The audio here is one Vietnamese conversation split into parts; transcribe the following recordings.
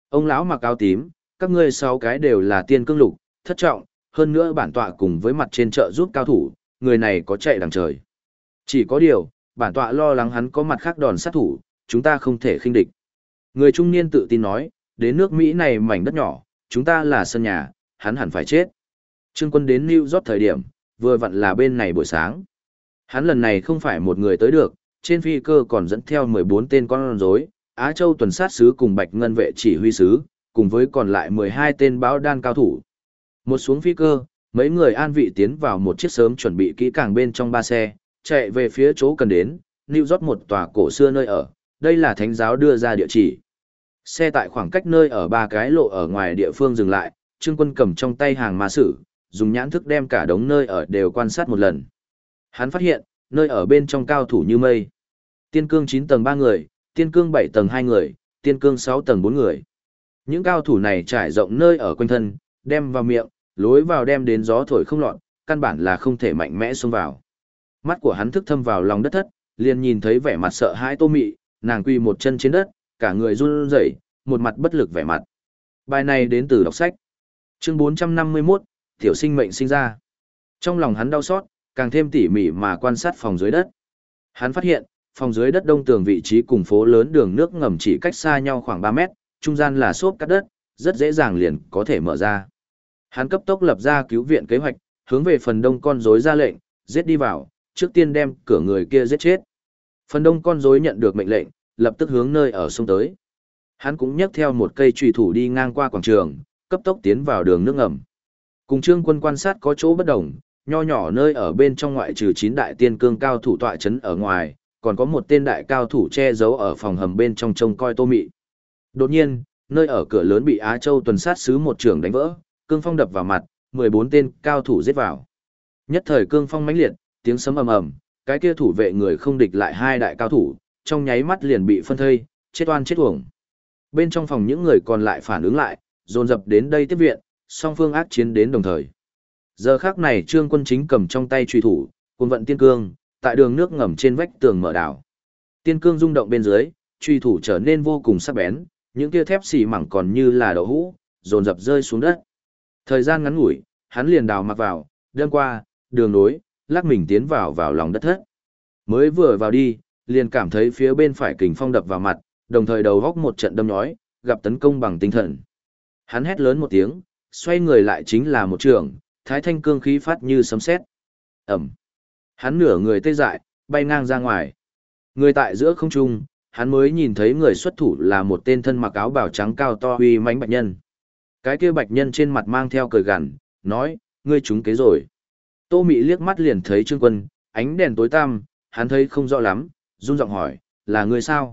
Ông lão mặc áo tím, các ngươi 6 cái đều là tiên cương lục, thất trọng, hơn nữa bản tọa cùng với mặt trên trợ giúp cao thủ, người này có chạy đằng trời. Chỉ có điều, bản tọa lo lắng hắn có mặt khác đòn sát thủ, chúng ta không thể khinh địch. Người trung niên tự tin nói, đến nước Mỹ này mảnh đất nhỏ, chúng ta là sân nhà, hắn hẳn phải chết. Trương Quân đến New York thời điểm, vừa vặn là bên này buổi sáng. Hắn lần này không phải một người tới được, trên phi cơ còn dẫn theo 14 tên con rối, Á Châu tuần sát sứ cùng Bạch Ngân vệ chỉ huy sứ, cùng với còn lại 12 tên báo đan cao thủ. Một xuống phi cơ, mấy người an vị tiến vào một chiếc sớm chuẩn bị kỹ càng bên trong 3 xe, chạy về phía chỗ cần đến, New York một tòa cổ xưa nơi ở, đây là thánh giáo đưa ra địa chỉ. Xe tại khoảng cách nơi ở 3 cái lộ ở ngoài địa phương dừng lại, Trương Quân cầm trong tay hàng ma sử, dùng nhãn thức đem cả đống nơi ở đều quan sát một lần. Hắn phát hiện, nơi ở bên trong cao thủ như mây. Tiên cương 9 tầng 3 người, tiên cương 7 tầng 2 người, tiên cương 6 tầng 4 người. Những cao thủ này trải rộng nơi ở quanh thân, đem vào miệng, lối vào đem đến gió thổi không lọt, căn bản là không thể mạnh mẽ xông vào. Mắt của hắn thức thâm vào lòng đất thất, liền nhìn thấy vẻ mặt sợ hãi Tô Mị, nàng quỳ một chân trên đất, cả người run rẩy, một mặt bất lực vẻ mặt. Bài này đến từ đọc sách. Chương 451, tiểu sinh mệnh sinh ra. Trong lòng hắn đau xót, càng thêm tỉ mỉ mà quan sát phòng dưới đất. Hắn phát hiện, phòng dưới đất đông tường vị trí cùng phố lớn đường nước ngầm chỉ cách xa nhau khoảng 3 mét, trung gian là xốp cắt đất, rất dễ dàng liền có thể mở ra. Hắn cấp tốc lập ra cứu viện kế hoạch, hướng về phần đông con rối ra lệnh, giết đi vào, trước tiên đem cửa người kia giết chết. Phần đông con rối nhận được mệnh lệnh, lập tức hướng nơi ở sông tới. Hắn cũng nhấc theo một cây chùy thủ đi ngang qua quảng trường, cấp tốc tiến vào đường nước ngầm. Cùng Trương Quân quan sát có chỗ bất đồng, nho nhỏ nơi ở bên trong ngoại trừ 9 đại tiên cương cao thủ tọa chấn ở ngoài, còn có một tên đại cao thủ che giấu ở phòng hầm bên trong trông coi Tô Mị. Đột nhiên, nơi ở cửa lớn bị Á Châu tuần sát sứ một trường đánh vỡ, cương phong đập vào mặt, 14 tên cao thủ giết vào. Nhất thời cương phong mãnh liệt, tiếng sấm ầm ầm, cái kia thủ vệ người không địch lại 2 đại cao thủ, trong nháy mắt liền bị phân thây, chết oan chết uổng. Bên trong phòng những người còn lại phản ứng lại, dồn dập đến đây tiếp viện, song phương ác chiến đến đồng thời. Giờ khắc này Trương Quân chính cầm trong tay truy thủ, cuồng vận tiên cương, tại đường nước ngầm trên vách tường mở đảo. Tiên cương rung động bên dưới, truy thủ trở nên vô cùng sắc bén, những kia thép xì mẳng còn như là đậu hũ, dồn dập rơi xuống đất. Thời gian ngắn ngủi, hắn liền đào mặc vào, đâm qua, đường nối, lắc mình tiến vào lòng đất thất. Mới vừa vào đi, liền cảm thấy phía bên phải kình phong đập vào mặt, đồng thời đầu góc một trận đâm nhói, gặp tấn công bằng tinh thần. Hắn hét lớn một tiếng, xoay người lại chính là một trường, thái thanh cương khí phát như sấm sét. Ẩm. Hắn nửa người tê dại, bay ngang ra ngoài. Người tại giữa không trung, hắn mới nhìn thấy người xuất thủ là một tên thân mặc áo bào trắng cao to uy mãnh bạch nhân. Cái kia bạch nhân trên mặt mang theo cười gằn, nói, ngươi trúng kế rồi. Tô Mị liếc mắt liền thấy Trương Quân, ánh đèn tối tăm, hắn thấy không rõ lắm, run giọng hỏi, là ngươi sao?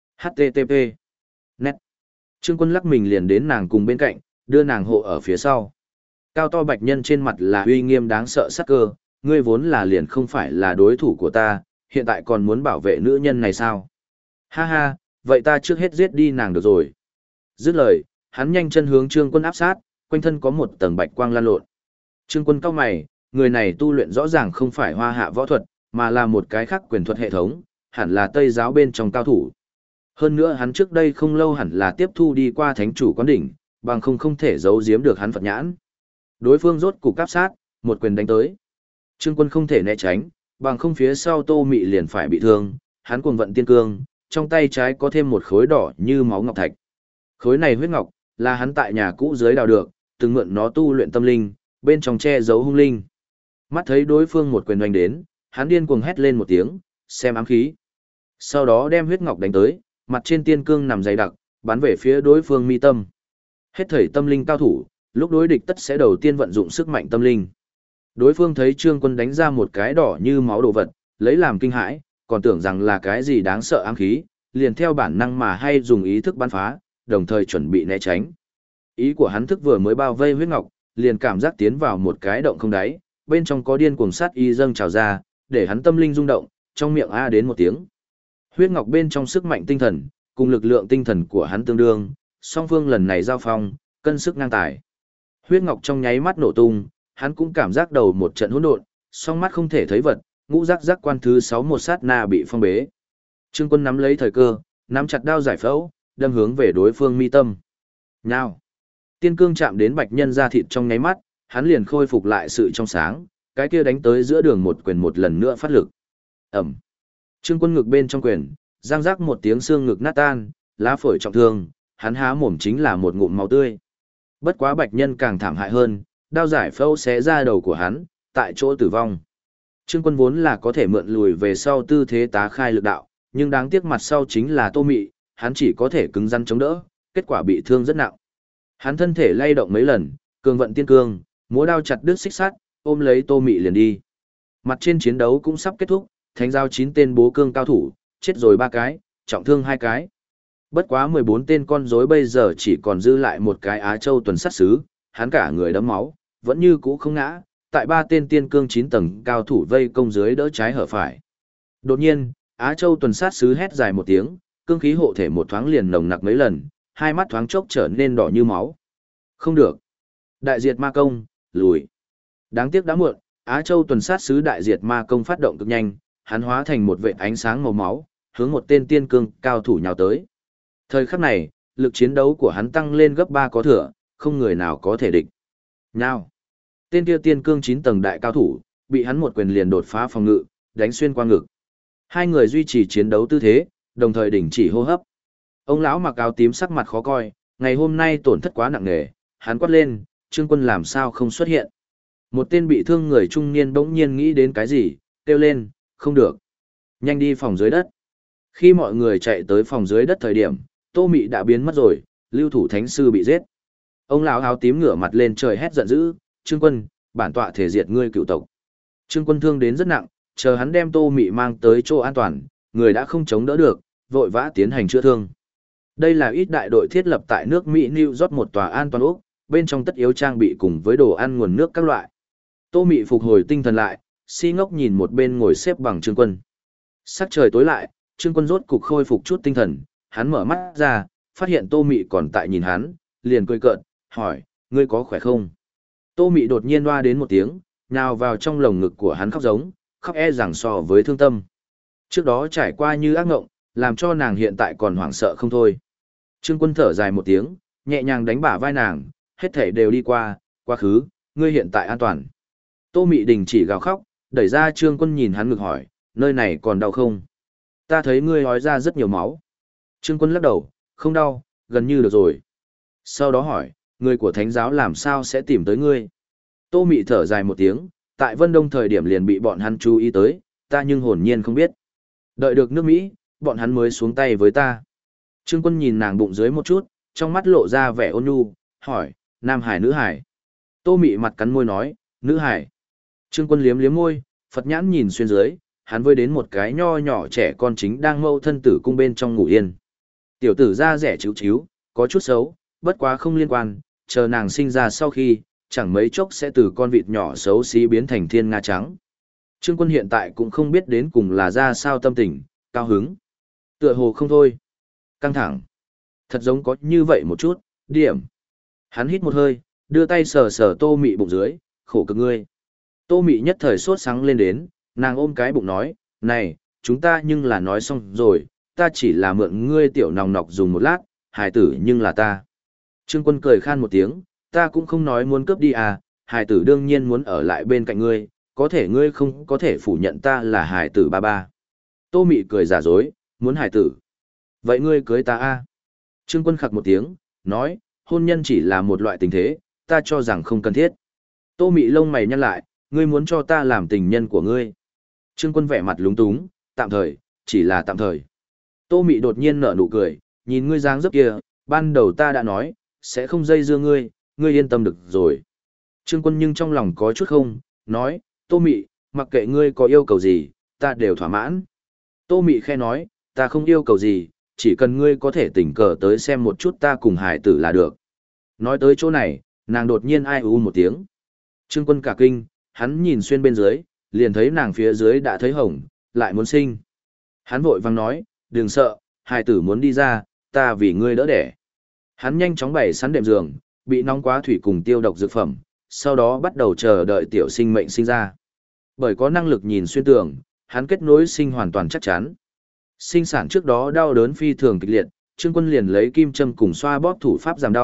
HTTP. Net. Trương Quân lắc mình liền đến nàng cùng bên cạnh, đưa nàng hộ ở phía sau. Cao to bạch nhân trên mặt là uy nghiêm đáng sợ sắc cơ, ngươi vốn là liền không phải là đối thủ của ta, hiện tại còn muốn bảo vệ nữ nhân này sao? Ha ha, vậy ta trước hết giết đi nàng được rồi. Dứt lời, hắn nhanh chân hướng Trương Quân áp sát, quanh thân có một tầng bạch quang lan lộn. Trương Quân cau mày, người này tu luyện rõ ràng không phải hoa hạ võ thuật, mà là một cái khác quyền thuật hệ thống, hẳn là Tây giáo bên trong cao thủ. Hơn nữa hắn trước đây không lâu hẳn là tiếp thu đi qua thánh chủ quán đỉnh, bằng không thể giấu giếm được hắn Phật nhãn. Đối phương rốt cục áp sát, một quyền đánh tới. Trương Quân không thể né tránh, bằng không phía sau Tô Mị liền phải bị thương, hắn cuồng vận tiên cương, trong tay trái có thêm một khối đỏ như máu ngọc thạch. Khối này huyết ngọc, là hắn tại nhà cũ dưới đào được, từng mượn nó tu luyện tâm linh, bên trong che giấu hung linh. Mắt thấy đối phương một quyền đánh đến, hắn điên cuồng hét lên một tiếng, xem ám khí. Sau đó đem huyết ngọc đánh tới, mặt trên tiên cương nằm dày đặc, bắn về phía đối phương mi tâm. Hết thảy tâm linh cao thủ, lúc đối địch tất sẽ đầu tiên vận dụng sức mạnh tâm linh. Đối phương thấy Trương Quân đánh ra một cái đỏ như máu đồ vật, lấy làm kinh hãi, còn tưởng rằng là cái gì đáng sợ ám khí, liền theo bản năng mà hay dùng ý thức bắn phá, đồng thời chuẩn bị né tránh. Ý của hắn thức vừa mới bao vây huyết ngọc, liền cảm giác tiến vào một cái động không đáy, bên trong có điên cuồng sát y dâng trào ra, để hắn tâm linh rung động, trong miệng a đến một tiếng. Huyết ngọc bên trong sức mạnh tinh thần, cùng lực lượng tinh thần của hắn tương đương, song phương lần này giao phong, cân sức ngang tài. Huyết ngọc trong nháy mắt nổ tung, hắn cũng cảm giác đầu một trận hỗn độn, song mắt không thể thấy vật, ngũ giác giác quan thứ 6 một sát na bị phong bế. Trương Quân nắm lấy thời cơ, nắm chặt đao giải phẫu, đâm hướng về đối phương mi tâm. Nào. Tiên cương chạm đến bạch nhân da thịt trong nháy mắt, hắn liền khôi phục lại sự trong sáng, cái kia đánh tới giữa đường một quyền một lần nữa phát lực. Ẩm. Trương Quân ngực bên trong quyền, răng rắc một tiếng xương ngực nát tan, lá phổi trọng thương, hắn há mồm chính là một ngụm máu tươi. Bất quá bạch nhân càng thảm hại hơn, đao giải phẫu xé ra đầu của hắn, tại chỗ tử vong. Trương Quân vốn là có thể mượn lùi về sau tư thế tá khai lực đạo, nhưng đáng tiếc mặt sau chính là Tô Mị, hắn chỉ có thể cứng rắn chống đỡ, kết quả bị thương rất nặng. Hắn thân thể lay động mấy lần, cường vận tiên cương, múa đao chặt đứt xích sắt, ôm lấy Tô Mị liền đi. Mặt trên chiến đấu cũng sắp kết thúc, thánh giao 9 tên bố cương cao thủ, chết rồi 3 cái, trọng thương 2 cái. Bất quá 14 tên con rối bây giờ chỉ còn dư lại một cái Á Châu tuần sát sứ, hắn cả người đẫm máu, vẫn như cũ không ngã, tại 3 tên tiên cương 9 tầng cao thủ vây công dưới đỡ trái hở phải. Đột nhiên, Á Châu tuần sát sứ hét dài một tiếng, cương khí hộ thể một thoáng liền nồng nặc mấy lần, hai mắt thoáng chốc trở nên đỏ như máu. Không được. Đại diệt ma công, lùi. Đáng tiếc đã muộn, Á Châu tuần sát sứ đại diệt ma công phát động cực nhanh, hắn hóa thành một vệt ánh sáng màu máu, hướng một tên tiên cương cao thủ nhào tới. Thời khắc này, lực chiến đấu của hắn tăng lên gấp 3 có thừa, không người nào có thể địch. Nào. Tên kia tiên cương 9 tầng đại cao thủ, bị hắn một quyền liền đột phá phòng ngự, đánh xuyên qua ngực. Hai người duy trì chiến đấu tư thế, đồng thời đình chỉ hô hấp. Ông lão mặc áo tím sắc mặt khó coi, ngày hôm nay tổn thất quá nặng nề, hắn quát lên, Trương Quân làm sao không xuất hiện. Một tên bị thương người trung niên bỗng nhiên nghĩ đến cái gì, kêu lên, không được. Nhanh đi phòng dưới đất. Khi mọi người chạy tới phòng dưới đất thời điểm, Tô Mị đã biến mất rồi, lưu thủ thánh sư bị giết. Ông lão áo tím ngửa mặt lên trời hét giận dữ, Trương Quân, bản tọa thể diệt ngươi cựu tộc. Trương Quân thương đến rất nặng, chờ hắn đem Tô Mị mang tới chỗ an toàn, người đã không chống đỡ được, vội vã tiến hành chữa thương. Đây là ít đại đội thiết lập tại nước Mỹ New York một tòa an toàn ốc, bên trong tất yếu trang bị cùng với đồ ăn nguồn nước các loại. Tô Mị phục hồi tinh thần lại, si ngốc nhìn một bên ngồi xếp bằng Trương Quân. Sắc trời tối lại, Trương Quân rốt cục khôi phục chút tinh thần, hắn mở mắt ra, phát hiện Tô Mị còn tại nhìn hắn, liền cười cợt, hỏi, ngươi có khỏe không? Tô Mị đột nhiên hoa đến một tiếng, nhào vào trong lồng ngực của hắn khóc giống, khóc e rằng so với thương tâm. Trước đó trải qua như ác ngộng, làm cho nàng hiện tại còn hoảng sợ không thôi. Trương Quân thở dài một tiếng, nhẹ nhàng đánh bả vai nàng, hết thể đều đi qua, quá khứ, ngươi hiện tại an toàn. Tô Mị đình chỉ gào khóc, đẩy ra Trương Quân nhìn hắn ngực hỏi, nơi này còn đau không? Ta thấy ngươi hói ra rất nhiều máu. Trương Quân lắc đầu, không đau, gần như được rồi. Sau đó hỏi, người của thánh giáo làm sao sẽ tìm tới ngươi? Tô Mị thở dài một tiếng, tại Vân Đông thời điểm liền bị bọn hắn chú ý tới, ta nhưng hồn nhiên không biết. Đợi được nước Mỹ, bọn hắn mới xuống tay với ta. Trương Quân nhìn nàng bụng dưới một chút, trong mắt lộ ra vẻ ôn nhu, hỏi, nam hải nữ hải? Tô Mị mặt cắn môi nói, nữ hải. Trương Quân liếm liếm môi, Phật nhãn nhìn xuyên dưới, hắn với đến một cái nho nhỏ trẻ con chính đang mâu thân tử cung bên trong ngủ yên. Tiểu tử da rẻ chíu chíu, có chút xấu, bất quá không liên quan, chờ nàng sinh ra sau khi, chẳng mấy chốc sẽ từ con vịt nhỏ xấu xí biến thành thiên nga trắng. Trương Quân hiện tại cũng không biết đến cùng là ra sao tâm tình, cao hứng. Tựa hồ không thôi. Căng thẳng. Thật giống có như vậy một chút, điểm. Hắn hít một hơi, đưa tay sờ sờ Tô Mị bụng dưới, khổ cực ngươi. Tô Mị nhất thời sốt sáng lên đến, nàng ôm cái bụng nói, này, chúng ta nhưng là nói xong rồi, ta chỉ là mượn ngươi tiểu nòng nọc dùng một lát, hài tử nhưng là ta. Trương Quân cười khan một tiếng, ta cũng không nói muốn cướp đi à, hài tử đương nhiên muốn ở lại bên cạnh ngươi, có thể ngươi không có thể phủ nhận ta là hài tử ba ba. Tô Mị cười giả dối, muốn hài tử. Vậy ngươi cưới ta à? Trương Quân khặc một tiếng, nói, hôn nhân chỉ là một loại tình thế, ta cho rằng không cần thiết. Tô Mị lông mày nhăn lại, ngươi muốn cho ta làm tình nhân của ngươi. Trương Quân vẻ mặt lúng túng, tạm thời, chỉ là tạm thời. Tô Mị đột nhiên nở nụ cười, nhìn ngươi dáng dấp kia, ban đầu ta đã nói, sẽ không dây dưa ngươi, ngươi yên tâm được rồi. Trương Quân nhưng trong lòng có chút không, nói, Tô Mị, mặc kệ ngươi có yêu cầu gì, ta đều thỏa mãn. Tô Mị khe nói, ta không yêu cầu gì, chỉ cần ngươi có thể tình cờ tới xem một chút ta cùng hải tử là được. Nói tới chỗ này, nàng đột nhiên ai u một tiếng. Trương Quân cả kinh, hắn nhìn xuyên bên dưới, liền thấy nàng phía dưới đã thấy hồng, lại muốn sinh. Hắn vội vang nói, đừng sợ, hài tử muốn đi ra, ta vì ngươi đỡ đẻ. Hắn nhanh chóng bày sẵn đệm giường, bị nóng quá thủy cùng tiêu độc dược phẩm, sau đó bắt đầu chờ đợi tiểu sinh mệnh sinh ra. Bởi có năng lực nhìn xuyên tường, hắn kết nối sinh hoàn toàn chắc chắn. Sinh sản trước đó đau đớn phi thường kịch liệt, Trương Quân liền lấy kim châm cùng xoa bóp thủ pháp giảm đau,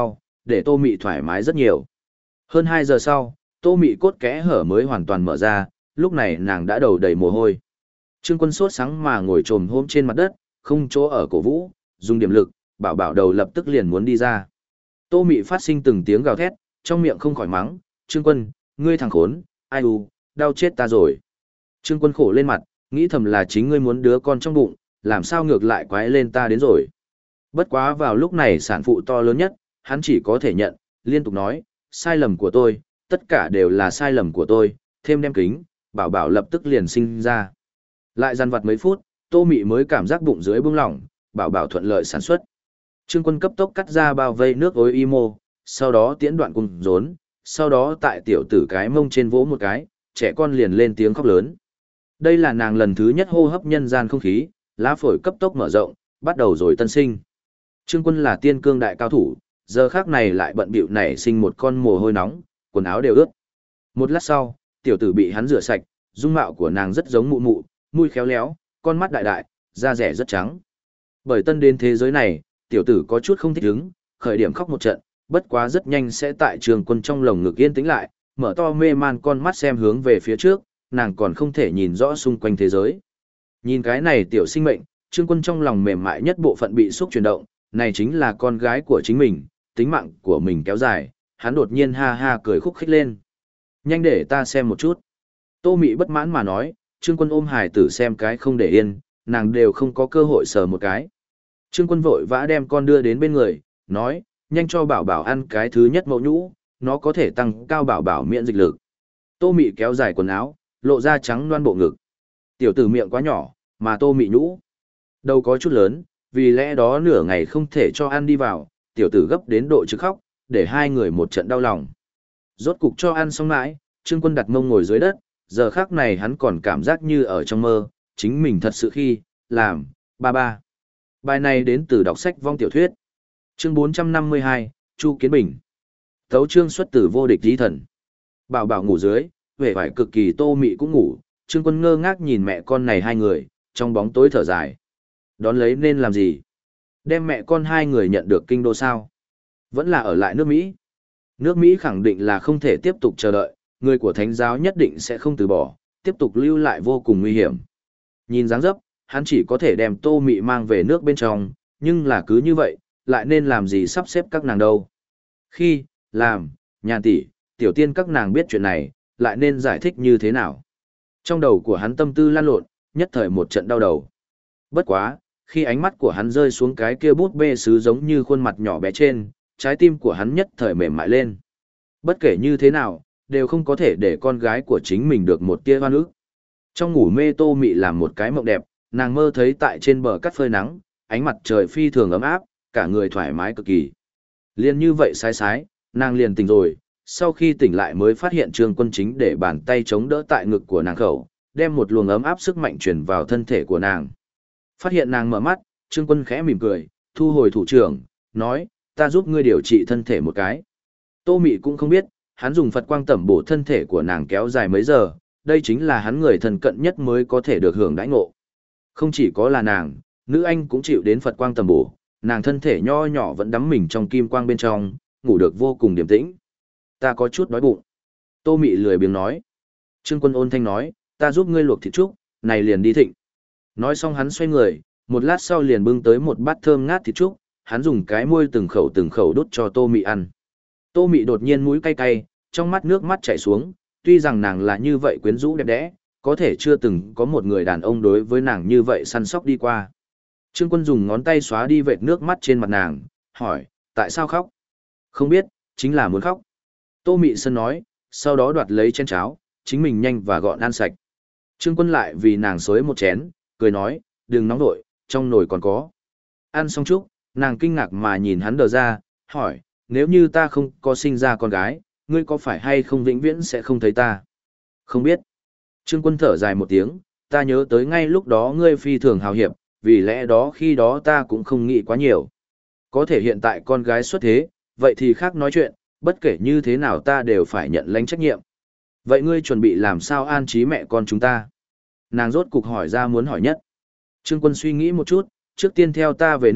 để Tô Mị thoải mái rất nhiều. Hơn 2 giờ sau, Tô Mị cốt kẽ hở mới hoàn toàn mở ra, lúc này nàng đã đầu đầy mồ hôi. Trương Quân sốt sắng mà ngồi trồm hôm trên mặt đất, không chỗ ở cổ vũ, dùng điểm lực, bảo bảo đầu lập tức liền muốn đi ra. Tô Mị phát sinh từng tiếng gào thét, trong miệng không khỏi mắng, Trương Quân, ngươi thằng khốn, ai u, đau chết ta rồi. Trương Quân khổ lên mặt, nghĩ thầm là chính ngươi muốn đứa con trong bụng, làm sao ngược lại quái lên ta đến rồi. Bất quá vào lúc này sản phụ to lớn nhất, hắn chỉ có thể nhận, liên tục nói, sai lầm của tôi, tất cả đều là sai lầm của tôi, thêm đem kính, bảo bảo lập tức liền sinh ra. Lại dằn vặt mấy phút, Tô Mị mới cảm giác bụng dưới buông lỏng, bảo bảo thuận lợi sản xuất. Trương Quân cấp tốc cắt ra bao vây nước ối imo, sau đó tiễn đoạn cùng rốn, sau đó tại tiểu tử cái mông trên vỗ một cái, trẻ con liền lên tiếng khóc lớn. Đây là nàng lần thứ nhất hô hấp nhân gian không khí, lá phổi cấp tốc mở rộng, bắt đầu rồi tân sinh. Trương Quân là tiên cương đại cao thủ, giờ khác này lại bận bịu nảy sinh một con mồ hôi nóng, quần áo đều ướt. Một lát sau, tiểu tử bị hắn rửa sạch, dung mạo của nàng rất giống mụ mụ, mũi khéo léo, con mắt đại đại, da rẻ rất trắng. Bởi tân đến thế giới này, tiểu tử có chút không thích ứng, khởi điểm khóc một trận, bất quá rất nhanh sẽ tại Trương Quân trong lồng ngực yên tĩnh lại, mở to mê man con mắt xem hướng về phía trước, nàng còn không thể nhìn rõ xung quanh thế giới. Nhìn cái này tiểu sinh mệnh, Trương Quân trong lòng mềm mại nhất bộ phận bị xúc chuyển động, này chính là con gái của chính mình, tính mạng của mình kéo dài, hắn đột nhiên ha ha cười khúc khích lên. Nhanh để ta xem một chút. Tô Mị bất mãn mà nói, Trương Quân ôm hài tử xem cái không để yên, nàng đều không có cơ hội sờ một cái. Trương Quân vội vã đem con đưa đến bên người, nói, nhanh cho bảo bảo ăn cái thứ nhất mẫu nhũ, nó có thể tăng cao bảo bảo miễn dịch lực. Tô Mị kéo dài quần áo, lộ ra trắng loan bộ ngực. Tiểu tử miệng quá nhỏ, mà Tô Mị nhũ đầu có chút lớn, vì lẽ đó nửa ngày không thể cho ăn đi vào, tiểu tử gấp đến độ chứ khóc, để hai người một trận đau lòng. Rốt cục cho ăn xong mãi, Trương Quân đặt mông ngồi dưới đất, giờ khác này hắn còn cảm giác như ở trong mơ, chính mình thật sự khi, làm, ba ba. Bài này đến từ đọc sách vong tiểu thuyết. Chương 452, Chu Kiến Bình. Tấu chương xuất từ vô địch di thần. Bảo bảo ngủ dưới, vẻ vải cực kỳ. Tô Mị cũng ngủ, Trương Quân ngơ ngác nhìn mẹ con này hai người, trong bóng tối thở dài. Đón lấy nên làm gì? Đem mẹ con hai người nhận được kinh đô sao? Vẫn là ở lại nước Mỹ. Nước Mỹ khẳng định là không thể tiếp tục chờ đợi, người của thánh giáo nhất định sẽ không từ bỏ, tiếp tục lưu lại vô cùng nguy hiểm. Nhìn dáng dấp, hắn chỉ có thể đem Tô Mị mang về nước bên trong, nhưng là cứ như vậy, lại nên làm gì sắp xếp các nàng đâu. Khi, làm, Nhàn tỷ, tiểu tiên các nàng biết chuyện này, lại nên giải thích như thế nào. Trong đầu của hắn tâm tư lan lộn, nhất thời một trận đau đầu. Bất quá, khi ánh mắt của hắn rơi xuống cái kia bút bê sứ giống như khuôn mặt nhỏ bé trên, trái tim của hắn nhất thời mềm mại lên. Bất kể như thế nào, đều không có thể để con gái của chính mình được một tia hoan ức. Trong ngủ mê Tô Mị làm một cái mộng đẹp, nàng mơ thấy tại trên bờ cát phơi nắng, ánh mặt trời phi thường ấm áp, cả người thoải mái cực kỳ. Liên như vậy sái sái, nàng liền tỉnh rồi, sau khi tỉnh lại mới phát hiện Trương Quân chính để bàn tay chống đỡ tại ngực của nàng khẩu, đem một luồng ấm áp sức mạnh truyền vào thân thể của nàng. Phát hiện nàng mở mắt, Trương Quân khẽ mỉm cười, thu hồi thủ trưởng, nói, ta giúp ngươi điều trị thân thể một cái. Tô Mị cũng không biết, hắn dùng Phật quang tẩm bổ thân thể của nàng kéo dài mấy giờ, đây chính là hắn người thân cận nhất mới có thể được hưởng đãi ngộ. Không chỉ có là nàng, nữ anh cũng chịu đến Phật quang tẩm bổ, nàng thân thể nho nhỏ vẫn đắm mình trong kim quang bên trong, ngủ được vô cùng điềm tĩnh. Ta có chút đói bụng. Tô Mị lười biếng nói. Trương Quân ôn thanh nói, ta giúp ngươi luộc thịt trúc, này liền đi thịnh. Nói xong hắn xoay người, một lát sau liền bưng tới một bát thơm ngát thịt trúc, hắn dùng cái môi từng khẩu đút cho Tô Mị ăn. Tô Mị đột nhiên mũi cay cay, trong mắt nước mắt chảy xuống, tuy rằng nàng là như vậy quyến rũ đẹp đẽ, có thể chưa từng có một người đàn ông đối với nàng như vậy săn sóc đi qua. Trương Quân dùng ngón tay xóa đi vệt nước mắt trên mặt nàng, hỏi, tại sao khóc? Không biết, chính là muốn khóc. Tô Mị Sơn nói, sau đó đoạt lấy chén cháo, chính mình nhanh và gọn ăn sạch. Trương Quân lại vì nàng xối một chén, cười nói, đừng nóng vội, trong nồi còn có. Ăn xong chúc, nàng kinh ngạc mà nhìn hắn đờ ra, hỏi, nếu như ta không có sinh ra con gái, ngươi có phải hay không vĩnh viễn sẽ không thấy ta? Không biết. Trương Quân thở dài một tiếng, ta nhớ tới ngay lúc đó ngươi phi thường hào hiệp, vì lẽ đó khi đó ta cũng không nghĩ quá nhiều. Có thể hiện tại con gái xuất thế, vậy thì khác nói chuyện, bất kể như thế nào ta đều phải nhận lãnh trách nhiệm. Vậy ngươi chuẩn bị làm sao an trí mẹ con chúng ta? Nàng rốt cục hỏi ra muốn hỏi nhất. Trương Quân suy nghĩ một chút, trước tiên theo ta về nước,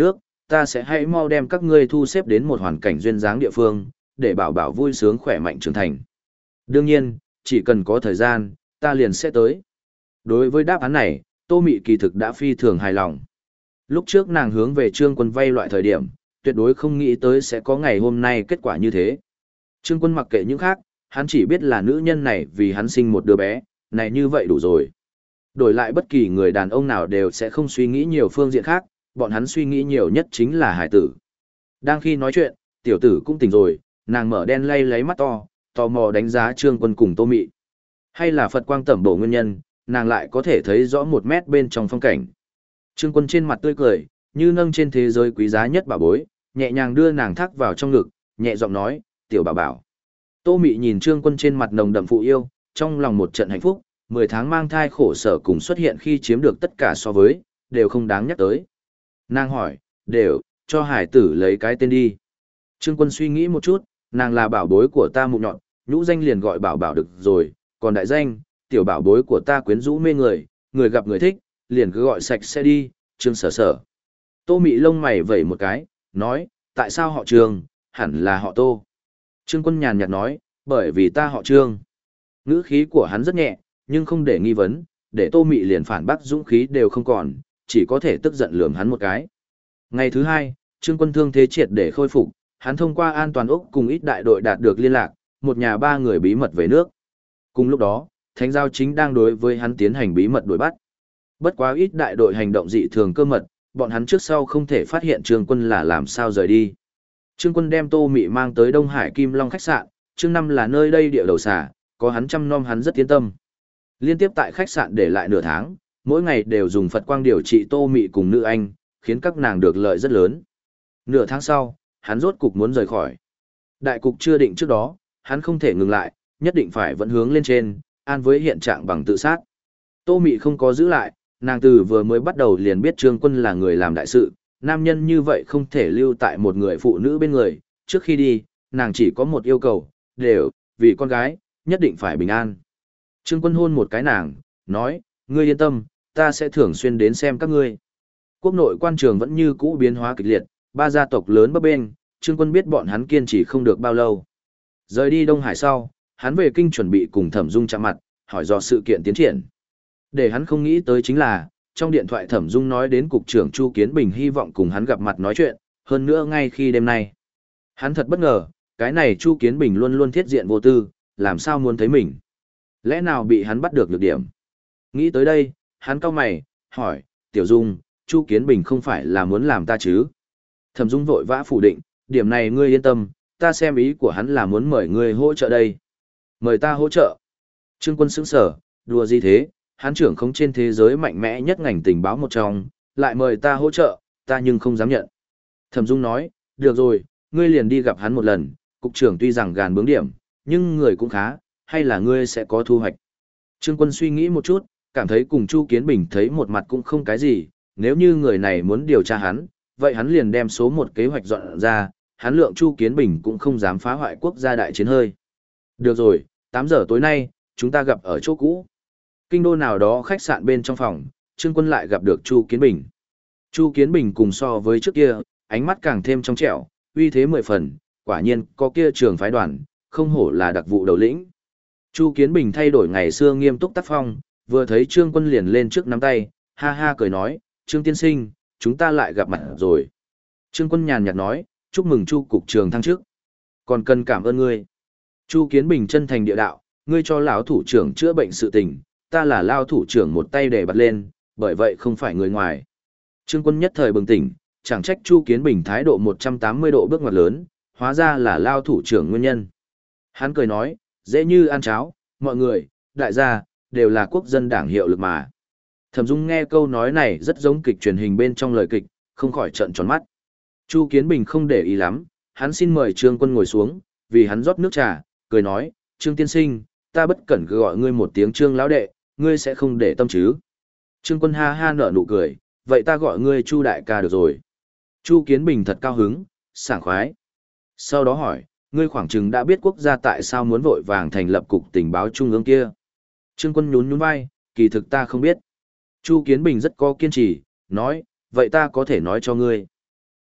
ta sẽ hãy mau đem các ngươi thu xếp đến một hoàn cảnh duyên dáng địa phương, để bảo bảo vui sướng khỏe mạnh trưởng thành. Đương nhiên, chỉ cần có thời gian, ta liền sẽ tới. Đối với đáp án này, Tô Mị kỳ thực đã phi thường hài lòng. Lúc trước nàng hướng về Trương Quân vay loại thời điểm, tuyệt đối không nghĩ tới sẽ có ngày hôm nay kết quả như thế. Trương Quân mặc kệ những khác, hắn chỉ biết là nữ nhân này vì hắn sinh một đứa bé, này như vậy đủ rồi. Đổi lại bất kỳ người đàn ông nào đều sẽ không suy nghĩ nhiều phương diện khác, bọn hắn suy nghĩ nhiều nhất chính là hải tử. Đang khi nói chuyện, tiểu tử cũng tỉnh rồi, nàng mở đen lay lấy mắt to, tò mò đánh giá Trương Quân cùng Tô Mị. Hay là Phật quang tẩm bổ nguyên nhân, nàng lại có thể thấy rõ 1 mét bên trong phong cảnh. Trương Quân trên mặt tươi cười, như nâng trên thế giới quý giá nhất bảo bối, nhẹ nhàng đưa nàng thác vào trong ngực, nhẹ giọng nói, tiểu bảo bảo. Tô Mị nhìn Trương Quân trên mặt nồng đậm phụ yêu, trong lòng một trận hạnh phúc, 10 tháng mang thai khổ sở cùng xuất hiện khi chiếm được tất cả so với, đều không đáng nhắc tới. Nàng hỏi, đều, cho hải tử lấy cái tên đi. Trương Quân suy nghĩ một chút, nàng là bảo bối của ta mụn nhọn, nhũ danh liền gọi bảo bảo được rồi, còn đại danh, tiểu bảo bối của ta quyến rũ mê người, người gặp người thích, liền cứ gọi sạch sẽ đi, Trương Sở Sở. Tô Mị lông mày vẩy một cái, nói, tại sao họ Trương, hẳn là họ Tô. Trương Quân nhàn nhạt nói, bởi vì ta họ Trương. Ngữ khí của hắn rất nhẹ, nhưng không để nghi vấn, để Tô Mị liền phản bác dũng khí đều không còn, chỉ có thể tức giận lườm hắn một cái. Ngày thứ 2, Trương Quân thương thế triệt để khôi phục, hắn thông qua An Toàn Úc cùng ít đại đội đạt được liên lạc, một nhà 3 người bí mật về nước. Cùng lúc đó, Thánh Giao chính đang đối với hắn tiến hành bí mật đuổi bắt. Bất quá ít đại đội hành động dị thường cơ mật, bọn hắn trước sau không thể phát hiện Trương Quân là làm sao rời đi. Trương Quân đem Tô Mị mang tới Đông Hải Kim Long khách sạn, Trương Năm là nơi đây địa đầu xả, có hắn chăm nom hắn rất yên tâm. Liên tiếp tại khách sạn để lại nửa tháng, mỗi ngày đều dùng Phật quang điều trị Tô Mị cùng nữ anh, khiến các nàng được lợi rất lớn. Nửa tháng sau, hắn rốt cục muốn rời khỏi. Đại cục chưa định trước đó, hắn không thể ngừng lại, nhất định phải vẫn hướng lên trên, an với hiện trạng bằng tự sát. Tô Mị không có giữ lại, nàng từ vừa mới bắt đầu liền biết Trương Quân là người làm đại sự, nam nhân như vậy không thể lưu tại một người phụ nữ bên người, trước khi đi, nàng chỉ có một yêu cầu, đều, vì con gái, nhất định phải bình an. Trương Quân hôn một cái nàng, nói, ngươi yên tâm, ta sẽ thường xuyên đến xem các ngươi. Quốc nội quan trường vẫn như cũ biến hóa kịch liệt, 3 gia tộc lớn bấp bênh, Trương Quân biết bọn hắn kiên trì không được bao lâu. Rời đi Đông Hải sau, hắn về kinh chuẩn bị cùng Thẩm Dung chạm mặt, hỏi dò sự kiện tiến triển. Để hắn không nghĩ tới chính là, trong điện thoại Thẩm Dung nói đến cục trưởng Chu Kiến Bình hy vọng cùng hắn gặp mặt nói chuyện, hơn nữa ngay khi đêm nay. Hắn thật bất ngờ, cái này Chu Kiến Bình luôn luôn thiết diện vô tư, làm sao muốn thấy mình. Lẽ nào bị hắn bắt được nhược điểm? Nghĩ tới đây, hắn cau mày, hỏi, Tiểu Dung, Chu Kiến Bình không phải là muốn làm ta chứ? Thẩm Dung vội vã phủ định, điểm này ngươi yên tâm, ta xem ý của hắn là muốn mời ngươi hỗ trợ đây. Mời ta hỗ trợ. Trương Quân sững sở, đùa gì thế, hắn trưởng không trên thế giới mạnh mẽ nhất ngành tình báo một trong, lại mời ta hỗ trợ, ta nhưng không dám nhận. Thẩm Dung nói, được rồi, ngươi liền đi gặp hắn một lần, cục trưởng tuy rằng gàn bướng điểm, nhưng người cũng khá, hay là ngươi sẽ có thu hoạch. Trương Quân suy nghĩ một chút, cảm thấy cùng Chu Kiến Bình thấy một mặt cũng không cái gì, nếu như người này muốn điều tra hắn, vậy hắn liền đem số 1 kế hoạch dọn ra, hắn lượng Chu Kiến Bình cũng không dám phá hoại quốc gia đại chiến hơi. Được rồi, 8 giờ tối nay, chúng ta gặp ở chỗ cũ. Kinh đô nào đó khách sạn bên trong phòng, Trương Quân lại gặp được Chu Kiến Bình. Chu Kiến Bình cùng so với trước kia, ánh mắt càng thêm trong trẻo, uy thế 10 phần, quả nhiên có kia trường phái đoàn, không hổ là đặc vụ đầu lĩnh. Chu Kiến Bình thay đổi ngày xưa nghiêm túc tác phong, vừa thấy Trương Quân liền lên trước nắm tay, ha ha cười nói, Trương tiên sinh, chúng ta lại gặp mặt rồi. Trương Quân nhàn nhạt nói, chúc mừng Chu cục trường thăng chức. Còn cần cảm ơn ngươi. Chu Kiến Bình chân thành địa đạo, ngươi cho lão thủ trưởng chữa bệnh sự tình, ta là lao thủ trưởng một tay để bật lên, bởi vậy không phải người ngoài. Trương Quân nhất thời bừng tỉnh, chẳng trách Chu Kiến Bình thái độ 180 độ bước ngoặt lớn, hóa ra là lao thủ trưởng nguyên nhân. Hắn cười nói, dễ như ăn cháo, mọi người, đại gia, đều là quốc dân đảng hiệu lực mà. Thẩm Dung nghe câu nói này rất giống kịch truyền hình bên trong lời kịch, không khỏi trợn tròn mắt. Chu Kiến Bình không để ý lắm, hắn xin mời Trương Quân ngồi xuống, vì hắn rót nước trà, cười nói, Trương tiên sinh, ta bất cẩn cứ gọi ngươi một tiếng Trương lão đệ, ngươi sẽ không để tâm chứ. Trương Quân ha ha nở nụ cười, vậy ta gọi ngươi Chu đại ca được rồi. Chu Kiến Bình thật cao hứng, sảng khoái. Sau đó hỏi, ngươi khoảng chừng đã biết quốc gia tại sao muốn vội vàng thành lập cục tình báo trung ương kia. Trương Quân nhún nhún vai, kỳ thực ta không biết. Chu Kiến Bình rất có kiên trì, nói, vậy ta có thể nói cho ngươi.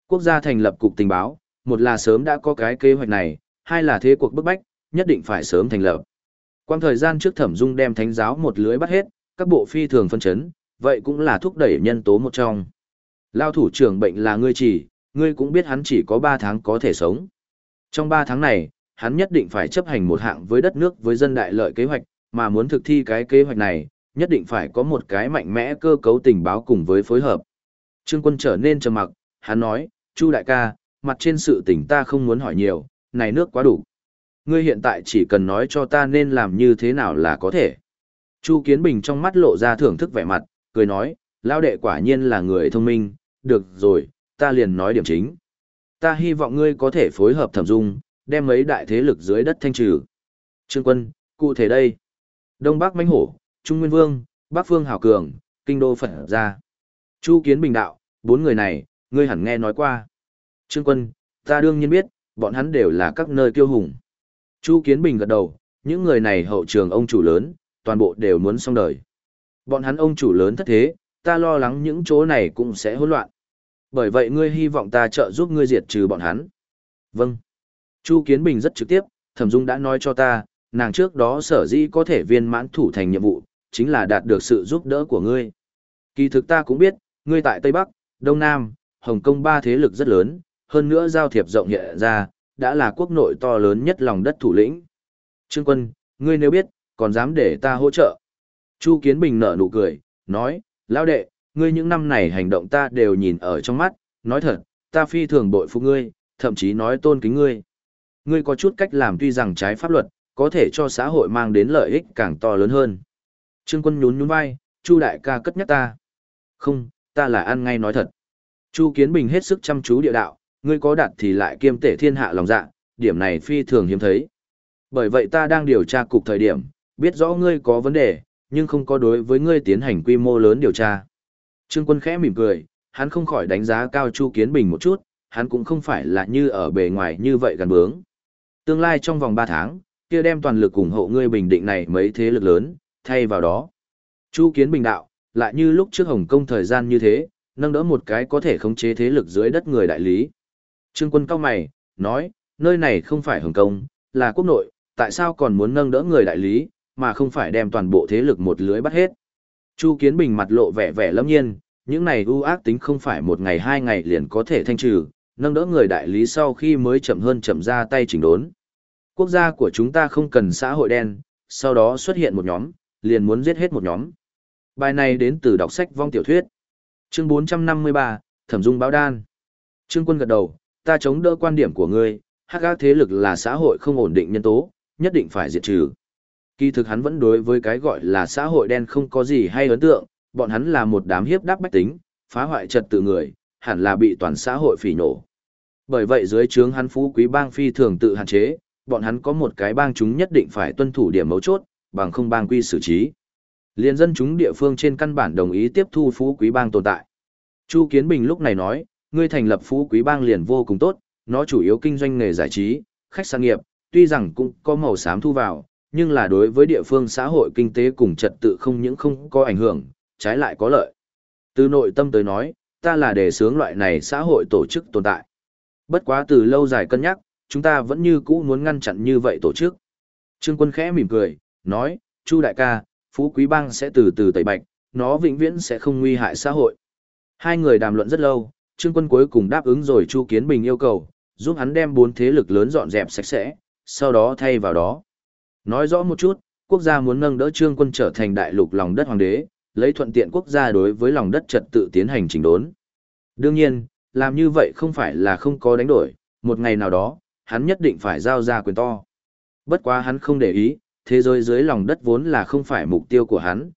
Quốc gia thành lập cục tình báo, một là sớm đã có cái kế hoạch này, hai là thế cuộc bức bách, nhất định phải sớm thành lập. Quang thời gian trước Thẩm Dung đem thánh giáo một lưới bắt hết, các bộ phi thường phân chấn, vậy cũng là thúc đẩy nhân tố một trong. Lao thủ trưởng bệnh là ngươi chỉ, ngươi cũng biết hắn chỉ có 3 tháng có thể sống. Trong 3 tháng này, hắn nhất định phải chấp hành một hạng với đất nước với dân đại lợi kế hoạch, mà muốn thực thi cái kế hoạch này, nhất định phải có một cái mạnh mẽ cơ cấu tình báo cùng với phối hợp. Trương Quân trở nên trầm mặc, hắn nói, Chu đại ca, mặt trên sự tình ta không muốn hỏi nhiều, này nước quá đủ. Ngươi hiện tại chỉ cần nói cho ta nên làm như thế nào là có thể. Chu Kiến Bình trong mắt lộ ra thưởng thức vẻ mặt, cười nói, lão đệ quả nhiên là người thông minh, được rồi, ta liền nói điểm chính. Ta hy vọng ngươi có thể phối hợp Thẩm Dung, đem mấy đại thế lực dưới đất thanh trừ. Trương Quân, cụ thể đây. Đông Bắc Mãnh Hổ, Trung Nguyên Vương, Bắc Phương Hảo Cường, Kinh Đô Phật Gia. Chu Kiến Bình đạo, 4 người này, ngươi hẳn nghe nói qua. Trương Quân, ta đương nhiên biết, bọn hắn đều là các nơi kiêu hùng. Chu Kiến Bình gật đầu, những người này hậu trường ông chủ lớn, toàn bộ đều muốn xong đời. Bọn hắn ông chủ lớn thất thế, ta lo lắng những chỗ này cũng sẽ hỗn loạn. Bởi vậy ngươi hy vọng ta trợ giúp ngươi diệt trừ bọn hắn. Vâng. Chu Kiến Bình rất trực tiếp, Thẩm Dung đã nói cho ta, nàng trước đó sở dĩ có thể viên mãn thủ thành nhiệm vụ, chính là đạt được sự giúp đỡ của ngươi. Kỳ thực ta cũng biết, ngươi tại Tây Bắc, Đông Nam, Hồng Kông 3 thế lực rất lớn, hơn nữa giao thiệp rộng hiện ra, đã là quốc nội to lớn nhất lòng đất thủ lĩnh. Trương Quân, ngươi nếu biết, còn dám để ta hỗ trợ. Chu Kiến Bình nở nụ cười, nói, lão đệ, ngươi những năm này hành động ta đều nhìn ở trong mắt, nói thật, ta phi thường bội phục ngươi, thậm chí nói tôn kính ngươi. Ngươi có chút cách làm tuy rằng trái pháp luật, có thể cho xã hội mang đến lợi ích càng to lớn hơn. Trương Quân nhún nhún vai, Chu đại ca cất nhắc ta. Không, ta là ăn ngay nói thật. Chu Kiến Bình hết sức chăm chú địa đạo, ngươi có đạt thì lại kiêm tể thiên hạ lòng dạ, điểm này phi thường hiếm thấy. Bởi vậy ta đang điều tra cục thời điểm, biết rõ ngươi có vấn đề, nhưng không có đối với ngươi tiến hành quy mô lớn điều tra. Trương Quân khẽ mỉm cười, hắn không khỏi đánh giá cao Chu Kiến Bình một chút, hắn cũng không phải là như ở bề ngoài như vậy gần bướng. Tương lai trong vòng 3 tháng, kia đem toàn lực ủng hộ ngươi bình định này mấy thế lực lớn, thay vào đó. Chu Kiến Bình đạo, lại như lúc trước Hồng Kông thời gian như thế, nâng đỡ một cái có thể khống chế thế lực dưới đất người đại lý. Trương Quân cau mày, nói, nơi này không phải Hồng Kông, là quốc nội, tại sao còn muốn nâng đỡ người đại lý, mà không phải đem toàn bộ thế lực một lưới bắt hết. Chu Kiến Bình mặt lộ vẻ vẻ lâm nhiên, những này ưu ác tính không phải một ngày 2 ngày liền có thể thanh trừ, nâng đỡ người đại lý sau khi mới chậm hơn chậm ra tay chỉnh đốn. Quốc gia của chúng ta không cần xã hội đen, sau đó xuất hiện một nhóm, liền muốn giết hết một nhóm. Bài này đến từ đọc sách vong tiểu thuyết. Chương 453, Thẩm Dung báo đan. Trương Quân gật đầu, ta chống đỡ quan điểm của ngươi, hắc ác thế lực là xã hội không ổn định nhân tố, nhất định phải diệt trừ. Kỳ thực hắn vẫn đối với cái gọi là xã hội đen không có gì hay ấn tượng, bọn hắn là một đám hiếp đáp bách tính, phá hoại trật tự người, hẳn là bị toàn xã hội phỉ nổ. Bởi vậy dưới trướng hắn Phú Quý bang phi thường tự hạn chế, bọn hắn có một cái bang chúng nhất định phải tuân thủ điểm mấu chốt, bằng không bang quy xử trí. Liên dân chúng địa phương trên căn bản đồng ý tiếp thu Phú Quý bang tồn tại. Chu Kiến Bình lúc này nói, ngươi thành lập Phú Quý bang liền vô cùng tốt, nó chủ yếu kinh doanh nghề giải trí, khách sạn nghiệp, tuy rằng cũng có màu xám thu vào, nhưng là đối với địa phương xã hội kinh tế cùng trật tự không những không có ảnh hưởng, trái lại có lợi. Từ nội tâm tới nói, ta là đề xướng loại này xã hội tổ chức tồn tại. Bất quá từ lâu dài cân nhắc, chúng ta vẫn như cũ muốn ngăn chặn như vậy tổ chức. Trương Quân khẽ mỉm cười, nói, Chu đại ca, Phú Quý bang sẽ từ từ tẩy bạch, nó vĩnh viễn sẽ không nguy hại xã hội. Hai người đàm luận rất lâu, Trương Quân cuối cùng đáp ứng rồi Chu Kiến Bình yêu cầu, giúp hắn đem 4 thế lực lớn dọn dẹp sạch sẽ, sau đó thay vào đó. Nói rõ một chút, quốc gia muốn nâng đỡ Trương Quân trở thành đại lục lòng đất hoàng đế, lấy thuận tiện quốc gia đối với lòng đất trật tự tiến hành chỉnh đốn. Đương nhiên, làm như vậy không phải là không có đánh đổi, một ngày nào đó, hắn nhất định phải giao ra quyền to. Bất quá hắn không để ý, thế giới dưới lòng đất vốn là không phải mục tiêu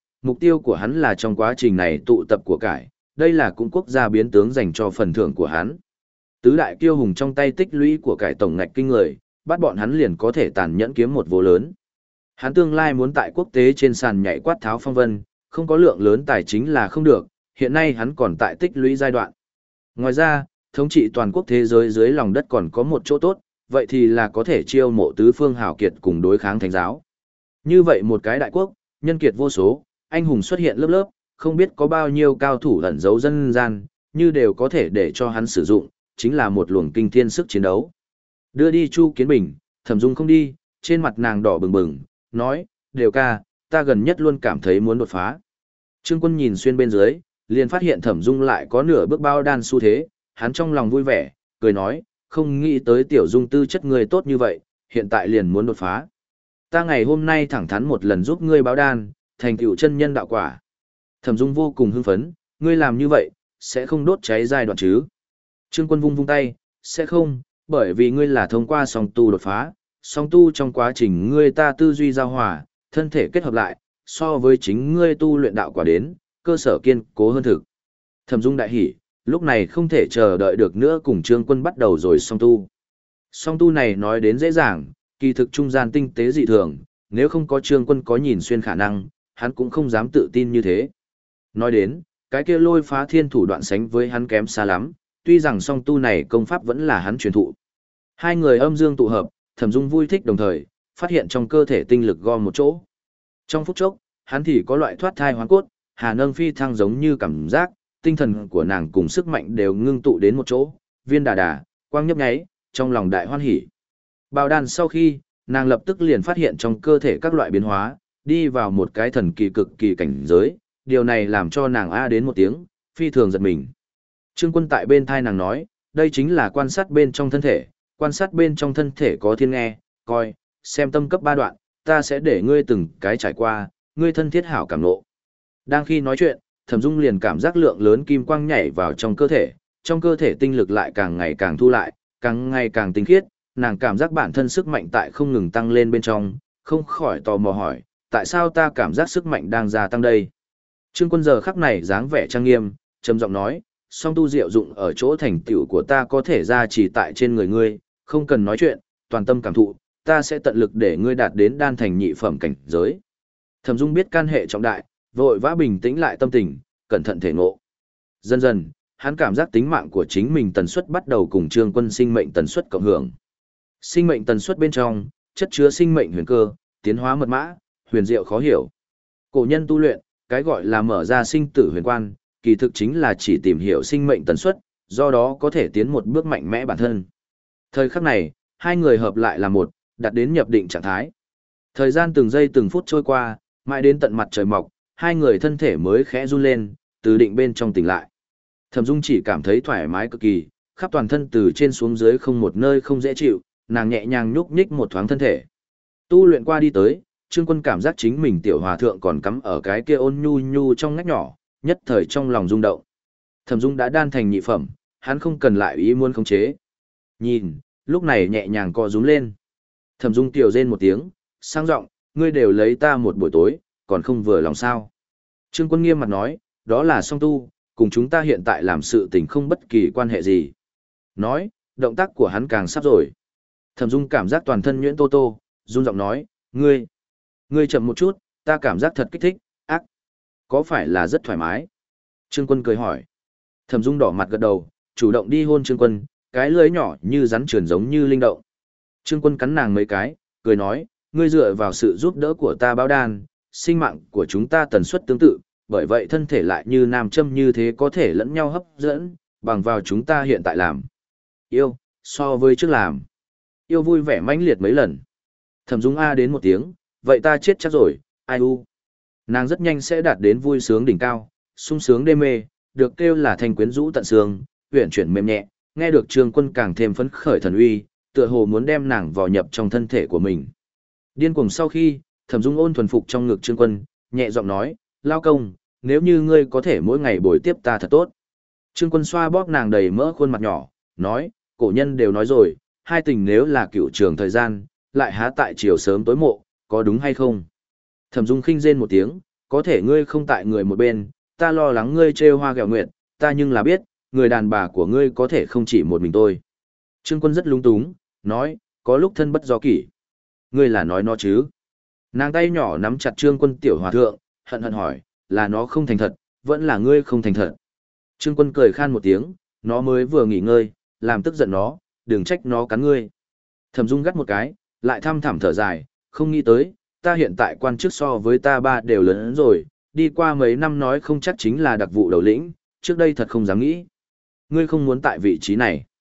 của hắn là trong quá trình này tụ tập của cải, đây là cũng quốc gia biến tướng dành cho phần thưởng của hắn. Tứ đại kiêu hùng trong tay tích lũy của cải tổng ngạch kinh người, bắt bọn hắn liền có thể tàn nhẫn kiếm một vô lớn. Hắn tương lai muốn tại quốc tế trên sàn nhảy quát tháo phong vân, không có lượng lớn tài chính là không được, hiện nay hắn còn tại tích lũy giai đoạn. Ngoài ra, thống trị toàn quốc thế giới dưới lòng đất còn có một chỗ tốt, vậy thì là có thể chiêu mộ tứ phương hào kiệt cùng đối kháng thánh giáo. Như vậy một cái đại quốc, nhân kiệt vô số, anh hùng xuất hiện lớp lớp, không biết có bao nhiêu cao thủ ẩn giấu dân gian, như đều có thể để cho hắn sử dụng, chính là một luồng kinh thiên sức chiến đấu. Đưa đi Chu Kiến Bình, Thẩm Dung không đi, trên mặt nàng đỏ bừng bừng, nói, đều ca, ta gần nhất luôn cảm thấy muốn đột phá. Trương Quân nhìn xuyên bên dưới, liền phát hiện Thẩm Dung lại có nửa bước bao đan xu thế, hắn trong lòng vui vẻ, cười nói, không nghĩ tới tiểu Dung tư chất người tốt như vậy, hiện tại liền muốn đột phá. Ta ngày hôm nay thẳng thắn một lần giúp ngươi báo đan, thành tựu chân nhân đạo quả. Thẩm Dung vô cùng hưng phấn, ngươi làm như vậy, sẽ không đốt cháy giai đoạn chứ. Trương Quân vung vung tay, sẽ không, bởi vì ngươi là thông qua song tu đột phá, song tu trong quá trình ngươi ta tư duy giao hòa, thân thể kết hợp lại, so với chính ngươi tu luyện đạo quả đến, cơ sở kiên cố hơn thực. Thẩm Dung đại hỉ, lúc này không thể chờ đợi được nữa cùng Trương Quân bắt đầu rồi song tu. Song tu này nói đến dễ dàng, kỳ thực trung gian tinh tế dị thường, nếu không có Trương Quân có nhìn xuyên khả năng, hắn cũng không dám tự tin như thế. Nói đến, cái kia lôi phá thiên thủ đoạn sánh với hắn kém xa lắm, tuy rằng song tu này công pháp vẫn là hắn truyền thụ. Hai người âm dương tụ hợp, Thẩm Dung vui thích đồng thời, phát hiện trong cơ thể tinh lực gom một chỗ. Trong phút chốc, hắn thì có loại thoát thai hoán cốt, hà nâng phi thăng giống như cảm giác, tinh thần của nàng cùng sức mạnh đều ngưng tụ đến một chỗ, viên đà đà, quang nhấp nháy, trong lòng đại hoan hỉ. Bào đan sau khi, nàng lập tức liền phát hiện trong cơ thể các loại biến hóa, đi vào một cái thần kỳ cực kỳ cảnh giới, điều này làm cho nàng a đến một tiếng, phi thường giật mình. Trương Quân tại bên thai nàng nói, đây chính là quan sát bên trong thân thể, quan sát bên trong thân thể có thiên nghe, coi, xem tâm cấp 3 đoạn, ta sẽ để ngươi từng cái trải qua, ngươi thân thiết hảo cảm nộ. Đang khi nói chuyện, Thẩm Dung liền cảm giác lượng lớn kim quang nhảy vào trong cơ thể tinh lực lại càng ngày càng thu lại, càng ngày càng tinh khiết, nàng cảm giác bản thân sức mạnh tại không ngừng tăng lên bên trong, không khỏi tò mò hỏi, tại sao ta cảm giác sức mạnh đang gia tăng đây? Trương Quân giờ khắc này dáng vẻ trang nghiêm, trầm giọng nói, song tu diệu dụng ở chỗ thành tựu của ta có thể ra chỉ tại trên người ngươi, không cần nói chuyện, toàn tâm cảm thụ, ta sẽ tận lực để ngươi đạt đến đan thành nhị phẩm cảnh giới. Thẩm Dung biết can hệ trọng đại, vội vã bình tĩnh lại tâm tình, cẩn thận thể ngộ. Dần dần, hắn cảm giác tính mạng của chính mình tần suất bắt đầu cùng Trương Quân sinh mệnh tần suất cộng hưởng. Sinh mệnh tần suất bên trong, chất chứa sinh mệnh huyền cơ, tiến hóa mật mã, huyền diệu khó hiểu. Cổ nhân tu luyện, cái gọi là mở ra sinh tử huyền quan, kỳ thực chính là chỉ tìm hiểu sinh mệnh tần suất, do đó có thể tiến một bước mạnh mẽ bản thân. Thời khắc này, hai người hợp lại là một, đạt đến nhập định trạng thái. Thời gian từng giây từng phút trôi qua, mãi đến tận mặt trời mọc, hai người thân thể mới khẽ run lên, từ định bên trong tỉnh lại. Thẩm Dung chỉ cảm thấy thoải mái cực kỳ, khắp toàn thân từ trên xuống dưới không một nơi không dễ chịu, nàng nhẹ nhàng nhúc nhích một thoáng thân thể. Tu luyện qua đi tới, Trương Quân cảm giác chính mình tiểu hòa thượng còn cắm ở cái kia ôn nhu nhu trong ngách nhỏ, nhất thời trong lòng rung động. Thẩm Dung đã đan thành nhị phẩm, hắn không cần lại ý muốn khống chế. Nhìn, lúc này nhẹ nhàng co rúm lên. Thẩm Dung tiểu rên một tiếng, sang giọng, ngươi đều lấy ta một buổi tối, còn không vừa lòng sao? Trương Quân nghiêm mặt nói, đó là song tu, cùng chúng ta hiện tại làm sự tình không bất kỳ quan hệ gì. Nói, động tác của hắn càng sắp rồi. Thẩm Dung cảm giác toàn thân nhuyễn tô tô, run giọng nói, ngươi chậm một chút, ta cảm giác thật kích thích, ác. Có phải là rất thoải mái? Trương Quân cười hỏi. Thẩm Dung đỏ mặt gật đầu, chủ động đi hôn Trương Quân, cái lưỡi nhỏ như rắn trườn giống như linh động. Trương Quân cắn nàng mấy cái, cười nói, ngươi dựa vào sự giúp đỡ của ta báo đan, sinh mạng của chúng ta tần suất tương tự, bởi vậy thân thể lại như nam châm như thế có thể lẫn nhau hấp dẫn, bằng vào chúng ta hiện tại làm. Yêu, so với trước làm. Yêu vui vẻ mãnh liệt mấy lần. Thẩm Dung a đến một tiếng, vậy ta chết chắc rồi, ai u. Nàng rất nhanh sẽ đạt đến vui sướng đỉnh cao, sung sướng đê mê, được kêu là thanh quyến rũ tận xương, uyển chuyển mềm nhẹ, nghe được Trương Quân càng thêm phấn khởi thần uy, tựa hồ muốn đem nàng vào nhập trong thân thể của mình. Điên cuồng sau khi, Thẩm Dung ôn thuần phục trong ngực Trương Quân, nhẹ giọng nói, lao công, nếu như ngươi có thể mỗi ngày bồi tiếp ta thật tốt. Trương Quân xoa bóp nàng đầy mỡ khuôn mặt nhỏ, nói, cổ nhân đều nói rồi, hai tình nếu là cựu trường thời gian, lại há tại chiều sớm tối mộ, có đúng hay không? Thẩm Dung khinh rên một tiếng, có thể ngươi không tại người một bên, ta lo lắng ngươi trêu hoa ghẹo nguyệt, ta nhưng là biết, người đàn bà của ngươi có thể không chỉ một mình tôi. Trương Quân rất lung túng, nói, có lúc thân bất do kỷ. Ngươi là nói nó chứ? Nàng tay nhỏ nắm chặt Trương Quân tiểu hòa thượng, hận hận hỏi, là nó không thành thật, vẫn là ngươi không thành thật. Trương Quân cười khan một tiếng, nó mới vừa nghỉ ngơi, làm tức giận nó, đừng trách nó cắn ngươi. Thẩm Dung gắt một cái, lại thăm thẳm thở dài, không nghĩ tới, ta hiện tại quan chức so với ta ba đều lớn hơn rồi, đi qua mấy năm nói không chắc chính là đặc vụ đầu lĩnh, trước đây thật không dám nghĩ. Ngươi không muốn tại vị trí này.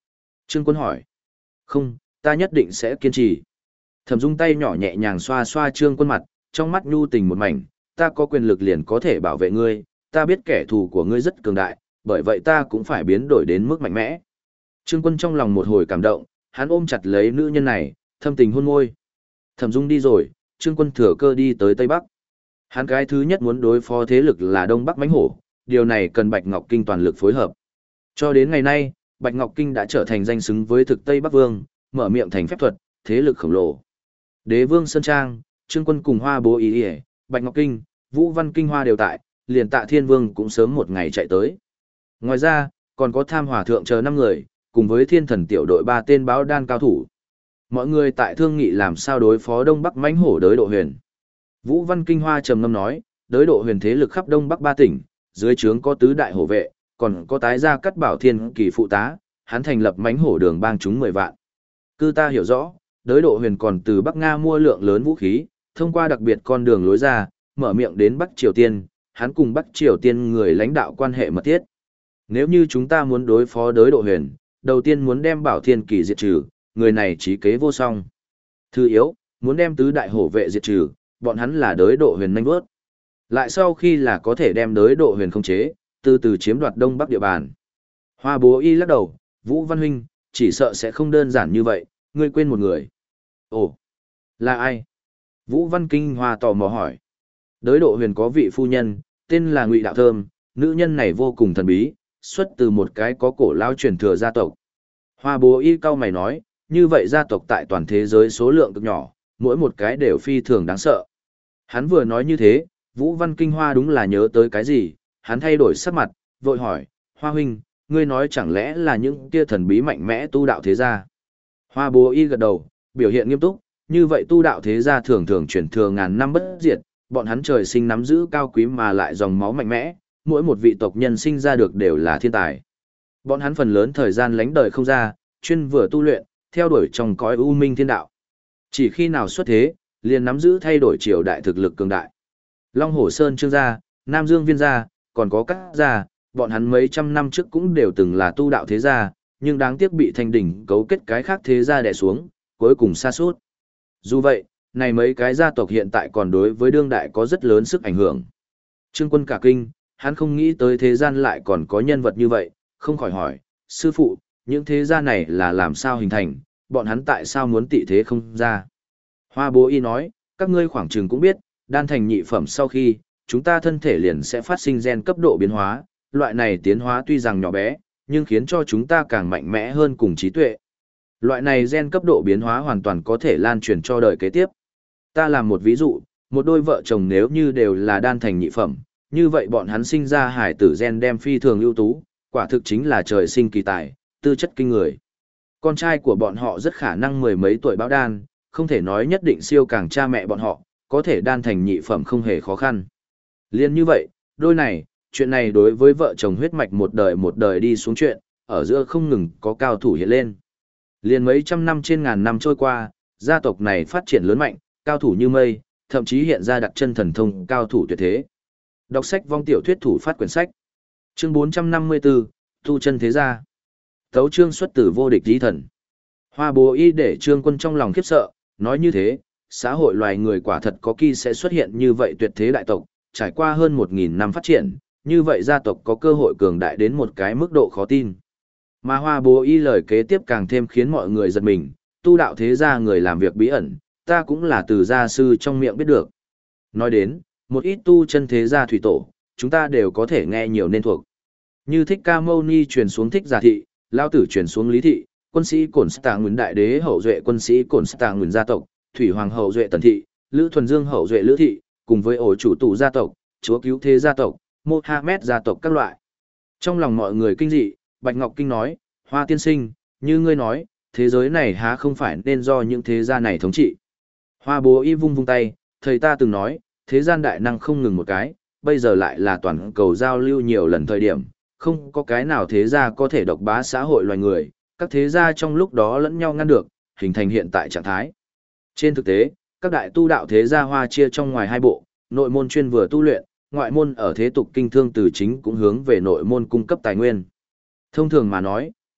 Trương Quân hỏi. Không, ta nhất định sẽ kiên trì. Thẩm Dung tay nhỏ nhẹ nhàng xoa xoa Trương Quân mặt, trong mắt nhu tình một mảnh, ta có quyền lực liền có thể bảo vệ ngươi, ta biết kẻ thù của ngươi rất cường đại, bởi vậy ta cũng phải biến đổi đến mức mạnh mẽ. Trương Quân trong lòng một hồi cảm động, hắn ôm chặt lấy nữ nhân này, thâm tình hôn môi. Thẩm Dung đi rồi, Trương Quân thừa cơ đi tới Tây Bắc. Hắn cái thứ nhất muốn đối phó thế lực là Đông Bắc Mãnh Hổ, điều này cần Bạch Ngọc Kinh toàn lực phối hợp. Cho đến ngày nay, Bạch Ngọc Kinh đã trở thành danh xứng với thực Tây Bắc Vương, mở miệng thành phép thuật, thế lực khổng lồ. Đế Vương Sơn Trang, Trương Quân cùng Hoa Bố Ý, Bạch Ngọc Kinh, Vũ Văn Kinh Hoa đều tại, liền Tạ Thiên Vương cũng sớm một ngày chạy tới. Ngoài ra, còn có Tham Hòa Thượng chờ 5 người, cùng với Thiên Thần tiểu đội 3 tên báo đan cao thủ. Mọi người tại thương nghị làm sao đối phó Đông Bắc Mãnh Hổ Đới Độ Huyền. Vũ Văn Kinh Hoa trầm ngâm nói, Đới Độ Huyền thế lực khắp Đông Bắc 3 tỉnh, dưới trướng có tứ đại hổ vệ, còn có tái gia Cắt Bảo Thiên kỳ phụ tá, hắn thành lập Mãnh Hổ Đường bang chúng 10 vạn. Cư ta hiểu rõ, Đới Độ Huyền còn từ Bắc Nga mua lượng lớn vũ khí, thông qua đặc biệt con đường lối ra, mở miệng đến Bắc Triều Tiên, hắn cùng Bắc Triều Tiên người lãnh đạo quan hệ mật thiết. Nếu như chúng ta muốn đối phó Đới Độ Huyền, đầu tiên muốn đem Bảo Thiên kỳ diệt trừ, người này trí kế vô song. Thứ yếu, muốn đem tứ đại hổ vệ diệt trừ, bọn hắn là Đới Độ Huyền nhanh bước. Lại sau khi là có thể đem Đới Độ Huyền khống chế, từ từ chiếm đoạt Đông Bắc địa bàn. Hoa Bố Y lắc đầu, Vũ Văn Huynh, chỉ sợ sẽ không đơn giản như vậy, ngươi quên một người. Ồ, là ai? Vũ Văn Kinh Hoa tò mò hỏi. Đới Độ Huyền có vị phu nhân, tên là Ngụy Đạo Thơm, nữ nhân này vô cùng thần bí, xuất từ một cái có cổ lao truyền thừa gia tộc. Hoa Bố Y cau mày nói, như vậy gia tộc tại toàn thế giới số lượng cực nhỏ, mỗi một cái đều phi thường đáng sợ. Hắn vừa nói như thế, Vũ Văn Kinh Hoa đúng là nhớ tới cái gì, hắn thay đổi sắc mặt, vội hỏi, Hoa huynh, ngươi nói chẳng lẽ là những kia thần bí mạnh mẽ tu đạo thế gia? Hoa Bố Y gật đầu, biểu hiện nghiêm túc, như vậy tu đạo thế gia thường thường truyền thừa ngàn năm bất diệt, bọn hắn trời sinh nắm giữ cao quý mà lại dòng máu mạnh mẽ, mỗi một vị tộc nhân sinh ra được đều là thiên tài. Bọn hắn phần lớn thời gian lánh đời không ra, chuyên vừa tu luyện, theo đuổi trong cõi u minh thiên đạo. Chỉ khi nào xuất thế, liền nắm giữ thay đổi triều đại thực lực cường đại. Long Hổ Sơn Trương gia, Nam Dương Viên gia, còn có các gia, bọn hắn mấy trăm năm trước cũng đều từng là tu đạo thế gia, nhưng đáng tiếc bị Thanh Đỉnh cấu kết cái khác thế gia đè xuống, cuối cùng sa sút. Dù vậy, này mấy cái gia tộc hiện tại còn đối với đương đại có rất lớn sức ảnh hưởng. Trương Quân cả kinh, hắn không nghĩ tới thế gian lại còn có nhân vật như vậy, không khỏi hỏi, sư phụ, những thế gia này là làm sao hình thành, bọn hắn tại sao muốn tị thế không ra. Hoa Bố Y nói, các ngươi khoảng chừng cũng biết, đan thành nhị phẩm sau khi, chúng ta thân thể liền sẽ phát sinh gen cấp độ biến hóa, loại này tiến hóa tuy rằng nhỏ bé, nhưng khiến cho chúng ta càng mạnh mẽ hơn cùng trí tuệ. Loại này gen cấp độ biến hóa hoàn toàn có thể lan truyền cho đời kế tiếp. Ta làm một ví dụ, một đôi vợ chồng nếu như đều là đan thành nhị phẩm, như vậy bọn hắn sinh ra hải tử gen đem phi thường ưu tú, quả thực chính là trời sinh kỳ tài, tư chất kinh người. Con trai của bọn họ rất khả năng mười mấy tuổi báo đan, không thể nói nhất định siêu càng cha mẹ bọn họ, có thể đan thành nhị phẩm không hề khó khăn. Liên như vậy, đôi này, chuyện này đối với vợ chồng huyết mạch một đời đi xuống chuyện, ở giữa không ngừng có cao thủ hiện lên. Liên mấy trăm năm trên ngàn năm trôi qua, gia tộc này phát triển lớn mạnh, cao thủ như mây, thậm chí hiện ra đặt chân thần thông cao thủ tuyệt thế. Đọc sách vong tiểu thuyết thủ phát quyển sách. Chương 454, tu chân thế gia. Tấu chương xuất từ vô địch chí thần. Hoa Bố Y để Trương Quân trong lòng khiếp sợ, nói như thế, xã hội loài người quả thật có kỳ sẽ xuất hiện như vậy tuyệt thế đại tộc, trải qua hơn 1000 năm phát triển, như vậy gia tộc có cơ hội cường đại đến một cái mức độ khó tin. Mà Hoa Bố Y lời kế tiếp càng thêm khiến mọi người giật mình, tu đạo thế gia người làm việc bí ẩn, ta cũng là từ gia sư trong miệng biết được. Nói đến, một ít tu chân thế gia thủy tổ, chúng ta đều có thể nghe nhiều nên thuộc. Như Thích Ca Mâu Ni truyền xuống Thích Giả Thị, Lao Tử truyền xuống Lý Thị, quân sĩ Cổn Stà Nguyên Đại Đế hậu duệ quân sĩ Cổn Stà Nguyên gia tộc, Thủy Hoàng hậu duệ Tần Thị, Lữ Thuần Dương hậu duệ Lữ Thị, cùng với ổ chủ tụ gia tộc, chúa cứu thế gia tộc, Mohammed gia tộc các loại. Trong lòng mọi người kinh dị, Bạch Ngọc Kinh nói, Hoa tiên sinh, như ngươi nói, thế giới này há không phải nên do những thế gia này thống trị. Hoa Bố Y vung vung tay, thầy ta từng nói, thế gian đại năng không ngừng một cái, bây giờ lại là toàn cầu giao lưu nhiều lần thời điểm, không có cái nào thế gia có thể độc bá xã hội loài người, các thế gia trong lúc đó lẫn nhau ngăn được, hình thành hiện tại trạng thái. Trên thực tế, các đại tu đạo thế gia Hoa chia trong ngoài hai bộ, nội môn chuyên vừa tu luyện, ngoại môn ở thế tục kinh thương từ chính cũng hướng về nội môn cung cấp tài nguyên. Thông thường mà nói,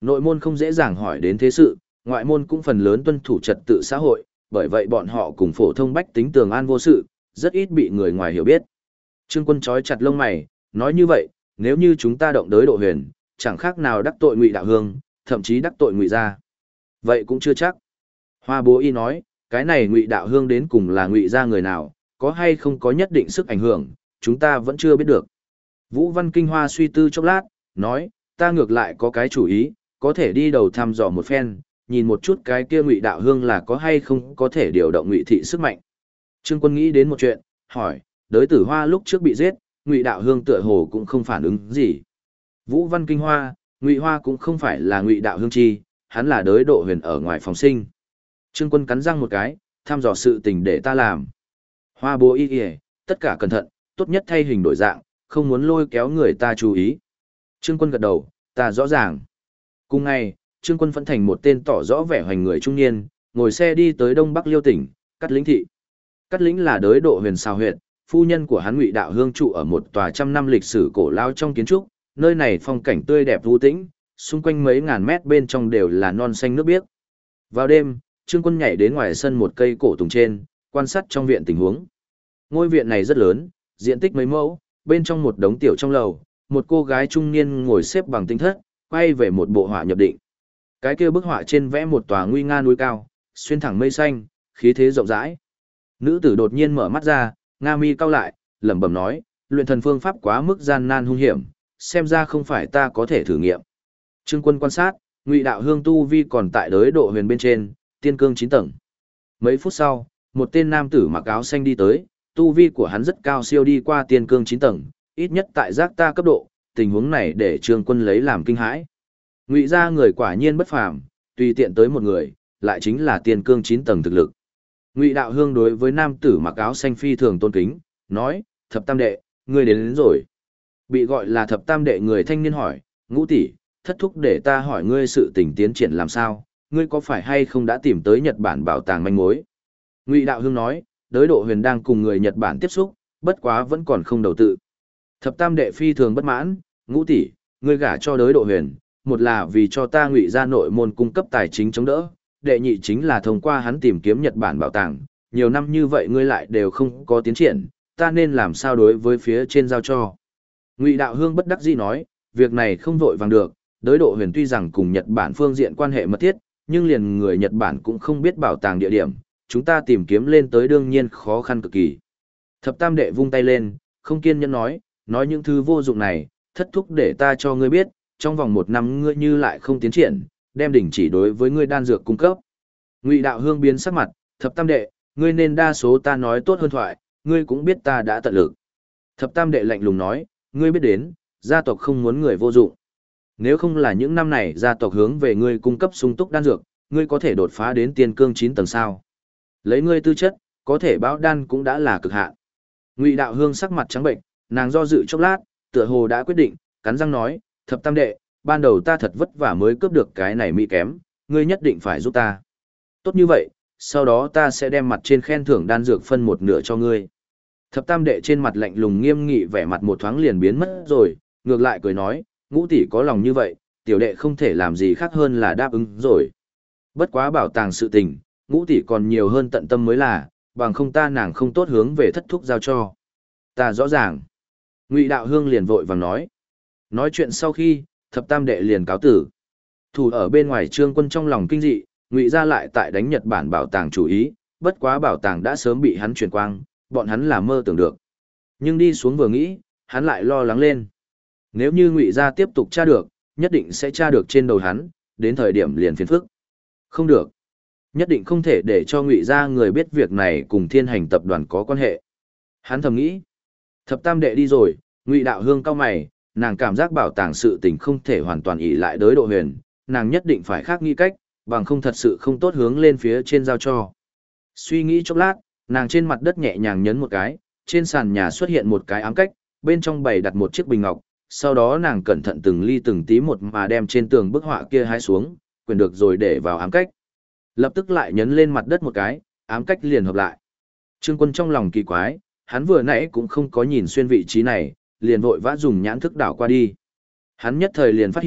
Nội môn không dễ dàng hỏi đến thế sự, ngoại môn cũng phần lớn tuân thủ trật tự xã hội, bởi vậy bọn họ cùng phổ thông bách tính tường an vô sự, rất ít bị người ngoài hiểu biết. Trương Quân chói chặt lông mày, nói như vậy, nếu như chúng ta động đới Độ Huyền, chẳng khác nào đắc tội Ngụy Đạo Hương, thậm chí đắc tội Ngụy gia. Vậy cũng chưa chắc. Hoa Bố Y nói, cái này Ngụy Đạo Hương đến cùng là Ngụy gia người nào, có hay không có nhất định sức ảnh hưởng, chúng ta vẫn chưa biết được. Vũ Văn Kinh Hoa suy tư chốc lát, nói, ta ngược lại có cái chủ ý, có thể đi đầu thăm dò một phen, nhìn một chút cái kia Ngụy Đạo Hương là có hay không có thể điều động Ngụy thị sức mạnh. Trương Quân nghĩ đến một chuyện, hỏi, đới Tử Hoa lúc trước bị giết, Ngụy Đạo Hương tựa hồ cũng không phản ứng gì. Vũ Văn Kinh Hoa, Ngụy Hoa cũng không phải là Ngụy Đạo Hương chi, hắn là đới Độ Huyền ở ngoài phòng sinh. Trương Quân cắn răng một cái, thăm dò sự tình để ta làm. Hoa Bố Y kìa, tất cả cẩn thận, tốt nhất thay hình đổi dạng, không muốn lôi kéo người ta chú ý. Trương Quân gật đầu, ta rõ ràng. Cùng ngày, Trương Quân phân thành một tên tỏ rõ vẻ hoành người trung niên, ngồi xe đi tới Đông Bắc Liêu tỉnh, Cát Lĩnh thị. Cát Lĩnh là đới Độ Huyền xào huyện, phu nhân của hắn Ngụy Đạo Hương trụ ở một tòa trăm năm lịch sử cổ lao trong kiến trúc, nơi này phong cảnh tươi đẹp vũ tĩnh, xung quanh mấy ngàn mét bên trong đều là non xanh nước biếc. Vào đêm, Trương Quân nhảy đến ngoài sân một cây cổ tùng trên, quan sát trong viện tình huống. Ngôi viện này rất lớn, diện tích mấy mẫu, bên trong một đống tiểu trong lầu, một cô gái trung niên ngồi xếp bằng tinh thất, quay về một bộ họa nhập định. Cái kia bức họa trên vẽ một tòa nguy nga núi cao, xuyên thẳng mây xanh, khí thế rộng rãi. Nữ tử đột nhiên mở mắt ra, nga mi cau lại, lẩm bẩm nói, luyện thần phương pháp quá mức gian nan hung hiểm, xem ra không phải ta có thể thử nghiệm. Trương Quân quan sát, Ngụy Đạo Hương tu vi còn tại đới Độ Huyền bên trên, tiên cương 9 tầng. Mấy phút sau, một tên nam tử mặc áo xanh đi tới, tu vi của hắn rất cao, siêu đi qua tiên cương 9 tầng, ít nhất tại giác ta cấp độ, tình huống này để Trương Quân lấy làm kinh hãi. Ngụy gia người quả nhiên bất phàm, tùy tiện tới một người, lại chính là tiên cương 9 tầng thực lực. Ngụy Đạo Hương đối với nam tử mặc áo xanh phi thường tôn kính, nói, thập tam đệ, ngươi đến rồi. Bị gọi là thập tam đệ người thanh niên hỏi, Ngũ tỷ, thất thúc để ta hỏi ngươi sự tình tiến triển làm sao, ngươi có phải hay không đã tìm tới Nhật Bản bảo tàng manh mối? Ngụy Đạo Hương nói, đới Độ Huyền đang cùng người Nhật Bản tiếp xúc, bất quá vẫn còn không đầu tự. Thập tam đệ phi thường bất mãn, Ngũ tỷ, ngươi gả cho đới Độ Huyền, một là vì cho ta Ngụy gia nội môn cung cấp tài chính chống đỡ, đệ nhị chính là thông qua hắn tìm kiếm Nhật Bản bảo tàng, nhiều năm như vậy ngươi lại đều không có tiến triển, ta nên làm sao đối với phía trên giao cho. Ngụy Đạo Hương bất đắc dĩ nói, việc này không vội vàng được, đới Độ Huyền tuy rằng cùng Nhật Bản phương diện quan hệ mật thiết, nhưng liền người Nhật Bản cũng không biết bảo tàng địa điểm, chúng ta tìm kiếm lên tới đương nhiên khó khăn cực kỳ. Thập tam đệ vung tay lên, không kiên nhẫn nói những thứ vô dụng này, thất thúc để ta cho ngươi biết, trong vòng 1 năm ngươi như lại không tiến triển, đem đình chỉ đối với ngươi đan dược cung cấp. Ngụy Đạo Hương biến sắc mặt, thập tam đệ, ngươi nên đa số ta nói tốt hơn thoại, ngươi cũng biết ta đã tận lực. Thập tam đệ lạnh lùng nói, ngươi biết đến, gia tộc không muốn người vô dụng. Nếu không là những năm này gia tộc hướng về ngươi cung cấp sung túc đan dược, ngươi có thể đột phá đến tiên cương 9 tầng sao. Lấy ngươi tư chất, có thể báo đan cũng đã là cực hạn. Ngụy Đạo Hương sắc mặt trắng bệnh, nàng do dự chốc lát, tựa hồ đã quyết định, cắn răng nói, thập tam đệ, ban đầu ta thật vất vả mới cướp được cái này mỹ kém, ngươi nhất định phải giúp ta. Tốt như vậy, sau đó ta sẽ đem mặt trên khen thưởng đan dược phân 1/2 cho ngươi. Thập tam đệ trên mặt lạnh lùng nghiêm nghị, vẻ mặt một thoáng liền biến mất rồi, ngược lại cười nói, Ngũ tỷ có lòng như vậy, tiểu đệ không thể làm gì khác hơn là đáp ứng rồi. Bất quá bảo tàng sự tình, Ngũ tỷ còn nhiều hơn tận tâm mới là, bằng không ta nàng không tốt hướng về thất thúc giao cho. Ta rõ ràng. Ngụy Đạo Hương liền vội vàng nói. Nói chuyện sau khi, thập tam đệ liền cáo tử. Thủ ở bên ngoài Trương Quân trong lòng kinh dị, Ngụy gia lại tại đánh Nhật Bản bảo tàng chủ ý, bất quá bảo tàng đã sớm bị hắn truyền quang, bọn hắn là mơ tưởng được. Nhưng đi xuống vừa nghĩ, hắn lại lo lắng lên. Nếu như Ngụy gia tiếp tục tra được, nhất định sẽ tra được trên đầu hắn, đến thời điểm liền phiền phức. Không được. Nhất định không thể để cho Ngụy gia người biết việc này cùng Thiên Hành tập đoàn có quan hệ. Hắn thầm nghĩ. Thập tam đệ đi rồi, Ngụy Đạo Hương cau mày, nàng cảm giác bảo tàng sự tình không thể hoàn toàn ỷ lại đới Độ Huyền, nàng nhất định phải khác nghĩ cách, bằng không thật sự không tốt hướng lên phía trên giao cho. Suy nghĩ chốc lát, nàng trên mặt đất nhẹ nhàng nhấn một cái, trên sàn nhà xuất hiện một cái ám cách, bên trong bày đặt một chiếc bình ngọc, sau đó nàng cẩn thận từng ly từng tí một mà đem trên tường bức họa kia hái xuống, quyển được rồi để vào ám cách. Lập tức lại nhấn lên mặt đất một cái, ám cách liền hợp lại. Trương Quân trong lòng kỳ quái, hắn vừa nãy cũng không có nhìn xuyên vị trí này, liền vội vã dùng nhãn thức đảo qua đi. Hắn nhất thời liền phát hiện,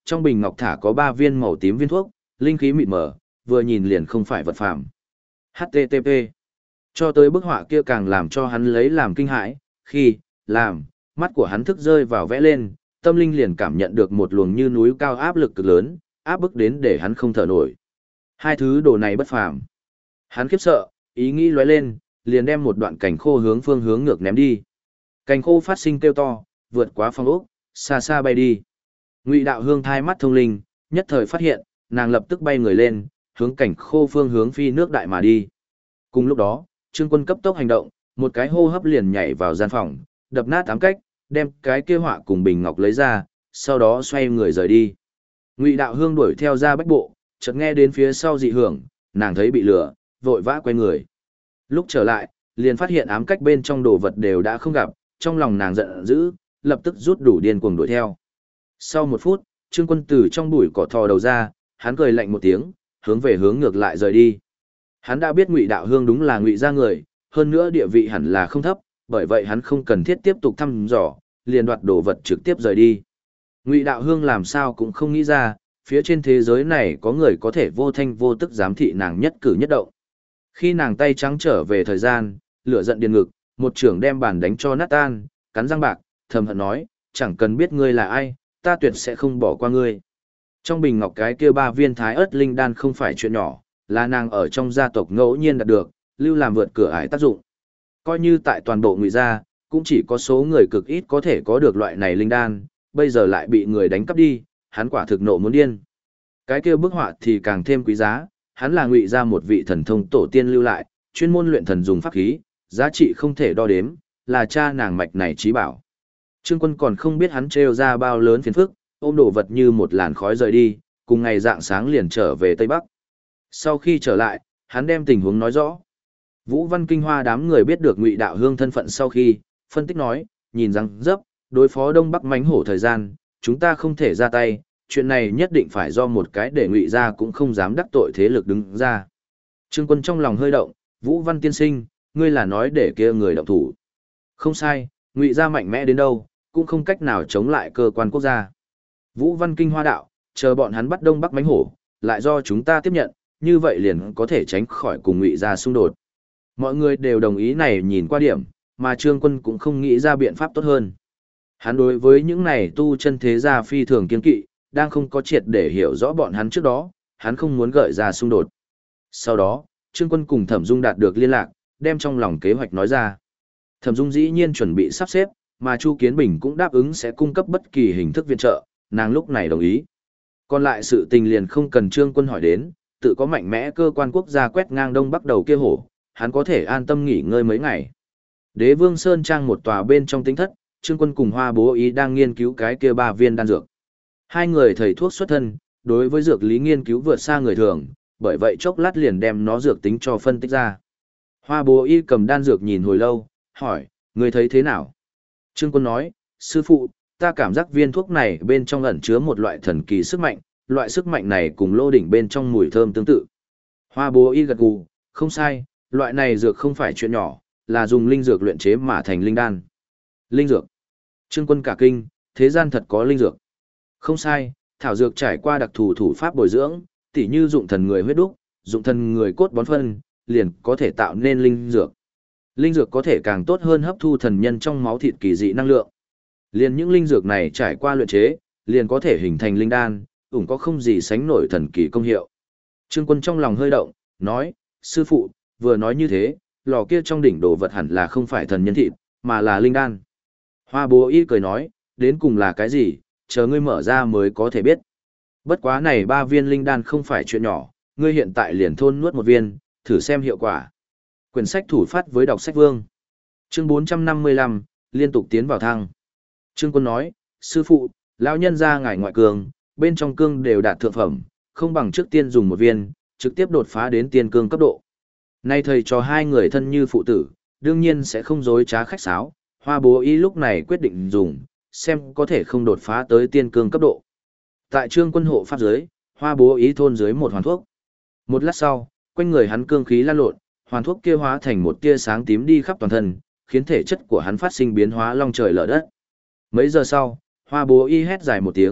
trong bình ngọc thả có 3 viên màu tím viên thuốc, linh khí mịt mờ, vừa nhìn liền không phải vật phàm. HTTP. Cho tới bức họa kia càng làm cho hắn lấy làm kinh hãi, khi làm mắt của hắn thức rơi vào vẽ lên, tâm linh liền cảm nhận được một luồng như núi cao áp lực cực lớn, áp bức đến để hắn không thở nổi. Hai thứ đồ này bất phàm. Hắn khiếp sợ, ý nghĩ lóe lên, liền đem một đoạn cành khô hướng phương hướng ngược ném đi. Cành khô phát sinh kêu to, vượt quá phong ốc, xa xa bay đi. Ngụy Đạo Hương thai mắt thông linh, nhất thời phát hiện, nàng lập tức bay người lên, hướng cảnh khô phương hướng phi nước đại mà đi. Cùng lúc đó, Trương Quân cấp tốc hành động, một cái hô hấp liền nhảy vào gian phòng, đập nát ám cách, đem cái kia họa cùng bình ngọc lấy ra, sau đó xoay người rời đi. Ngụy Đạo Hương đuổi theo ra bách bộ, chợt nghe đến phía sau dị hưởng, nàng thấy bị lửa, vội vã quay người. Lúc trở lại, liền phát hiện ám cách bên trong đồ vật đều đã không gặp, trong lòng nàng giận dữ, lập tức rút đủ điên cuồng đuổi theo. Sau một phút, Trương Quân từ trong bụi cỏ thò đầu ra, hắn cười lạnh một tiếng, hướng ngược lại rời đi. Hắn đã biết Ngụy Đạo Hương đúng là Ngụy gia người, hơn nữa địa vị hẳn là không thấp, bởi vậy hắn không cần thiết tiếp tục thăm dò, liền đoạt đồ vật trực tiếp rời đi. Ngụy Đạo Hương làm sao cũng không nghĩ ra, phía trên thế giới này có người có thể vô thanh vô tức giám thị nàng nhất cử nhất động. Khi nàng tay trắng trở về thời gian, lửa giận điên ngực, một trưởng đem bàn đánh cho nát tan, cắn răng bạc, thầm hận nói, chẳng cần biết ngươi là ai, ta tuyệt sẽ không bỏ qua ngươi. Trong bình ngọc cái kia 3 viên thái ớt linh đan không phải chuyện nhỏ, là nàng ở trong gia tộc ngẫu nhiên đạt được, lưu làm vượt cửa ải tác dụng. Coi như tại toàn bộ Ngụy gia, cũng chỉ có số người cực ít có thể có được loại này linh đan, bây giờ lại bị người đánh cắp đi, hắn quả thực nộ muốn điên. Cái kia bức họa thì càng thêm quý giá, hắn là Ngụy gia một vị thần thông tổ tiên lưu lại, chuyên môn luyện thần dùng pháp khí, giá trị không thể đo đếm, là cha nàng mạch này trí bảo. Trương Quân còn không biết hắn trêu ra bao lớn phiền phức, ôm đồ vật như một làn khói rời đi, cùng ngày dạng sáng liền trở về Tây Bắc. Sau khi trở lại, hắn đem tình huống nói rõ. Vũ Văn Kinh Hoa đám người biết được Ngụy Đạo Hương thân phận sau khi, phân tích nói, nhìn rằng dấp, đối phó Đông Bắc mánh hổ thời gian, chúng ta không thể ra tay, chuyện này nhất định phải do một cái để Ngụy gia cũng không dám đắc tội thế lực đứng ra. Trương Quân trong lòng hơi động, Vũ Văn tiên sinh, ngươi là nói để kia người động thủ. Không sai, Ngụy gia mạnh mẽ đến đâu, cũng không cách nào chống lại cơ quan quốc gia. Vũ Văn Kinh Hoa đạo, chờ bọn hắn bắt Đông Bắc mánh hổ, lại do chúng ta tiếp nhận, như vậy liền có thể tránh khỏi cùng Ngụy gia xung đột. Mọi người đều đồng ý này nhìn qua điểm, mà Trương Quân cũng không nghĩ ra biện pháp tốt hơn. Hắn đối với những này tu chân thế gia phi thường kiên kỵ, đang không có triệt để hiểu rõ bọn hắn trước đó, hắn không muốn gợi ra xung đột. Sau đó, Trương Quân cùng Thẩm Dung đạt được liên lạc, đem trong lòng kế hoạch nói ra. Thẩm Dung dĩ nhiên chuẩn bị sắp xếp, mà Chu Kiến Bình cũng đáp ứng sẽ cung cấp bất kỳ hình thức viện trợ, nàng lúc này đồng ý. Còn lại sự tình liền không cần Trương Quân hỏi đến, tự có mạnh mẽ cơ quan quốc gia quét ngang Đông Bắc đầu kia hổ, hắn có thể an tâm nghỉ ngơi mấy ngày. Đế Vương Sơn Trang một tòa bên trong tính thất, Trương Quân cùng Hoa Bố Ý đang nghiên cứu cái kia 3 viên đan dược. Hai người thầy thuốc xuất thân, đối với dược lý nghiên cứu vượt xa người thường, bởi vậy chốc lát liền đem nó dược tính cho phân tích ra. Hoa Bố Y cầm đan dược nhìn hồi lâu, hỏi, người thấy thế nào? Trương Quân nói, sư phụ, ta cảm giác viên thuốc này bên trong ẩn chứa một loại thần kỳ sức mạnh, loại sức mạnh này cùng lô đỉnh bên trong mùi thơm tương tự. Hoa Bố Y gật gù, không sai, loại này dược không phải chuyện nhỏ, là dùng linh dược luyện chế mà thành linh đan. Linh dược. Trương Quân cả kinh, thế gian thật có linh dược. Không sai, thảo dược trải qua đặc thù thủ pháp bồi dưỡng, tỉ như dụng thần người huyết đúc, dụng thần người cốt bón phân, liền có thể tạo nên linh dược. Linh dược có thể càng tốt hơn hấp thu thần nhân trong máu thịt kỳ dị năng lượng. Liền những linh dược này trải qua luyện chế, liền có thể hình thành linh đan, ủng có không gì sánh nổi thần kỳ công hiệu. Trương Quân trong lòng hơi động, nói, sư phụ, vừa nói như thế, lò kia trong đỉnh đồ vật hẳn là không phải thần nhân thịt, mà là linh đan. Hoa Bố Y cười nói, đến cùng là cái gì, chờ ngươi mở ra mới có thể biết. Bất quá này 3 viên linh đan không phải chuyện nhỏ, ngươi hiện tại liền thôn nuốt một viên, thử xem hiệu quả. Quyển sách thủ phát với đọc sách vương. Chương 455, liên tục tiến vào thăng. Trương Quân nói, sư phụ, lão nhân ra ngải ngoại cường, bên trong cương đều đạt thượng phẩm, không bằng trước tiên dùng một viên, trực tiếp đột phá đến tiên cương cấp độ. Nay thầy cho hai người thân như phụ tử, đương nhiên sẽ không dối trá khách sáo, Hoa Bố Y lúc này quyết định dùng, xem có thể không đột phá tới tiên cương cấp độ. Tại Trương Quân hộ pháp dưới, Hoa Bố Y thôn dưới một hoàn thuốc. Một lát sau, quanh người hắn cương khí lan lộn, hoàn thuốc kia hóa thành một tia sáng tím đi khắp toàn thân, khiến thể chất của hắn phát sinh biến hóa long trời lở đất. Mấy giờ sau, Hoa Bố Y hét dài một tiếng,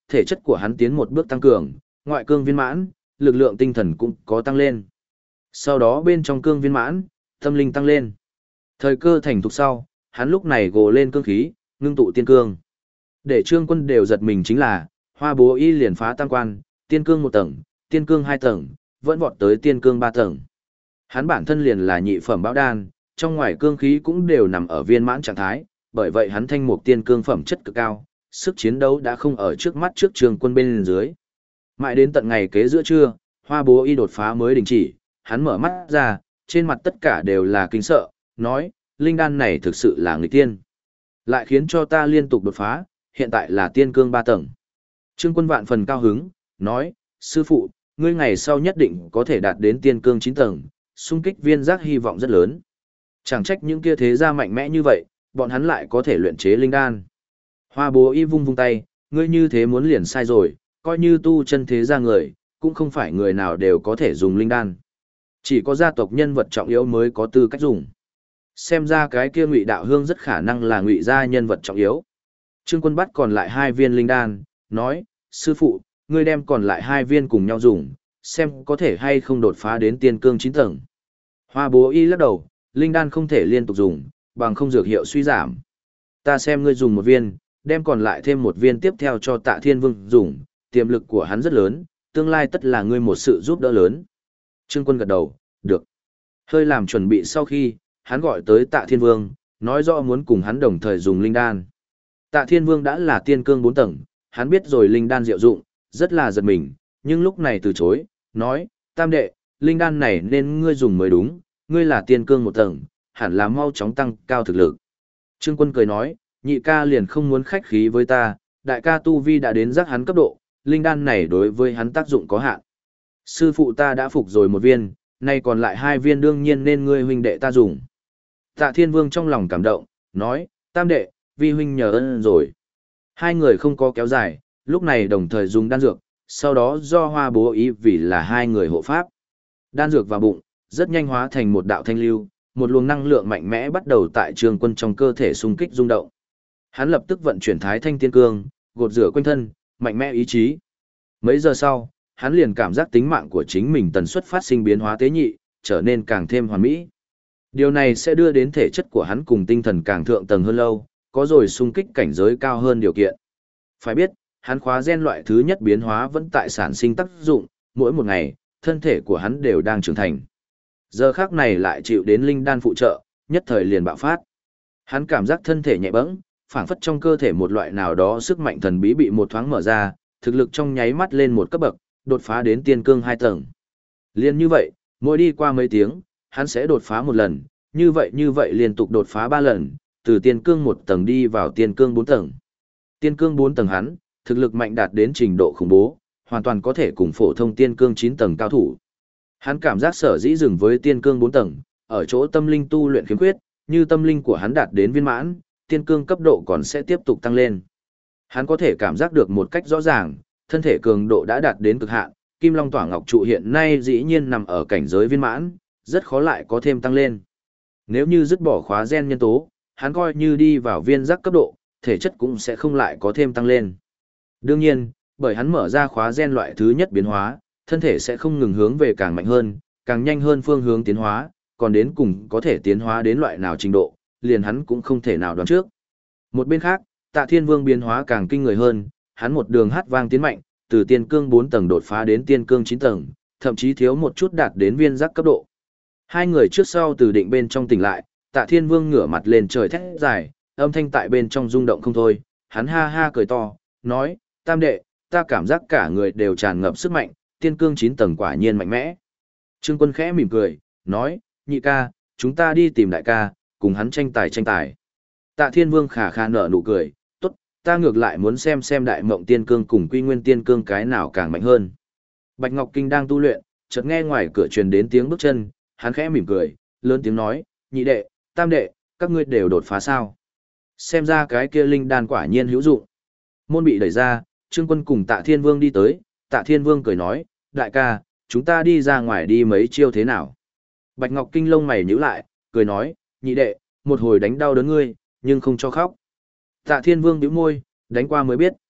thể chất của hắn tiến một bước tăng cường, ngoại cương viên mãn, lực lượng tinh thần cũng có tăng lên. Sau đó bên trong cương viên mãn, tâm linh tăng lên. Thời cơ thành thục sau, hắn lúc này gồ lên cương khí, ngưng tụ tiên cương. Để Trương Quân đều giật mình chính là, Hoa Bố Y liền phá tam quan, tiên cương 1 tầng, tiên cương 2 tầng, vẫn vọt tới tiên cương 3 tầng. Hắn bản thân liền là nhị phẩm bão đan, trong ngoài cương khí cũng đều nằm ở viên mãn trạng thái, bởi vậy hắn thanh mục tiên cương phẩm chất cực cao, sức chiến đấu đã không ở trước mắt trước Trương Quân bên dưới. Mãi đến tận ngày kế giữa trưa, Hoa Bố Y đột phá mới đình chỉ, hắn mở mắt ra, trên mặt tất cả đều là kinh sợ, nói, linh đan này thực sự là nghịch tiên. Lại khiến cho ta liên tục đột phá, hiện tại là tiên cương 3 tầng. Trương Quân vạn phần cao hứng, nói, sư phụ, ngươi ngày sau nhất định có thể đạt đến tiên cương 9 tầng, xung kích viên giác hy vọng rất lớn. Chẳng trách những kia thế gia mạnh mẽ như vậy, bọn hắn lại có thể luyện chế linh đan. Hoa Bố Y vung vung tay, ngươi như thế muốn liền sai rồi, coi như tu chân thế gia người, cũng không phải người nào đều có thể dùng linh đan. Chỉ có gia tộc nhân vật trọng yếu mới có tư cách dùng. Xem ra cái kia Ngụy Đạo Hương rất khả năng là Ngụy gia nhân vật trọng yếu. Trương Quân bắt còn lại 2 viên linh đan, nói, sư phụ, ngươi đem còn lại 2 viên cùng nhau dùng, xem có thể hay không đột phá đến tiên cương 9 tầng. Hoa Bố Y lắc đầu, linh đan không thể liên tục dùng, bằng không dược hiệu suy giảm. Ta xem ngươi dùng 1 viên, đem còn lại thêm 1 viên tiếp theo cho Tạ Thiên Vương dùng, tiềm lực của hắn rất lớn, tương lai tất là ngươi một sự giúp đỡ lớn. Trương Quân gật đầu, được. Hơi làm chuẩn bị sau khi, hắn gọi tới Tạ Thiên Vương, nói rõ muốn cùng hắn đồng thời dùng linh đan. Tạ Thiên Vương đã là tiên cương 4 tầng, hắn biết rồi linh đan diệu dụng, rất là giật mình, nhưng lúc này từ chối, nói, tam đệ, linh đan này nên ngươi dùng mới đúng, ngươi là tiên cương 1 tầng, hẳn là mau chóng tăng cao thực lực. Trương Quân cười nói, nhị ca liền không muốn khách khí với ta, đại ca tu vi đã đến giác hắn cấp độ, linh đan này đối với hắn tác dụng có hạn. Sư phụ ta đã phục rồi 1 viên, nay còn lại 2 viên đương nhiên nên ngươi huynh đệ ta dùng. Tạ Thiên Vương trong lòng cảm động, nói, tam đệ, vi huynh nhờ ơn rồi. 2 người không có kéo dài, lúc này đồng thời dùng đan dược, sau đó do Hoa Bố Y vì là 2 người hộ pháp. Đan dược vào bụng, rất nhanh hóa thành một đạo thanh lưu, một luồng năng lượng mạnh mẽ bắt đầu tại Trương Quân trong cơ thể xung kích rung động. Hắn lập tức vận chuyển Thái Thanh Tiên Cương, gột rửa quanh thân, mạnh mẽ ý chí. Mấy giờ sau, hắn liền cảm giác tính mạng của chính mình tần suất phát sinh biến hóa tế nhị, trở nên càng thêm hoàn mỹ. Điều này sẽ đưa đến thể chất của hắn cùng tinh thần càng thượng tầng hơn lâu, có rồi xung kích cảnh giới cao hơn điều kiện. Phải biết, hắn khóa gen loại thứ nhất biến hóa vẫn tại sản sinh tác dụng, mỗi một ngày, thân thể của hắn đều đang trưởng thành. Giờ khác này lại chịu đến linh đan phụ trợ, nhất thời liền bạo phát. Hắn cảm giác thân thể nhẹ bẫng, phảng phất trong cơ thể một loại nào đó sức mạnh thần bí bị một thoáng mở ra, thực lực trong nháy mắt lên một cấp bậc, đột phá đến tiên cương 2 tầng. Liên như vậy, mỗi đi qua mấy tiếng, hắn sẽ đột phá 1 lần, như vậy liên tục đột phá 3 lần, từ tiên cương 1 tầng đi vào tiên cương 4 tầng. Tiên cương 4 tầng hắn, thực lực mạnh đạt đến trình độ khủng bố, hoàn toàn có thể cùng phổ thông tiên cương 9 tầng cao thủ. Hắn cảm giác sở dĩ dừng với tiên cương 4 tầng, ở chỗ tâm linh tu luyện khiếm khuyết, như tâm linh của hắn đạt đến viên mãn, tiên cương cấp độ còn sẽ tiếp tục tăng lên. Hắn có thể cảm giác được một cách rõ ràng, thân thể cường độ đã đạt đến cực hạn, Kim Long Tỏa Ngọc trụ hiện nay dĩ nhiên nằm ở cảnh giới viên mãn, rất khó lại có thêm tăng lên. Nếu như dứt bỏ khóa gen nhân tố, hắn coi như đi vào viên giác cấp độ, thể chất cũng sẽ không lại có thêm tăng lên. Đương nhiên, bởi hắn mở ra khóa gen loại thứ nhất biến hóa, thân thể sẽ không ngừng hướng về càng mạnh hơn, càng nhanh hơn phương hướng tiến hóa, còn đến cùng có thể tiến hóa đến loại nào trình độ, liền hắn cũng không thể nào đoán trước. Một bên khác, Tạ Thiên Vương biến hóa càng kinh người hơn, hắn một đường hát vang tiến mạnh, từ tiên cương 4 tầng đột phá đến tiên cương 9 tầng, thậm chí thiếu một chút đạt đến viên giác cấp độ. 2 người trước sau từ định bên trong tỉnh lại, Tạ Thiên Vương ngửa mặt lên trời thét dài, âm thanh tại bên trong rung động không thôi, hắn ha ha cười to, nói, tam đệ, ta cảm giác cả người đều tràn ngập sức mạnh, tiên cương 9 tầng quả nhiên mạnh mẽ. Trương Quân khẽ mỉm cười, nói, nhị ca, chúng ta đi tìm đại ca, cùng hắn tranh tài. Tạ Thiên Vương khà khà nở nụ cười, tốt, ta ngược lại muốn xem đại mộng tiên cương cùng quy nguyên tiên cương cái nào càng mạnh hơn. Bạch Ngọc Kinh đang tu luyện, chợt nghe ngoài cửa truyền đến tiếng bước chân, hắn khẽ mỉm cười, lớn tiếng nói, nhị đệ, tam đệ, các ngươi đều đột phá sao. Xem ra cái kia linh đan quả nhiên hữu dụng. Môn bị đẩy ra, Trương Quân cùng Tạ Thiên Vương đi tới, Tạ Thiên Vương cười nói, đại ca, chúng ta đi ra ngoài đi mấy chiêu thế nào. Bạch Ngọc Kinh lông mày nhíu lại, cười nói, nhị đệ, một hồi đánh đau đớn ngươi, nhưng không cho khóc. Tạ Thiên Vương bĩu môi, đánh qua mới biết.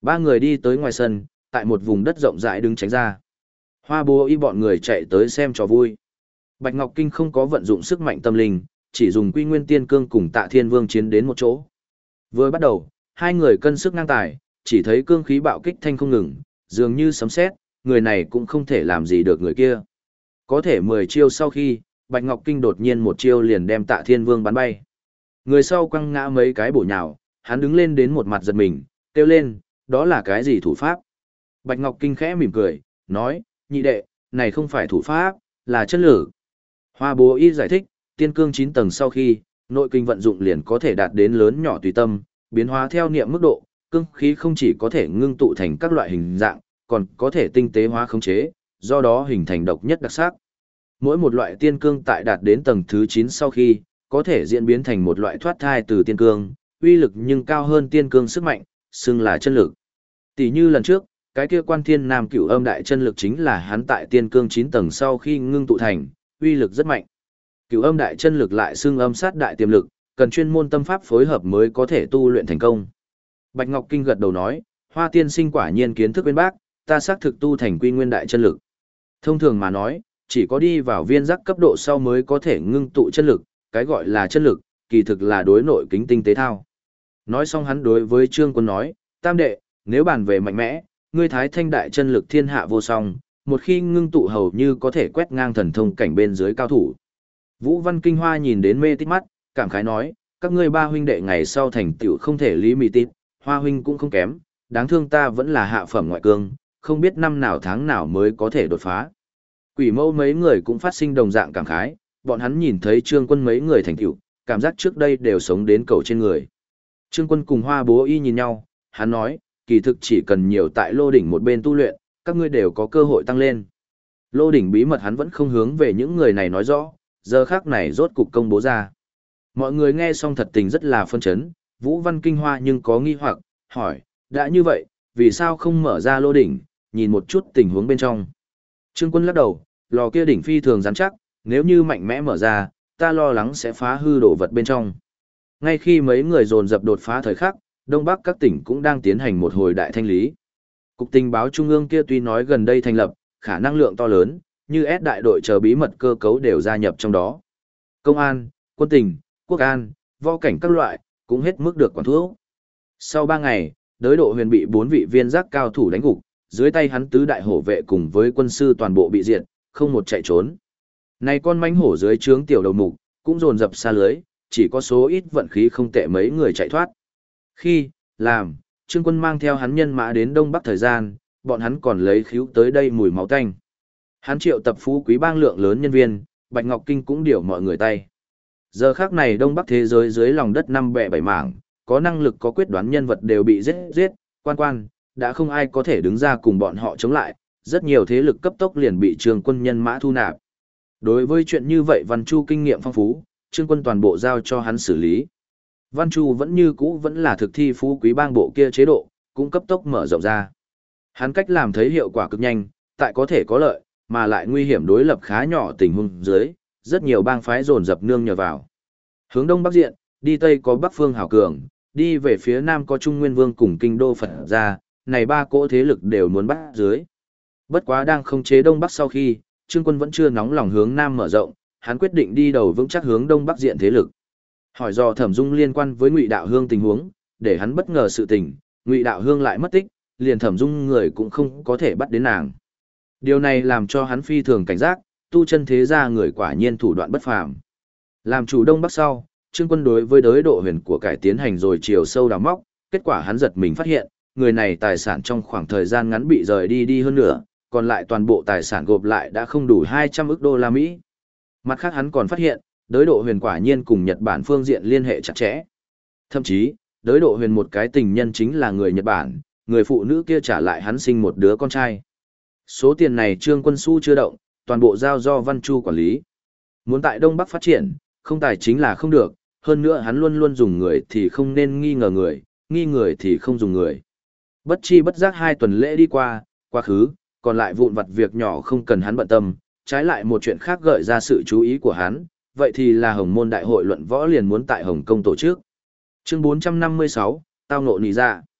Ba người đi tới ngoài sân, tại một vùng đất rộng rãi đứng tránh ra. Hoa Bố Y bọn người chạy tới xem trò vui. Bạch Ngọc Kinh không có vận dụng sức mạnh tâm linh, chỉ dùng Quy Nguyên Tiên Cương cùng Tạ Thiên Vương chiến đến một chỗ. Vừa bắt đầu, hai người cân sức ngang tài, chỉ thấy cương khí bạo kích thanh không ngừng, dường như sấm sét, người này cũng không thể làm gì được người kia. Có thể 10 chiêu sau khi, Bạch Ngọc Kinh đột nhiên một chiêu liền đem Tạ Thiên Vương bắn bay. Người sau quăng ngã mấy cái bổ nhào, hắn đứng lên đến một mặt giật mình, kêu lên, đó là cái gì thủ pháp? Bạch Ngọc Kinh khẽ mỉm cười, nói, nhị đệ, này không phải thủ pháp, là chân lực. Hoa Bố Y giải thích, tiên cương 9 tầng sau khi, nội kinh vận dụng liền có thể đạt đến lớn nhỏ tùy tâm, biến hóa theo niệm mức độ, cương khí không chỉ có thể ngưng tụ thành các loại hình dạng, còn có thể tinh tế hóa khống chế, do đó hình thành độc nhất đặc sắc. Mỗi một loại tiên cương tại đạt đến tầng thứ 9 sau khi, có thể diễn biến thành một loại thoát thai từ tiên cương, uy lực nhưng cao hơn tiên cương sức mạnh, xưng là chân lực. Tỷ như lần trước, cái kia Quan Thiên Nam Cửu Âm đại chân lực chính là hắn tại tiên cương 9 tầng sau khi ngưng tụ thành, uy lực rất mạnh. Cửu Âm đại chân lực lại xưng âm sát đại tiềm lực, cần chuyên môn tâm pháp phối hợp mới có thể tu luyện thành công. Bạch Ngọc Kinh gật đầu nói, Hoa tiên sinh quả nhiên kiến thức bên bác, ta xác thực tu thành Quy Nguyên đại chân lực. Thông thường mà nói, chỉ có đi vào viên giác cấp độ sau mới có thể ngưng tụ chân lực, cái gọi là chân lực, kỳ thực là đối nội kính tinh tế thao. Nói xong hắn đối với Trương Quân nói, tam đệ, nếu bàn về mạnh mẽ, ngươi Thái Thanh đại chân lực thiên hạ vô song, một khi ngưng tụ hầu như có thể quét ngang thần thông cảnh bên dưới cao thủ. Vũ Văn Kinh Hoa nhìn đến mê tít mắt, cảm khái nói, các ngươi ba huynh đệ ngày sau thành tựu không thể lý mì tít, Hoa huynh cũng không kém, đáng thương ta vẫn là hạ phẩm ngoại cương, không biết năm nào tháng nào mới có thể đột phá. Quỷ Mẫu mấy người cũng phát sinh đồng dạng cảm khái, bọn hắn nhìn thấy Trương Quân mấy người thành tựu, cảm giác trước đây đều sống đến cầu trên người. Trương Quân cùng Hoa Bố Y nhìn nhau, hắn nói, kỳ thực chỉ cần nhiều tại Lô đỉnh một bên tu luyện, các ngươi đều có cơ hội tăng lên. Lô đỉnh bí mật hắn vẫn không hướng về những người này nói rõ, giờ khác này rốt cục công bố ra. Mọi người nghe xong thật tình rất là phân chấn, Vũ Văn Kinh Hoa nhưng có nghi hoặc, hỏi, đã như vậy, vì sao không mở ra lô đỉnh, nhìn một chút tình huống bên trong. Trương Quân lắc đầu, lò kia đỉnh phi thường rắn chắc, nếu như mạnh mẽ mở ra, ta lo lắng sẽ phá hư đồ vật bên trong. Ngay khi mấy người dồn dập đột phá thời khắc, Đông Bắc các tỉnh cũng đang tiến hành một hồi đại thanh lý. Cục tình báo Trung ương kia tuy nói gần đây thành lập, khả năng lượng to lớn, như S đại đội chờ bí mật cơ cấu đều gia nhập trong đó. Công an, quân tình, quốc an, võ cảnh các loại, cũng hết mức được quản thuốc. Sau 3 ngày, Đới Độ Huyền bị 4 vị viên giác cao thủ đánh gục, dưới tay hắn tứ đại hổ vệ cùng với quân sư toàn bộ bị diệt, không một chạy trốn. Này con mãnh hổ dưới trướng tiểu đầu mục, cũng dồn dập xa lưới, chỉ có số ít vận khí không tệ mấy người chạy thoát. Khi, làm, Trương Quân mang theo hắn nhân mã đến Đông Bắc thời gian, bọn hắn còn lấy khíu tới đây mùi máu tanh. Hắn triệu tập phú quý bang lượng lớn nhân viên, Bạch Ngọc Kinh cũng điều mọi người tay. Giờ khác này Đông Bắc thế giới dưới lòng đất 5 bẹ 7 mảng, có năng lực có quyết đoán nhân vật đều bị giết, quan, đã không ai có thể đứng ra cùng bọn họ chống lại, rất nhiều thế lực cấp tốc liền bị Trương Quân nhân mã thu nạp. Đối với chuyện như vậy Văn Chu kinh nghiệm phong phú, Trương Quân toàn bộ giao cho hắn xử lý. Văn Chu vẫn như cũ vẫn là thực thi phú quý bang bộ kia chế độ, cũng cấp tốc mở rộng ra. Hắn cách làm thấy hiệu quả cực nhanh, tại có thể có lợi, mà lại nguy hiểm đối lập khá nhỏ tình huống dưới, rất nhiều bang phái dồn dập nương nhờ vào. Hướng đông bắc diện, đi tây có Bắc Phương Hảo Cường, đi về phía nam có Trung Nguyên Vương cùng Kinh Đô Phật gia, này ba cỗ thế lực đều muốn bắt dưới. Bất quá đang không chế đông bắc sau khi, Trương Quân vẫn chưa nóng lòng hướng nam mở rộng, hắn quyết định đi đầu vững chắc hướng đông bắc diện thế lực. Hỏi dò Thẩm Dung liên quan với Ngụy Đạo Hương tình huống, để hắn bất ngờ sự tình, Ngụy Đạo Hương lại mất tích, liền Thẩm Dung người cũng không có thể bắt đến nàng. Điều này làm cho hắn phi thường cảnh giác, tu chân thế gia người quả nhiên thủ đoạn bất phàm. Làm chủ đông bắc sau, Trương Quân đối với Đới Độ Huyền của cải tiến hành rồi chiều sâu đào móc, kết quả hắn giật mình phát hiện, người này tài sản trong khoảng thời gian ngắn bị rời đi hơn nữa, còn lại toàn bộ tài sản gộp lại đã không đủ 200 ức đô la Mỹ. Mặt khác hắn còn phát hiện, Đới Độ Huyền quả nhiên cùng Nhật Bản phương diện liên hệ chặt chẽ. Thậm chí, Đới Độ Huyền một cái tình nhân chính là người Nhật Bản, người phụ nữ kia trả lại hắn sinh một đứa con trai. Số tiền này Trương Quân Xu chưa động, toàn bộ giao do Văn Chu quản lý. Muốn tại Đông Bắc phát triển, không tài chính là không được, hơn nữa hắn luôn luôn dùng người thì không nên nghi người thì không dùng người. Bất chi bất giác 2 tuần lễ đi qua, quá khứ, còn lại vụn vặt việc nhỏ không cần hắn bận tâm, trái lại một chuyện khác gợi ra sự chú ý của hắn, vậy thì là Hồng Môn Đại hội luận võ liền muốn tại Hồng Kông tổ chức. Chương 456, tao ngộ nị dạ.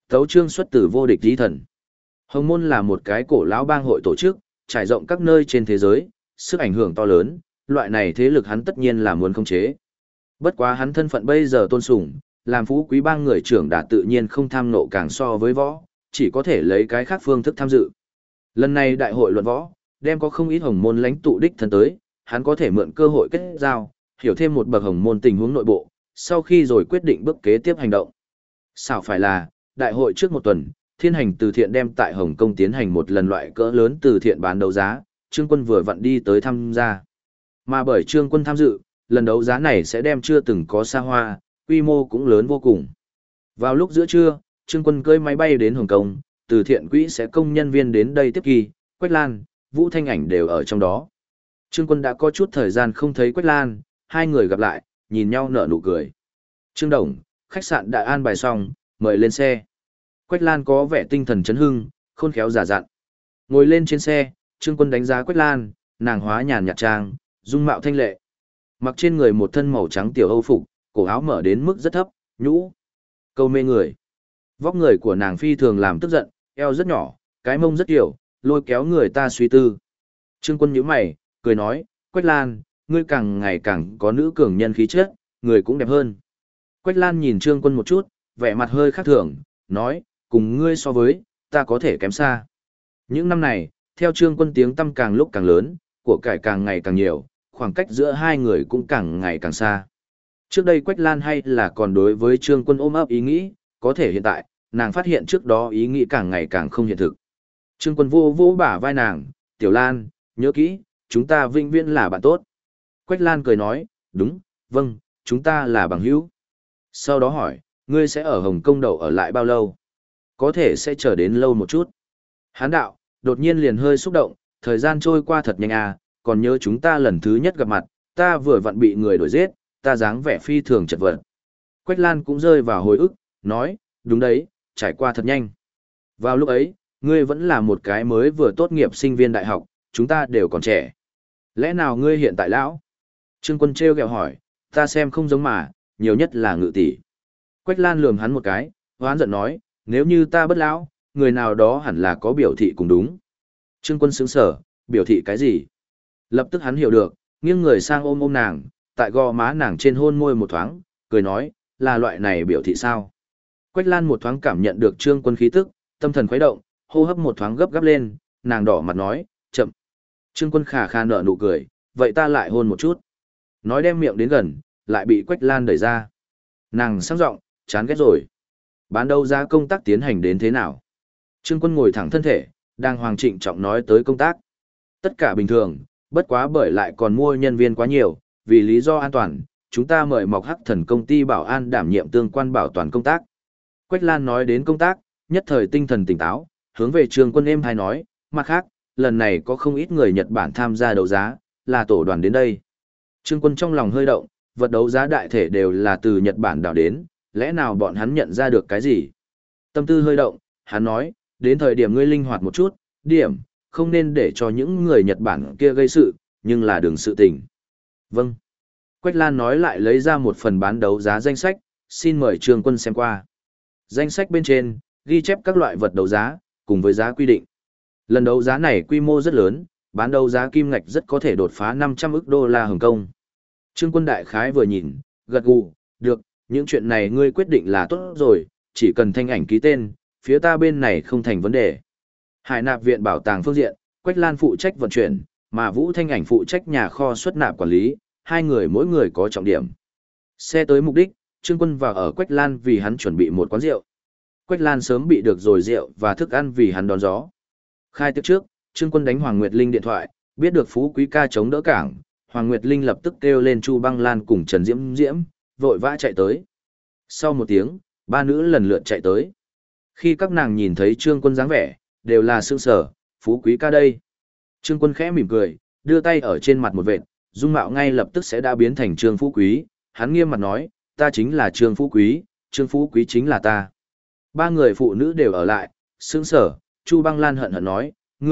Tấu chương xuất từ vô địch chí thần. Hồng môn là một cái cổ lão bang hội tổ chức, trải rộng các nơi trên thế giới, sức ảnh hưởng to lớn, loại này thế lực hắn tất nhiên là muốn khống chế. Bất quá hắn thân phận bây giờ tôn sùng, làm phú quý bang người trưởng đã tự nhiên không tham nộ càng so với võ, chỉ có thể lấy cái khác phương thức tham dự. Lần này đại hội luận võ, đem có không ít hồng môn lãnh tụ đích thân tới, hắn có thể mượn cơ hội kết giao, hiểu thêm một bậc hồng môn tình huống nội bộ, sau khi rồi quyết định bước kế tiếp hành động. Sao phải là, đại hội trước một tuần, Thiên Hành Từ Thiện đem tại Hồng Kông tiến hành một lần loại cỡ lớn từ thiện bán đấu giá, Trương Quân vừa vặn đi tới tham gia. Mà bởi Trương Quân tham dự, lần đấu giá này sẽ đem chưa từng có xa hoa, quy mô cũng lớn vô cùng. Vào lúc giữa trưa, Trương Quân cưỡi máy bay đến Hồng Kông, từ thiện quỹ sẽ công nhân viên đến đây tiếp kỳ, Quách Lan, Vũ Thanh Ảnh đều ở trong đó. Trương Quân đã có chút thời gian không thấy Quách Lan, hai người gặp lại, nhìn nhau nở nụ cười. Trương Đồng, khách sạn đã an bài xong, mời lên xe. Quách Lan có vẻ tinh thần chấn hưng, khôn khéo giả dặn. Ngồi lên trên xe, Trương Quân đánh giá Quách Lan, nàng hóa nhàn nhạt trang, dung mạo thanh lệ. Mặc trên người một thân màu trắng tiểu âu phục, cổ áo mở đến mức rất thấp, nhũ. Câu mê người. Vóc người của nàng phi thường làm tức giận, eo rất nhỏ, cái mông rất kiểu, lôi kéo người ta suy tư. Trương Quân nhíu mày, cười nói, Quách Lan, ngươi càng ngày càng có nữ cường nhân khí chất, người cũng đẹp hơn. Quách Lan nhìn Trương Quân một chút, vẻ mặt hơi khác thường, nói, cùng ngươi so với, ta có thể kém xa. Những năm này, theo Trương Quân tiếng tăm càng lúc càng lớn, của cải càng ngày càng nhiều, khoảng cách giữa hai người cũng càng ngày càng xa. Trước đây Quách Lan hay là còn đối với Trương Quân ôm ấp ý nghĩ, có thể hiện tại, nàng phát hiện trước đó ý nghĩ càng ngày càng không hiện thực. Trương Quân vô vô bả vai nàng, Tiểu Lan, nhớ kỹ, chúng ta vĩnh viễn là bạn tốt. Quách Lan cười nói, đúng, vâng, chúng ta là bằng hữu. Sau đó hỏi, ngươi sẽ ở Hồng Kông đậu ở lại bao lâu? Có thể sẽ chờ đến lâu một chút. Hán đạo, đột nhiên liền hơi xúc động, thời gian trôi qua thật nhanh à, còn nhớ chúng ta lần thứ nhất gặp mặt, ta vừa vặn bị người đuổi giết, ta dáng vẻ phi thường chật vật. Quách Lan cũng rơi vào hồi ức, nói, đúng đấy, trải qua thật nhanh. Vào lúc ấy, ngươi vẫn là một cái mới vừa tốt nghiệp sinh viên đại học, chúng ta đều còn trẻ. Lẽ nào ngươi hiện tại lão? Trương Quân trêu ghẹo hỏi, ta xem không giống mà, nhiều nhất là ngự tỷ. Quách Lan lườm hắn một cái, hoán giận nói, nếu như ta bất lão, người nào đó hẳn là có biểu thị cũng đúng. Trương Quân sững sờ, biểu thị cái gì? Lập tức hắn hiểu được, nghiêng người sang ôm ôm nàng, tại gò má nàng trên hôn môi một thoáng, cười nói, là loại này biểu thị sao? Quách Lan một thoáng cảm nhận được Trương Quân khí tức, tâm thần khuấy động, hô hấp một thoáng gấp gáp lên, nàng đỏ mặt nói, chậm. Trương Quân khà khà nở nụ cười, vậy ta lại hôn một chút. Nói đem miệng đến gần, lại bị Quách Lan đẩy ra. Nàng sang giọng, chán ghét rồi. Bán đấu giá công tác tiến hành đến thế nào? Trương Quân ngồi thẳng thân thể, đang hoàng trịnh trọng nói tới công tác. Tất cả bình thường, bất quá bởi lại còn mua nhân viên quá nhiều, vì lý do an toàn, chúng ta mời Mộc Hắc Thần công ty bảo an đảm nhiệm tương quan bảo toàn công tác. Quách Lan nói đến công tác, nhất thời tinh thần tỉnh táo, hướng về Trương Quân êm hay nói, mặt khác, lần này có không ít người Nhật Bản tham gia đấu giá, là tổ đoàn đến đây. Trương Quân trong lòng hơi động, vật đấu giá đại thể đều là từ Nhật Bản đảo đến, lẽ nào bọn hắn nhận ra được cái gì? Tâm tư hơi động, hắn nói, đến thời điểm ngươi linh hoạt một chút, điểm, không nên để cho những người Nhật Bản kia gây sự, nhưng là đừng sự tình. Vâng. Quách Lan nói lại lấy ra một phần bán đấu giá danh sách, xin mời Trương Quân xem qua. Danh sách bên trên, ghi chép các loại vật đấu giá, cùng với giá quy định. Lần đấu giá này quy mô rất lớn, bán đấu giá kim ngạch rất có thể đột phá 500 ức đô la Hồng Kông. Trương Quân đại khái vừa nhìn, gật gù, được, những chuyện này ngươi quyết định là tốt rồi, chỉ cần thanh ảnh ký tên, phía ta bên này không thành vấn đề. Hải nạp viện bảo tàng phương diện, Quách Lan phụ trách vận chuyển, mà Vũ Thanh Ảnh phụ trách nhà kho xuất nạp quản lý, hai người mỗi người có trọng điểm. Xe tới mục đích, Trương Quân vào ở Quách Lan vì hắn chuẩn bị một quán rượu. Quách Lan sớm bị được rồi rượu và thức ăn vì hắn đón gió. Khai tiệc trước, Trương Quân đánh Hoàng Nguyệt Linh điện thoại, biết được Phú Quý ca chống đỡ cảng, Hoàng Nguyệt Linh lập tức kêu lên Chu Băng Lan cùng Trần Diễm Diễm, vội vã chạy tới. Sau một tiếng, ba nữ lần lượt chạy tới. Khi các nàng nhìn thấy Trương Quân dáng vẻ, đều là sương sở, Phú Quý ca đây. Trương Quân khẽ mỉm cười, đưa tay ở trên mặt một vệt, dung mạo ngay lập tức sẽ đã biến thành Trương Phú Quý, hắn nghiêm mặt nói, ta chính là Trương Phú Quý, Trương Phú Quý chính là ta. Ba người phụ nữ đều ở lại, sững sở, Chu Băng Lan hận hận nói,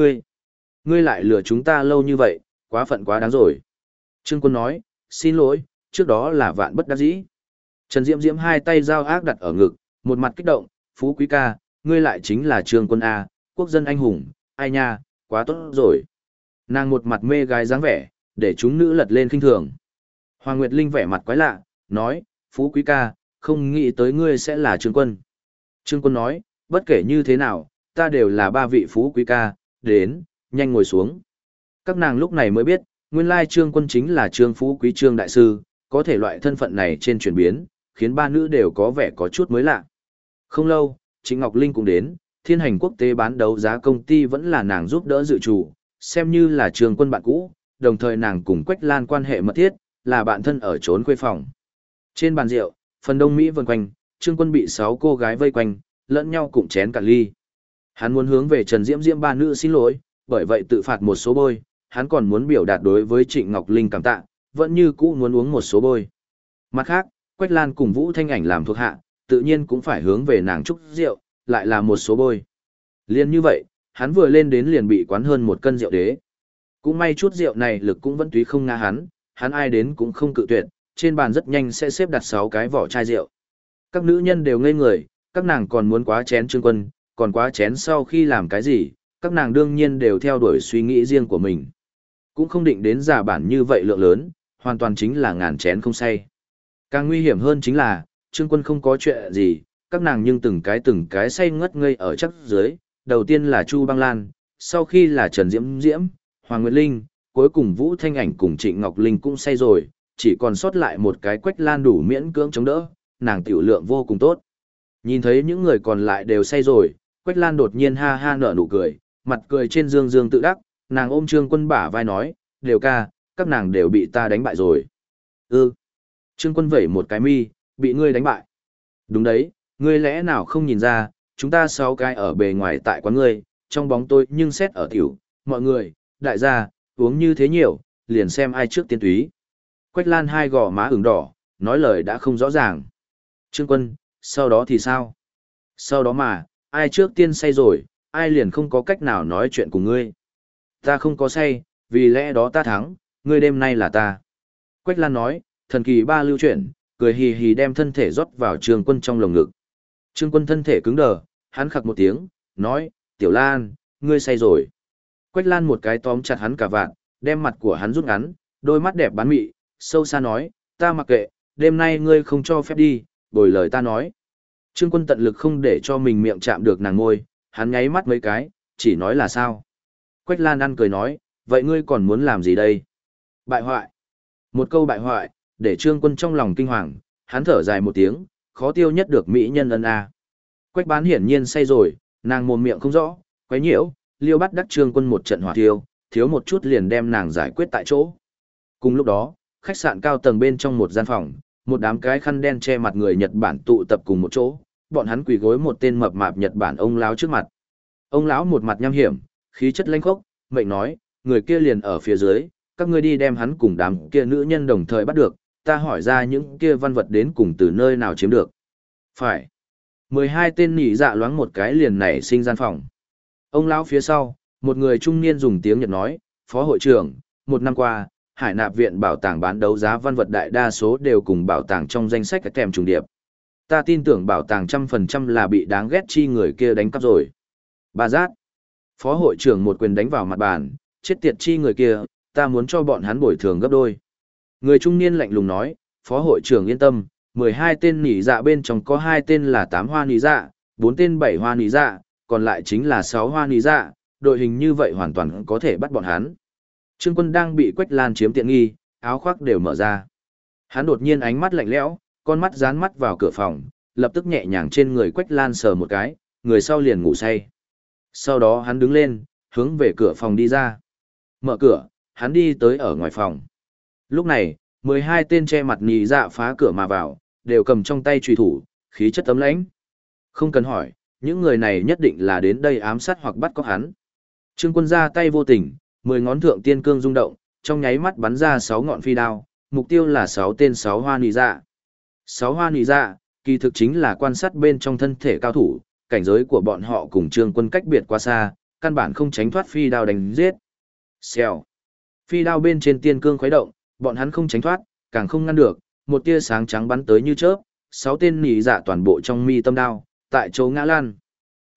ngươi lại lừa chúng ta lâu như vậy, quá phận quá đáng rồi. Trương Quân nói, xin lỗi, trước đó là vạn bất đắc dĩ. Trần Diễm Diễm hai tay giao ác đặt ở ngực, một mặt kích động, Phú Quý ca, ngươi lại chính là Trương Quân A, quốc dân anh hùng, ai nha, quá tốt rồi. Nàng một mặt mê gái dáng vẻ, để chúng nữ lật lên khinh thường. Hoàng Nguyệt Linh vẻ mặt quái lạ, nói, Phú Quý ca, không nghĩ tới ngươi sẽ là Trương Quân. Trương Quân nói, bất kể như thế nào, ta đều là ba vị Phú Quý ca, đến, nhanh ngồi xuống. Các nàng lúc này mới biết, nguyên lai Trương Quân chính là Trương Phú Quý Trương Đại Sư, có thể loại thân phận này trên chuyển biến, khiến ba nữ đều có vẻ có chút mới lạ. Không lâu, Trịnh Ngọc Linh cũng đến, Thiên Hành Quốc tế bán đấu giá công ty vẫn là nàng giúp đỡ dự chủ, xem như là Trương Quân bạn cũ, đồng thời nàng cùng Quách Lan quan hệ mật thiết, là bạn thân ở trốn khuê phòng. Trên bàn rượu, phần đông Mỹ vần quanh, Trương Quân bị 6 cô gái vây quanh, lẫn nhau cùng chén cả ly. Hắn muốn hướng về Trần Diễm Diễm ba nữ xin lỗi, bởi vậy tự phạt một số bôi, hắn còn muốn biểu đạt đối với Trịnh Ngọc Linh cảm tạ, vẫn như cũ muốn uống một số bôi. Mặt khác, Quách Lan cùng Vũ Thanh Ảnh làm thuộc hạ, tự nhiên cũng phải hướng về nàng chúc rượu, lại là một số bôi. Liên như vậy, hắn vừa lên đến liền bị quán hơn 1 cân rượu đế. Cũng may chút rượu này lực cũng vẫn túy không ngã hắn ai đến cũng không cự tuyệt, trên bàn rất nhanh sẽ xếp đặt 6 cái vỏ chai rượu. Các nữ nhân đều ngây người, các nàng còn muốn quá chén Trương Quân, còn quá chén sau khi làm cái gì, các nàng đương nhiên đều theo đuổi suy nghĩ riêng của mình. Cũng không định đến giả bản như vậy lượng lớn, hoàn toàn chính là ngàn chén không say. Càng nguy hiểm hơn chính là, Trương Quân không có chuyện gì, các nàng nhưng từng cái say ngất ngây ở chắc dưới, đầu tiên là Chu Băng Lan, sau khi là Trần Diễm Diễm, Hoàng Nguyệt Linh, cuối cùng Vũ Thanh Ảnh cùng Trịnh Ngọc Linh cũng say rồi, chỉ còn sót lại một cái Quách Lan đủ miễn cưỡng chống đỡ, nàng tiểu lượng vô cùng tốt. Nhìn thấy những người còn lại đều say rồi, Quách Lan đột nhiên ha ha nở nụ cười, mặt cười trên dương dương tự đắc, nàng ôm Trương Quân bả vai nói, đều ca, các nàng đều bị ta đánh bại rồi. Trương Quân vẩy một cái mi, bị ngươi đánh bại. Đúng đấy, ngươi lẽ nào không nhìn ra, chúng ta 6 cái ở bề ngoài tại quán ngươi, trong bóng tôi nhưng xét ở tiểu, mọi người, đại gia, uống như thế nhiều, liền xem ai trước tiên túy. Quách Lan hai gò má ửng đỏ, nói lời đã không rõ ràng. Trương Quân, sau đó thì sao? Sau đó mà, ai trước tiên say rồi, ai liền không có cách nào nói chuyện cùng ngươi. Ta không có say, vì lẽ đó ta thắng, ngươi đêm nay là ta. Quách Lan nói, thần kỳ ba lưu chuyển, cười hì hì đem thân thể rót vào Trương Quân trong lồng ngực. Trương Quân thân thể cứng đờ, hắn khặc một tiếng, nói, Tiểu Lan, ngươi say rồi. Quách Lan một cái tóm chặt hắn cả vạn, đem mặt của hắn rút ngắn, đôi mắt đẹp bán mị, sâu xa nói, ta mặc kệ, đêm nay ngươi không cho phép đi, bồi lời ta nói. Trương Quân tận lực không để cho mình miệng chạm được nàng ngôi, hắn nháy mắt mấy cái, chỉ nói là sao. Quách Lan ăn cười nói, vậy ngươi còn muốn làm gì đây? Bại hoại. Một câu bại hoại, để Trương Quân trong lòng kinh hoàng, hắn thở dài một tiếng, khó tiêu nhất được mỹ nhân ân a. Quách Bán hiển nhiên say rồi, nàng mồm miệng không rõ, quấy nhiễu, liêu bắt đắc Trương Quân một trận hỏa thiêu, thiếu một chút liền đem nàng giải quyết tại chỗ. Cùng lúc đó, khách sạn cao tầng bên trong một gian phòng, một đám cái khăn đen che mặt người Nhật Bản tụ tập cùng một chỗ, bọn hắn quỳ gối một tên mập mạp Nhật Bản ông lão trước mặt. Ông lão một mặt nham hiểm, khí chất lãnh khốc, mệnh nói, người kia liền ở phía dưới, các ngươi đi đem hắn cùng đám kia nữ nhân đồng thời bắt được, ta hỏi ra những kia văn vật đến cùng từ nơi nào chiếm được. Phải. 12 tên nỉ dạ loáng một cái liền nảy sinh gian phòng. Ông lão phía sau, một người trung niên dùng tiếng Nhật nói, Phó hội trưởng, 1 năm qua, Hải Nạp viện bảo tàng bán đấu giá văn vật đại đa số đều cùng bảo tàng trong danh sách kèm trùng điệp. Ta tin tưởng bảo tàng 100% là bị đáng ghét chi người kia đánh cắp rồi. Ba giác. Phó hội trưởng một quyền đánh vào mặt bàn, chết tiệt chi người kia, ta muốn cho bọn hắn bồi thường gấp đôi. Người trung niên lạnh lùng nói, Phó hội trưởng yên tâm, 12 tên nỉ dạ bên trong có 2 tên là 8 hoa nỉ dạ, 4 tên 7 hoa nỉ dạ, còn lại chính là 6 hoa nỉ dạ, đội hình như vậy hoàn toàn có thể bắt bọn hắn. Trương Quân đang bị Quách Lan chiếm tiện nghi, áo khoác đều mở ra. Hắn đột nhiên ánh mắt lạnh lẽo, con mắt dán mắt vào cửa phòng, lập tức nhẹ nhàng trên người Quách Lan sờ một cái, người sau liền ngủ say. Sau đó hắn đứng lên, hướng về cửa phòng đi ra. Mở cửa, hắn đi tới ở ngoài phòng. Lúc này, 12 tên che mặt nỉ dạ phá cửa mà vào, đều cầm trong tay chùy thủ, khí chất tấm lãnh. Không cần hỏi, những người này nhất định là đến đây ám sát hoặc bắt cóc hắn. Trương Quân ra tay vô tình, 10 ngón thượng tiên cương rung động, trong nháy mắt bắn ra 6 ngọn phi đao, mục tiêu là 6 tên 6 hoa nỉ dạ. 6 hoa nỉ dạ, kỳ thực chính là quan sát bên trong thân thể cao thủ, cảnh giới của bọn họ cùng Trương Quân cách biệt quá xa, căn bản không tránh thoát phi đao đánh giết. Xèo. Phi đao bên trên tiên cương khuấy động, bọn hắn không tránh thoát, càng không ngăn được, một tia sáng trắng bắn tới như chớp, 6 tên nỉ dạ toàn bộ trong mi tâm đao, tại chỗ ngã lan.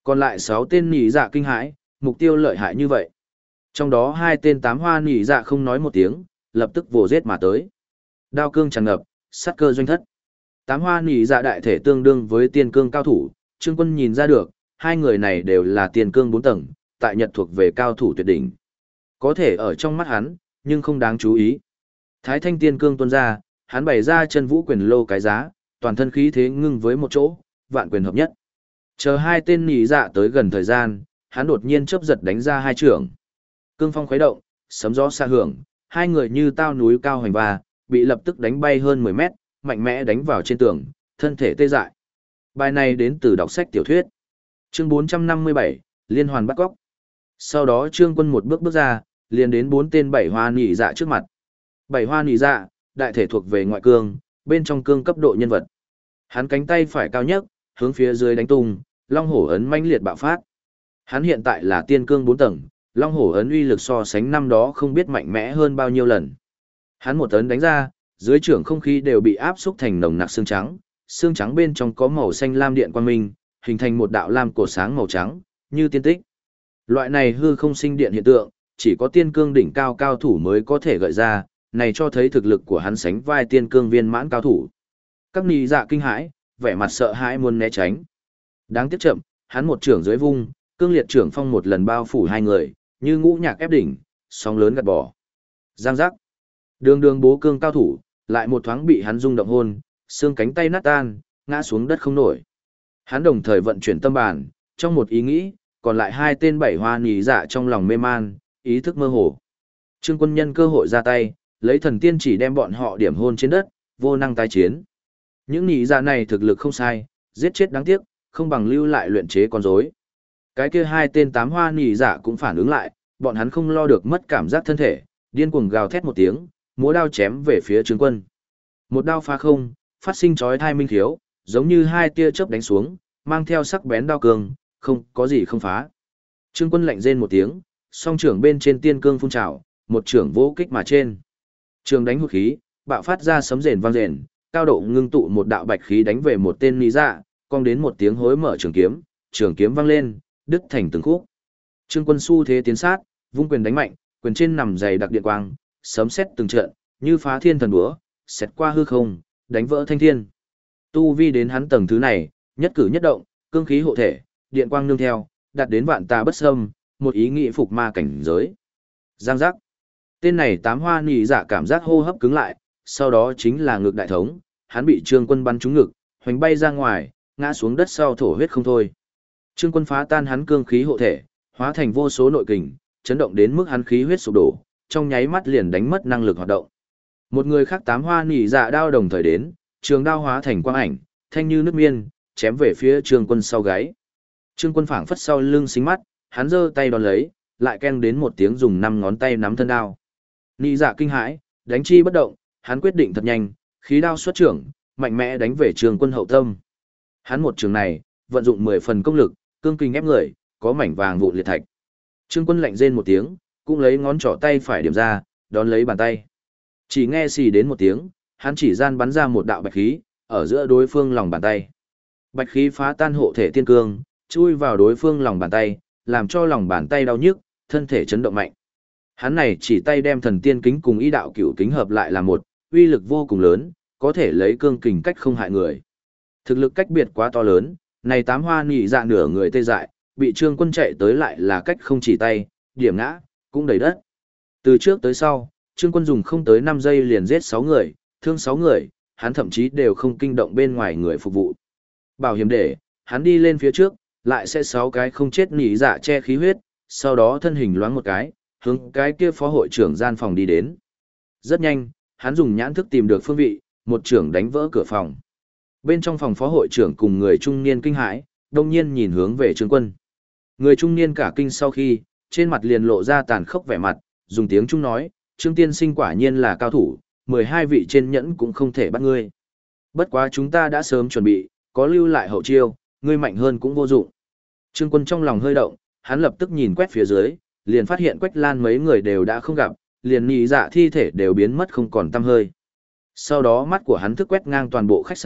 Còn lại 6 tên nhị dạ kinh hãi, mục tiêu lợi hại như vậy. Trong đó 2 tên tám hoa nhị dạ không nói một tiếng, lập tức vồ giết mà tới. Đao cương tràn ngập, sát cơ doanh thất. Tám hoa nhị dạ đại thể tương đương với tiên cương cao thủ, Trương Quân nhìn ra được, hai người này đều là tiên cương 4 tầng, tại Nhật thuộc về cao thủ tuyệt đỉnh. Có thể ở trong mắt hắn, nhưng không đáng chú ý. Thái thanh tiên cương tuôn ra, hắn bày ra chân vũ quyền lô cái giá, toàn thân khí thế ngưng với một chỗ, vạn quyền hợp nhất. Chờ 2 tên nhị dạ tới gần thời gian, hắn đột nhiên chớp giật đánh ra 2 trưởng. Cương phong khuấy động, sấm gió xa hưởng, hai người như tao núi cao hoành va, bị lập tức đánh bay hơn 10 mét, mạnh mẽ đánh vào trên tường, thân thể tê dại. Bài này đến từ đọc sách tiểu thuyết. Chương 457, Liên hoàn bắt cóc. Sau đó Trương Quân một bước bước ra, liền đến 4 tên bảy hoa nhị dạ trước mặt. Bảy hoa nhị dạ, đại thể thuộc về ngoại cương, bên trong cương cấp độ nhân vật. Hắn cánh tay phải cao nhất, hướng phía dưới đánh tung, long hổ ấn mãnh liệt bạo phát. Hắn hiện tại là tiên cương 4 tầng, long hổ ấn uy lực so sánh năm đó không biết mạnh mẽ hơn bao nhiêu lần. Hắn một ấn đánh ra, dưới trưởng không khí đều bị áp xúc thành nồng nặc xương trắng bên trong có màu xanh lam điện quang minh, hình thành một đạo lam cổ sáng màu trắng, như tiên tích. Loại này hư không sinh điện hiện tượng, chỉ có tiên cương đỉnh cao cao thủ mới có thể gợi ra, này cho thấy thực lực của hắn sánh vai tiên cương viên mãn cao thủ. Các nị dạ kinh hãi, vẻ mặt sợ hãi muốn né tránh. Đáng tiếc chậm, hắn một trưởng dưới vung, cương liệt trưởng phong một lần bao phủ hai người, như ngũ nhạc ép đỉnh, sóng lớn gạt bỏ. Giang giác. Đường đường bố cương cao thủ, lại một thoáng bị hắn rung động hôn, xương cánh tay nát tan, ngã xuống đất không nổi. Hắn đồng thời vận chuyển tâm bản, trong một ý nghĩ, còn lại 2 tên bảy hoa nhị dạ trong lòng mê man, ý thức mơ hồ. Trương Quân nhân cơ hội ra tay, lấy thần tiên chỉ đem bọn họ điểm hôn trên đất, vô năng tái chiến. Những nhị dạ này thực lực không sai, giết chết đáng tiếc, không bằng lưu lại luyện chế con rối. Cái kia 2 tên tám hoa nhị dạ cũng phản ứng lại, bọn hắn không lo được mất cảm giác thân thể, điên cuồng gào thét một tiếng, múa đao chém về phía Trương Quân. Một đao phá không, phát sinh chói tai minh khiếu, giống như 2 tia chớp đánh xuống, mang theo sắc bén đao cường, không có gì không phá. Trương Quân lạnh rên một tiếng, song trưởng bên trên tiên cương phun trào, một trưởng vỗ kích mà trên. Trường đánh hút khí, bạo phát ra sấm rền vang rền, cao độ ngưng tụ một đạo bạch khí đánh về một tên nị dạ, cong đến một tiếng hối mở trường kiếm vang lên, đứt thành từng khúc. Trương Quân xu thế tiến sát, vung quyền đánh mạnh, quyền trên nằm dày đặc điện quang, sấm sét từng trận, như phá thiên thần búa, xẹt qua hư không, đánh vỡ thanh thiên. Tu vi đến hắn tầng thứ này, nhất cử nhất động, cương khí hộ thể, điện quang nương theo, đạt đến vạn tà bất xâm, một ý nghĩ phục ma cảnh giới. Giang giác. Tên này tám hoa nhị dạ cảm giác hô hấp cứng lại, sau đó chính là ngực đại thống, hắn bị Trương Quân bắn trúng ngực, hoành bay ra ngoài, ngã xuống đất sau thổ huyết không thôi. Trương Quân phá tan hắn cương khí hộ thể, hóa thành vô số nội kình, chấn động đến mức hắn khí huyết sụp đổ, trong nháy mắt liền đánh mất năng lực hoạt động. Một người khác tám hoa nhị dạ đao đồng thời đến, trường đao hóa thành quang ảnh, thanh như nước miên, chém về phía Trương Quân sau gáy. Trương Quân phảng phất sau lưng xính mắt, hắn giơ tay đón lấy, lại keng đến một tiếng dùng 5 ngón tay nắm thân đao. Nhị dạ kinh hãi, đánh chi bất động, hắn quyết định thật nhanh, khí đao xuất trưởng, mạnh mẽ đánh về Trương Quân hậu tâm. Hắn một trường này, vận dụng 10 phần công lực, cương kình ép người, có mảnh vàng vụn liệt thạch. Trương Quân lạnh rên một tiếng, cũng lấy ngón trỏ tay phải điểm ra, đón lấy bàn tay. Chỉ nghe xì đến một tiếng, hắn chỉ gian bắn ra một đạo bạch khí, ở giữa đối phương lòng bàn tay. Bạch khí phá tan hộ thể tiên cương, chui vào đối phương lòng bàn tay, làm cho lòng bàn tay đau nhức, thân thể chấn động mạnh. Hắn này chỉ tay đem thần tiên kính cùng ý đạo cửu kính hợp lại là một, uy lực vô cùng lớn, có thể lấy cương kình cách không hại người. Thực lực cách biệt quá to lớn, này tám hoa nhị dạ nửa người tê dại, bị Trương Quân chạy tới lại là cách không chỉ tay, điểm ngã, cũng đầy đất. Từ trước tới sau, Trương Quân dùng không tới 5 giây liền giết 6 người, thương 6 người, hắn thậm chí đều không kinh động bên ngoài người phục vụ. Bảo hiểm để, hắn đi lên phía trước, lại sẽ 6 cái không chết nhị dạ che khí huyết, sau đó thân hình loáng một cái, hướng cái kia phó hội trưởng gian phòng đi đến. Rất nhanh, hắn dùng nhãn thức tìm được phương vị, một trưởng đánh vỡ cửa phòng. Bên trong phòng phó hội trưởng cùng người trung niên kinh hãi, đông nhiên nhìn hướng về Trương Quân. Người trung niên cả kinh sau khi, trên mặt liền lộ ra tàn khốc vẻ mặt, dùng tiếng Trung nói, Trương tiên sinh quả nhiên là cao thủ, 12 vị trên nhẫn cũng không thể bắt ngươi. Bất quá chúng ta đã sớm chuẩn bị, có lưu lại hậu chiêu, ngươi mạnh hơn cũng vô dụng. Trương Quân trong lòng hơi động, hắn lập tức nhìn quét phía dưới, liền phát hiện Quách Lan mấy người đều đã không gặp, liền nhị dạ thi thể đều biến mất không còn tăm hơi. Sau đó mắt của hắn thức quét ngang toàn bộ khách sạn,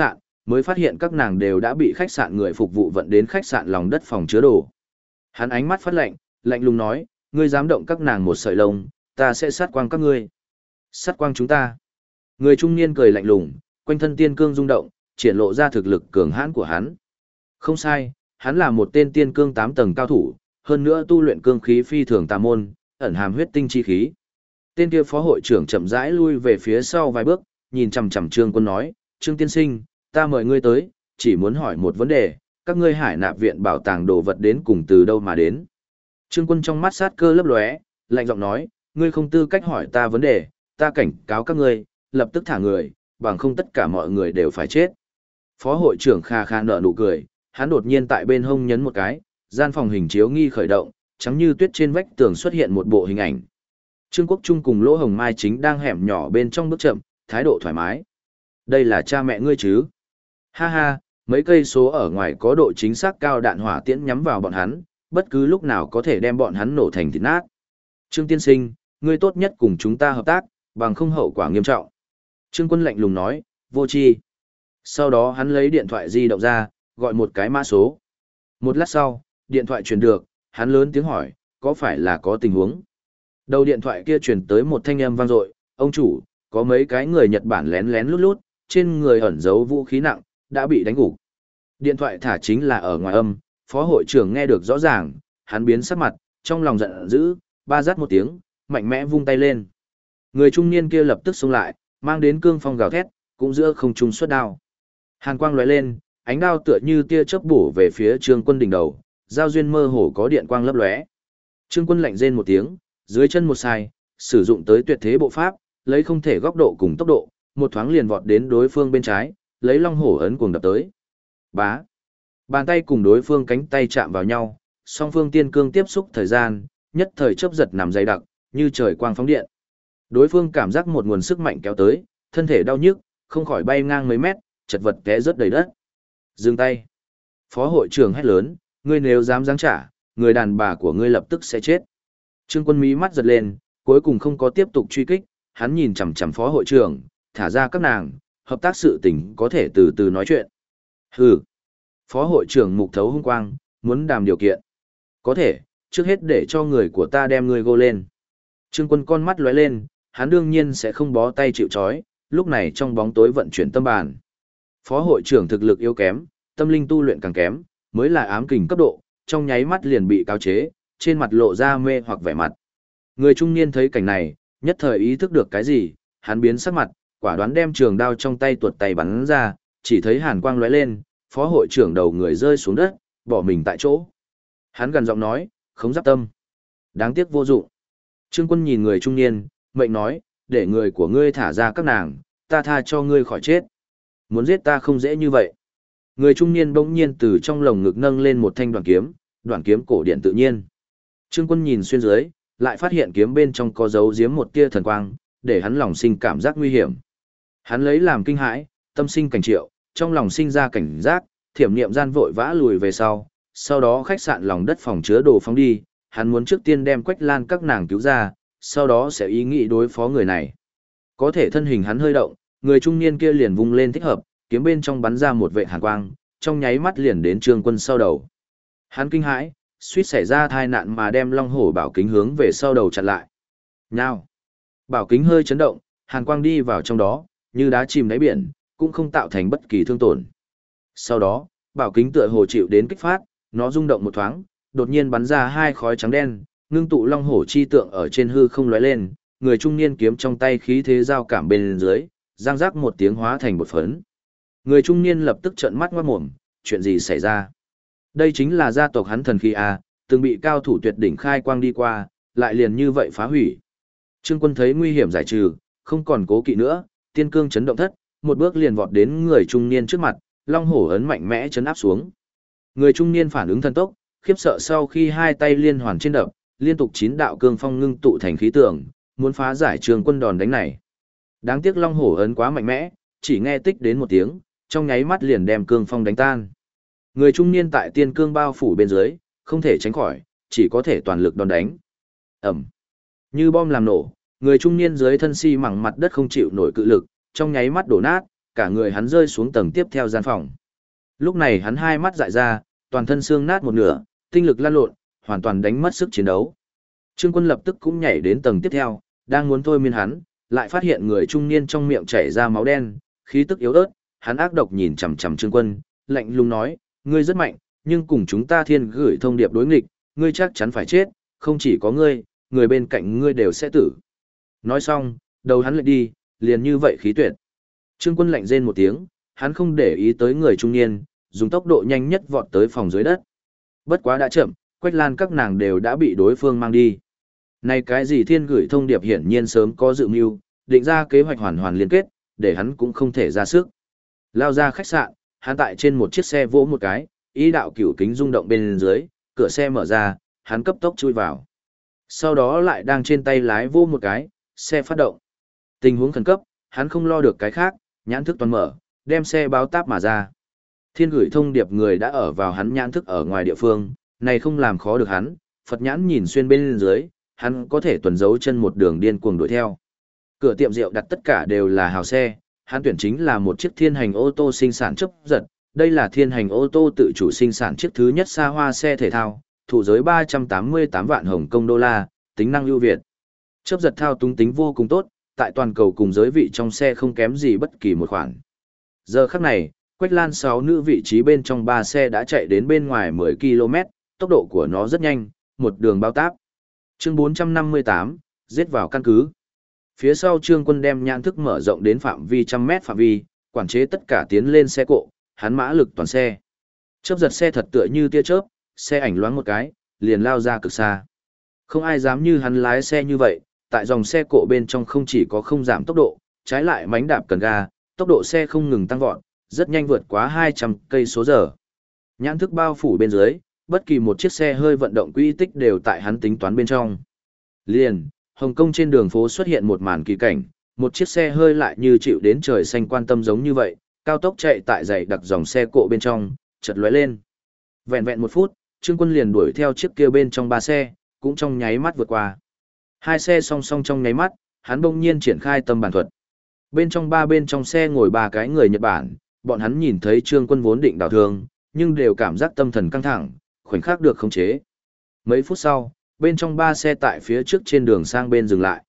mới phát hiện các nàng đều đã bị khách sạn người phục vụ vận đến khách sạn lòng đất phòng chứa đồ. Hắn ánh mắt phát lạnh, lạnh lùng nói, ngươi dám động các nàng một sợi lông, ta sẽ sát quang các ngươi. Sát quang chúng ta. Người trung niên cười lạnh lùng, quanh thân tiên cương rung động, triển lộ ra thực lực cường hãn của hắn. Không sai, hắn là một tên tiên cương 8 tầng cao thủ, hơn nữa tu luyện cương khí phi thường tà môn, ẩn hàm huyết tinh chi khí. Tên kia phó hội trưởng chậm rãi lui về phía sau vài bước, nhìn chằm chằm Trương Quân nói, Trương tiên sinh, ta mời ngươi tới, chỉ muốn hỏi một vấn đề, các ngươi Hải Nạp viện bảo tàng đồ vật đến cùng từ đâu mà đến. Trương Quân trong mắt sát cơ lấp lóe, lạnh giọng nói, ngươi không tư cách hỏi ta vấn đề, ta cảnh cáo các ngươi, lập tức thả người, bằng không tất cả mọi người đều phải chết. Phó hội trưởng kha kha nở nụ cười, hắn đột nhiên tại bên hông nhấn một cái, gian phòng hình chiếu nghi khởi động, trắng như tuyết trên vách tường xuất hiện một bộ hình ảnh. Trương Quốc Trung cùng Lỗ Hồng Mai chính đang hẻm nhỏ bên trong bước chậm, thái độ thoải mái. Đây là cha mẹ ngươi chứ? Ha ha, mấy cây số ở ngoài có độ chính xác cao đạn hỏa tiễn nhắm vào bọn hắn, bất cứ lúc nào có thể đem bọn hắn nổ thành thịt nát. Trương tiên sinh, ngươi tốt nhất cùng chúng ta hợp tác, bằng không hậu quả nghiêm trọng. Trương Quân lạnh lùng nói, vô tri. Sau đó hắn lấy điện thoại di động ra, gọi một cái mã số. Một lát sau, điện thoại truyền được, hắn lớn tiếng hỏi, có phải là có tình huống? Đầu điện thoại kia truyền tới một thanh âm vang dội, ông chủ, có mấy cái người Nhật Bản lén lén lút lút, trên người ẩn giấu vũ khí nặng, đã bị đánh gục. Điện thoại thả chính là ở ngoài âm, phó hội trưởng nghe được rõ ràng, hắn biến sắc mặt, trong lòng giận dữ, ba rát một tiếng, mạnh mẽ vung tay lên. Người trung niên kia lập tức xông lại, mang đến cương phong gào thét, cũng giữa không trung xuất đao. Hàn quang lóe lên, ánh đao tựa như tia chớp bổ về phía Trương Quân đỉnh đầu, giao duyên mơ hồ có điện quang lấp lóe. Trương Quân lạnh rên một tiếng, dưới chân một sai, sử dụng tới tuyệt thế bộ pháp, lấy không thể góc độ cùng tốc độ, một thoáng liền vọt đến đối phương bên trái, lấy long hổ ấn cuồng đập tới. Bá. Bàn tay cùng đối phương cánh tay chạm vào nhau, song phương tiên cương tiếp xúc thời gian, nhất thời chớp giật nằm dày đặc, như trời quang phóng điện. Đối phương cảm giác một nguồn sức mạnh kéo tới, thân thể đau nhức, không khỏi bay ngang mấy mét, chật vật té rớt đầy đất. Dừng tay. Phó hội trưởng hét lớn, ngươi nếu dám giáng trả, người đàn bà của ngươi lập tức sẽ chết. Trương Quân mí mắt giật lên, cuối cùng không có tiếp tục truy kích, hắn nhìn chằm chằm phó hội trưởng, thả ra các nàng, hợp tác sự tình có thể từ từ nói chuyện. Hừ. Phó hội trưởng mục thấu hung quang, muốn đàm điều kiện. Có thể, trước hết để cho người của ta đem ngươi gô lên. Trương Quân con mắt lóe lên, hắn đương nhiên sẽ không bó tay chịu trói, lúc này trong bóng tối vận chuyển tâm bàn. Phó hội trưởng thực lực yếu kém, tâm linh tu luyện càng kém, mới là ám kình cấp độ, trong nháy mắt liền bị cáo chế, trên mặt lộ ra mê hoặc vẻ mặt. Người trung niên thấy cảnh này, nhất thời ý thức được cái gì, hắn biến sắc mặt, quả đoán đem trường đao trong tay tuột tay bắn ra, chỉ thấy hàn quang lóe lên, phó hội trưởng đầu người rơi xuống đất, bỏ mình tại chỗ. Hắn gần giọng nói, không giáp tâm. Đáng tiếc vô dụng. Trương Quân nhìn người trung niên, mệnh nói, để người của ngươi thả ra các nàng, ta tha cho ngươi khỏi chết. Muốn giết ta không dễ như vậy. Người trung niên bỗng nhiên từ trong lồng ngực nâng lên một thanh đoạn kiếm cổ điển tự nhiên. Trương Quân nhìn xuyên dưới, lại phát hiện kiếm bên trong có dấu giếm một tia thần quang, để hắn lòng sinh cảm giác nguy hiểm. Hắn lấy làm kinh hãi, tâm sinh cảnh triệu, trong lòng sinh ra cảnh giác, thiểm niệm gian vội vã lùi về sau đó khách sạn lòng đất phòng chứa đồ phóng đi, hắn muốn trước tiên đem Quách Lan các nàng cứu ra, sau đó sẽ ý nghĩ đối phó người này. Có thể thân hình hắn hơi động, người trung niên kia liền vung lên thích hợp, kiếm bên trong bắn ra một vệt hàn quang, trong nháy mắt liền đến Trương Quân sau đầu. Hắn kinh hãi, suýt xảy ra tai nạn mà đem Long Hổ bảo kính hướng về sau đầu chặn lại. Nhao. Bảo kính hơi chấn động, hàn quang đi vào trong đó, như đá chìm đáy biển, cũng không tạo thành bất kỳ thương tổn. Sau đó, bảo kính tựa hồ chịu đến kích phát, nó rung động một thoáng, đột nhiên bắn ra hai khói trắng đen, ngưng tụ long hổ chi tượng ở trên hư không lóe lên, người trung niên kiếm trong tay khí thế giao cảm bên dưới, giang rác một tiếng hóa thành bột phấn. Người trung niên lập tức trợn mắt ngoát mồm, chuyện gì xảy ra? Đây chính là gia tộc hắn thần khí a, từng bị cao thủ tuyệt đỉnh khai quang đi qua, lại liền như vậy phá hủy. Trương Quân thấy nguy hiểm giải trừ, không còn cố kỵ nữa, tiên cương chấn động thất, một bước liền vọt đến người trung niên trước mặt, long hổ ấn mạnh mẽ chấn áp xuống. Người trung niên phản ứng thần tốc, khiếp sợ sau khi hai tay liên hoàn trên đập, liên tục 9 đạo cương phong ngưng tụ thành khí tượng, muốn phá giải Trương Quân đòn đánh này. Đáng tiếc long hổ ấn quá mạnh mẽ, chỉ nghe tích đến một tiếng, trong nháy mắt liền đem cương phong đánh tan. Người trung niên tại tiên cương bao phủ bên dưới, không thể tránh khỏi, chỉ có thể toàn lực đòn đánh. Ầm. Như bom làm nổ, người trung niên dưới thân xi mẳng mặt đất không chịu nổi cự lực, trong nháy mắt đổ nát, cả người hắn rơi xuống tầng tiếp theo gian phòng. Lúc này hắn hai mắt dại ra, toàn thân xương nát một nửa, tinh lực lan lộn, hoàn toàn đánh mất sức chiến đấu. Trương Quân lập tức cũng nhảy đến tầng tiếp theo, đang muốn thôi miên hắn, lại phát hiện người trung niên trong miệng chảy ra máu đen, khí tức yếu ớt, hắn ác độc nhìn chằm chằm Trương Quân, lạnh lùng nói, ngươi rất mạnh, nhưng cùng chúng ta thiên gửi thông điệp đối nghịch, ngươi chắc chắn phải chết, không chỉ có ngươi, người bên cạnh ngươi đều sẽ tử. Nói xong, đầu hắn lại đi, liền như vậy khí tuyệt. Trương Quân lạnh rên một tiếng, hắn không để ý tới người trung niên, dùng tốc độ nhanh nhất vọt tới phòng dưới đất. Bất quá đã chậm, Quách Lan các nàng đều đã bị đối phương mang đi. Này cái gì thiên gửi thông điệp hiển nhiên sớm có dự mưu, định ra kế hoạch hoàn hoàn liên kết, để hắn cũng không thể ra sức. Lao ra khách sạn, hắn tại trên một chiếc xe vỗ một cái, ý đạo cửu kính rung động bên dưới, cửa xe mở ra, hắn cấp tốc chui vào. Sau đó lại đang trên tay lái vô một cái, xe phát động. Tình huống khẩn cấp, hắn không lo được cái khác, nhãn thức toàn mở, đem xe báo táp mà ra. Thiên gửi thông điệp người đã ở vào hắn nhãn thức ở ngoài địa phương, này không làm khó được hắn, Phật nhãn nhìn xuyên bên dưới, hắn có thể tuần giấu chân một đường điên cuồng đuổi theo. Cửa tiệm rượu đặt tất cả đều là hào xe, hắn tuyển chính là một chiếc thiên hành ô tô sinh sản chấp giật, đây là thiên hành ô tô tự chủ sinh sản chiếc thứ nhất xa hoa xe thể thao, thụ giới 388 vạn Hồng Kông đô la, tính năng ưu việt. Chấp giật thao túng tính vô cùng tốt, tại toàn cầu cùng giới vị trong xe không kém gì bất kỳ một khoản. Giờ khắc này, Quách Lan 6 nữ vị trí bên trong 3 xe đã chạy đến bên ngoài 10 km, tốc độ của nó rất nhanh, một đường bao táp. Chương 458, giết vào căn cứ. Phía sau Trương Quân đem nhãn thức mở rộng đến phạm vi trăm mét phạm vi, quản chế tất cả tiến lên xe cộ, hắn mã lực toàn xe. Chớp giật xe thật tựa như tia chớp, xe ảnh loáng một cái, liền lao ra cực xa. Không ai dám như hắn lái xe như vậy, tại dòng xe cộ bên trong không chỉ có không giảm tốc độ, trái lại mánh đạp cần ga, tốc độ xe không ngừng tăng vọt, rất nhanh vượt quá 200 cây số giờ. Nhãn thức bao phủ bên dưới, bất kỳ một chiếc xe hơi vận động quỹ tích đều tại hắn tính toán bên trong. Liền, Hồng Kông trên đường phố xuất hiện một màn kỳ cảnh, một chiếc xe hơi lại như chịu đến trời xanh quan tâm giống như vậy, cao tốc chạy tại dãy đặc dòng xe cộ bên trong, chợt lóe lên. Vẹn vẹn 1 phút, Trương Quân liền đuổi theo chiếc kia bên trong 3 xe, cũng trong nháy mắt vượt qua. 2 xe song song trong nháy mắt, hắn bỗng nhiên triển khai tâm bản thuật. Bên trong xe ngồi 3 cái người Nhật Bản, bọn hắn nhìn thấy Trương Quân vốn định đào thương, nhưng đều cảm giác tâm thần căng thẳng, khoảnh khắc được khống chế. Mấy phút sau, bên trong 3 xe tại phía trước trên đường sang bên dừng lại.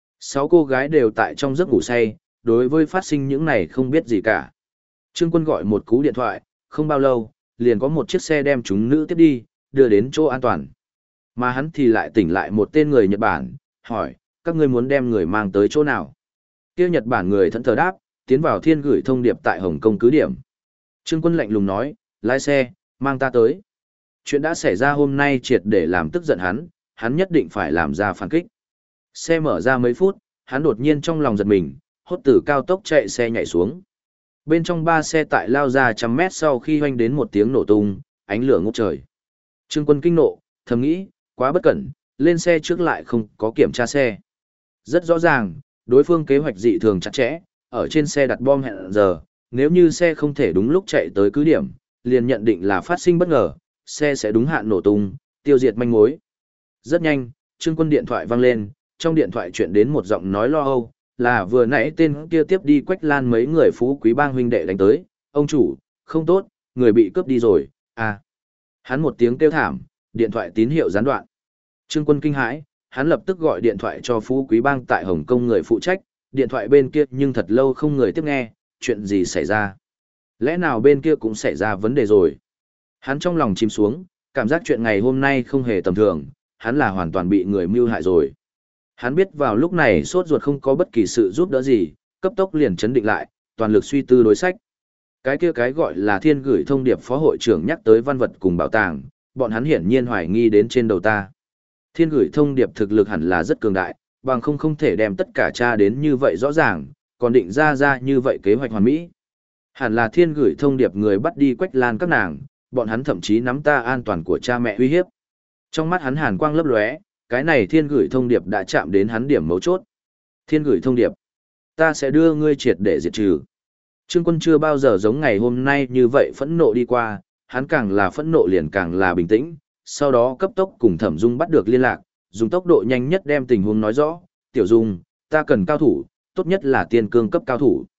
6 cô gái đều tại trong giấc ngủ say, đối với phát sinh những này không biết gì cả. Trương Quân gọi một cú điện thoại, không bao lâu, liền có một chiếc xe đem chúng nữ tiếp đi, đưa đến chỗ an toàn. Mà hắn thì lại tỉnh lại một tên người Nhật Bản, hỏi, các ngươi muốn đem người mang tới chỗ nào? Kia Nhật Bản người thẫn thờ đáp, tiến vào thiên gửi thông điệp tại Hồng Kông cứ điểm. Trương Quân lạnh lùng nói, lái xe, mang ta tới. Chuyện đã xảy ra hôm nay triệt để làm tức giận hắn nhất định phải làm ra phản kích. Xe mở ra mấy phút, hắn đột nhiên trong lòng giật mình, hốt từ cao tốc chạy xe nhảy xuống. Bên trong 3 xe tại lao ra trăm mét sau khi hoanh đến một tiếng nổ tung, ánh lửa ngút trời. Trương Quân kinh nộ, thầm nghĩ, quá bất cẩn, lên xe trước lại không có kiểm tra xe. Rất rõ ràng, đối phương kế hoạch dị thường chặt chẽ, ở trên xe đặt bom hẹn giờ, nếu như xe không thể đúng lúc chạy tới cứ điểm, liền nhận định là phát sinh bất ngờ, xe sẽ đúng hạn nổ tung, tiêu diệt manh mối. Rất nhanh, Trương Quân điện thoại vang lên, trong điện thoại truyền đến một giọng nói lo âu, là vừa nãy tên kia tiếp đi Quách Lan mấy người phú quý bang huynh đệ đánh tới, ông chủ, không tốt, người bị cướp đi rồi, à. Hắn một tiếng kêu thảm, điện thoại tín hiệu gián đoạn. Trương Quân kinh hãi, hắn lập tức gọi điện thoại cho phú quý bang tại Hồng Kông người phụ trách, điện thoại bên kia nhưng thật lâu không người tiếp nghe, chuyện gì xảy ra. Lẽ nào bên kia cũng xảy ra vấn đề rồi. Hắn trong lòng chìm xuống, cảm giác chuyện ngày hôm nay không hề tầm thường, hắn là hoàn toàn bị người mưu hại rồi. Hắn biết vào lúc này sốt ruột không có bất kỳ sự giúp đỡ gì, cấp tốc liền chấn định lại, toàn lực suy tư đối sách. Cái kia cái gọi là thiên gửi thông điệp phó hội trưởng nhắc tới văn vật cùng bảo tàng, bọn hắn hiển nhiên hoài nghi đến trên đầu ta. Thiên gửi thông điệp thực lực hẳn là rất cường đại, bằng không thể đem tất cả tra đến như vậy rõ ràng, còn định ra như vậy kế hoạch hoàn mỹ. Hẳn là thiên gửi thông điệp người bắt đi Quách Lan các nàng, bọn hắn thậm chí nắm ta an toàn của cha mẹ uy hiếp. Trong mắt hắn hàn quang lấp lóe, cái này thiên gửi thông điệp đã chạm đến hắn điểm mấu chốt. Thiên gửi thông điệp, ta sẽ đưa ngươi triệt để diệt trừ. Trương Quân chưa bao giờ giống ngày hôm nay như vậy phẫn nộ đi qua, hắn càng là phẫn nộ liền càng là bình tĩnh, sau đó cấp tốc cùng Thẩm Dung bắt được liên lạc, dùng tốc độ nhanh nhất đem tình huống nói rõ, "Tiểu Dung, ta cần cao thủ, tốt nhất là tiên cương cấp cao thủ."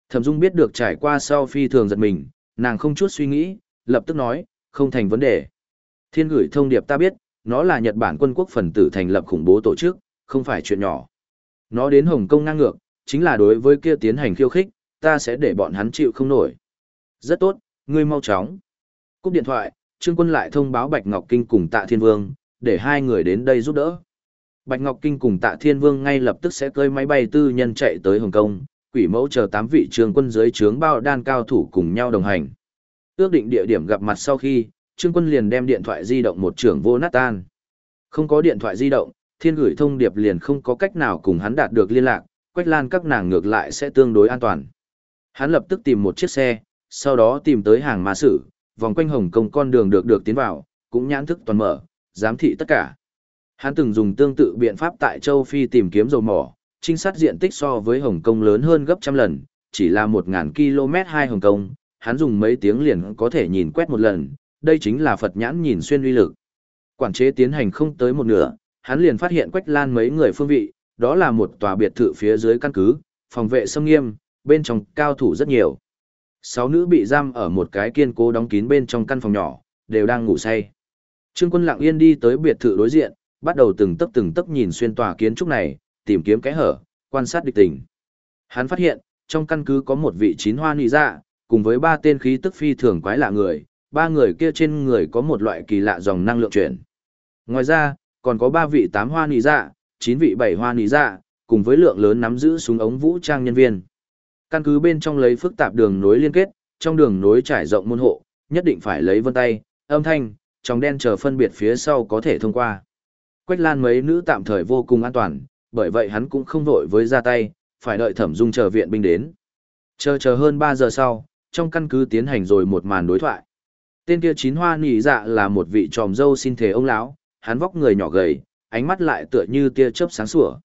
Thẩm Dung biết được trải qua sau phi thường giật mình, nàng không chút suy nghĩ, lập tức nói, không thành vấn đề. Thiên gửi thông điệp ta biết, nó là Nhật Bản quân quốc phần tử thành lập khủng bố tổ chức, không phải chuyện nhỏ. Nó đến Hồng Kông ngang ngược, chính là đối với kia tiến hành khiêu khích, ta sẽ để bọn hắn chịu không nổi. Rất tốt, ngươi mau chóng. Cúp điện thoại, Trương Quân lại thông báo Bạch Ngọc Kinh cùng Tạ Thiên Vương, để hai người đến đây giúp đỡ. Bạch Ngọc Kinh cùng Tạ Thiên Vương ngay lập tức sẽ cơi máy bay tư nhân chạy tới Hồng Kông, Quỷ Mẫu chờ 8 vị Trương Quân dưới trướng bao đan cao thủ cùng nhau đồng hành. Ước định địa điểm gặp mặt sau khi, Trương Quân liền đem điện thoại di động một trưởng vô nát tan. Không có điện thoại di động, Thiên gửi thông điệp liền không có cách nào cùng hắn đạt được liên lạc, Quách Lan các nàng ngược lại sẽ tương đối an toàn. Hắn lập tức tìm một chiếc xe, sau đó tìm tới hàng ma sử, vòng quanh Hồng Kông con đường được tiến vào, cũng nhãn thức toàn mở, giám thị tất cả. Hắn từng dùng tương tự biện pháp tại châu Phi tìm kiếm dầu mỏ, trinh sát diện tích so với Hồng Kông lớn hơn gấp trăm lần, chỉ là 1000 km hai Hồng Kông, hắn dùng mấy tiếng liền có thể nhìn quét một lần, đây chính là Phật nhãn nhìn xuyên uy lực. Quản chế tiến hành không tới một nửa, hắn liền phát hiện Quách Lan mấy người phương vị, đó là một tòa biệt thự phía dưới căn cứ, phòng vệ xâm nghiêm, bên trong cao thủ rất nhiều. 6 nữ bị giam ở một cái kiên cố đóng kín bên trong căn phòng nhỏ, đều đang ngủ say. Trương Quân lặng yên đi tới biệt thự đối diện, bắt đầu từng tấc nhìn xuyên tòa kiến trúc này, tìm kiếm kẽ hở, quan sát địch tình. Hắn phát hiện, trong căn cứ có một vị 9 hoa nị dạ, cùng với 3 tên khí tức phi thường quái lạ người, 3 người kia trên người có một loại kỳ lạ dòng năng lượng chuyển. Ngoài ra, còn có 3 vị 8 hoa nị dạ, 9 vị 7 hoa nị dạ, cùng với lượng lớn nắm giữ súng ống vũ trang nhân viên. Căn cứ bên trong lấy phức tạp đường nối liên kết, trong đường nối trải rộng môn hộ, nhất định phải lấy vân tay, âm thanh, trong đen chờ phân biệt phía sau có thể thông qua. Quách Lan mấy nữ tạm thời vô cùng an toàn, bởi vậy hắn cũng không vội với ra tay, phải đợi Thẩm Dung chờ viện binh đến. Chờ hơn 3 giờ sau, trong căn cứ tiến hành rồi một màn đối thoại. Tên kia 9 hoa nỉ dạ là một vị tròm dâu xin thể ông lão, hắn vóc người nhỏ gầy, ánh mắt lại tựa như tia chớp sáng sủa.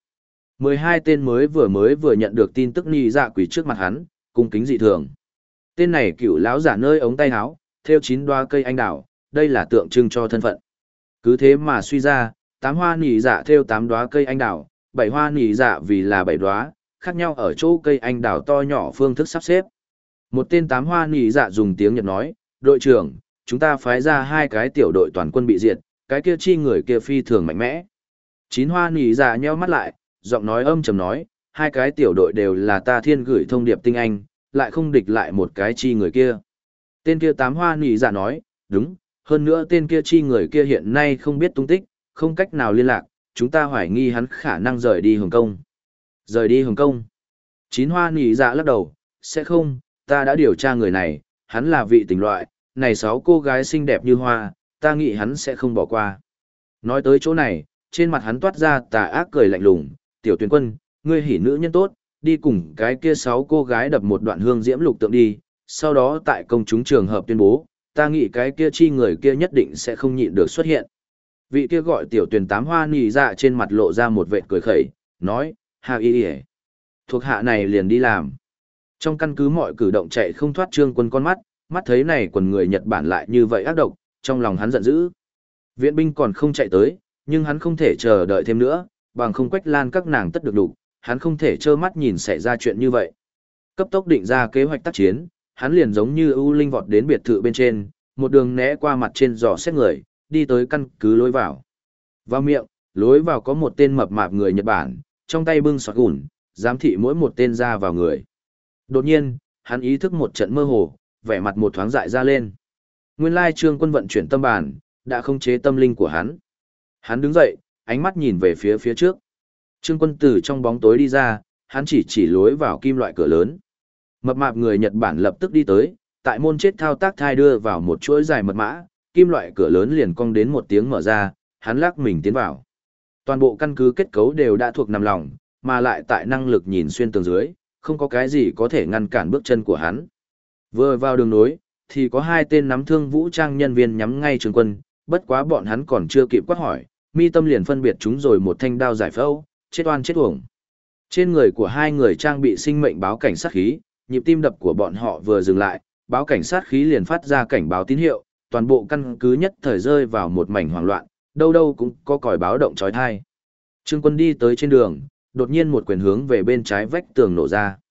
12 tên mới vừa nhận được tin tức nỉ dạ quỳ trước mặt hắn, cung kính dị thường. Tên này cựu lão giả nơi ống tay áo, theo 9 đóa cây anh đào, đây là tượng trưng cho thân phận. Cứ thế mà suy ra, 8 hoa nỉ dạ theo 8 đóa cây anh đào, 7 hoa nỉ dạ vì là 7 đóa, khác nhau ở chỗ cây anh đào to nhỏ phương thức sắp xếp. Một tên 8 hoa nỉ dạ dùng tiếng Nhật nói, đội trưởng, chúng ta phái ra 2 cái tiểu đội toàn quân bị diệt, cái kia chi người kia phi thường mạnh mẽ. 9 hoa nỉ dạ nheo mắt lại, giọng nói âm trầm nói, 2 cái tiểu đội đều là ta thiên gửi thông điệp tinh anh, lại không địch lại một cái chi người kia. Tên kia 8 hoa nỉ dạ nói, đúng, hơn nữa tên kia chi người kia hiện nay không biết tung tích, không cách nào liên lạc, chúng ta hoài nghi hắn khả năng rời đi Hồng Kông. Rời đi Hồng Kông. 9 hoa nỉ dạ lắc đầu, sẽ không, ta đã điều tra người này, hắn là vị tình loại, này 6 cô gái xinh đẹp như hoa, ta nghĩ hắn sẽ không bỏ qua. Nói tới chỗ này, trên mặt hắn toát ra tà ác cười lạnh lùng, tiểu tuyển quân, ngươi hỉ nữ nhân tốt, đi cùng cái kia 6 cô gái đập một đoạn hương diễm lục tượng đi, sau đó tại công chúng trường hợp tuyên bố, ta nghĩ cái kia chi người kia nhất định sẽ không nhịn được xuất hiện. Vị kia gọi tiểu tuyển 8 hoa nỉ dạ trên mặt lộ ra một vệt cười khẩy, nói, hà y y thuộc hạ này liền đi làm. Trong căn cứ mọi cử động chạy không thoát Trương Quân con mắt, mắt thấy này quần người Nhật Bản lại như vậy ác độc, trong lòng hắn giận dữ. Viện binh còn không chạy tới, nhưng hắn không thể chờ đợi thêm nữa, bằng không Quách Lan các nàng tất được đủ, hắn không thể trơ mắt nhìn xảy ra chuyện như vậy. Cấp tốc định ra kế hoạch tác chiến, hắn liền giống như ưu linh vọt đến biệt thự bên trên, một đường né qua mặt trên dò xét người, đi tới căn cứ lối vào. Vào miệng, lối vào có một tên mập mạp người Nhật Bản, trong tay bưng sọt gùn, giám thị mỗi một tên ra vào người. Đột nhiên, hắn ý thức một trận mơ hồ, vẻ mặt một thoáng dại ra lên. Nguyên lai Trương Quân vận chuyển tâm bản, đã khống chế tâm linh của hắn. Hắn đứng dậy, ánh mắt nhìn về phía trước. Trương Quân từ trong bóng tối đi ra, hắn chỉ lối vào kim loại cửa lớn. Mập mạp người Nhật Bản lập tức đi tới, tại môn chết thao tác thai đưa vào một chuỗi dài mật mã, kim loại cửa lớn liền cong đến một tiếng mở ra, hắn lắc mình tiến vào. Toàn bộ căn cứ kết cấu đều đã thuộc nằm lòng, mà lại tại năng lực nhìn xuyên tường dưới, không có cái gì có thể ngăn cản bước chân của hắn. Vừa vào đường nối, thì có 2 tên nắm thương vũ trang nhân viên nhắm ngay Trương Quân, bất quá bọn hắn còn chưa kịp quát hỏi, mi tâm liền phân biệt chúng rồi một thanh đao giải phẫu, chết oan chết uổng. Trên người của 2 người trang bị sinh mệnh báo cảnh sát khí, nhịp tim đập của bọn họ vừa dừng lại, báo cảnh sát khí liền phát ra cảnh báo tín hiệu, toàn bộ căn cứ nhất thời rơi vào một mảnh hoảng loạn, đâu đâu cũng có còi báo động chói tai. Trương Quân đi tới trên đường, đột nhiên một quyền hướng về bên trái vách tường nổ ra.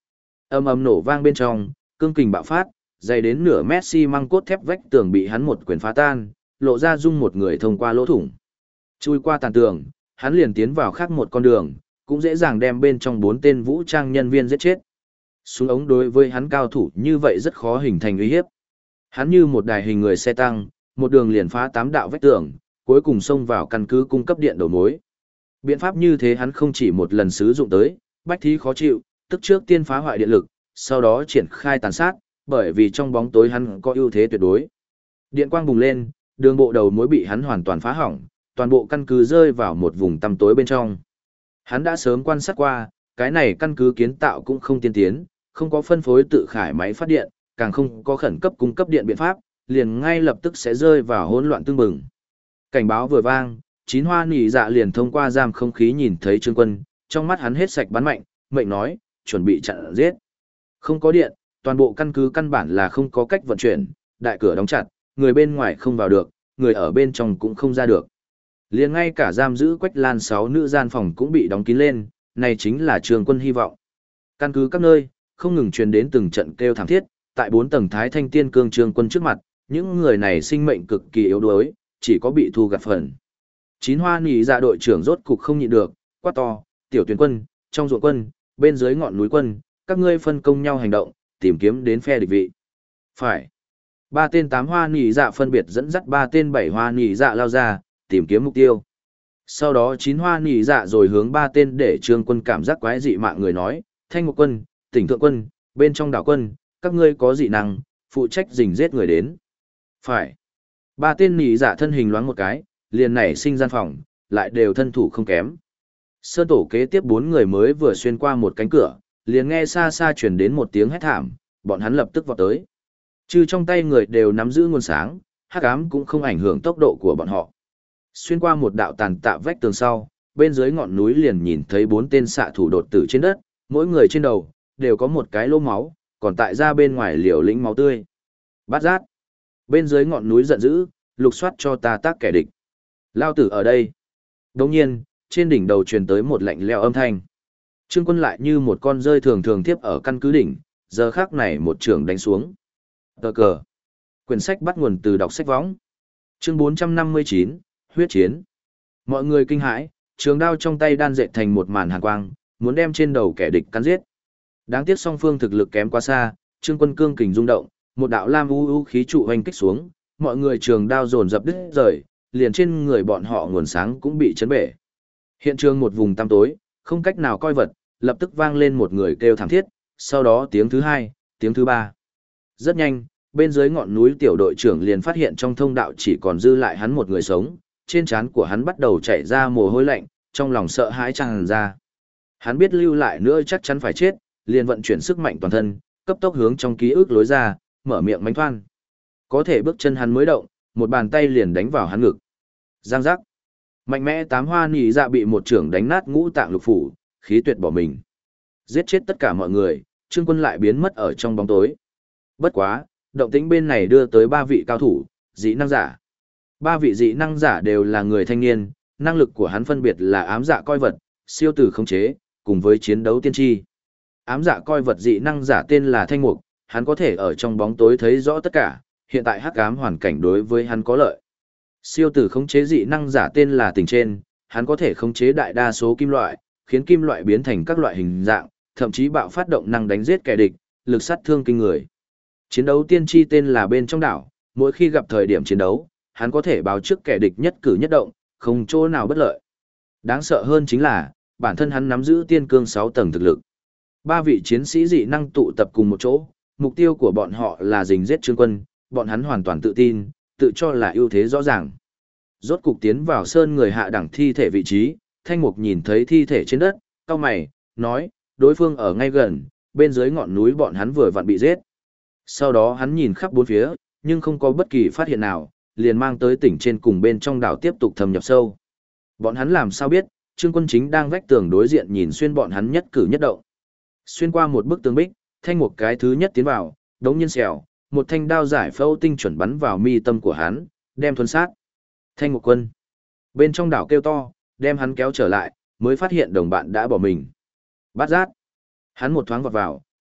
Ầm ầm nổ vang bên trong, cương kình bạo phát, dày đến nửa mét xi măng cốt thép vách tường bị hắn một quyền phá tan, lộ ra dung một người thông qua lỗ thủng. Chui qua tàn tường, hắn liền tiến vào khác một con đường, cũng dễ dàng đem bên trong 4 tên vũ trang nhân viên giết chết. Súng ống đối với hắn cao thủ như vậy rất khó hình thành uy hiếp. Hắn như một đài hình người xe tăng, một đường liền phá 8 đạo vách tường, cuối cùng xông vào căn cứ cung cấp điện đầu mối. Biện pháp như thế hắn không chỉ một lần sử dụng tới, bách thí khó chịu, tức trước tiên phá hoại điện lực, sau đó triển khai tàn sát, bởi vì trong bóng tối hắn có ưu thế tuyệt đối. Điện quang bùng lên, đường bộ đầu mối bị hắn hoàn toàn phá hỏng, toàn bộ căn cứ rơi vào một vùng tăm tối bên trong. Hắn đã sớm quan sát qua, cái này căn cứ kiến tạo cũng không tiên tiến, không có phân phối tự khải máy phát điện, càng không có khẩn cấp cung cấp điện biện pháp, liền ngay lập tức sẽ rơi vào hỗn loạn tương bừng. Cảnh báo vừa vang, Chín Hoa Nỉ Dạ liền thông qua giam không khí nhìn thấy Trương Quân, trong mắt hắn hết sạch bắn mạnh, mệnh nói, chuẩn bị chặn giết. Không có điện, toàn bộ căn cứ căn bản là không có cách vận chuyển, đại cửa đóng chặt, người bên ngoài không vào được, người ở bên trong cũng không ra được. Liền ngay cả giam giữ Quách Lan 6 nữ gian phòng cũng bị đóng kín lên, này chính là Trương Quân hy vọng. Căn cứ các nơi, không ngừng truyền đến từng trận kêu thảm thiết, tại 4 tầng Thái Thanh Tiên Cương Trương Quân trước mặt, những người này sinh mệnh cực kỳ yếu đuối, chỉ có bị thu gặt phần. Chín Hoa Nỉ Dạ đội trưởng rốt cục không nhịn được, quát to, tiểu tuyển quân, trong ruộng quân, bên dưới ngọn núi quân, các ngươi phân công nhau hành động, tìm kiếm đến phe địch vị. Phải. 3 tên 8 Hoa Nỉ Dạ phân biệt dẫn dắt 3 tên 7 Hoa Nỉ Dạ lao ra, tìm kiếm mục tiêu. Sau đó 9 Hoa Nỉ Dạ rồi hướng 3 tên để Trương Quân cảm giác quái dị mạng người nói, Thanh Ngục quân, Tỉnh Thượng quân, bên trong đảo quân, các ngươi có dị năng, phụ trách rình giết người đến. Phải. 3 tên Nỉ Dạ thân hình loáng một cái, liền nảy sinh gian phòng, lại đều thân thủ không kém. Sơn tổ kế tiếp 4 người mới vừa xuyên qua một cánh cửa, liền nghe xa xa truyền đến một tiếng hét thảm, bọn hắn lập tức vọt tới. Trừ trong tay người đều nắm giữ nguồn sáng, hắc ám cũng không ảnh hưởng tốc độ của bọn họ. Xuyên qua một đạo tàn tạ vách tường sau, bên dưới ngọn núi liền nhìn thấy 4 tên xạ thủ đột tử trên đất, mỗi người trên đầu đều có một cái lỗ máu, còn tại ra bên ngoài liều lĩnh máu tươi. Bát giác. Bên dưới ngọn núi giận dữ, lục soát cho ta tác kẻ địch. Lao tử ở đây. Đồng nhiên, trên đỉnh đầu truyền tới một lạnh lẽo âm thanh. Trương Quân lại như một con rơi thường thường tiếp ở căn cứ đỉnh, giờ khắc này một trường đánh xuống. Tờ cờ. Quyển sách bắt nguồn từ đọc sách võng. Chương 459, huyết chiến. Mọi người kinh hãi, trường đao trong tay đan dệt thành một màn hàn quang, muốn đem trên đầu kẻ địch cắn giết. Đáng tiếc song phương thực lực kém quá xa, Trương Quân cương kình rung động, một đạo lam u khí trụ hoành kích xuống, mọi người trường đao dồn dập đứt rời, liền trên người bọn họ nguồn sáng cũng bị chấn bể. Hiện trường một vùng tăm tối, không cách nào coi vật, lập tức vang lên một người kêu thảm thiết, sau đó tiếng thứ 2, tiếng thứ 3. Rất nhanh, bên dưới ngọn núi tiểu đội trưởng liền phát hiện trong thông đạo chỉ còn dư lại hắn một người sống, trên trán của hắn bắt đầu chảy ra mồ hôi lạnh, trong lòng sợ hãi tràn ra. Hắn biết lưu lại nữa chắc chắn phải chết, liền vận chuyển sức mạnh toàn thân, cấp tốc hướng trong ký ức lối ra, mở miệng mánh thoan. Có thể bước chân hắn mới động, một bàn tay liền đánh vào hắn ngực. Giang giác. Mạnh mẽ 8 Hoa Nỉ Dạ bị một trưởng đánh nát ngũ tạng lục phủ, khí tuyệt bỏ mình. Giết chết tất cả mọi người, Trương Quân lại biến mất ở trong bóng tối. Bất quá, động tĩnh bên này đưa tới 3 vị cao thủ, dị năng giả. 3 vị dị năng giả đều là người thanh niên, năng lực của hắn phân biệt là ám dạ coi vật, siêu tử khống chế, cùng với chiến đấu tiên tri. Ám dạ coi vật dị năng giả tên là Thanh Mục, hắn có thể ở trong bóng tối thấy rõ tất cả, hiện tại hắc ám hoàn cảnh đối với hắn có lợi. Siêu tử khống chế dị năng giả tên là Tình Trên, hắn có thể khống chế đại đa số kim loại, khiến kim loại biến thành các loại hình dạng, thậm chí bạo phát động năng đánh giết kẻ địch, lực sát thương kinh người. Chiến đấu tiên tri tên là Bên trong đảo, mỗi khi gặp thời điểm chiến đấu, hắn có thể báo trước kẻ địch nhất cử nhất động, không chỗ nào bất lợi. Đáng sợ hơn chính là, bản thân hắn nắm giữ tiên cương 6 tầng thực lực. 3 vị chiến sĩ dị năng tụ tập cùng một chỗ, mục tiêu của bọn họ là rình giết Trương Quân, bọn hắn hoàn toàn tự tin, tự cho là ưu thế rõ ràng. Rốt cục tiến vào sơn người hạ đẳng thi thể vị trí, Thanh Mục nhìn thấy thi thể trên đất, cau mày, nói, đối phương ở ngay gần, bên dưới ngọn núi bọn hắn vừa vặn bị giết. Sau đó hắn nhìn khắp bốn phía, nhưng không có bất kỳ phát hiện nào, liền mang tới tỉnh trên cùng bên trong đảo tiếp tục thâm nhập sâu. Bọn hắn làm sao biết, Trương Quân chính đang vách tường đối diện nhìn xuyên bọn hắn nhất cử nhất động. Xuyên qua một bức tường bích, Thanh Mục cái thứ nhất tiến vào, đống nhiên xèo, một thanh đao giải phẫu tinh chuẩn bắn vào mi tâm của hắn, đem thuần sát. Thanh Mục quân. Bên trong đảo kêu to, đem hắn kéo trở lại, mới phát hiện đồng bạn đã bỏ mình. Bát giác. Hắn một thoáng vọt vào, quắc,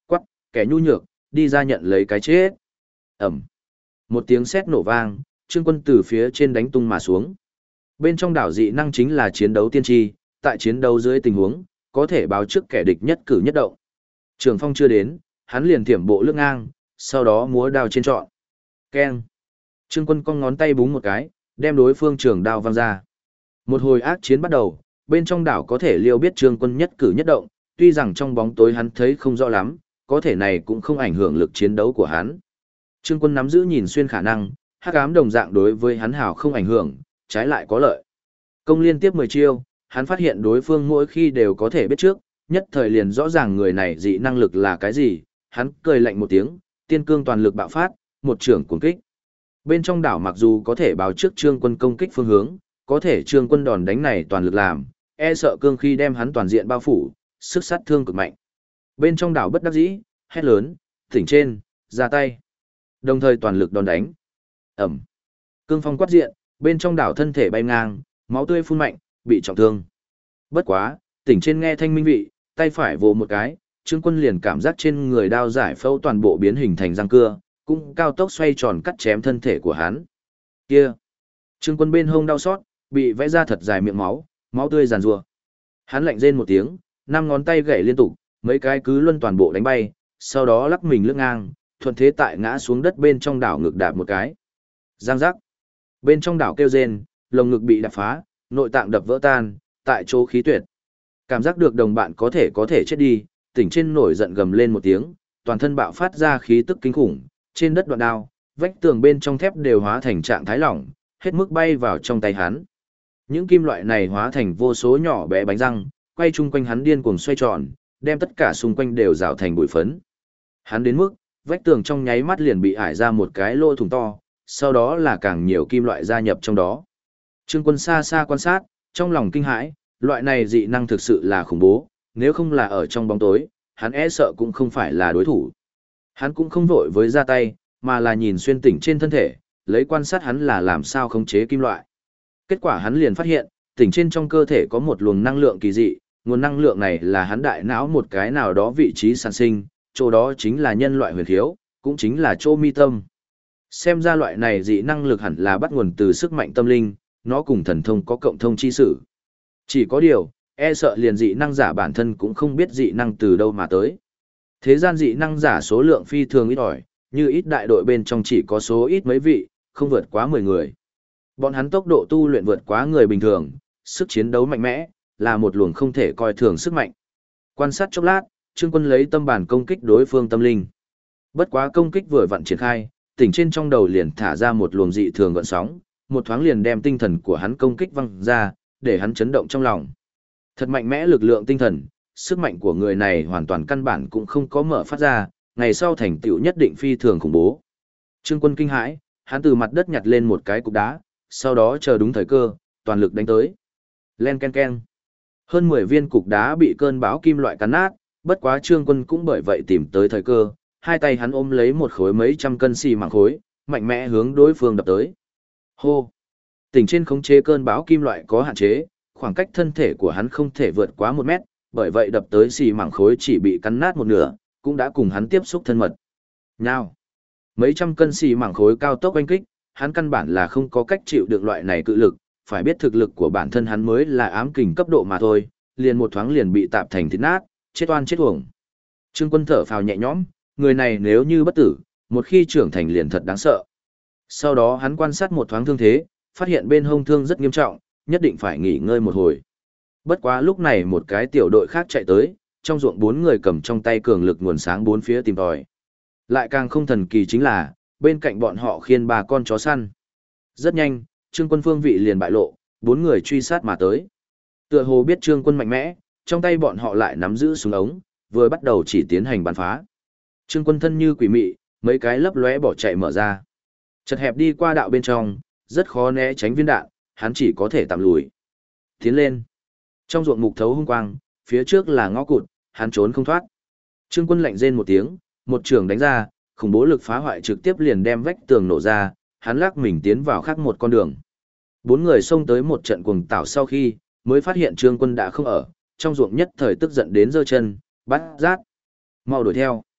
kẻ nhu nhược, đi ra nhận lấy cái chết. Ẩm. Một tiếng sét nổ vang, Trương Quân từ phía trên đánh tung mà xuống. Bên trong đảo dị năng chính là chiến đấu tiên tri, tại chiến đấu dưới tình huống, có thể báo trước kẻ địch nhất cử nhất động. Trường phong chưa đến, hắn liền thiểm bộ lướt ngang, sau đó múa đao trên trọn. Keng. Trương Quân cong ngón tay búng một cái, đem đối phương trường đao văng ra. Một hồi ác chiến bắt đầu, bên trong đảo có thể liêu biết Trương Quân nhất cử nhất động, tuy rằng trong bóng tối hắn thấy không rõ lắm, có thể này cũng không ảnh hưởng lực chiến đấu của hắn. Trương Quân nắm giữ nhìn xuyên khả năng, hắc ám đồng dạng đối với hắn hảo không ảnh hưởng, trái lại có lợi. Công liên tiếp 10 chiêu, hắn phát hiện đối phương mỗi khi đều có thể biết trước, nhất thời liền rõ ràng người này dị năng lực là cái gì, hắn cười lạnh một tiếng, tiên cương toàn lực bạo phát, một trưởng cuồng kích. Bên trong đảo mặc dù có thể báo trước Trương Quân công kích phương hướng, có thể Trương Quân đòn đánh này toàn lực làm, e sợ cương khi đem hắn toàn diện bao phủ, sức sát thương cực mạnh. Bên trong đảo bất đắc dĩ, hét lớn, thỉnh trên, ra tay. Đồng thời toàn lực đòn đánh. Ẩm. Cương phong quát diện, bên trong đảo thân thể bay ngang, máu tươi phun mạnh, bị trọng thương. Bất quá, tỉnh trên nghe thanh minh vị, tay phải vồ một cái, Trương Quân liền cảm giác trên người đao giải phẫu toàn bộ biến hình thành răng cưa, cũng cao tốc xoay tròn cắt chém thân thể của hắn. Kia. Trương Quân bên hông đau xót, bị vẽ ra thật dài miệng máu, máu tươi giàn rủa. Hắn lạnh rên một tiếng, năm ngón tay gảy liên tục, mấy cái cứ luân toàn bộ đánh bay, sau đó lắc mình lướt ngang, thuận thế tại ngã xuống đất bên trong đảo ngực đạp một cái. Giang giác. Bên trong đảo kêu rên, lồng ngực bị đập phá, nội tạng đập vỡ tan, tại chỗ khí tuyệt. Cảm giác được đồng bạn có thể chết đi, tỉnh trên nổi giận gầm lên một tiếng, toàn thân bạo phát ra khí tức kinh khủng, trên đất đoạn đao, vách tường bên trong thép đều hóa thành trạng thái lỏng, hết mức bay vào trong tay hắn. Những kim loại này hóa thành vô số nhỏ bé bánh răng, quay chung quanh hắn điên cuồng xoay tròn, đem tất cả xung quanh đều rào thành bụi phấn. Hắn đến mức, vách tường trong nháy mắt liền bị ải ra một cái lỗ thủng to, sau đó là càng nhiều kim loại gia nhập trong đó. Trương Quân xa xa quan sát, trong lòng kinh hãi, loại này dị năng thực sự là khủng bố, nếu không là ở trong bóng tối, hắn e sợ cũng không phải là đối thủ. Hắn cũng không vội với ra tay, mà là nhìn xuyên tỉnh trên thân thể, lấy quan sát hắn là làm sao khống chế kim loại. Kết quả hắn liền phát hiện, tỉnh trên trong cơ thể có một luồng năng lượng kỳ dị, nguồn năng lượng này là hắn đại não một cái nào đó vị trí sản sinh, chỗ đó chính là nhân loại huyền thiếu, cũng chính là chỗ mi tâm. Xem ra loại này dị năng lực hẳn là bắt nguồn từ sức mạnh tâm linh, nó cùng thần thông có cộng thông chi sử. Chỉ có điều, e sợ liền dị năng giả bản thân cũng không biết dị năng từ đâu mà tới. Thế gian dị năng giả số lượng phi thường ít ỏi, như ít đại đội bên trong chỉ có số ít mấy vị, không vượt quá 10 người. Bọn hắn tốc độ tu luyện vượt quá người bình thường, sức chiến đấu mạnh mẽ, là một luồng không thể coi thường sức mạnh. Quan sát chốc lát, Trương Quân lấy tâm bản công kích đối phương tâm linh. Bất quá công kích vừa vặn triển khai, tỉnh trên trong đầu liền thả ra một luồng dị thường gợn sóng, một thoáng liền đem tinh thần của hắn công kích văng ra, để hắn chấn động trong lòng. Thật mạnh mẽ lực lượng tinh thần, sức mạnh của người này hoàn toàn căn bản cũng không có mở phát ra, ngày sau thành tựu nhất định phi thường khủng bố. Trương Quân kinh hãi, hắn từ mặt đất nhặt lên một cái cục đá, sau đó chờ đúng thời cơ, toàn lực đánh tới. Len ken ken. Hơn 10 viên cục đá bị cơn bão kim loại cắn nát, bất quá Trương Quân cũng bởi vậy tìm tới thời cơ, hai tay hắn ôm lấy một khối mấy trăm cân xi măng khối, mạnh mẽ hướng đối phương đập tới. Hô! Tỉnh trên khống chế cơn bão kim loại có hạn chế, khoảng cách thân thể của hắn không thể vượt quá 1 mét, bởi vậy đập tới xi măng khối chỉ bị cắn nát một nửa, cũng đã cùng hắn tiếp xúc thân mật. Nhao! Mấy trăm cân xi măng khối cao tốc oanh kích, hắn căn bản là không có cách chịu được loại này cự lực, phải biết thực lực của bản thân hắn mới là ám kình cấp độ mà thôi, liền một thoáng liền bị tạp thành thịt nát, chết oan chết uổng. Trương Quân thở phào nhẹ nhõm, người này nếu như bất tử, một khi trưởng thành liền thật đáng sợ. Sau đó hắn quan sát một thoáng thương thế, phát hiện bên hông thương rất nghiêm trọng, nhất định phải nghỉ ngơi một hồi. Bất quá lúc này một cái tiểu đội khác chạy tới, trong ruộng 4 người cầm trong tay cường lực nguồn sáng bốn phía tìm tòi. Lại càng không thần kỳ chính là, bên cạnh bọn họ khiêng 3 con chó săn. Rất nhanh, Trương Quân phương vị liền bại lộ, 4 người truy sát mà tới. Tựa hồ biết Trương Quân mạnh mẽ, trong tay bọn họ lại nắm giữ súng ống, vừa bắt đầu chỉ tiến hành bắn phá. Trương Quân thân như quỷ mị, mấy cái lấp lóe bỏ chạy mở ra. Chật hẹp đi qua đạo bên trong, rất khó né tránh viên đạn, hắn chỉ có thể tạm lùi. Tiến lên. Trong ruộng mục thấu hung quang, phía trước là ngõ cụt, hắn trốn không thoát. Trương Quân lạnh rên một tiếng, một trường đánh ra, khủng bố lực phá hoại trực tiếp liền đem vách tường nổ ra, hắn lắc mình tiến vào khác một con đường. 4 người xông tới một trận cuồng tảo sau khi, mới phát hiện Trương Quân đã không ở, trong ruộng nhất thời tức giận đến giơ chân, bắt rát. Mau đuổi theo.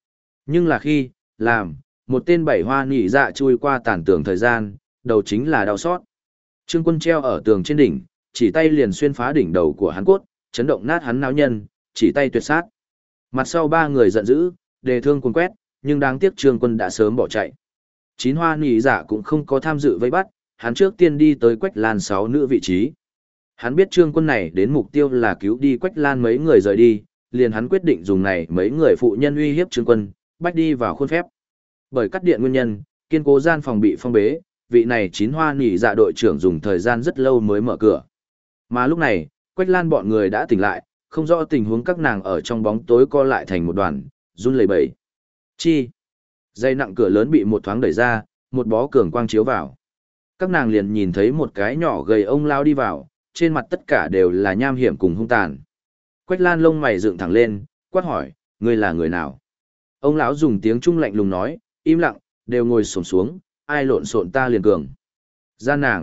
Nhưng là khi, làm, một tên bảy hoa nỉ dạ chui qua tàn tường thời gian, đầu chính là đau xót. Trương Quân treo ở tường trên đỉnh, chỉ tay liền xuyên phá đỉnh đầu của hắn cốt, chấn động nát hắn não nhân, chỉ tay tuyệt sát. Mặt sau ba người giận dữ, đề thương cuồng quét, nhưng đáng tiếc Trương Quân đã sớm bỏ chạy. Chín hoa nỉ dạ cũng không có tham dự vây bắt, hắn trước tiên đi tới Quách Lan 6 nữ vị trí. Hắn biết Trương Quân này đến mục tiêu là cứu đi Quách Lan mấy người rời đi, liền hắn quyết định dùng này mấy người phụ nhân uy hiếp Trương Quân, bách đi vào khuôn phép. Bởi cắt điện nguyên nhân, kiên cố gian phòng bị phong bế, vị này chín hoa nỉ dạ đội trưởng dùng thời gian rất lâu mới mở cửa. Mà lúc này, Quách Lan bọn người đã tỉnh lại, không rõ tình huống các nàng ở trong bóng tối co lại thành một đoàn, run lẩy bẩy. Chi? Dây nặng cửa lớn bị một thoáng đẩy ra, một bó cường quang chiếu vào. Các nàng liền nhìn thấy một cái nhỏ gầy ông lao đi vào, trên mặt tất cả đều là nham hiểm cùng hung tàn. Quách Lan lông mày dựng thẳng lên, quát hỏi, ngươi là người nào? Ông lão dùng tiếng trung lạnh lùng nói, im lặng, đều ngồi xổm xuống, ai lộn xộn ta liền cường. Gian nàng.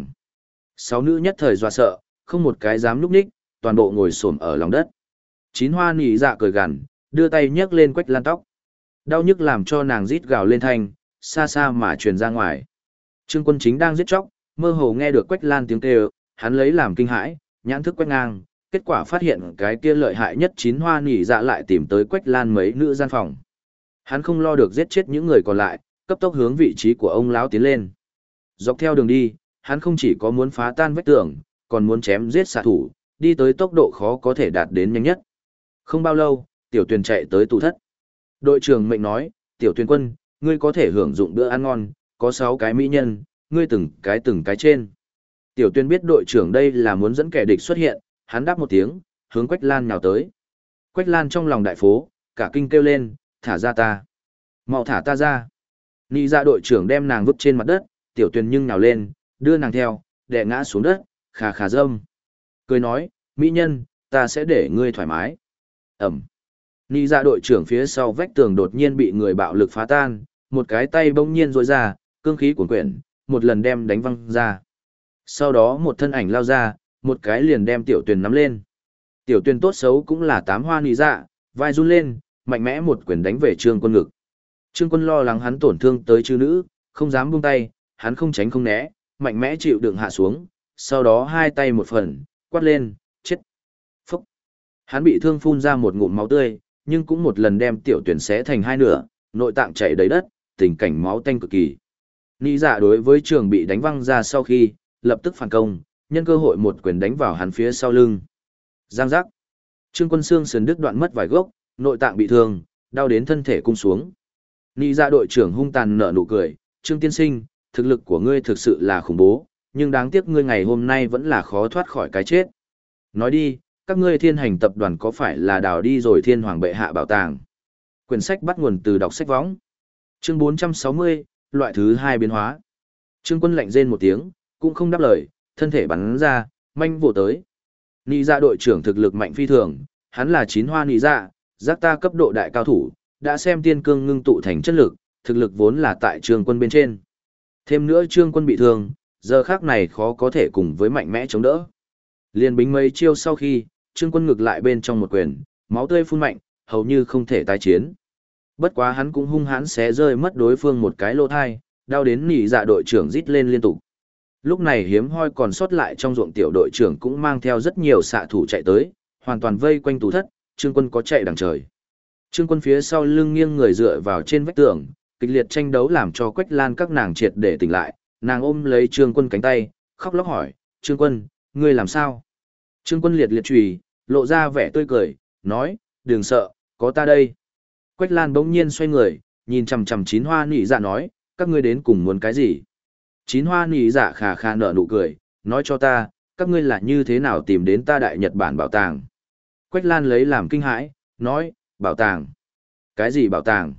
6 nữ nhất thời dọa sợ, không một cái dám núp ních, toàn bộ ngồi xổm ở lòng đất. Chín hoa nỉ dạ cười gằn, đưa tay nhấc lên Quách Lan tóc. Đau nhức làm cho nàng rít gào lên thanh, xa xa mà truyền ra ngoài. Trương Quân chính đang giết chóc, mơ hồ nghe được Quách Lan tiếng kêu, hắn lấy làm kinh hãi, nhãn thức quét ngang, kết quả phát hiện cái kia lợi hại nhất chín hoa nỉ dạ lại tìm tới Quách Lan mấy nữ gian phòng. Hắn không lo được giết chết những người còn lại, cấp tốc hướng vị trí của ông lão tiến lên. Dọc theo đường đi, hắn không chỉ có muốn phá tan vách tường, còn muốn chém giết xạ thủ, đi tới tốc độ khó có thể đạt đến nhanh nhất. Không bao lâu, Tiểu Tuyền chạy tới tủ thất. Đội trưởng mệnh nói, Tiểu Tuyền quân, ngươi có thể hưởng dụng bữa ăn ngon, có 6 cái mỹ nhân, ngươi từng cái trên. Tiểu Tuyền biết đội trưởng đây là muốn dẫn kẻ địch xuất hiện, hắn đáp một tiếng, hướng Quách Lan nhào tới. Quách Lan trong lòng đại phố, cả kinh kêu lên, thả ra ta. Mau thả ta ra. Nị dạ đội trưởng đem nàng vứt trên mặt đất, Tiểu Tuyền nhưng nhào lên, đưa nàng theo, đè ngã xuống đất, khà khà râm. Cười nói, mỹ nhân, ta sẽ để ngươi thoải mái. Ẩm. Nị dạ đội trưởng phía sau vách tường đột nhiên bị người bạo lực phá tan, một cái tay bỗng nhiên rối ra, cương khí cuồn quyển, một lần đem đánh văng ra. Sau đó một thân ảnh lao ra, một cái liền đem Tiểu Tuyền nắm lên. Tiểu Tuyền tốt xấu cũng là 8 hoa nị dạ, vai run lên, mạnh mẽ một quyền đánh về Trương Quân ngực. Trương Quân lo lắng hắn tổn thương tới chư nữ, không dám buông tay, hắn không tránh không né, mạnh mẽ chịu đựng hạ xuống, sau đó hai tay một phần, quát lên, chết. Phúc. Hắn bị thương phun ra một ngụm máu tươi, nhưng cũng một lần đem Tiểu Tuyền xé thành hai nửa, nội tạng chảy đầy đất, tình cảnh máu tanh cực kỳ. Nị dạ đối với trường bị đánh văng ra sau khi, lập tức phản công, nhân cơ hội một quyền đánh vào hắn phía sau lưng. Giang giác. Trương Quân xương sườn đứt đoạn mất vài gốc, nội tạng bị thương, đau đến thân thể cung xuống. Nị dạ đội trưởng hung tàn nở nụ cười, Trương tiên sinh, thực lực của ngươi thực sự là khủng bố, nhưng đáng tiếc ngươi ngày hôm nay vẫn là khó thoát khỏi cái chết. Nói đi, các ngươi thiên hành tập đoàn có phải là đào đi rồi thiên hoàng bệ hạ bảo tàng? Quyển sách bắt nguồn từ đọc sách võng. Chương 460, loại thứ 2 biến hóa. Trương Quân lạnh rên một tiếng, cũng không đáp lời, thân thể bắn ra, manh vồ tới. Nị dạ đội trưởng thực lực mạnh phi thường, hắn là 9 hoa nị dạ, giác ta cấp độ đại cao thủ, đã xem tiên cương ngưng tụ thành chất lực, thực lực vốn là tại Trương Quân bên trên. Thêm nữa Trương Quân bị thương, giờ khác này khó có thể cùng với mạnh mẽ chống đỡ. Liên bính mấy chiêu sau khi, Trương Quân ngực lại bên trong một quyền, máu tươi phun mạnh, hầu như không thể tái chiến. Bất quá hắn cũng hung hãn xé rơi mất đối phương một cái lỗ thai, đau đến nị dạ đội trưởng rít lên liên tục. Lúc này hiếm hoi còn sót lại trong ruộng tiểu đội trưởng cũng mang theo rất nhiều xạ thủ chạy tới, hoàn toàn vây quanh tủ thất, Trương Quân có chạy đằng trời. Trương Quân phía sau lưng nghiêng người dựa vào trên vách tường, kịch liệt tranh đấu làm cho Quách Lan các nàng triệt để tỉnh lại, nàng ôm lấy Trương Quân cánh tay, khóc lóc hỏi, Trương Quân, ngươi làm sao? Trương Quân liệt liệt chùy, lộ ra vẻ tươi cười, nói, đừng sợ, có ta đây. Quách Lan bỗng nhiên xoay người, nhìn chằm chằm chín hoa nị dạ nói, các ngươi đến cùng muốn cái gì? Chín hoa nị dạ khà khà nở nụ cười, nói cho ta, các ngươi là như thế nào tìm đến ta Đại Nhật Bản bảo tàng? Quách Lan lấy làm kinh hãi, nói, bảo tàng. Cái gì bảo tàng?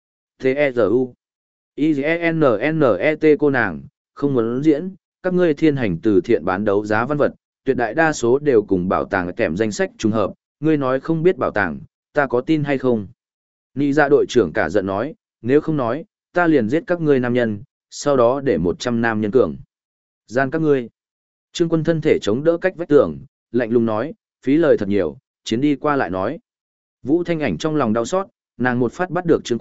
T-E-Z-U. I-G-E-N-N-E-T cô nàng, không muốn diễn, các ngươi thiên hành từ thiện bán đấu giá văn vật, tuyệt đại đa số đều cùng bảo tàng kèm danh sách trùng hợp, ngươi nói không biết bảo tàng, ta có tin hay không? Nị dạ đội trưởng cả giận nói, nếu không nói, ta liền giết các ngươi nam nhân, sau đó để 100 nam nhân cường. Gian các ngươi. Trương Quân thân thể chống đỡ cách vách tường, lạnh lùng nói, phí lời thật nhiều, chiến đi qua lại nói. Vũ Thanh Ảnh trong lòng đau xót, nàng một phát bắt được Trương Quân,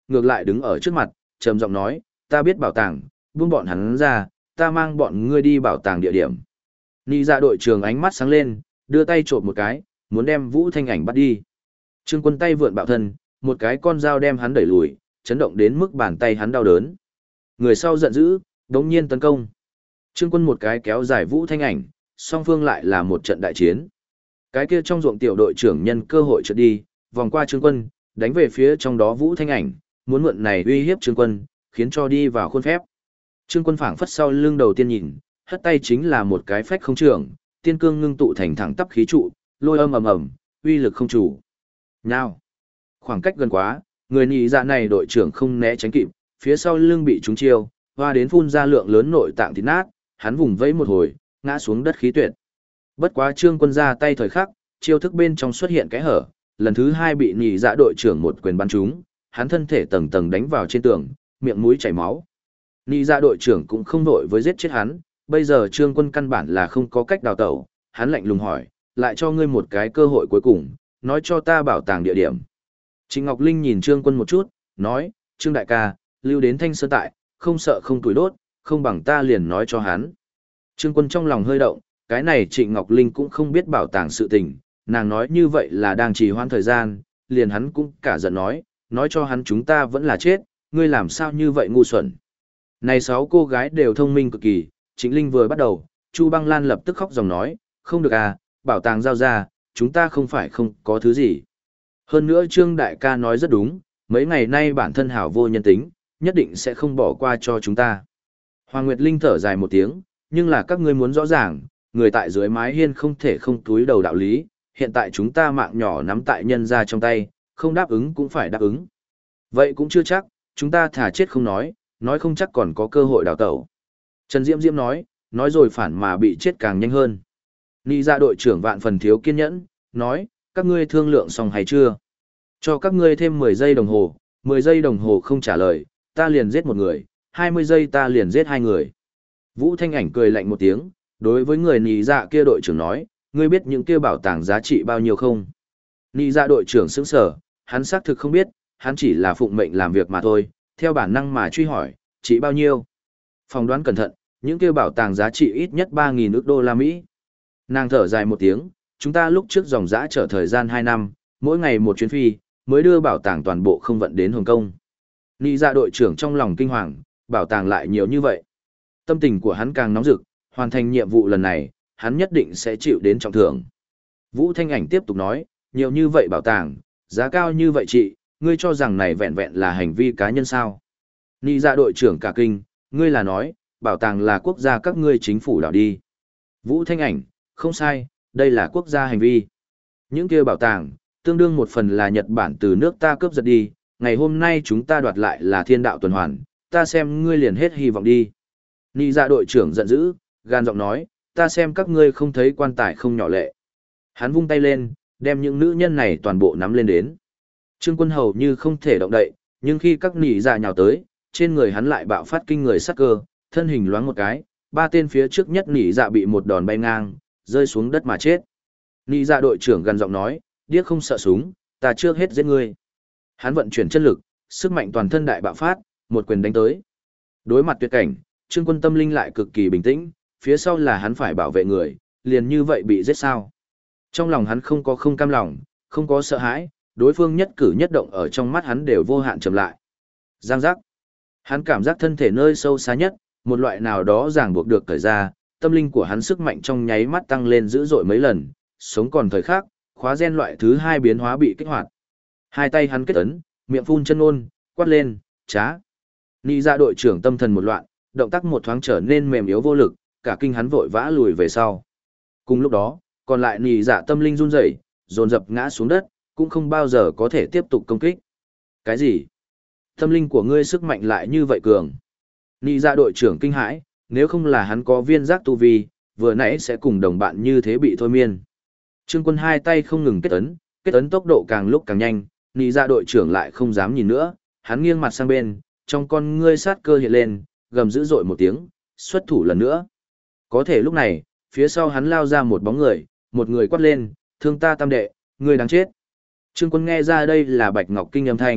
ngược lại đứng ở trước mặt, trầm giọng nói, ta biết bảo tàng, buông bọn hắn ra, ta mang bọn ngươi đi bảo tàng địa điểm. Nị dạ đội trưởng ánh mắt sáng lên, đưa tay trộm một cái, muốn đem Vũ Thanh Ảnh bắt đi. Trương Quân tay vượn bạo thân, một cái con dao đem hắn đẩy lùi, chấn động đến mức bàn tay hắn đau đớn. Người sau giận dữ, đống nhiên tấn công. Trương Quân một cái kéo dài Vũ Thanh Ảnh, song phương lại là một trận đại chiến. Cái kia trong ruộng tiểu đội trưởng nhân cơ hội trượt đi, vòng qua Trương Quân, đánh về phía trong đó Vũ Thanh Ảnh, muốn mượn này uy hiếp Trương Quân, khiến cho đi vào khuôn phép. Trương Quân phảng phất sau lưng đầu tiên nhìn, hất tay chính là một cái phách không trưởng, tiên cương ngưng tụ thành thẳng tắp khí trụ, lôi âm ầm ầm, uy lực không chủ. Nào, khoảng cách gần quá, người nhị dạ này đội trưởng không né tránh kịp, phía sau lưng bị trúng chiêu, hoa đến phun ra lượng lớn nội tạng thịt nát, hắn vùng vẫy một hồi, ngã xuống đất khí tuyệt. Bất quá Trương Quân ra tay thời khắc, chiêu thức bên trong xuất hiện cái hở, lần thứ hai bị nhị dạ đội trưởng một quyền bắn trúng, hắn thân thể tầng tầng đánh vào trên tường, miệng mũi chảy máu. Nhị dạ đội trưởng cũng không vội với giết chết hắn, bây giờ Trương Quân căn bản là không có cách đào tẩu, hắn lạnh lùng hỏi, lại cho ngươi một cái cơ hội cuối cùng, nói cho ta bảo tàng địa điểm. Trịnh Ngọc Linh nhìn Trương Quân một chút, nói, Trương đại ca, lưu đến Thanh Sơn tại, không sợ không tuổi đốt, không bằng ta liền nói cho hắn. Trương Quân trong lòng hơi động, cái này Trịnh Ngọc Linh cũng không biết bảo tàng sự tình, nàng nói như vậy là đang trì hoãn thời gian, liền hắn cũng cả giận nói cho hắn chúng ta vẫn là chết, ngươi làm sao như vậy ngu xuẩn. Này 6 cô gái đều thông minh cực kỳ, Trịnh Linh vừa bắt đầu, Chu Băng Lan lập tức khóc dòng nói, không được à, bảo tàng giao ra, chúng ta không phải không có thứ gì. Hơn nữa Trương đại ca nói rất đúng, mấy ngày nay bản thân hảo vô nhân tính, nhất định sẽ không bỏ qua cho chúng ta. Hoàng Nguyệt Linh thở dài một tiếng, nhưng là các ngươi muốn rõ ràng, người tại dưới mái hiên không thể không túi đầu đạo lý, hiện tại chúng ta mạng nhỏ nắm tại nhân ra trong tay, không đáp ứng cũng phải đáp ứng. Vậy cũng chưa chắc, chúng ta thả chết không nói không chắc còn có cơ hội đào tẩu. Trần Diễm Diễm nói rồi phản mà bị chết càng nhanh hơn. Nị dạ đội trưởng vạn phần thiếu kiên nhẫn, nói, các ngươi thương lượng xong hay chưa? Cho các ngươi thêm 10 giây đồng hồ, 10 giây đồng hồ không trả lời, ta liền giết một người, 20 giây ta liền giết 2 người. Vũ Thanh Ảnh cười lạnh một tiếng, đối với người nị dạ kia đội trưởng nói, ngươi biết những kia bảo tàng giá trị bao nhiêu không? Nị dạ đội trưởng sững sờ, hắn xác thực không biết, hắn chỉ là phụng mệnh làm việc mà thôi, theo bản năng mà truy hỏi, trị bao nhiêu? Phòng đoán cẩn thận, những kia bảo tàng giá trị ít nhất 3.000 ức đô la Mỹ. Nàng thở dài một tiếng, chúng ta lúc trước dòng dã chở thời gian 2 năm, mỗi ngày một chuyến phi, mới đưa bảo tàng toàn bộ không vận đến Hồng Kông. Nị dạ đội trưởng trong lòng kinh hoàng, bảo tàng lại nhiều như vậy. Tâm tình của hắn càng nóng rực, hoàn thành nhiệm vụ lần này, hắn nhất định sẽ chịu đến trọng thưởng. Vũ Thanh Ảnh tiếp tục nói, nhiều như vậy bảo tàng, giá cao như vậy chị, ngươi cho rằng này vẹn vẹn là hành vi cá nhân sao? Nị dạ đội trưởng cả kinh, ngươi là nói, bảo tàng là quốc gia các ngươi chính phủ đảo đi. Vũ Thanh Ảnh, không sai, đây là quốc gia hành vi. Những kia bảo tàng, tương đương một phần là Nhật Bản từ nước ta cướp giật đi, ngày hôm nay chúng ta đoạt lại là thiên đạo tuần hoàn, ta xem ngươi liền hết hy vọng đi. Nị dạ đội trưởng giận dữ, gan giọng nói, ta xem các ngươi không thấy quan tài không nhỏ lệ. Hắn vung tay lên, đem những nữ nhân này toàn bộ nắm lên đến. Trương Quân hầu như không thể động đậy, nhưng khi các nị dạ nhào tới, trên người hắn lại bạo phát kinh người sắc cơ, thân hình loáng một cái, 3 tên phía trước nhất nị dạ bị một đòn bay ngang, rơi xuống đất mà chết. Nị dạ đội trưởng gần giọng nói, điếc không sợ súng, ta trước hết giết ngươi. Hắn vận chuyển chân lực, sức mạnh toàn thân đại bạo phát, một quyền đánh tới. Đối mặt tuyệt cảnh, Trương Quân tâm linh lại cực kỳ bình tĩnh, phía sau là hắn phải bảo vệ người, liền như vậy bị giết sao. Trong lòng hắn không có không cam lòng, không có sợ hãi, đối phương nhất cử nhất động ở trong mắt hắn đều vô hạn chậm lại. Giang giác. Hắn cảm giác thân thể nơi sâu xa nhất, một loại nào đó ràng buộc được cởi ra, tâm linh của hắn sức mạnh trong nháy mắt tăng lên dữ dội mấy lần, sống còn thời khắc, khóa gen loại thứ 2 biến hóa bị kích hoạt. Hai tay hắn kết ấn, miệng phun chân ôn, quát lên, trá. Nị dạ đội trưởng tâm thần một loạn, động tác một thoáng trở nên mềm yếu vô lực, cả kinh hắn vội vã lùi về sau. Cùng lúc đó, còn lại nị dạ tâm linh run rẩy, dồn dập ngã xuống đất, cũng không bao giờ có thể tiếp tục công kích. Cái gì? Tâm linh của ngươi sức mạnh lại như vậy cường. Nị dạ đội trưởng kinh hãi, nếu không là hắn có viên giác tu vi, vừa nãy sẽ cùng đồng bạn như thế bị thôi miên. Trương Quân hai tay không ngừng kết ấn tốc độ càng lúc càng nhanh, nị dạ đội trưởng lại không dám nhìn nữa, hắn nghiêng mặt sang bên, trong con ngươi sát cơ hiện lên, gầm dữ dội một tiếng, xuất thủ lần nữa. Có thể lúc này, phía sau hắn lao ra một bóng người, một người quát lên, thương ta tam đệ, ngươi đáng chết. Trương Quân nghe ra đây là Bạch Ngọc Kinh âm thanh,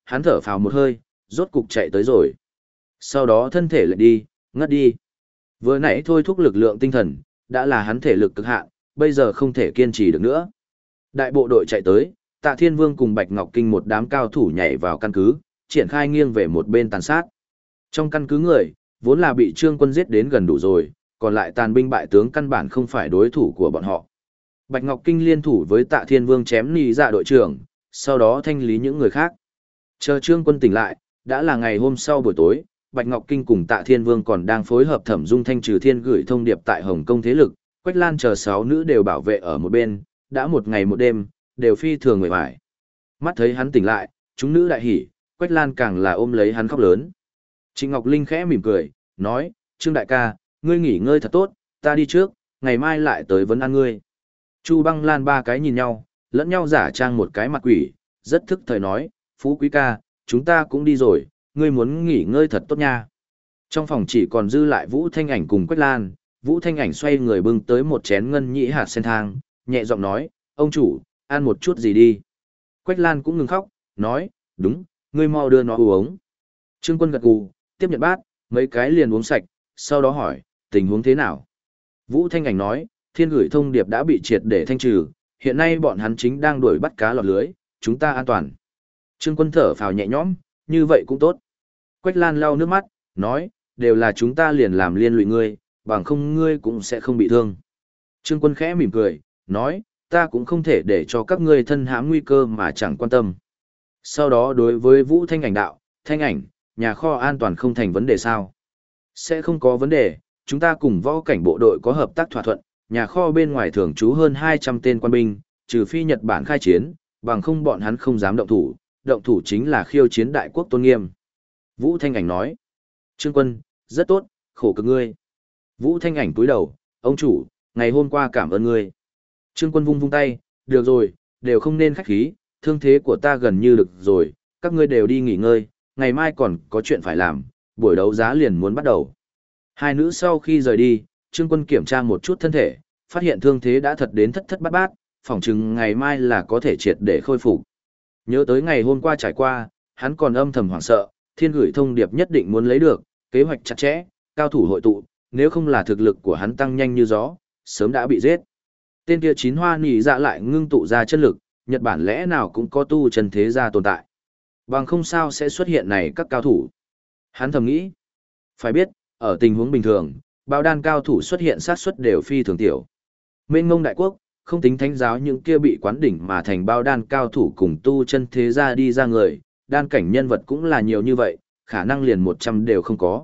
Hắn thở phào một hơi, rốt cục chạy tới rồi. Sau đó thân thể lại đi, ngất đi. Vừa nãy thôi thúc lực lượng tinh thần, đã là hắn thể lực cực hạn, bây giờ không thể kiên trì được nữa. Đại bộ đội chạy tới, Tạ Thiên Vương cùng Bạch Ngọc Kinh một đám cao thủ nhảy vào căn cứ, triển khai nghiêng về một bên tàn sát. Trong căn cứ người, vốn là bị Trương Quân giết đến gần đủ rồi, còn lại tàn binh bại tướng căn bản không phải đối thủ của bọn họ. Bạch Ngọc Kinh liên thủ với Tạ Thiên Vương chém nị dạ đội trưởng, sau đó thanh lý những người khác. Chờ Trương Quân tỉnh lại, đã là ngày hôm sau buổi tối, Bạch Ngọc Kinh cùng Tạ Thiên Vương còn đang phối hợp Thẩm Dung thanh trừ thiên gửi thông điệp tại Hồng Kông thế lực, Quách Lan chờ 6 nữ đều bảo vệ ở một bên, đã một ngày một đêm, đều phi thường người mải. Mắt thấy hắn tỉnh lại, chúng nữ đại hỉ, Quách Lan càng là ôm lấy hắn khóc lớn. Trịnh Ngọc Linh khẽ mỉm cười, nói, Trương đại ca, ngươi nghỉ ngơi thật tốt, ta đi trước, ngày mai lại tới vấn an ngươi. Chu Băng Lan ba cái nhìn nhau, lẫn nhau giả trang một cái mặt quỷ, rất thức thời nói, Phú Quý ca, chúng ta cũng đi rồi, ngươi muốn nghỉ ngơi thật tốt nha. Trong phòng chỉ còn dư lại Vũ Thanh Ảnh cùng Quách Lan, Vũ Thanh Ảnh xoay người bưng tới một chén ngân nhĩ hạt sen thang, nhẹ giọng nói, ông chủ, ăn một chút gì đi. Quách Lan cũng ngừng khóc, nói, đúng, ngươi mau đưa nó uống. Trương Quân gật gù, tiếp nhận bát, mấy cái liền uống sạch, sau đó hỏi, tình huống thế nào? Vũ Thanh Ảnh nói, thiên gửi thông điệp đã bị triệt để thanh trừ, hiện nay bọn hắn chính đang đuổi bắt cá lọt lưới, chúng ta an toàn. Trương Quân thở phào nhẹ nhõm, như vậy cũng tốt. Quách Lan lau nước mắt, nói, đều là chúng ta liền làm liên lụy ngươi, bằng không ngươi cũng sẽ không bị thương. Trương Quân khẽ mỉm cười, nói, ta cũng không thể để cho các ngươi thân hãm nguy cơ mà chẳng quan tâm. Sau đó đối với Vũ Thanh Ảnh đạo, Thanh Ảnh, nhà kho an toàn không thành vấn đề sao? Sẽ không có vấn đề, chúng ta cùng võ cảnh bộ đội có hợp tác thỏa thuận, nhà kho bên ngoài thường trú hơn 200 tên quan binh, trừ phi Nhật Bản khai chiến, bằng không bọn hắn không dám động thủ chính là khiêu chiến đại quốc tôn nghiêm. Vũ Thanh Ảnh nói, Trương Quân, rất tốt, khổ cực ngươi. Vũ Thanh Ảnh cúi đầu, ông chủ, ngày hôm qua cảm ơn ngươi. Trương Quân vung vung tay, được rồi, đều không nên khách khí, thương thế của ta gần như được rồi, các ngươi đều đi nghỉ ngơi, ngày mai còn có chuyện phải làm, buổi đấu giá liền muốn bắt đầu. Hai nữ sau khi rời đi, Trương Quân kiểm tra một chút thân thể, phát hiện thương thế đã thật đến thất thất bát bát, phỏng chừng ngày mai là có thể triệt để khôi phục. Nhớ tới ngày hôm qua trải qua, hắn còn âm thầm hoảng sợ, thiên gửi thông điệp nhất định muốn lấy được, kế hoạch chặt chẽ, cao thủ hội tụ, nếu không là thực lực của hắn tăng nhanh như gió, sớm đã bị giết. Tên kia chín hoa nỉ dạ lại ngưng tụ ra chân lực, Nhật Bản lẽ nào cũng có tu chân thế gia tồn tại. Bằng không sao sẽ xuất hiện này các cao thủ. Hắn thầm nghĩ, phải biết, ở tình huống bình thường, bao đan cao thủ xuất hiện sát suất đều phi thường tiểu. Mênh ngông đại quốc, không tính thánh giáo những kia bị quán đỉnh mà thành bao đan cao thủ cùng tu chân thế gia đi ra người, đan cảnh nhân vật cũng là nhiều như vậy, khả năng liền 100 đều không có.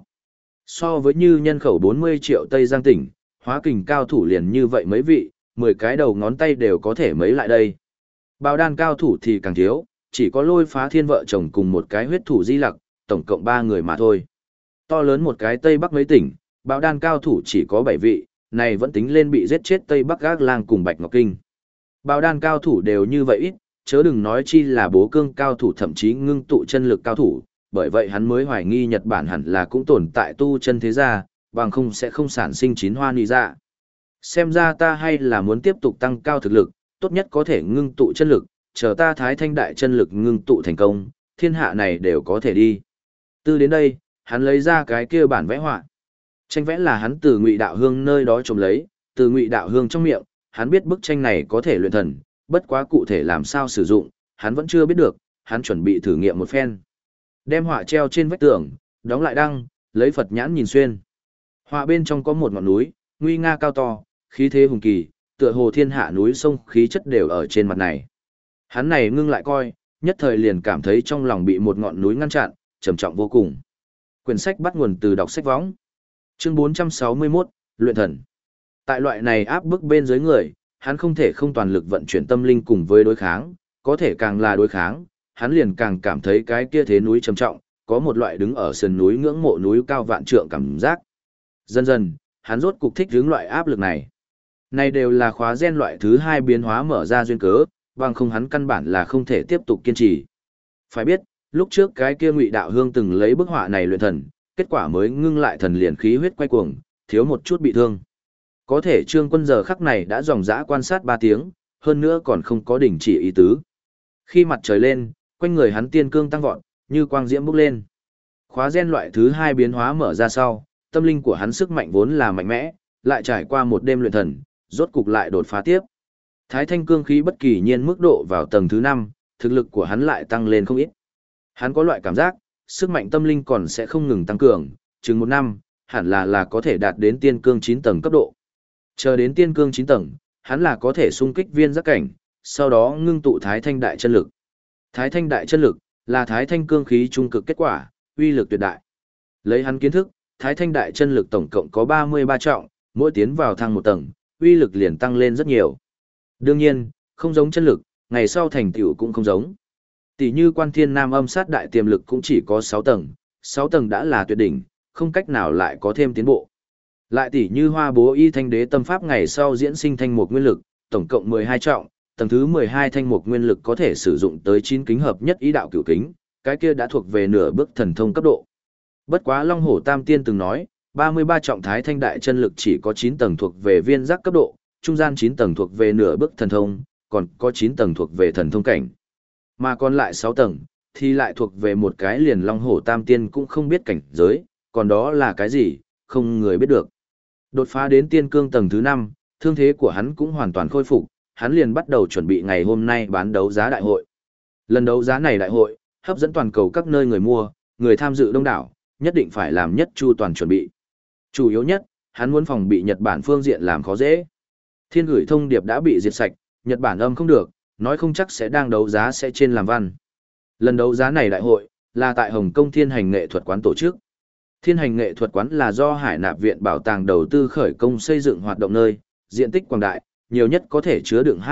So với như nhân khẩu 40 triệu Tây Giang tỉnh, hóa kình cao thủ liền như vậy mấy vị, 10 cái đầu ngón tay đều có thể mấy lại đây. Bao đan cao thủ thì càng thiếu, chỉ có Lôi Phá Thiên vợ chồng cùng một cái huyết thủ Di Lặc, tổng cộng 3 người mà thôi. To lớn một cái Tây Bắc mấy tỉnh, bao đan cao thủ chỉ có 7 vị, này vẫn tính lên bị giết chết Tây Bắc Gác Lang cùng Bạch Ngọc Kinh. Bao đan cao thủ đều như vậy ít, chớ đừng nói chi là bố cương cao thủ thậm chí ngưng tụ chân lực cao thủ, bởi vậy hắn mới hoài nghi Nhật Bản hẳn là cũng tồn tại tu chân thế gia, bằng không sẽ không sản sinh chín hoa nị dạ. Xem ra ta hay là muốn tiếp tục tăng cao thực lực, tốt nhất có thể ngưng tụ chân lực, chờ ta Thái Thanh đại chân lực ngưng tụ thành công, thiên hạ này đều có thể đi. Từ đến đây, hắn lấy ra cái kia bản vẽ họa. Tranh vẽ là hắn từ Ngụy Đạo Hương nơi đó trộm lấy, từ Ngụy Đạo Hương trong miệng, hắn biết bức tranh này có thể luyện thần, bất quá cụ thể làm sao sử dụng, hắn vẫn chưa biết được, hắn chuẩn bị thử nghiệm một phen. Đem họa treo trên vách tường, đóng lại đăng, lấy Phật nhãn nhìn xuyên. Họa bên trong có một ngọn núi, nguy nga cao to, khí thế hùng kỳ, tựa hồ thiên hạ núi sông khí chất đều ở trên mặt này. Hắn này ngưng lại coi, nhất thời liền cảm thấy trong lòng bị một ngọn núi ngăn chặn, trầm trọng vô cùng. Quyển sách bắt nguồn từ đọc sách võng. Chương 461, Luyện thần. Tại loại này áp bức bên dưới người, hắn không thể không toàn lực vận chuyển tâm linh cùng với đối kháng, có thể càng là đối kháng, hắn liền càng cảm thấy cái kia thế núi trầm trọng, có một loại đứng ở sườn núi ngưỡng mộ núi cao vạn trượng cảm giác. Dần dần, hắn rốt cục thích hướng loại áp lực này. Này đều là khóa gen loại thứ 2 biến hóa mở ra duyên cớ, bằng không hắn căn bản là không thể tiếp tục kiên trì. Phải biết, lúc trước cái kia Ngụy Đạo Hương từng lấy bức họa này luyện thần, kết quả mới ngưng lại thần liền khí huyết quay cuồng, thiếu một chút bị thương. Có thể Trương Quân giờ khắc này đã dòng dã quan sát 3 tiếng, hơn nữa còn không có đình chỉ ý tứ. Khi mặt trời lên, quanh người hắn tiên cương tăng vọt, như quang diễm bốc lên. Khóa gen loại thứ 2 biến hóa mở ra sau, tâm linh của hắn sức mạnh vốn là mạnh mẽ, lại trải qua một đêm luyện thần, rốt cục lại đột phá tiếp. Thái thanh cương khí bất kỳ nhiên mức độ vào tầng thứ 5, thực lực của hắn lại tăng lên không ít. Hắn có loại cảm giác, sức mạnh tâm linh còn sẽ không ngừng tăng cường, chừng 1 năm, hẳn là có thể đạt đến tiên cương 9 tầng cấp độ. Chờ đến tiên cương 9 tầng, hắn là có thể xung kích viên giác cảnh, sau đó ngưng tụ thái thanh đại chân lực. Thái thanh đại chân lực là thái thanh cương khí trung cực kết quả, uy lực tuyệt đại. Lấy hắn kiến thức, thái thanh đại chân lực tổng cộng có 33 trọng, mỗi tiến vào thăng một tầng, uy lực liền tăng lên rất nhiều. Đương nhiên, không giống chân lực, ngày sau thành tựu cũng không giống. Tỷ như Quan Thiên Nam âm sát đại tiềm lực cũng chỉ có 6 tầng, 6 tầng đã là tuyệt đỉnh, không cách nào lại có thêm tiến bộ. Lại tỷ như Hoa Bố Y Thanh Đế tâm pháp ngày sau diễn sinh thanh mục nguyên lực, tổng cộng 12 trọng, tầng thứ 12 thanh mục nguyên lực có thể sử dụng tới 9 kính hợp nhất ý đạo cửu kính, cái kia đã thuộc về nửa bước thần thông cấp độ. Bất quá Long Hổ Tam Tiên từng nói, 33 trọng thái thanh đại chân lực chỉ có 9 tầng thuộc về viên giác cấp độ, trung gian 9 tầng thuộc về nửa bước thần thông, còn có 9 tầng thuộc về thần thông cảnh. Mà còn lại 6 tầng, thì lại thuộc về một cái liền Long Hổ Tam Tiên cũng không biết cảnh giới, còn đó là cái gì, không người biết được. Đột phá đến tiên cương tầng thứ 5, thương thế của hắn cũng hoàn toàn khôi phục, hắn liền bắt đầu chuẩn bị ngày hôm nay bán đấu giá đại hội. Lần đấu giá này đại hội, hấp dẫn toàn cầu các nơi người mua, người tham dự đông đảo, nhất định phải làm nhất chu toàn chuẩn bị. Chủ yếu nhất, hắn muốn phòng bị Nhật Bản phương diện làm khó dễ. Thiên gửi thông điệp đã bị diệt sạch, Nhật Bản âm không được, nói không chắc sẽ đang đấu giá sẽ trên làm văn. Lần đấu giá này đại hội, là tại Hồng Kông Thiên Hành Nghệ thuật quán tổ chức. Thiên Hành Nghệ thuật quán là do Hải Nạp Viện Bảo tàng đầu tư khởi công xây dựng hoạt động nơi, diện tích quảng đại, nhiều nhất có thể chứa đựng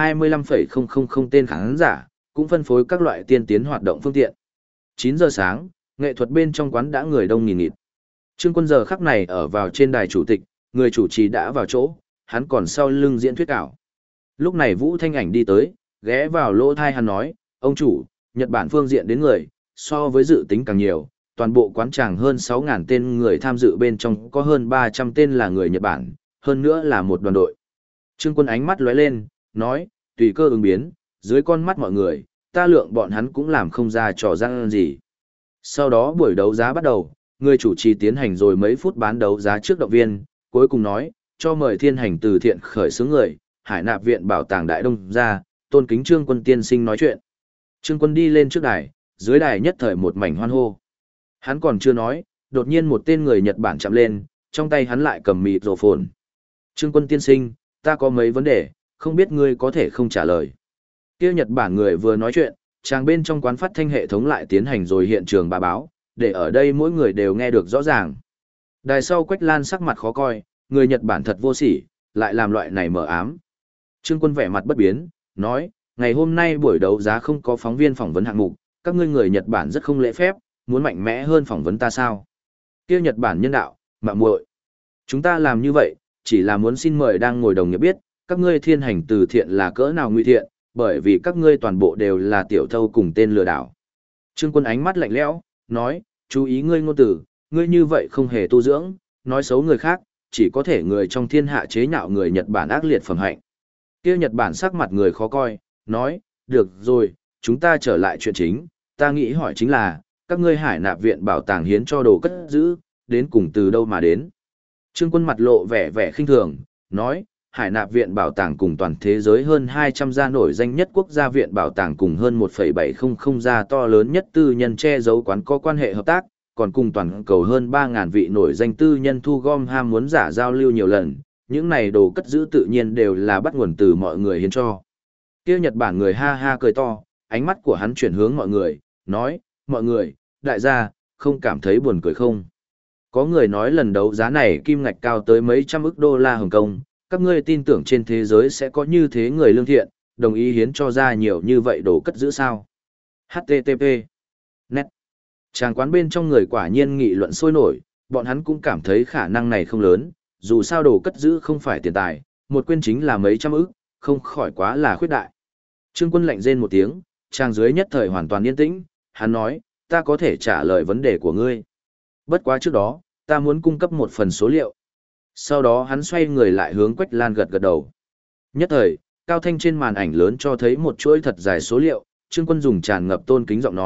25,000 tên khán giả, cũng phân phối các loại tiên tiến hoạt động phương tiện. 9 giờ sáng, nghệ thuật bên trong quán đã người đông nghìn nghịt. Trương Quân giờ khắc này ở vào trên đài chủ tịch, người chủ trì đã vào chỗ, hắn còn sau lưng diễn thuyết ảo. Lúc này Vũ Thanh Ảnh đi tới, ghé vào lỗ thai hắn nói, ông chủ, Nhật Bản phương diện đến người, so với dự tính càng nhiều, toàn bộ quán tràng hơn 6.000 tên người tham dự bên trong có hơn 300 tên là người Nhật Bản, hơn nữa là một đoàn đội. Trương Quân ánh mắt lóe lên, nói, tùy cơ ứng biến, dưới con mắt mọi người, ta lượng bọn hắn cũng làm không ra trò răng gì. Sau đó buổi đấu giá bắt đầu, người chủ trì tiến hành rồi mấy phút bán đấu giá trước động viên, cuối cùng nói, cho mời thiên hành từ thiện khởi xướng người, Hải Nạp Viện Bảo tàng Đại Đông ra, tôn kính Trương Quân tiên sinh nói chuyện. Trương Quân đi lên trước đài, dưới đài nhất thời một mảnh hoan hô. Hắn còn chưa nói, đột nhiên một tên người Nhật Bản chạm lên, trong tay hắn lại cầm mịt rổ phồn. Trương Quân tiên sinh, ta có mấy vấn đề, không biết ngươi có thể không trả lời. Kia Nhật Bản người vừa nói chuyện, chàng bên trong quán phát thanh hệ thống lại tiến hành rồi hiện trường bà báo, để ở đây mỗi người đều nghe được rõ ràng. Đài sau Quách Lan sắc mặt khó coi, người Nhật Bản thật vô sỉ, lại làm loại này mờ ám. Trương Quân vẻ mặt bất biến, nói, ngày hôm nay buổi đấu giá không có phóng viên phỏng vấn hạng mục, các ngươi người Nhật Bản rất không lễ phép, muốn mạnh mẽ hơn phỏng vấn ta sao? Kia Nhật Bản nhân đạo, mạ muội. Chúng ta làm như vậy, chỉ là muốn xin mời đang ngồi đồng nghiệp biết, các ngươi thiên hành từ thiện là cỡ nào nguy thiện, bởi vì các ngươi toàn bộ đều là tiểu thâu cùng tên lừa đảo. Trương Quân ánh mắt lạnh lẽo, nói, chú ý ngươi ngôn từ, ngươi như vậy không hề tu dưỡng, nói xấu người khác, chỉ có thể người trong thiên hạ chế nhạo người Nhật Bản ác liệt phẩm hạnh. Kia Nhật Bản sắc mặt người khó coi, nói, được rồi, chúng ta trở lại chuyện chính, ta nghĩ hỏi chính là, các ngươi Hải Nạp Viện Bảo tàng hiến cho đồ cất giữ, đến cùng từ đâu mà đến. Trương Quân mặt lộ vẻ khinh thường, nói, Hải Nạp Viện Bảo tàng cùng toàn thế giới hơn 200 gia nổi danh nhất quốc gia viện bảo tàng cùng hơn 1,700 gia to lớn nhất tư nhân che giấu quán có quan hệ hợp tác, còn cùng toàn cầu hơn 3.000 vị nổi danh tư nhân thu gom ham muốn giả giao lưu nhiều lần, những này đồ cất giữ tự nhiên đều là bắt nguồn từ mọi người hiến cho. Kia Nhật Bản người ha ha cười to, ánh mắt của hắn chuyển hướng mọi người, nói, mọi người, đại gia, không cảm thấy buồn cười không? Có người nói lần đấu giá này kim ngạch cao tới mấy trăm ức đô la Hồng Kông, các ngươi tin tưởng trên thế giới sẽ có như thế người lương thiện, đồng ý hiến cho ra nhiều như vậy đồ cất giữ sao? HTTP. Net. Tràng quán bên trong người quả nhiên nghị luận sôi nổi, bọn hắn cũng cảm thấy khả năng này không lớn, dù sao đồ cất giữ không phải tiền tài, một quên chính là mấy trăm ức, không khỏi quá là khuyết đại. Trương Quân lạnh rên một tiếng, tràng dưới nhất thời hoàn toàn yên tĩnh, hắn nói, ta có thể trả lời vấn đề của ngươi. Bất quá trước đó, ta muốn cung cấp một phần số liệu. Sau đó hắn xoay người lại hướng Quách Lan gật gật đầu. Nhất thời, cao thanh trên màn ảnh lớn cho thấy một chuỗi thật dài số liệu, Trương Quân dùng tràn ngập tôn kính giọng nói,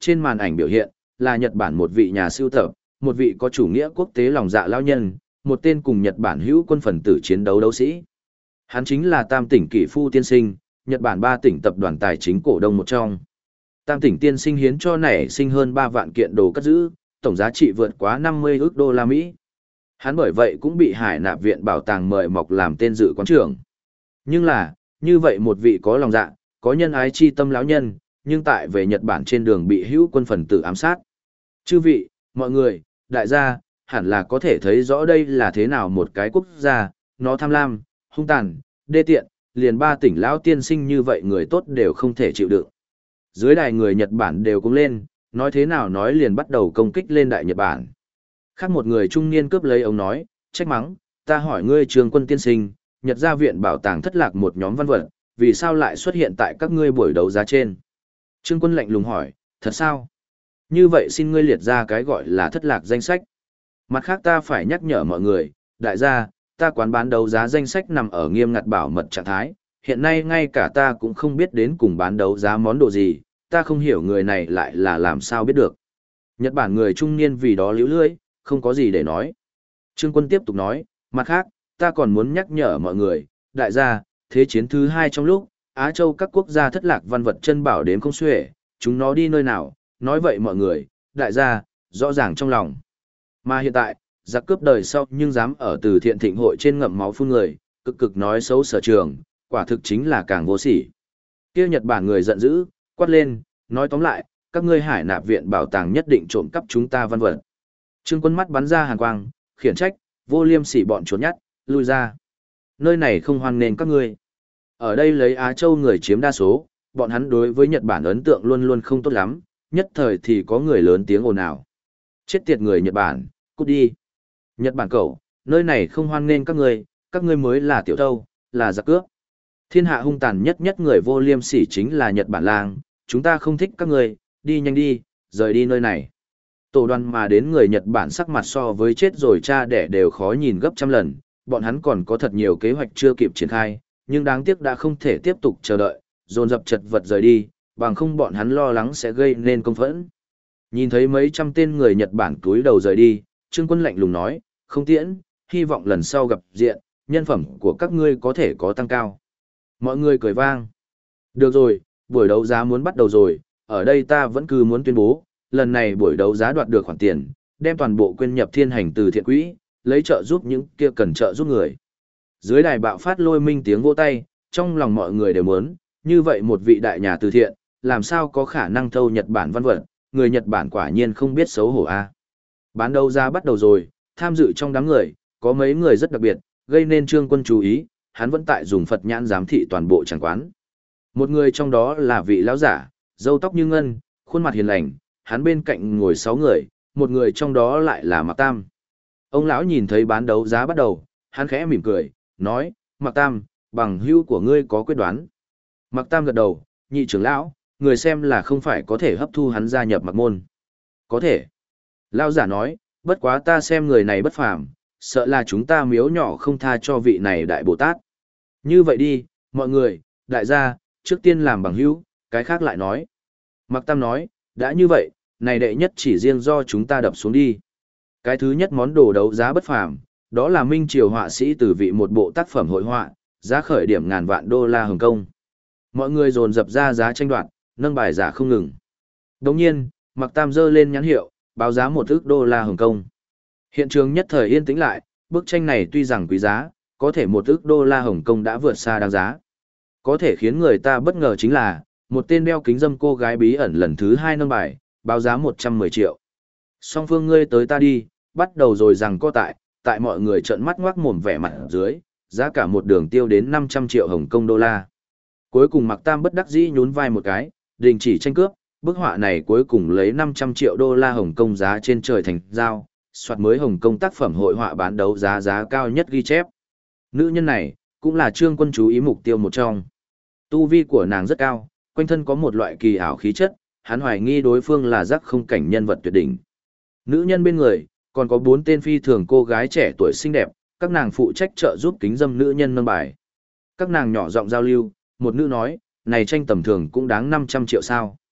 trên màn ảnh biểu hiện, là Nhật Bản một vị nhà sưu tập, một vị có chủ nghĩa quốc tế lòng dạ lão nhân, một tên cùng Nhật Bản hữu quân phần tử chiến đấu đấu sĩ. Hắn chính là Tam tỉnh Kỷ Phu tiên sinh, Nhật Bản 3 tỉnh tập đoàn tài chính cổ đông một trong. Tam tỉnh tiên sinh hiến cho nảy sinh hơn 3 vạn kiện đồ cất giữ, tổng giá trị vượt quá 50 ức đô la Mỹ. Hắn bởi vậy cũng bị Hải Nạp Viện Bảo tàng mời mọc làm tên dự quán trưởng. Nhưng là, như vậy một vị có lòng dạ, có nhân ái chi tâm lão nhân, nhưng tại về Nhật Bản trên đường bị hữu quân phần tử ám sát. Chư vị, mọi người, đại gia, hẳn là có thể thấy rõ đây là thế nào một cái quốc gia, nó tham lam, hung tàn, đê tiện, liền 3 tỉnh lão tiên sinh như vậy người tốt đều không thể chịu đựng. Dưới đài người Nhật Bản đều cũng lên, nói thế nào nói liền bắt đầu công kích lên đại Nhật Bản. Khác một người trung niên cướp lấy ông nói, trách mắng, ta hỏi ngươi Trường Quân tiên sinh, Nhật gia viện bảo tàng thất lạc một nhóm văn vật, vì sao lại xuất hiện tại các ngươi buổi đấu giá trên? Trương Quân lạnh lùng hỏi, thật sao? Như vậy xin ngươi liệt ra cái gọi là thất lạc danh sách. Mặt khác ta phải nhắc nhở mọi người, đại gia, ta quán bán đấu giá danh sách nằm ở nghiêm ngặt bảo mật trạng thái, hiện nay ngay cả ta cũng không biết đến cùng bán đấu giá món đồ gì, ta không hiểu người này lại là làm sao biết được. Nhật Bản người trung niên vì đó líu lưỡi, không có gì để nói. Trương Quân tiếp tục nói, mặt khác, ta còn muốn nhắc nhở mọi người, đại gia, thế chiến thứ 2 trong lúc, Á Châu các quốc gia thất lạc văn vật chân bảo đếm không xuể, chúng nó đi nơi nào, nói vậy mọi người, đại gia, rõ ràng trong lòng. Mà hiện tại, giặc cướp đời sau nhưng dám ở từ thiện thịnh hội trên ngậm máu phun người, cực cực nói xấu sở trường, quả thực chính là càng vô sỉ. Kia Nhật Bản người giận dữ, quát lên, nói tóm lại, các ngươi Hải Nạp Viện bảo tàng nhất định trộm cắp chúng ta văn vật. Trương Quân mắt bắn ra hàn quang, khiển trách, vô liêm sỉ bọn trốn nhát, lui ra. Nơi này không hoan nghênh các ngươi. Ở đây lấy Á Châu người chiếm đa số, bọn hắn đối với Nhật Bản ấn tượng luôn luôn không tốt lắm, nhất thời thì có người lớn tiếng ồn ào. Chết tiệt người Nhật Bản, cút đi. Nhật Bản cẩu, nơi này không hoan nghênh các ngươi mới là tiểu thâu, là giặc cướp. Thiên hạ hung tàn nhất nhất người vô liêm sỉ chính là Nhật Bản lang, chúng ta không thích các ngươi, đi nhanh đi, rời đi nơi này. Tổ đoàn mà đến người Nhật Bản sắc mặt so với chết rồi cha đẻ đều khó nhìn gấp trăm lần, bọn hắn còn có thật nhiều kế hoạch chưa kịp triển khai, nhưng đáng tiếc đã không thể tiếp tục chờ đợi, dồn dập chật vật rời đi, bằng không bọn hắn lo lắng sẽ gây nên công phẫn. Nhìn thấy mấy trăm tên người Nhật Bản cúi đầu rời đi, Trương Quân lạnh lùng nói, không tiễn, hy vọng lần sau gặp diện, nhân phẩm của các ngươi có thể có tăng cao. Mọi người cười vang. Được rồi, buổi đấu giá muốn bắt đầu rồi, ở đây ta vẫn cứ muốn tuyên bố, lần này buổi đấu giá đoạt được khoản tiền, đem toàn bộ quyên nhập thiên hành từ thiện quỹ, lấy trợ giúp những kia cần trợ giúp người. Dưới đài bạo phát lôi minh tiếng vỗ tay, trong lòng mọi người đều muốn, như vậy một vị đại nhà từ thiện, làm sao có khả năng thâu Nhật Bản văn vật, người Nhật Bản quả nhiên không biết xấu hổ a. Bán đấu giá bắt đầu rồi, tham dự trong đám người, có mấy người rất đặc biệt, gây nên Trương Quân chú ý, hắn vẫn tại dùng Phật nhãn giám thị toàn bộ tràng quán. Một người trong đó là vị lão giả, râu tóc như ngân, khuôn mặt hiền lành, hắn bên cạnh ngồi 6 người, một người trong đó lại là Mạc Tam. Ông lão nhìn thấy bán đấu giá bắt đầu, hắn khẽ mỉm cười, nói, Mạc Tam, bằng hữu của ngươi có quyết đoán. Mạc Tam gật đầu, nhị trưởng lão, người xem là không phải có thể hấp thu hắn gia nhập Mạc môn. Có thể. Lão giả nói, bất quá ta xem người này bất phàm, sợ là chúng ta miếu nhỏ không tha cho vị này đại Bồ Tát. Như vậy đi, mọi người, đại gia, trước tiên làm bằng hữu, cái khác lại nói. Mạc Tam nói, đã như vậy, này đệ nhất chỉ riêng do chúng ta đập xuống đi. Cái thứ nhất món đồ đấu giá bất phàm, đó là Minh Triều họa sĩ từ vị một bộ tác phẩm hội họa, giá khởi điểm ngàn vạn đô la Hồng Kông. Mọi người dồn dập ra giá tranh đoạt, nâng bài giả không ngừng. Đồng nhiên, Mạc Tam giơ lên nhãn hiệu, báo giá 1 ức đô la Hồng Kông. Hiện trường nhất thời yên tĩnh lại, bức tranh này tuy rằng quý giá, có thể 1 ức đô la Hồng Kông đã vượt xa đáng giá. Có thể khiến người ta bất ngờ chính là, một tên đeo kính râm cô gái bí ẩn lần thứ 2 nâng bài, báo giá 110 triệu. Song phương ngươi tới ta đi, bắt đầu rồi rằng có tại mọi người trợn mắt ngoác mồm vẻ mặt dưới, giá cả một đường tiêu đến 500 triệu Hồng Kông đô la. Cuối cùng Mạc Tam bất đắc dĩ nhún vai một cái, đình chỉ tranh cướp, bức họa này cuối cùng lấy 500 triệu đô la Hồng Kông giá trên trời thành giao, soạt mới Hồng Kông tác phẩm hội họa bán đấu giá cao nhất ghi chép. Nữ nhân này, cũng là Trương Quân chú ý mục tiêu một trong. Tu vi của nàng rất cao, quanh thân có một loại kỳ ảo khí chất, hắn hoài nghi đối phương là giác không cảnh nhân vật tuyệt đỉnh. Nữ nhân bên người, còn có 4 tên phi thường cô gái trẻ tuổi xinh đẹp, các nàng phụ trách trợ giúp kính dâm nữ nhân nâng bài. Các nàng nhỏ giọng giao lưu, một nữ nói, này tranh tầm thường cũng đáng 500 triệu sao.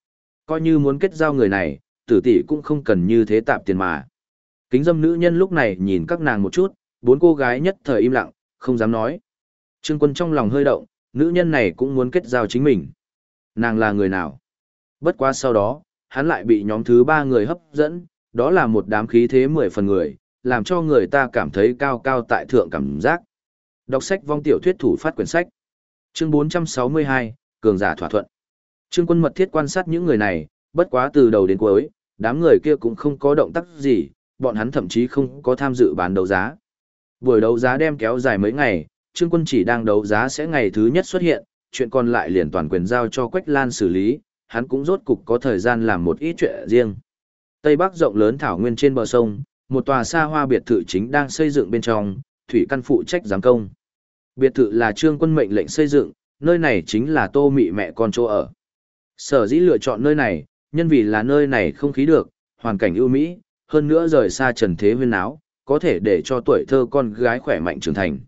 Coi như muốn kết giao người này, tử tỷ cũng không cần như thế tạp tiền mà. Kính dâm nữ nhân lúc này nhìn các nàng một chút, bốn cô gái nhất thời im lặng, không dám nói. Trương Quân trong lòng hơi động, nữ nhân này cũng muốn kết giao chính mình. Nàng là người nào? Bất quá sau đó, hắn lại bị nhóm thứ ba người hấp dẫn, đó là một đám khí thế 10 phần người, làm cho người ta cảm thấy cao cao tại thượng cảm giác. Đọc sách vong tiểu thuyết thủ phát quyển sách. Chương 462, Cường giả thỏa thuận. Trương Quân mật thiết quan sát những người này, bất quá từ đầu đến cuối, đám người kia cũng không có động tác gì, bọn hắn thậm chí không có tham dự bán đấu giá. Buổi đấu giá đem kéo dài mấy ngày, Trương Quân chỉ đang đấu giá sẽ ngày thứ nhất xuất hiện, chuyện còn lại liền toàn quyền giao cho Quách Lan xử lý, hắn cũng rốt cục có thời gian làm một ít chuyện riêng. Tây Bắc rộng lớn thảo nguyên trên bờ sông, một tòa xa hoa biệt thự chính đang xây dựng bên trong, Thủy Căn phụ trách giám công. Biệt thự là Trương Quân mệnh lệnh xây dựng, nơi này chính là Tô Mị mẹ con chỗ ở. Sở dĩ lựa chọn nơi này, nhân vì là nơi này không khí được, hoàn cảnh ưu mỹ, hơn nữa rời xa trần thế huyên áo, có thể để cho tuổi thơ con gái khỏe mạnh trưởng thành.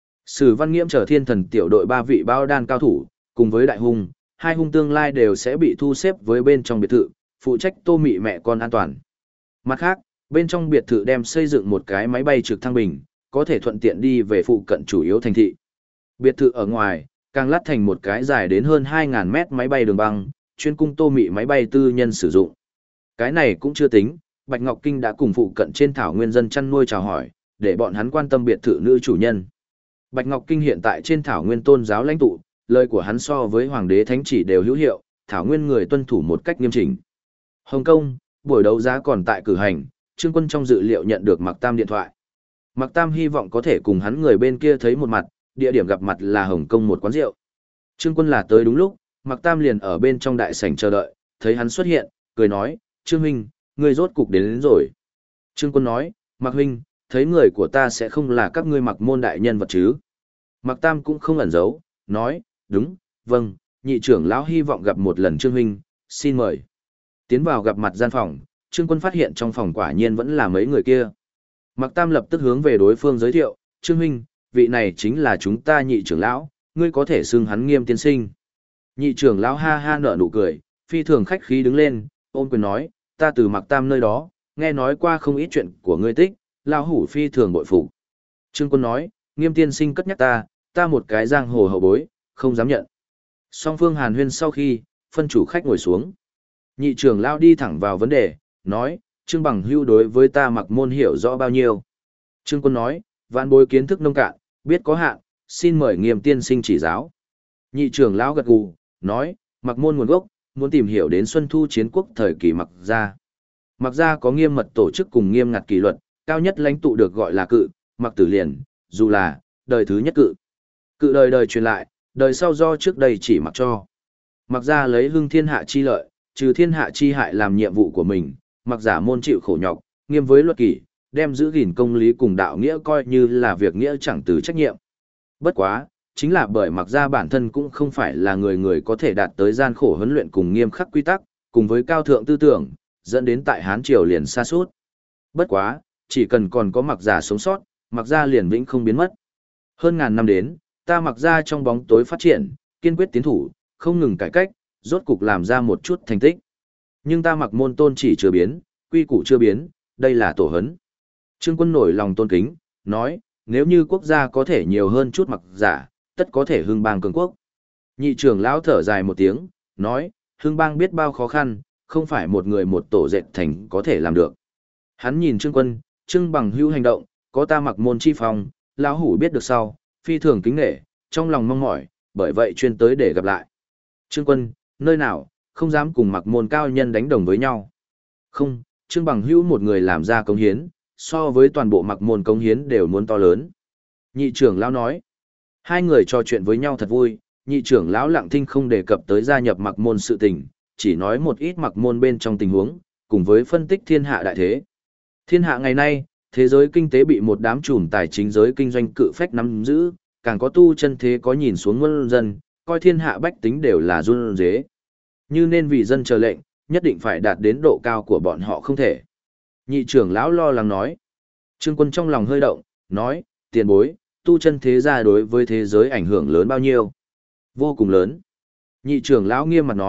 Sử Văn Nghiễm trở thiên thần tiểu đội 3 vị bao đan cao thủ, cùng với đại hung, hai hung tương lai đều sẽ bị thu xếp với bên trong biệt thự, phụ trách Tô Mị mẹ con an toàn. Mặt khác, bên trong biệt thự đem xây dựng một cái máy bay trực thăng bình, có thể thuận tiện đi về phụ cận chủ yếu thành thị. Biệt thự ở ngoài, càng lát thành một cái dài đến hơn 2.000 mét máy bay đường băng, chuyên cung Tô Mị máy bay tư nhân sử dụng. Cái này cũng chưa tính, Bạch Ngọc Kinh đã cùng phụ cận trên thảo nguyên dân chăn nuôi chào hỏi, để bọn hắn quan tâm biệt thự nữ chủ nhân. Bạch Ngọc Kinh hiện tại trên thảo nguyên tôn giáo lãnh tụ, lời của hắn so với hoàng đế thánh chỉ đều hữu hiệu, thảo nguyên người tuân thủ một cách nghiêm chỉnh. Hồng Kông, buổi đấu giá còn tại cử hành, Trương Quân trong dự liệu nhận được Mạc Tam điện thoại. Mạc Tam hy vọng có thể cùng hắn người bên kia thấy một mặt, địa điểm gặp mặt là Hồng Kông một quán rượu. Trương Quân là tới đúng lúc, Mạc Tam liền ở bên trong đại sảnh chờ đợi, thấy hắn xuất hiện, cười nói, Trương Huynh, ngươi rốt cục đến rồi. Trương Quân nói, Mạc Huynh, thấy người của ta sẽ không là các ngươi Mạc môn đại nhân vật chứ. Mạc Tam cũng không ẩn giấu, nói, đúng, vâng, nhị trưởng lão hy vọng gặp một lần Trương Huynh, xin mời. Tiến vào gặp mặt gian phòng, Trương Quân phát hiện trong phòng quả nhiên vẫn là mấy người kia. Mạc Tam lập tức hướng về đối phương giới thiệu, Trương Huynh, vị này chính là chúng ta nhị trưởng lão, ngươi có thể xưng hắn Nghiêm tiên sinh. Nhị trưởng lão ha ha nở nụ cười, phi thường khách khí đứng lên, ôm quyền nói, ta từ Mạc Tam nơi đó, nghe nói qua không ít chuyện của ngươi tích, lão hủ phi thường bội phục. Trương Quân nói, Nghiêm tiên sinh cất nhắc ta một cái giang hồ hậu bối, không dám nhận. Song phương hàn huyên sau khi, phân chủ khách ngồi xuống. Nhị trưởng lão đi thẳng vào vấn đề, nói, Trương Bằng Hưu đối với ta Mạc môn hiểu rõ bao nhiêu. Trương Quân nói, vạn bối kiến thức nông cạn, biết có hạn, xin mời Nghiêm tiên sinh chỉ giáo. Nhị trưởng lão gật gù, nói, Mạc môn nguồn gốc, muốn tìm hiểu đến Xuân Thu chiến quốc thời kỳ Mạc gia. Mạc gia có nghiêm mật tổ chức cùng nghiêm ngặt kỷ luật, cao nhất lãnh tụ được gọi là cự, Mạc Tử Liền, dù là đời thứ nhất cự. Cự đời đời truyền lại, đời sau do trước đây chỉ mặc cho. Mạc gia lấy hưng thiên hạ chi lợi, trừ thiên hạ chi hại làm nhiệm vụ của mình, Mạc giả môn chịu khổ nhọc, nghiêm với luật kỷ, đem giữ gìn công lý cùng đạo nghĩa coi như là việc nghĩa chẳng từ trách nhiệm. Bất quá, chính là bởi Mạc gia bản thân cũng không phải là người người có thể đạt tới gian khổ huấn luyện cùng nghiêm khắc quy tắc, cùng với cao thượng tư tưởng, dẫn đến tại Hán Triều liền sa sút. Bất quá, chỉ cần còn có Mạc giả sống sót, Mạc gia liền vĩnh không biến mất. Hơn ngàn năm đến, ta Mạc gia trong bóng tối phát triển, kiên quyết tiến thủ, không ngừng cải cách, rốt cục làm ra một chút thành tích. Nhưng ta Mạc môn tôn chỉ chưa biến, quy củ chưa biến, đây là tổ hấn. Trương Quân nổi lòng tôn kính, nói, nếu như quốc gia có thể nhiều hơn chút Mạc giả, tất có thể hưng bang cường quốc. Nhị trưởng lão thở dài một tiếng, nói, hưng bang biết bao khó khăn, không phải một người một tổ dệt thành có thể làm được. Hắn nhìn Trương Quân, Trương Bằng Hữu hành động, có ta Mạc môn chi phòng, lão hủ biết được sau, phi thường kính nể, trong lòng mong mỏi, bởi vậy chuyên tới để gặp lại. Trương Quân, nơi nào, không dám cùng Mạc môn cao nhân đánh đồng với nhau. Không, Trương Bằng Hữu một người làm ra công hiến, so với toàn bộ Mạc môn công hiến đều muốn to lớn. Nhị trưởng lão nói, hai người trò chuyện với nhau thật vui, nhị trưởng lão Lặng Thinh không đề cập tới gia nhập Mạc môn sự tình, chỉ nói một ít Mạc môn bên trong tình huống, cùng với phân tích thiên hạ đại thế. Thiên hạ ngày nay, thế giới kinh tế bị một đám trùm tài chính giới kinh doanh cự phách nắm giữ, càng có tu chân thế có nhìn xuống muôn dân, coi thiên hạ bách tính đều là run rế. Như nên vì dân chờ lệnh, nhất định phải đạt đến độ cao của bọn họ không thể. Nhị trưởng lão lo lắng nói. Trương Quân trong lòng hơi động, nói, tiền bối, tu chân thế gia đối với thế giới ảnh hưởng lớn bao nhiêu? Vô cùng lớn. Nhị trưởng lão nghiêm mặt nói,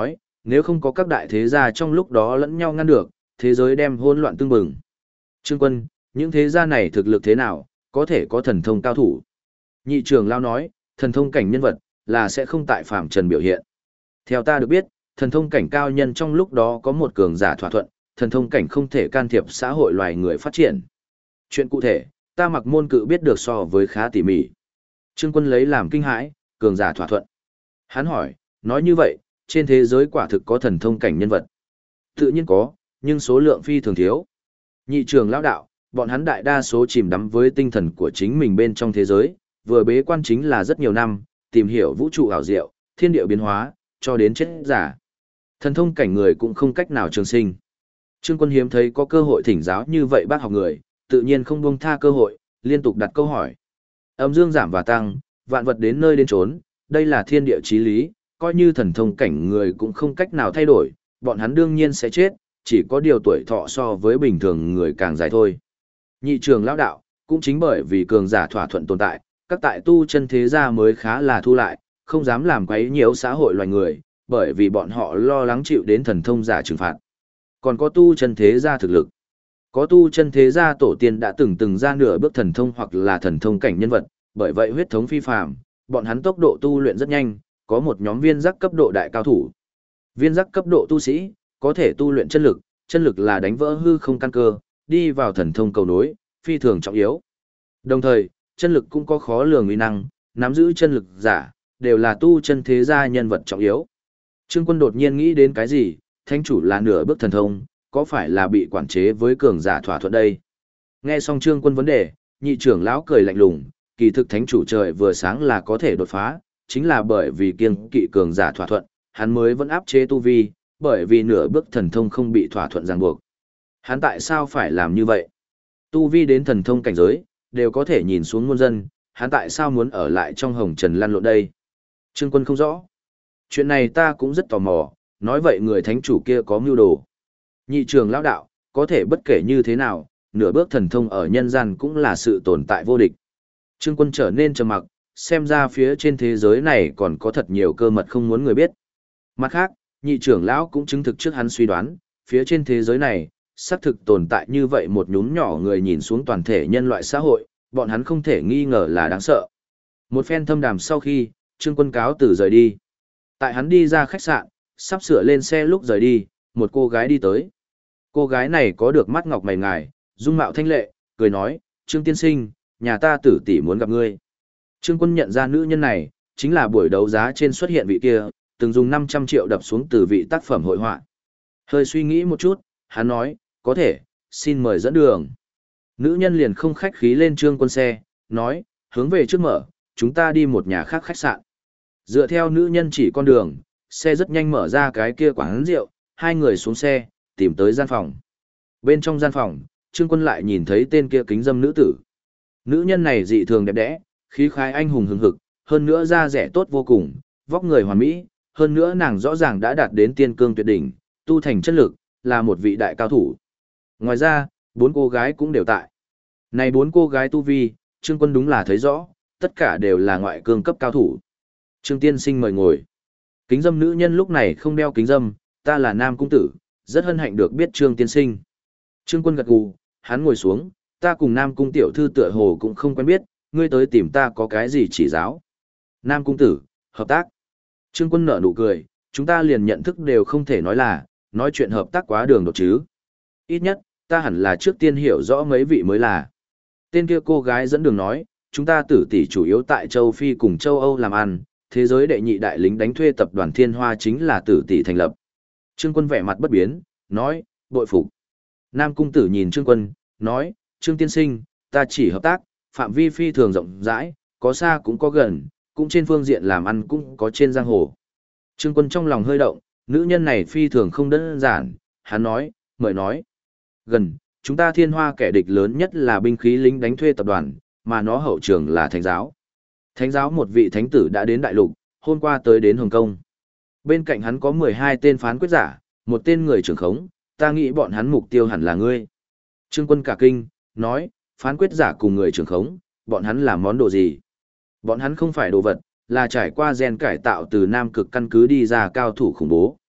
Nếu không có các đại thế gia trong lúc đó lẫn nhau ngăn được, thế giới đem hỗn loạn tương bừng. Trương Quân, những thế gia này thực lực thế nào, có thể có thần thông cao thủ. Nhị trưởng lão nói, thần thông cảnh nhân vật, là sẽ không tại phàm trần biểu hiện. Theo ta được biết, thần thông cảnh cao nhân trong lúc đó có một cường giả thỏa thuận, thần thông cảnh không thể can thiệp xã hội loài người phát triển. Chuyện cụ thể, ta mặc môn cự biết được so với khá tỉ mỉ. Trương Quân lấy làm kinh hãi, cường giả thỏa thuận. Hắn hỏi, nói như vậy, trên thế giới quả thực có thần thông cảnh nhân vật. Tự nhiên có, nhưng số lượng phi thường thiếu. Nhị trường lão đạo, bọn hắn đại đa số chìm đắm với tinh thần của chính mình bên trong thế giới, vừa bế quan chính là rất nhiều năm, tìm hiểu vũ trụ ảo diệu, thiên địa biến hóa, cho đến chết giả. Thần thông cảnh người cũng không cách nào trường sinh. Trương Quân hiếm thấy có cơ hội thỉnh giáo như vậy bác học người, tự nhiên không buông tha cơ hội, liên tục đặt câu hỏi. Âm dương giảm và tăng, vạn vật đến nơi đến chốn, đây là thiên địa chí lý, coi như thần thông cảnh người cũng không cách nào thay đổi, bọn hắn đương nhiên sẽ chết, chỉ có điều tuổi thọ so với bình thường người càng dài thôi. Nhị trường lão đạo, cũng chính bởi vì cường giả thỏa thuận tồn tại, các tại tu chân thế gia mới khá là thu lại, không dám làm quấy nhiễu xã hội loài người, bởi vì bọn họ lo lắng chịu đến thần thông giả trừng phạt. Còn có tu chân thế gia thực lực. Có tu chân thế gia tổ tiên đã từng ra nửa bước thần thông hoặc là thần thông cảnh nhân vật, bởi vậy huyết thống phi phàm, bọn hắn tốc độ tu luyện rất nhanh, có một nhóm viên giác cấp độ đại cao thủ. Viên giác cấp độ tu sĩ, có thể tu luyện chân lực là đánh vỡ hư không căn cơ, đi vào thần thông cầu nối, phi thường trọng yếu. Đồng thời, chân lực cũng có khó lường uy năng, nắm giữ chân lực giả, đều là tu chân thế gia nhân vật trọng yếu. Trương Quân đột nhiên nghĩ đến cái gì, thánh chủ là nửa bước thần thông, có phải là bị quản chế với cường giả thỏa thuận đây? Nghe xong Trương Quân vấn đề, nhị trưởng lão cười lạnh lùng, kỳ thực thánh chủ trời vừa sáng là có thể đột phá, chính là bởi vì kiêng kỵ cường giả thỏa thuận, hắn mới vẫn áp chế tu vi, bởi vì nửa bước thần thông không bị thỏa thuận ràng buộc. Hắn tại sao phải làm như vậy? Tu vi đến thần thông cảnh giới, đều có thể nhìn xuống muôn dân, hắn tại sao muốn ở lại trong hồng trần lăn lộn đây? Trương Quân không rõ. Chuyện này ta cũng rất tò mò, nói vậy người thánh chủ kia có mưu đồ. Nhị trường lão đạo, có thể bất kể như thế nào, nửa bước thần thông ở nhân gian cũng là sự tồn tại vô địch. Trương Quân trở nên trầm mặc, xem ra phía trên thế giới này còn có thật nhiều cơ mật không muốn người biết. Mặt khác, nhị trưởng lão cũng chứng thực trước hắn suy đoán, phía trên thế giới này, xác thực tồn tại như vậy một nhúm nhỏ người nhìn xuống toàn thể nhân loại xã hội, bọn hắn không thể nghi ngờ là đáng sợ. Một phen thâm đàm sau khi, Trương Quân cáo từ rời đi. Tại hắn đi ra khách sạn, sắp sửa lên xe lúc rời đi, một cô gái đi tới. Cô gái này có được mắt ngọc mày ngài, dung mạo thanh lệ, cười nói, Trương tiên sinh, nhà ta tử tỷ muốn gặp ngươi. Trương Quân nhận ra nữ nhân này, chính là buổi đấu giá trên xuất hiện vị kia, từng dùng 500 triệu đập xuống từ vị tác phẩm hội họa. Hơi suy nghĩ một chút, hắn nói, có thể, xin mời dẫn đường. Nữ nhân liền không khách khí lên Trương Quân xe, nói, hướng về trước mở, chúng ta đi một nhà khác khách sạn. Dựa theo nữ nhân chỉ con đường, xe rất nhanh mở ra cái kia quán rượu, hai người xuống xe, tìm tới gian phòng. Bên trong gian phòng, Trương Quân lại nhìn thấy tên kia kính dâm nữ tử. Nữ nhân này dị thường đẹp đẽ, khí khái anh hùng hừng hực, hơn nữa da rẻ tốt vô cùng, vóc người hoàn mỹ, hơn nữa nàng rõ ràng đã đạt đến tiên cương tuyệt đỉnh, tu thành chất lực, là một vị đại cao thủ. Ngoài ra, 4 cô gái cũng đều tại. Này 4 cô gái tu vi, Trương Quân đúng là thấy rõ, tất cả đều là ngoại cương cấp cao thủ. Trương tiên sinh mời ngồi. Kính dâm nữ nhân lúc này không đeo kính dâm, ta là nam cung tử, rất hân hạnh được biết Trương tiên sinh. Trương Quân gật gù, hắn ngồi xuống, ta cùng nam cung tiểu thư tựa hồ cũng không quen biết, ngươi tới tìm ta có cái gì chỉ giáo. Nam cung tử, hợp tác. Trương Quân nở nụ cười, chúng ta liền nhận thức đều không thể nói chuyện hợp tác quá đường đột chứ. Ít nhất, ta hẳn là trước tiên hiểu rõ mấy vị mới là. Tên kia cô gái dẫn đường nói, chúng ta tử tỷ chủ yếu tại châu Phi cùng châu Âu làm ăn, thế giới đệ nhị đại lính đánh thuê tập đoàn Thiên Hoa chính là tử tỷ thành lập. Trương Quân vẻ mặt bất biến, nói, bội phục. Nam cung tử nhìn Trương Quân, nói, Trương tiên sinh, ta chỉ hợp tác, phạm vi phi thường rộng rãi, có xa cũng có gần, cũng trên phương diện làm ăn cũng có trên giang hồ. Trương Quân trong lòng hơi động, nữ nhân này phi thường không đơn giản, hắn nói, mời nói. Gần, chúng ta Thiên Hoa kẻ địch lớn nhất là binh khí lính đánh thuê tập đoàn, mà nó hậu trường là thánh giáo. Thánh giáo một vị thánh tử đã đến đại lục, hôm qua tới đến Hồng Kông. Bên cạnh hắn có 12 tên phán quyết giả, một tên người trưởng khống, ta nghĩ bọn hắn mục tiêu hẳn là ngươi. Trương Quân cả kinh, nói, phán quyết giả cùng người trưởng khống, bọn hắn làm món đồ gì? Bọn hắn không phải đồ vật, là trải qua gen cải tạo từ Nam Cực căn cứ đi ra cao thủ khủng bố.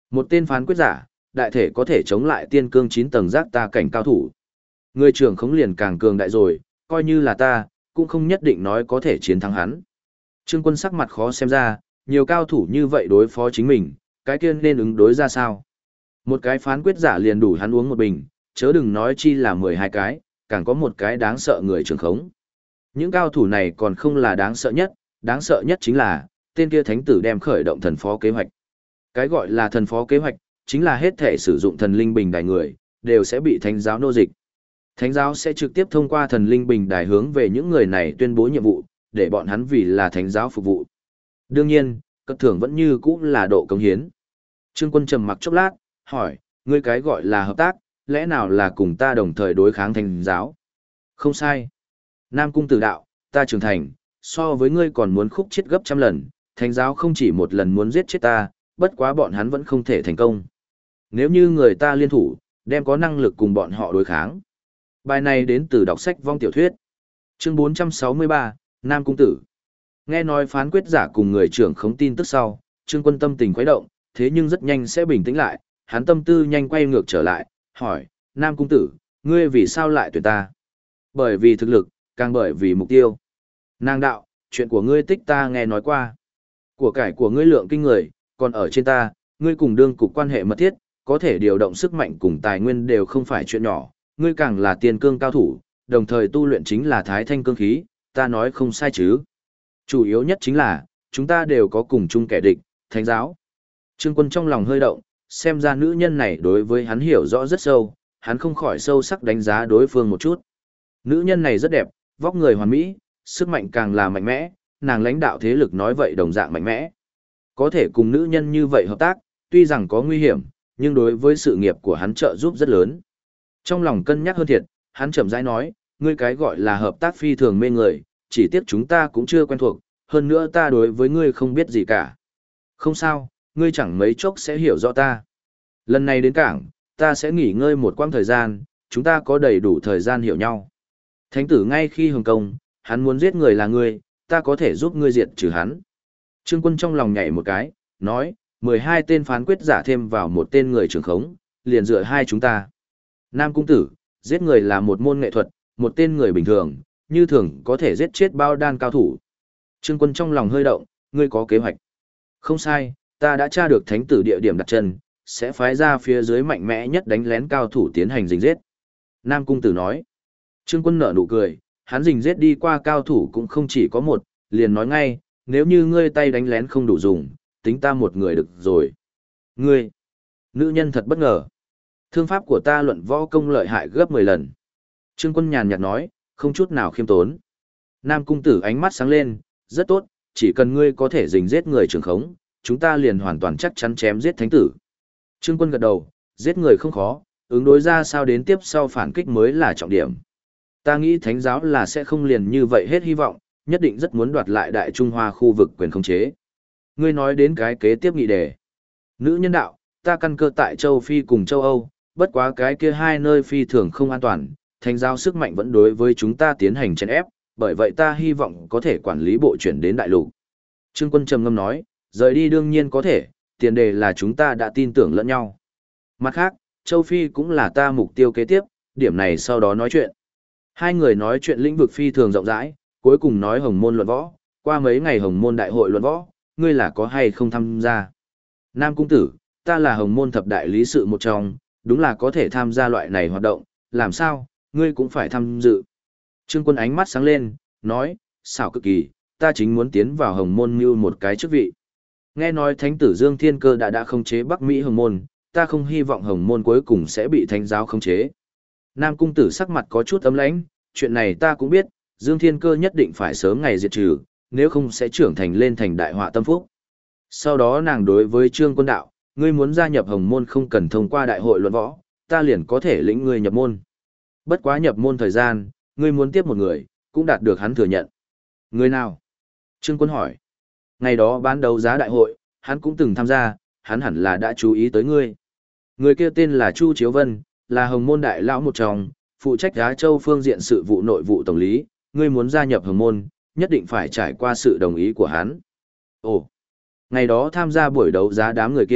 Một tên phán quyết giả, đại thể có thể chống lại tiên cương 9 tầng giác ta cảnh cao thủ. Người trưởng khống liền càng cường đại rồi, coi như là ta, cũng không nhất định nói có thể chiến thắng hắn. Trương Quân sắc mặt khó xem ra, nhiều cao thủ như vậy đối phó chính mình, cái kia nên ứng đối ra sao? Một cái phán quyết giả liền đủ hắn uống một bình, chớ đừng nói chi là 12 cái, càng có một cái đáng sợ người trưởng khống. Những cao thủ này còn không là đáng sợ nhất chính là, tên kia thánh tử đem khởi động thần phó kế hoạch. Cái gọi là thần phó kế hoạch, chính là hết thể sử dụng thần linh bình đài người, đều sẽ bị thánh giáo nô dịch. Thánh giáo sẽ trực tiếp thông qua thần linh bình đài hướng về những người này tuyên bố nhiệm vụ, để bọn hắn vì là thánh giáo phục vụ. Đương nhiên, cất thưởng vẫn như cũ là độ cống hiến. Trương Quân trầm mặc chốc lát, hỏi, ngươi cái gọi là hợp tác, lẽ nào là cùng ta đồng thời đối kháng thánh giáo? Không sai. Nam Cung Tử đạo, ta trưởng thành, so với ngươi còn muốn khúc chết gấp trăm lần, thánh giáo không chỉ một lần muốn giết chết ta, bất quá bọn hắn vẫn không thể thành công. Nếu như người ta liên thủ, đem có năng lực cùng bọn họ đối kháng. Bài này đến từ đọc sách vong tiểu thuyết. Chương 463, Nam Cung Tử. Nghe nói phán quyết giả cùng người trưởng khống tin tức sau, Trương Quân tâm tình khuấy động, thế nhưng rất nhanh sẽ bình tĩnh lại, hắn tâm tư nhanh quay ngược trở lại, hỏi, Nam Cung Tử, ngươi vì sao lại tuyển ta? Bởi vì thực lực, càng bởi vì mục tiêu. Nàng đạo, chuyện của ngươi tích ta nghe nói qua. Của cải của ngươi lượng kinh người, còn ở trên ta, ngươi cùng đương cục quan hệ mật thiết, có thể điều động sức mạnh cùng tài nguyên đều không phải chuyện nhỏ, ngươi càng là tiên cương cao thủ, đồng thời tu luyện chính là thái thanh cương khí, ta nói không sai chứ. Chủ yếu nhất chính là, chúng ta đều có cùng chung kẻ địch, thánh giáo. Trương Quân trong lòng hơi động, xem ra nữ nhân này đối với hắn hiểu rõ rất sâu, hắn không khỏi sâu sắc đánh giá đối phương một chút. Nữ nhân này rất đẹp, vóc người hoàn mỹ, sức mạnh càng là mạnh mẽ, nàng lãnh đạo thế lực nói vậy đồng dạng mạnh mẽ. Có thể cùng nữ nhân như vậy hợp tác, tuy rằng có nguy hiểm, nhưng đối với sự nghiệp của hắn trợ giúp rất lớn. Trong lòng cân nhắc hơn thiệt, hắn chậm rãi nói, ngươi cái gọi là hợp tác phi thường mê người, chỉ tiếc chúng ta cũng chưa quen thuộc, hơn nữa ta đối với ngươi không biết gì cả. Không sao, ngươi chẳng mấy chốc sẽ hiểu rõ ta. Lần này đến cảng, ta sẽ nghỉ ngơi một quãng thời gian, chúng ta có đầy đủ thời gian hiểu nhau. Thánh tử ngay khi Hồng Kông, hắn muốn giết người là ngươi, ta có thể giúp ngươi diệt trừ hắn. Trương Quân trong lòng nhảy một cái, nói, 12 tên phán quyết giả thêm vào một tên người trưởng khống, liền dựa hai chúng ta. Nam Cung Tử, giết người là một môn nghệ thuật, một tên người bình thường, như thường có thể giết chết bao đan cao thủ. Trương Quân trong lòng hơi động, ngươi có kế hoạch. Không sai, ta đã tra được thánh tử địa điểm đặt chân, sẽ phái ra phía dưới mạnh mẽ nhất đánh lén cao thủ tiến hành rình giết. Nam Cung Tử nói. Trương Quân nở nụ cười, hắn rình giết đi qua cao thủ cũng không chỉ có một, liền nói ngay, nếu như ngươi tay đánh lén không đủ dùng, tính ta một người được rồi. Ngươi, nữ nhân thật bất ngờ. Thương pháp của ta luận võ công lợi hại gấp 10 lần. Trương Quân nhàn nhạt nói, không chút nào khiêm tốn. Nam Cung Tử ánh mắt sáng lên, rất tốt, chỉ cần ngươi có thể rình giết người trưởng khống, chúng ta liền hoàn toàn chắc chắn chém giết thánh tử. Trương Quân gật đầu, giết người không khó, ứng đối ra sao đến tiếp sau phản kích mới là trọng điểm. Ta nghĩ thánh giáo là sẽ không liền như vậy hết hy vọng, nhất định rất muốn đoạt lại Đại Trung Hoa khu vực quyền khống chế. Ngươi nói đến cái kế tiếp nghị đề. Nữ nhân đạo, ta căn cơ tại châu Phi cùng châu Âu, bất quá cái kia hai nơi phi thường không an toàn, thánh giáo sức mạnh vẫn đối với chúng ta tiến hành chèn ép, bởi vậy ta hy vọng có thể quản lý bộ chuyển đến đại lục. Trương Quân trầm ngâm nói, rời đi đương nhiên có thể, tiền đề là chúng ta đã tin tưởng lẫn nhau. Mặt khác, châu Phi cũng là ta mục tiêu kế tiếp, điểm này sau đó nói chuyện. Hai người nói chuyện lĩnh vực phi thường rộng rãi, cuối cùng nói Hồng Môn luận võ, qua mấy ngày Hồng Môn đại hội luận võ, ngươi là có hay không tham gia? Nam Cung Tử, ta là Hồng Môn thập đại lý sự một trong, đúng là có thể tham gia loại này hoạt động, làm sao, ngươi cũng phải tham dự. Trương Quân ánh mắt sáng lên, nói, xảo cực kỳ, ta chính muốn tiến vào Hồng Môn như một cái chức vị. Nghe nói Thánh tử Dương Thiên Cơ đã khống chế Bắc Mỹ Hồng Môn, ta không hy vọng Hồng Môn cuối cùng sẽ bị Thánh giáo khống chế. Nam Cung Tử sắc mặt có chút ấm lãnh, chuyện này ta cũng biết, Dương Thiên Cơ nhất định phải sớm ngày diệt trừ, nếu không sẽ trưởng thành lên thành đại họa tâm phúc. Sau đó nàng đối với Trương Quân đạo, ngươi muốn gia nhập Hồng Môn không cần thông qua đại hội luận võ, ta liền có thể lĩnh ngươi nhập môn. Bất quá nhập môn thời gian, ngươi muốn tiếp một người, cũng đạt được hắn thừa nhận. Người nào? Trương Quân hỏi. Ngày đó bán đấu giá đại hội, hắn cũng từng tham gia, hắn hẳn là đã chú ý tới ngươi. Người kia tên là Chu Chiếu Vân, là Hồng Môn đại lão một trong, phụ trách Á Châu phương diện sự vụ nội vụ tổng lý, ngươi muốn gia nhập Hồng Môn, nhất định phải trải qua sự đồng ý của hắn. Ồ, ngày đó tham gia buổi đấu giá đám người kia,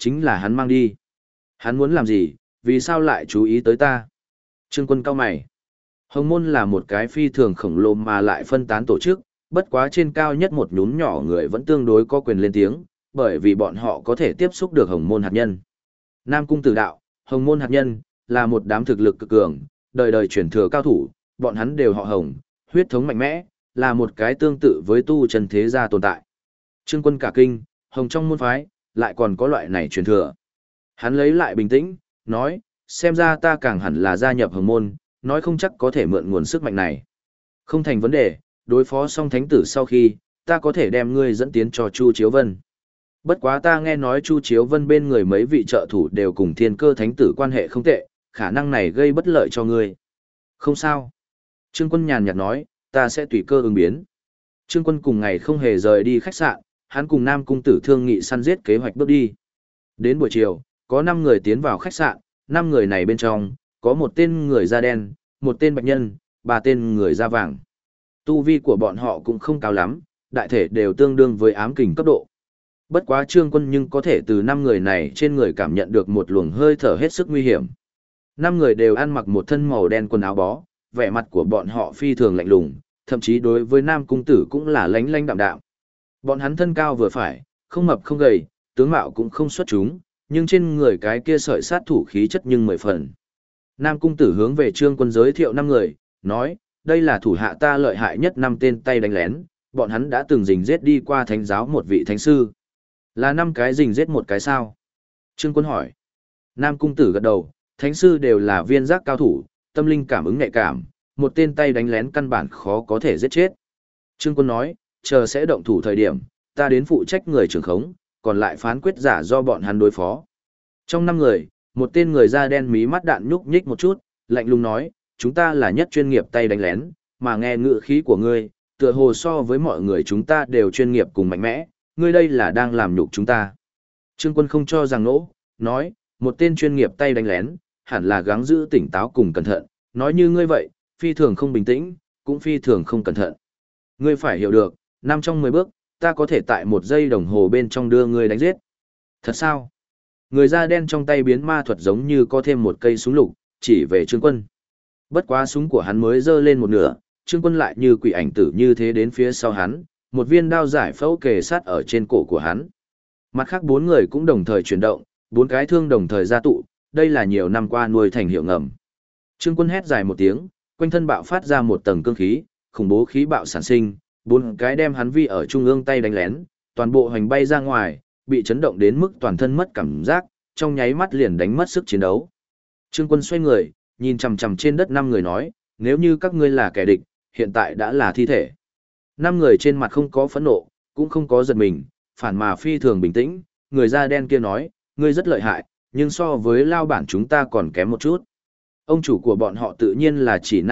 chính là hắn mang đi. Hắn muốn làm gì, vì sao lại chú ý tới ta? Trương Quân cau mày. Hồng môn là một cái phi thường khổng lồ mà lại phân tán tổ chức, bất quá trên cao nhất một nhún nhỏ người vẫn tương đối có quyền lên tiếng, bởi vì bọn họ có thể tiếp xúc được hồng môn hạt nhân. Nam Cung Tử đạo, hồng môn hạt nhân, là một đám thực lực cực cường, đời đời truyền thừa cao thủ, bọn hắn đều họ hồng, huyết thống mạnh mẽ, là một cái tương tự với tu chân thế gia tồn tại. Trương Quân cả kinh, hồng trong môn phái, lại còn có loại này truyền thừa. Hắn lấy lại bình tĩnh, nói, xem ra ta càng hẳn là gia nhập hồng môn, nói không chắc có thể mượn nguồn sức mạnh này. Không thành vấn đề, đối phó xong thánh tử sau khi, ta có thể đem ngươi dẫn tiến cho Chu Chiếu Vân. Bất quá ta nghe nói Chu Chiếu Vân bên người mấy vị trợ thủ đều cùng thiên cơ thánh tử quan hệ không tệ, khả năng này gây bất lợi cho ngươi. Không sao. Trương Quân nhàn nhạt nói, ta sẽ tùy cơ ứng biến. Trương Quân cùng ngày không hề rời đi khách sạn, hắn cùng Nam Cung Tử thương nghị săn giết kế hoạch bước đi. Đến buổi chiều, có 5 người tiến vào khách sạn, 5 người này bên trong, có một tên người da đen, một tên bạch nhân, 3 tên người da vàng. Tu vi của bọn họ cũng không cao lắm, đại thể đều tương đương với ám kình cấp độ. Bất quá Trương Quân nhưng có thể từ 5 người này trên người cảm nhận được một luồng hơi thở hết sức nguy hiểm. 5 người đều ăn mặc một thân màu đen quần áo bó, vẻ mặt của bọn họ phi thường lạnh lùng, thậm chí đối với Nam Cung Tử cũng là lánh lánh đạm đạm. Bọn hắn thân cao vừa phải, không mập không gầy, tướng mạo cũng không xuất chúng, nhưng trên người cái kia sợi sát thủ khí chất nhưng 10 phần. Nam Cung Tử hướng về Trương Quân giới thiệu 5 người, nói, đây là thủ hạ ta lợi hại nhất 5 tên tay đánh lén, bọn hắn đã từng rình giết đi qua thánh giáo một vị thánh sư. Là 5 cái rình giết một cái sao? Trương Quân hỏi. Nam Cung Tử gật đầu, thánh sư đều là viên giác cao thủ, tâm linh cảm ứng nhạy cảm, một tên tay đánh lén căn bản khó có thể giết chết. Trương Quân nói, chờ sẽ động thủ thời điểm, ta đến phụ trách người trưởng khống, còn lại phán quyết giả do bọn hắn đối phó. Trong 5 người, một tên người da đen mí mắt đạn nhúc nhích một chút, lạnh lùng nói, chúng ta là nhất chuyên nghiệp tay đánh lén, mà nghe ngữ khí của ngươi, tựa hồ so với mọi người chúng ta đều chuyên nghiệp cùng mạnh mẽ, ngươi đây là đang làm nhục chúng ta. Trương Quân không cho rằng nỗ, nói, một tên chuyên nghiệp tay đánh lén, hẳn là gắng giữ tỉnh táo cùng cẩn thận, nói như ngươi vậy, phi thường không bình tĩnh, cũng phi thường không cẩn thận. Ngươi phải hiểu được, 5 trong 10 bước, ta có thể tại 1 giây đồng hồ bên trong đưa ngươi đánh giết. Thật sao? Người da đen trong tay biến ma thuật giống như có thêm một cây súng lục, chỉ về Trương Quân. Bất quá súng của hắn mới giơ lên một nửa, Trương Quân lại như quỷ ảnh tử như thế đến phía sau hắn, một viên đao giải phẫu kề sát ở trên cổ của hắn. Mặt khác 4 người cũng đồng thời chuyển động, 4 cái thương đồng thời ra tụ, đây là nhiều năm qua nuôi thành hiệu ngầm. Trương Quân hét dài một tiếng, quanh thân bạo phát ra một tầng cương khí, khủng bố khí bạo sản sinh, 4 cái đem hắn vi ở trung ương tay đánh lén, toàn bộ hành bay ra ngoài, bị chấn động đến mức toàn thân mất cảm giác, trong nháy mắt liền đánh mất sức chiến đấu. Trương Quân xoay người, nhìn chằm chằm trên đất 5 người nói, nếu như các ngươi là kẻ địch, hiện tại đã là thi thể. 5 người trên mặt không có phẫn nộ, cũng không có giật mình, phản mà phi thường bình tĩnh, người da đen kia nói, ngươi rất lợi hại, nhưng so với lao bản chúng ta còn kém một chút. Ông chủ của bọn họ tự nhiên là chỉ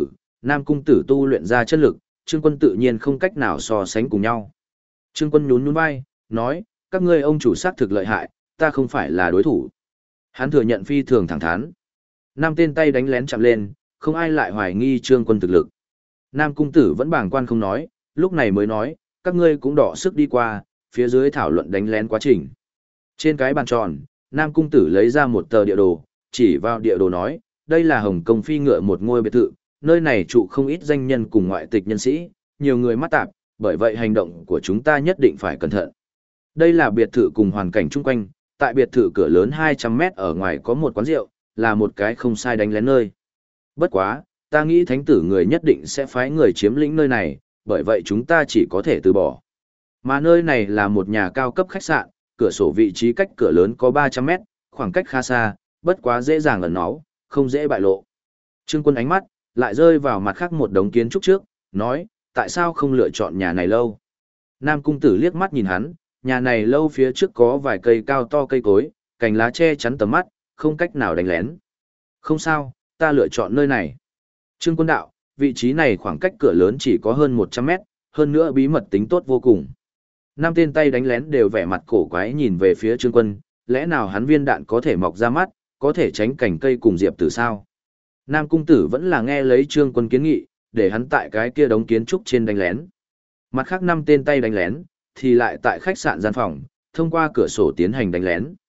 Nam Cung Tử tu luyện ra chất lực, Trương Quân tự nhiên không cách nào so sánh cùng nhau. Trương Quân nhún nhún vai, nói, các ngươi ông chủ xác thực lợi hại, ta không phải là đối thủ. Hắn thừa nhận phi thường thẳng thắn. 5 tên tay đánh lén chạm lên, không ai lại hoài nghi Trương Quân thực lực. Nam Cung Tử vẫn bàng quan không nói, lúc này mới nói, các ngươi cũng đỏ sức đi qua, phía dưới thảo luận đánh lén quá trình. Trên cái bàn tròn, Nam Cung Tử lấy ra một tờ địa đồ, chỉ vào địa đồ nói, đây là Hồng Kông phi ngựa một ngôi biệt thự, nơi này trụ không ít danh nhân cùng ngoại tịch nhân sĩ, nhiều người mắt tạp, bởi vậy hành động của chúng ta nhất định phải cẩn thận. Đây là biệt thự cùng hoàn cảnh chung quanh, tại biệt thự cửa lớn 200 mét ở ngoài có một quán rượu, là một cái không sai đánh lén nơi. Bất quá, ta nghĩ thánh tử người nhất định sẽ phái người chiếm lĩnh nơi này, bởi vậy chúng ta chỉ có thể từ bỏ. Mà nơi này là một nhà cao cấp khách sạn, cửa sổ vị trí cách cửa lớn có 300 mét, khoảng cách khá xa, bất quá dễ dàng ẩn náu, không dễ bại lộ. Trương Quân ánh mắt lại rơi vào mặt khác một đống kiến trúc trước, nói, tại sao không lựa chọn nhà này lâu? Nam Cung Tử liếc mắt nhìn hắn, nhà này lâu phía trước có vài cây cao to cây cối, cành lá che chắn tầm mắt, không cách nào đánh lén. Không sao, ta lựa chọn nơi này. Trương Quân đạo, vị trí này khoảng cách cửa lớn chỉ có hơn 100 mét, hơn nữa bí mật tính tốt vô cùng. 5 tên tay đánh lén đều vẻ mặt cổ quái nhìn về phía Trương Quân, lẽ nào hắn viên đạn có thể mọc ra mắt, có thể tránh cành cây cùng diệp tử sao? Nam Cung Tử vẫn là nghe lấy Trương Quân kiến nghị, để hắn tại cái kia đống kiến trúc trên đánh lén. Mặt khác 5 tên tay đánh lén, thì lại tại khách sạn gian phòng, thông qua cửa sổ tiến hành đánh lén.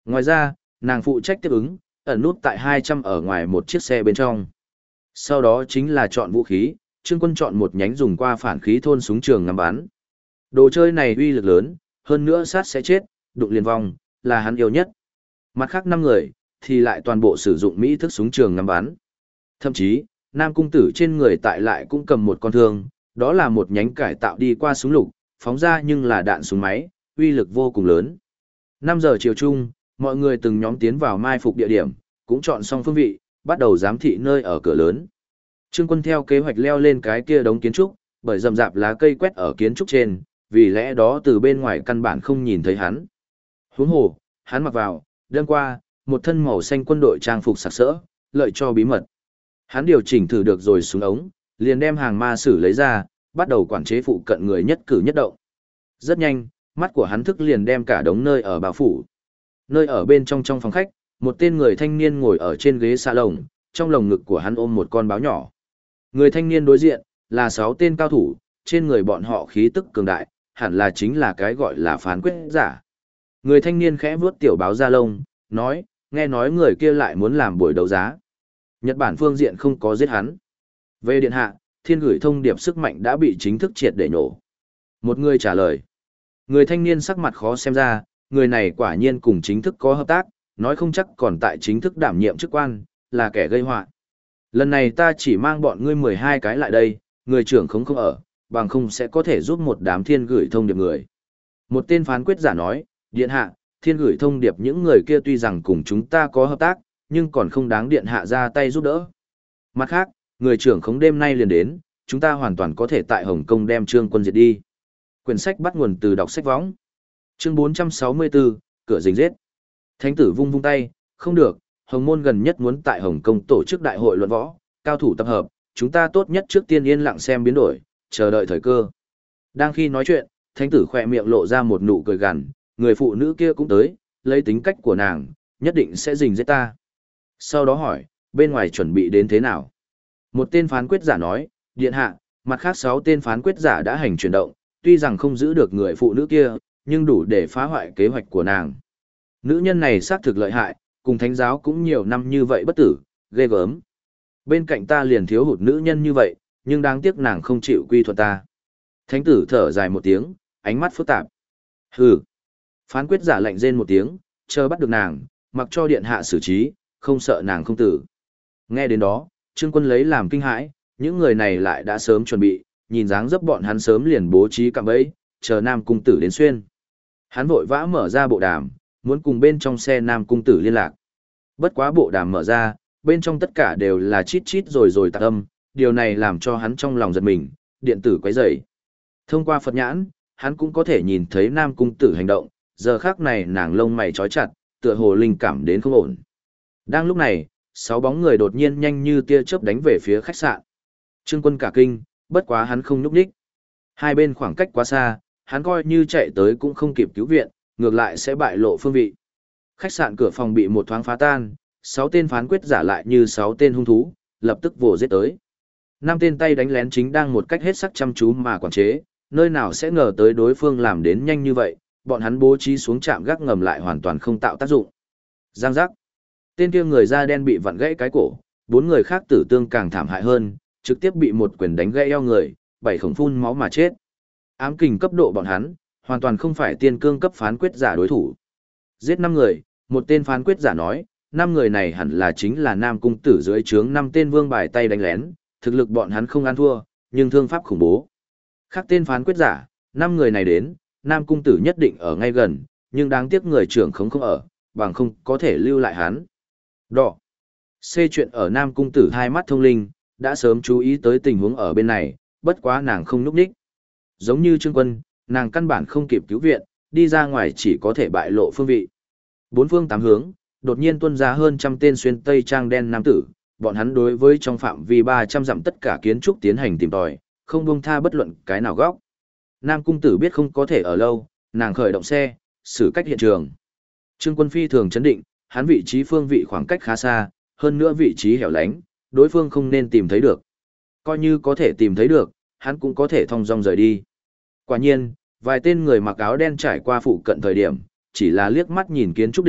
Ngoài ra, nàng phụ trách tiếp ứng, ẩn nút tại 200 ở ngoài một chiếc xe bên trong. Sau đó chính là chọn vũ khí, Trương Quân chọn một nhánh dùng qua phản khí thôn súng trường ngắm bắn. Đồ chơi này uy lực lớn, hơn nữa sát sẽ chết, đụng liền vong, là hắn yêu nhất. Mặt khác 5 người, thì lại toàn bộ sử dụng mỹ thức súng trường ngắm bắn. Thậm chí, Nam Cung Tử trên người tại lại cũng cầm một con thương, đó là một nhánh cải tạo đi qua súng lục, phóng ra nhưng là đạn súng máy, uy lực vô cùng lớn. 5 giờ chiều chung, mọi người từng nhóm tiến vào mai phục địa điểm, cũng chọn xong phương vị, bắt đầu giám thị nơi ở cửa lớn. Trương Quân theo kế hoạch leo lên cái kia đống kiến trúc, bởi rậm rạp lá cây quét ở kiến trúc trên, vì lẽ đó từ bên ngoài căn bản không nhìn thấy hắn. Huống hồ, hắn mặc vào, đêm qua, một thân màu xanh quân đội trang phục sặc sỡ, lợi cho bí mật. Hắn điều chỉnh thử được rồi xuống ống, liền đem hàng ma sử lấy ra, bắt đầu quản chế phụ cận người nhất cử nhất động. Rất nhanh, mắt của hắn thức liền đem cả đống nơi ở bao phủ. Nơi ở bên trong phòng khách, một tên người thanh niên ngồi ở trên ghế salon, trong lồng ngực của hắn ôm một con báo nhỏ. Người thanh niên đối diện, là 6 tên cao thủ, trên người bọn họ khí tức cường đại, hẳn là chính là cái gọi là phán quyết giả. Người thanh niên khẽ vuốt tiểu báo da lông, nói, nghe nói người kia lại muốn làm buổi đấu giá. Nhật Bản phương diện không có giết hắn. Về điện hạ, thiên gửi thông điệp sức mạnh đã bị chính thức triệt để nổ. Một người trả lời. Người thanh niên sắc mặt khó xem ra, người này quả nhiên cùng chính thức có hợp tác, nói không chắc còn tại chính thức đảm nhiệm chức quan, là kẻ gây họa. Lần này ta chỉ mang bọn ngươi 12 cái lại đây, người trưởng không ở, bằng không sẽ có thể giúp một đám thiên gửi thông điệp người. Một tên phán quyết giả nói, điện hạ, thiên gửi thông điệp những người kia tuy rằng cùng chúng ta có hợp tác, nhưng còn không đáng điện hạ ra tay giúp đỡ. Mặt khác, người trưởng khống đêm nay liền đến, chúng ta hoàn toàn có thể tại Hồng Kông đem Trương Quân diệt đi. Quyển sách bắt nguồn từ đọc sách võng. Chương 464, cửa dính giết. Thánh tử vung vung tay, không được, Hồng Môn gần nhất muốn tại Hồng Kông tổ chức đại hội luận võ, cao thủ tập hợp, chúng ta tốt nhất trước tiên yên lặng xem biến đổi, chờ đợi thời cơ. Đang khi nói chuyện, thánh tử khỏe miệng lộ ra một nụ cười gằn, người phụ nữ kia cũng tới, lấy tính cách của nàng, nhất định sẽ rình giết ta. Sau đó hỏi, bên ngoài chuẩn bị đến thế nào? Một tên phán quyết giả nói, điện hạ, mặt khác 6 tên phán quyết giả đã hành chuyển động, tuy rằng không giữ được người phụ nữ kia, nhưng đủ để phá hoại kế hoạch của nàng. Nữ nhân này xác thực lợi hại, cùng thánh giáo cũng nhiều năm như vậy bất tử, ghê gớm. Bên cạnh ta liền thiếu hụt nữ nhân như vậy, nhưng đáng tiếc nàng không chịu quy thuận ta. Thánh tử thở dài một tiếng, ánh mắt phức tạp. Hừ. Phán quyết giả lạnh rên một tiếng, chờ bắt được nàng, mặc cho điện hạ xử trí, không sợ nàng không tử. Nghe đến đó, Trương Quân lấy làm kinh hãi, những người này lại đã sớm chuẩn bị, nhìn dáng dấp bọn hắn sớm liền bố trí cạm bẫy, chờ Nam Cung Tử đến xuyên. Hắn vội vã mở ra bộ đàm, muốn cùng bên trong xe Nam Cung Tử liên lạc. Bất quá bộ đàm mở ra, bên trong tất cả đều là chít chít rồi tạc âm, điều này làm cho hắn trong lòng giật mình, điện tử quấy rầy. Thông qua Phật nhãn, hắn cũng có thể nhìn thấy Nam Cung Tử hành động, giờ khác này nàng lông mày trói chặt, tựa hồ linh cảm đến không ổn. Đang lúc này, 6 bóng người đột nhiên nhanh như tia chớp đánh về phía khách sạn. Trương Quân cả kinh, bất quá hắn không nhúc nhích. Hai bên khoảng cách quá xa, hắn coi như chạy tới cũng không kịp cứu viện, ngược lại sẽ bại lộ phương vị. Khách sạn cửa phòng bị một thoáng phá tan, 6 tên phán quyết giả lại như 6 tên hung thú, lập tức vồ giết tới. 5 tên tay đánh lén chính đang một cách hết sắc chăm chú mà quản chế, nơi nào sẽ ngờ tới đối phương làm đến nhanh như vậy, bọn hắn bố trí xuống trạm gác ngầm lại hoàn toàn không tạo tác dụng. Giang giác. Tên kia người da đen bị vặn gãy cái cổ, 4 người khác tử tương càng thảm hại hơn, trực tiếp bị một quyền đánh gãy eo người, 7 khổng phun máu mà chết. Ám kình cấp độ bọn hắn, hoàn toàn không phải tiên cương cấp phán quyết giả đối thủ. Giết 5 người, một tên phán quyết giả nói, 5 người này hẳn là chính là Nam Cung Tử dưới trướng 5 tên vương bài tay đánh lén, thực lực bọn hắn không ăn thua, nhưng thương pháp khủng bố. Khác tên phán quyết giả, 5 người này đến, Nam Cung Tử nhất định ở ngay gần, nhưng đáng tiếc người trưởng không ở, bằng không có thể lưu lại hắn. Đỏ. C chuyện ở Nam Cung Tử hai mắt thông linh, đã sớm chú ý tới tình huống ở bên này, bất quá nàng không núp đích. Giống như Trương Quân, nàng căn bản không kịp cứu viện, đi ra ngoài chỉ có thể bại lộ phương vị. 4 phương 8 hướng, đột nhiên tuôn ra hơn trăm tên xuyên tây trang đen nam tử, bọn hắn đối với trong phạm vi 300 dặm tất cả kiến trúc tiến hành tìm tòi, không buông tha bất luận cái nào góc. Nam Cung Tử biết không có thể ở lâu, nàng khởi động xe, xử cách hiện trường. Trương Quân phi thường chấn định, hắn vị trí phương vị khoảng cách khá xa, hơn nữa vị trí hẻo lánh, đối phương không nên tìm thấy được. Coi như có thể tìm thấy được, hắn cũng có thể thong dong rời đi. Quả nhiên, vài tên người mặc áo đen trải qua phụ cận thời điểm, chỉ là liếc mắt nhìn kiến trúc đỉnh,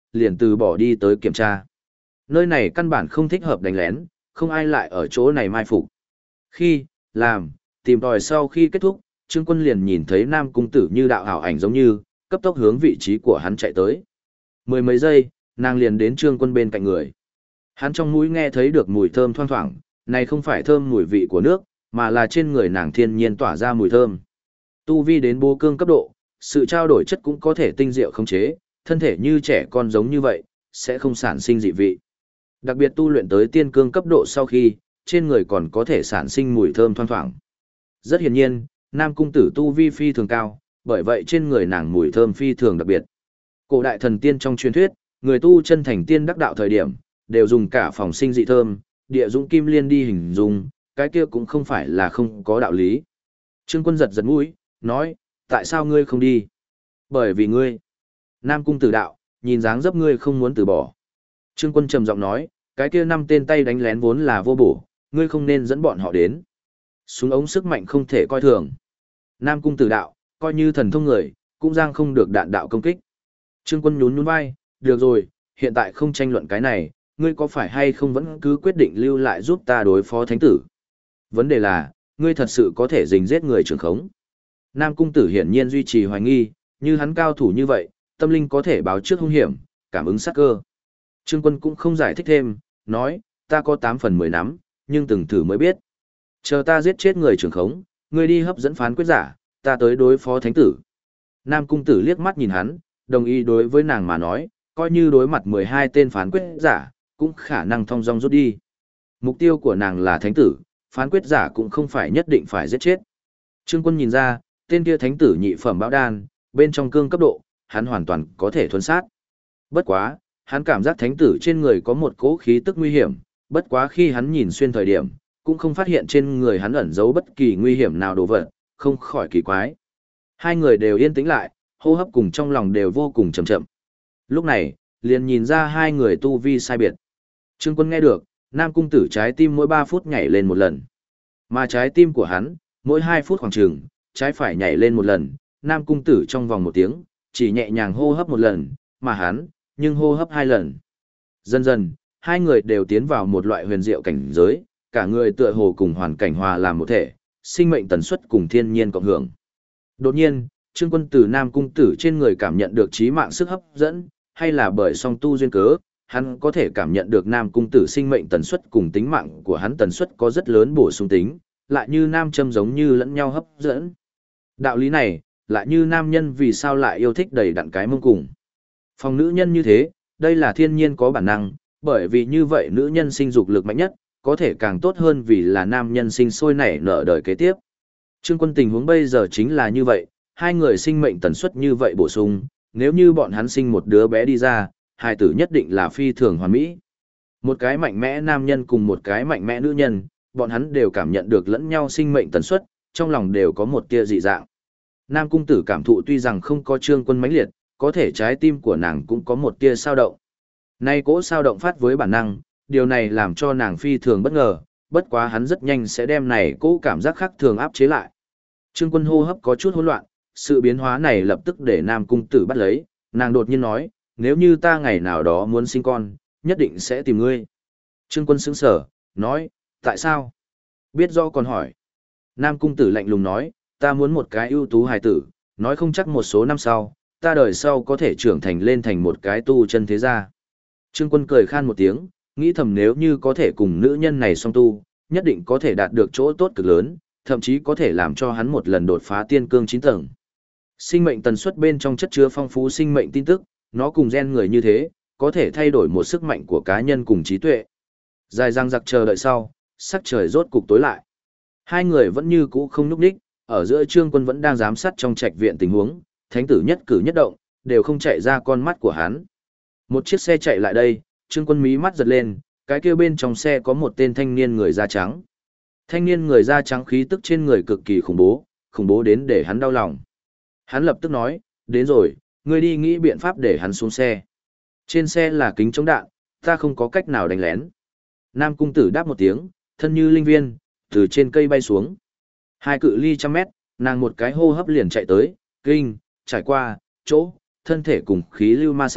liền từ bỏ đi tới kiểm tra. Nơi này căn bản không thích hợp đánh lén, không ai lại ở chỗ này mai phục. Khi, làm, tìm tòi sau khi kết thúc, Trương Quân liền nhìn thấy Nam Cung Tử như đạo ảo ảnh giống như, cấp tốc hướng vị trí của hắn chạy tới. Mười mấy giây, nàng liền đến Trương Quân bên cạnh người. Hắn trong mũi nghe thấy được mùi thơm thoang thoảng, này không phải thơm mùi vị của nước, mà là trên người nàng thiên nhiên tỏa ra mùi thơm. Tu vi đến bố cương cấp độ, sự trao đổi chất cũng có thể tinh diệu khống chế, thân thể như trẻ con giống như vậy, sẽ không sản sinh dị vị. Đặc biệt tu luyện tới tiên cương cấp độ sau khi, trên người còn có thể sản sinh mùi thơm thoang thoảng. Rất hiển nhiên, Nam Cung Tử tu vi phi thường cao, bởi vậy trên người nàng mùi thơm phi thường đặc biệt. Cổ đại thần tiên trong truyền thuyết, người tu chân thành tiên đắc đạo thời điểm, đều dùng cả phòng sinh dị thơm, địa dũng kim liên đi hình dung, cái kia cũng không phải là không có đạo lý. Trương Quân giật giật mũi, nói, tại sao ngươi không đi? Bởi vì ngươi. Nam Cung Tử đạo, nhìn dáng dấp ngươi không muốn từ bỏ. Trương Quân trầm giọng nói, cái kia 5 tên tay đánh lén vốn là vô bổ, ngươi không nên dẫn bọn họ đến. Súng ống sức mạnh không thể coi thường. Nam Cung Tử đạo, coi như thần thông người, cũng giang không được đạn đạo công kích. Trương Quân nhún nhún vai, được rồi, hiện tại không tranh luận cái này, ngươi có phải hay không vẫn cứ quyết định lưu lại giúp ta đối phó thánh tử. Vấn đề là, ngươi thật sự có thể rình giết người trưởng khống. Nam Cung Tử hiển nhiên duy trì hoài nghi, như hắn cao thủ như vậy, tâm linh có thể báo trước hung hiểm, cảm ứng sát cơ. Trương Quân cũng không giải thích thêm, nói, ta có 8 phần 10 nắm, nhưng từng thử mới biết. Chờ ta giết chết người trưởng khống, ngươi đi hấp dẫn phán quyết giả, ta tới đối phó thánh tử. Nam Cung Tử liếc mắt nhìn hắn, đồng ý đối với nàng mà nói, coi như đối mặt 12 tên phán quyết giả, cũng khả năng thong dong rút đi. Mục tiêu của nàng là thánh tử, phán quyết giả cũng không phải nhất định phải giết chết. Trương Quân nhìn ra, tên kia thánh tử nhị phẩm bão đan, bên trong cương cấp độ, hắn hoàn toàn có thể thuần sát. Bất quá, hắn cảm giác thánh tử trên người có một cỗ khí tức nguy hiểm, bất quá khi hắn nhìn xuyên thời điểm, cũng không phát hiện trên người hắn ẩn giấu bất kỳ nguy hiểm nào đồ vật, không khỏi kỳ quái. Hai người đều yên tĩnh lại, hô hấp cùng trong lòng đều vô cùng chậm chậm. Lúc này, liền nhìn ra hai người tu vi sai biệt. Trương Quân nghe được, Nam Cung Tử trái tim mỗi 3 phút nhảy lên một lần. Mà trái tim của hắn, mỗi 2 phút khoảng chừng, trái phải nhảy lên một lần. Nam Cung Tử trong vòng 1 tiếng, chỉ nhẹ nhàng hô hấp 1 lần, mà hắn, nhưng hô hấp 2 lần. Dần dần, hai người đều tiến vào một loại huyền diệu cảnh giới, cả người tựa hồ cùng hoàn cảnh hòa làm một thể, sinh mệnh tần suất cùng thiên nhiên cộng hưởng. Đột nhiên, Trương Quân từ Nam Cung Tử trên người cảm nhận được chí mạng sức hấp dẫn, hay là bởi song tu duyên cớ, hắn có thể cảm nhận được Nam Cung Tử sinh mệnh tần suất cùng tính mạng của hắn tần suất có rất lớn bổ sung tính, lại như nam châm giống như lẫn nhau hấp dẫn. Đạo lý này, lại như nam nhân vì sao lại yêu thích đầy đặn cái mông cùng. Phòng nữ nhân như thế, đây là thiên nhiên có bản năng, bởi vì như vậy nữ nhân sinh dục lực mạnh nhất, có thể càng tốt hơn vì là nam nhân sinh sôi nảy nở đời kế tiếp. Trương Quân tình huống bây giờ chính là như vậy, hai người sinh mệnh tần suất như vậy bổ sung, nếu như bọn hắn sinh một đứa bé đi ra, hai tử nhất định là phi thường hoàn mỹ. Một cái mạnh mẽ nam nhân cùng một cái mạnh mẽ nữ nhân, bọn hắn đều cảm nhận được lẫn nhau sinh mệnh tần suất, trong lòng đều có một tia dị dạng. Nam Cung Tử cảm thụ tuy rằng không có Trương Quân mãnh liệt, có thể trái tim của nàng cũng có một tia sao động. Nay cỗ sao động phát với bản năng, điều này làm cho nàng phi thường bất ngờ, bất quá hắn rất nhanh sẽ đem này cỗ cảm giác khác thường áp chế lại. Trương Quân hô hấp có chút hỗn loạn, sự biến hóa này lập tức để Nam Cung Tử bắt lấy, nàng đột nhiên nói, nếu như ta ngày nào đó muốn sinh con, nhất định sẽ tìm ngươi. Trương Quân sững sờ, nói, tại sao? Biết do còn hỏi. Nam Cung Tử lạnh lùng nói, ta muốn một cái ưu tú hài tử, nói không chắc một số năm sau, ta đời sau có thể trưởng thành lên thành một cái tu chân thế gia. Trương Quân cười khan một tiếng, nghĩ thầm nếu như có thể cùng nữ nhân này song tu, nhất định có thể đạt được chỗ tốt cực lớn, thậm chí có thể làm cho hắn một lần đột phá tiên cương 9 tầng. Sinh mệnh tần suất bên trong chất chứa phong phú sinh mệnh tin tức, nó cùng gen người như thế, có thể thay đổi một sức mạnh của cá nhân cùng trí tuệ. Dài răng giặc chờ đợi sau, sắc trời rốt cục tối lại. Hai người vẫn như cũ không nhúc nhích, ở giữa Trương Quân vẫn đang giám sát trong trạch viện tình huống, thánh tử nhất cử nhất động, đều không chạy ra con mắt của hắn. Một chiếc xe chạy lại đây, Trương Quân mí mắt giật lên, cái kia bên trong xe có một tên thanh niên người da trắng. Thanh niên người da trắng khí tức trên người cực kỳ khủng bố đến để hắn đau lòng. Hắn lập tức nói, đến rồi, ngươi đi nghĩ biện pháp để hắn xuống xe. Trên xe là kính chống đạn, ta không có cách nào đánh lén. Nam Cung Tử đáp một tiếng, thân như linh viên, từ trên cây bay xuống. Hai cự ly 100 mét, nàng một cái hô hấp liền chạy tới, kinh, trải qua, chỗ, thân thể cùng khí lưu ma sát,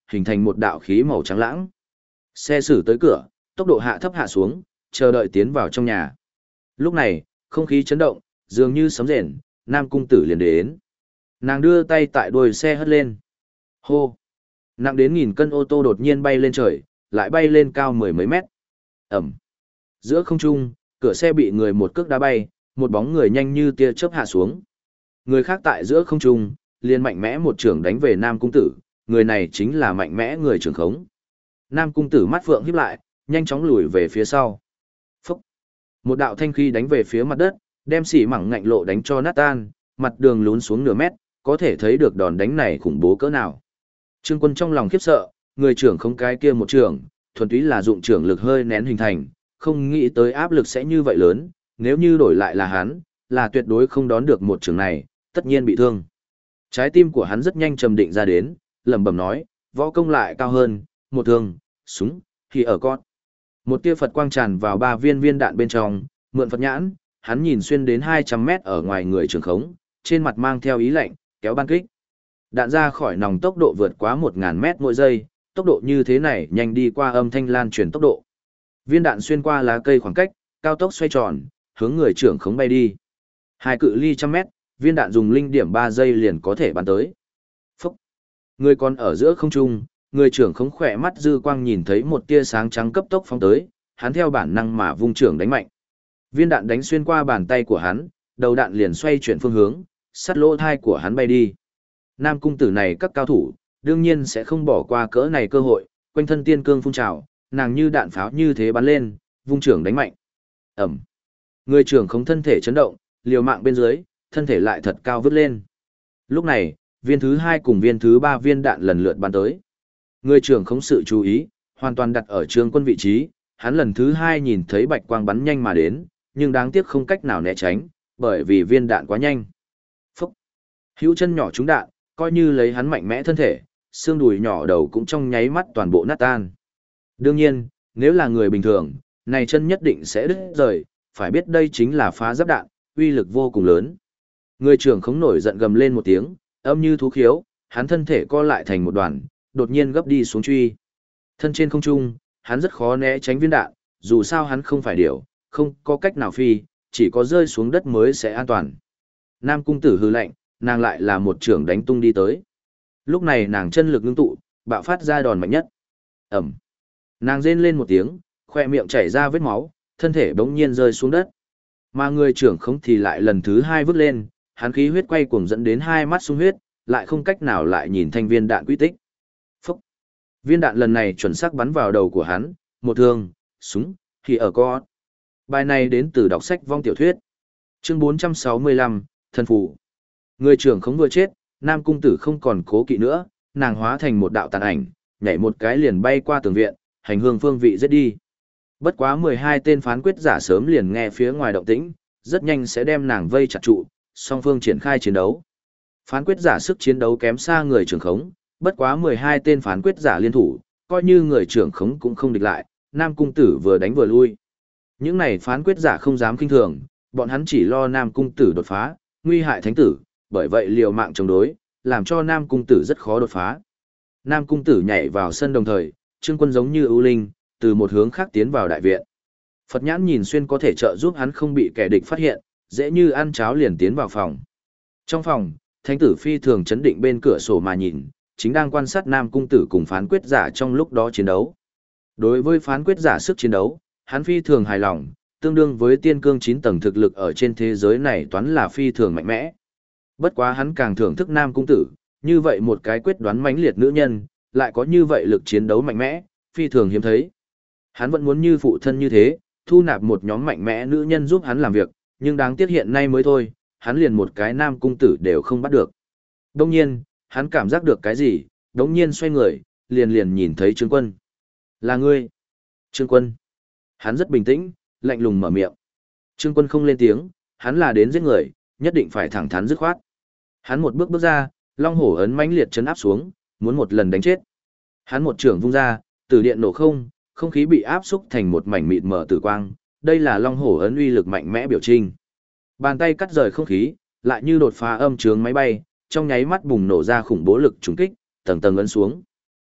hình thành một đạo khí màu trắng lãng. Xe xử tới cửa, tốc độ hạ thấp hạ xuống, chờ đợi tiến vào trong nhà. Lúc này, không khí chấn động, dường như sấm rền, Nam Cung Tử liền đến. Nàng đưa tay tại đuôi xe hất lên. Hô! Nặng đến 1000 cân ô tô đột nhiên bay lên trời, lại bay lên cao mười mấy mét. Ẩm! Giữa không trung, cửa xe bị người một cước đá bay, một bóng người nhanh như tia chớp hạ xuống. Người khác tại giữa không trung, liền mạnh mẽ một trưởng đánh về Nam Cung Tử, người này chính là mạnh mẽ người trưởng khống. Nam Cung Tử mắt phượng híp lại, nhanh chóng lùi về phía sau. Phúc! Một đạo thanh khí đánh về phía mặt đất, đem xỉ mảng ngạnh lộ đánh cho nát tan, mặt đường lún xuống nửa mét, có thể thấy được đòn đánh này khủng bố cỡ nào. Trương Quân trong lòng khiếp sợ, người trưởng không cái kia một trưởng, thuần túy là dụng trưởng lực hơi nén hình thành, không nghĩ tới áp lực sẽ như vậy lớn, nếu như đổi lại là hắn, là tuyệt đối không đón được một trưởng này, tất nhiên bị thương. Trái tim của hắn rất nhanh trầm định ra đến, lẩm bẩm nói, võ công lại cao hơn, một thương, súng, thì ở con. Một tia Phật quang tràn vào 3 viên viên đạn bên trong, mượn Phật nhãn, hắn nhìn xuyên đến 200 mét ở ngoài người trường khống, trên mặt mang theo ý lạnh, kéo ban kích. Đạn ra khỏi nòng tốc độ vượt quá 1000 mét mỗi giây, tốc độ như thế này nhanh đi qua âm thanh lan truyền tốc độ. Viên đạn xuyên qua lá cây khoảng cách, cao tốc xoay tròn, hướng người trưởng khống bay đi. Hai cự ly 100 mét, viên đạn dùng linh điểm 3 giây liền có thể bắn tới. Phúc! Người còn ở giữa không trung, người trưởng khống khỏe mắt dư quang nhìn thấy một tia sáng trắng cấp tốc phóng tới, hắn theo bản năng mà vung trưởng đánh mạnh. Viên đạn đánh xuyên qua bàn tay của hắn, đầu đạn liền xoay chuyển phương hướng, sắt lỗ thai của hắn bay đi. Nam Cung Tử này các cao thủ, đương nhiên sẽ không bỏ qua cỡ này cơ hội, quanh thân tiên cương phun trào, nàng như đạn pháo như thế bắn lên, vung trưởng đánh mạnh. Ẩm. Người trưởng không thân thể chấn động, liều mạng bên dưới, thân thể lại thật cao vứt lên. Lúc này, viên thứ 2 cùng viên thứ 3 viên đạn lần lượt bắn tới. Người trưởng không sự chú ý, hoàn toàn đặt ở Trương Quân vị trí, hắn lần thứ 2 nhìn thấy bạch quang bắn nhanh mà đến, nhưng đáng tiếc không cách nào né tránh, bởi vì viên đạn quá nhanh. Phúc! Hữu chân nhỏ trúng đạn, coi như lấy hắn mạnh mẽ thân thể, xương đùi nhỏ đầu cũng trong nháy mắt toàn bộ nát tan. Đương nhiên, nếu là người bình thường, này chân nhất định sẽ đứt rời, phải biết đây chính là phá giáp đạn, uy lực vô cùng lớn. Người trưởng không nổi giận gầm lên một tiếng, âm như thú khiếu, hắn thân thể co lại thành một đoàn, đột nhiên gấp đi xuống truy. Thân trên không trung, hắn rất khó né tránh viên đạn, dù sao hắn không phải điểu, không có cách nào phi, chỉ có rơi xuống đất mới sẽ an toàn. Nam Cung Tử hừ lạnh, nàng lại là một trưởng đánh tung đi tới. Lúc này nàng chân lực ngưng tụ, bạo phát ra đòn mạnh nhất. Ẩm. Nàng rên lên một tiếng, khoe miệng chảy ra vết máu, thân thể bỗng nhiên rơi xuống đất. Mà người trưởng không thì lại lần thứ 2 vứt lên, hắn khí huyết quay cuồng dẫn đến 2 mắt sung huyết, lại không cách nào lại nhìn thanh viên đạn quy tích. Phúc. Viên đạn lần này chuẩn xác bắn vào đầu của hắn, một thương, súng, thì ở co. Bài này đến từ đọc sách vong tiểu thuyết. Chương 465, Thân Phù. Người trưởng không vừa chết, Nam Cung Tử không còn cố kỵ nữa, nàng hóa thành một đạo tàn ảnh, nhảy một cái liền bay qua tường viện, hành hương phương vị giết đi. Bất quá 12 tên phán quyết giả sớm liền nghe phía ngoài động tĩnh, rất nhanh sẽ đem nàng vây chặt trụ, song phương triển khai chiến đấu. Phán quyết giả sức chiến đấu kém xa người trưởng khống, bất quá 12 tên phán quyết giả liên thủ, coi như người trưởng khống cũng không địch lại, Nam Cung Tử vừa đánh vừa lui. Những này phán quyết giả không dám kinh thường, bọn hắn chỉ lo Nam Cung Tử đột phá, nguy hại thánh tử, bởi vậy liều mạng chống đối, làm cho Nam Cung Tử rất khó đột phá. Nam Cung Tử nhảy vào sân đồng thời, Trương Quân giống như ưu linh, từ một hướng khác tiến vào đại viện. Phật nhãn nhìn xuyên có thể trợ giúp hắn không bị kẻ địch phát hiện, dễ như ăn cháo liền tiến vào phòng. Trong phòng, thánh tử phi thường chấn định bên cửa sổ mà nhìn, chính đang quan sát Nam Cung Tử cùng phán quyết giả trong lúc đó chiến đấu. Đối với phán quyết giả sức chiến đấu, hắn phi thường hài lòng, tương đương với tiên cương 9 tầng thực lực ở trên thế giới này toán là phi thường mạnh mẽ. Bất quá hắn càng thưởng thức Nam Cung Tử, như vậy một cái quyết đoán mãnh liệt nữ nhân, lại có như vậy lực chiến đấu mạnh mẽ, phi thường hiếm thấy. Hắn vẫn muốn như phụ thân như thế, thu nạp một nhóm mạnh mẽ nữ nhân giúp hắn làm việc, nhưng đáng tiếc hiện nay mới thôi, hắn liền một cái Nam Cung Tử đều không bắt được. Đông nhiên, hắn cảm giác được cái gì, đống nhiên xoay người, liền nhìn thấy Trương Quân. Là ngươi. Trương Quân. Hắn rất bình tĩnh, lạnh lùng mở miệng. Trương Quân không lên tiếng, hắn là đến giết người, nhất định phải thẳng thắn dứt khoát. Hắn một bước bước ra, long hổ ấn mãnh liệt chấn áp xuống, muốn một lần đánh chết. Hắn một trưởng vung ra, tử điện nổ không, không khí bị áp xúc thành một mảnh mịt mờ tử quang, đây là long hổ ấn uy lực mạnh mẽ biểu trưng. Bàn tay cắt rời không khí, lại như đột phá âm chướng máy bay, trong nháy mắt bùng nổ ra khủng bố lực trùng kích, tầng tầng ấn xuống.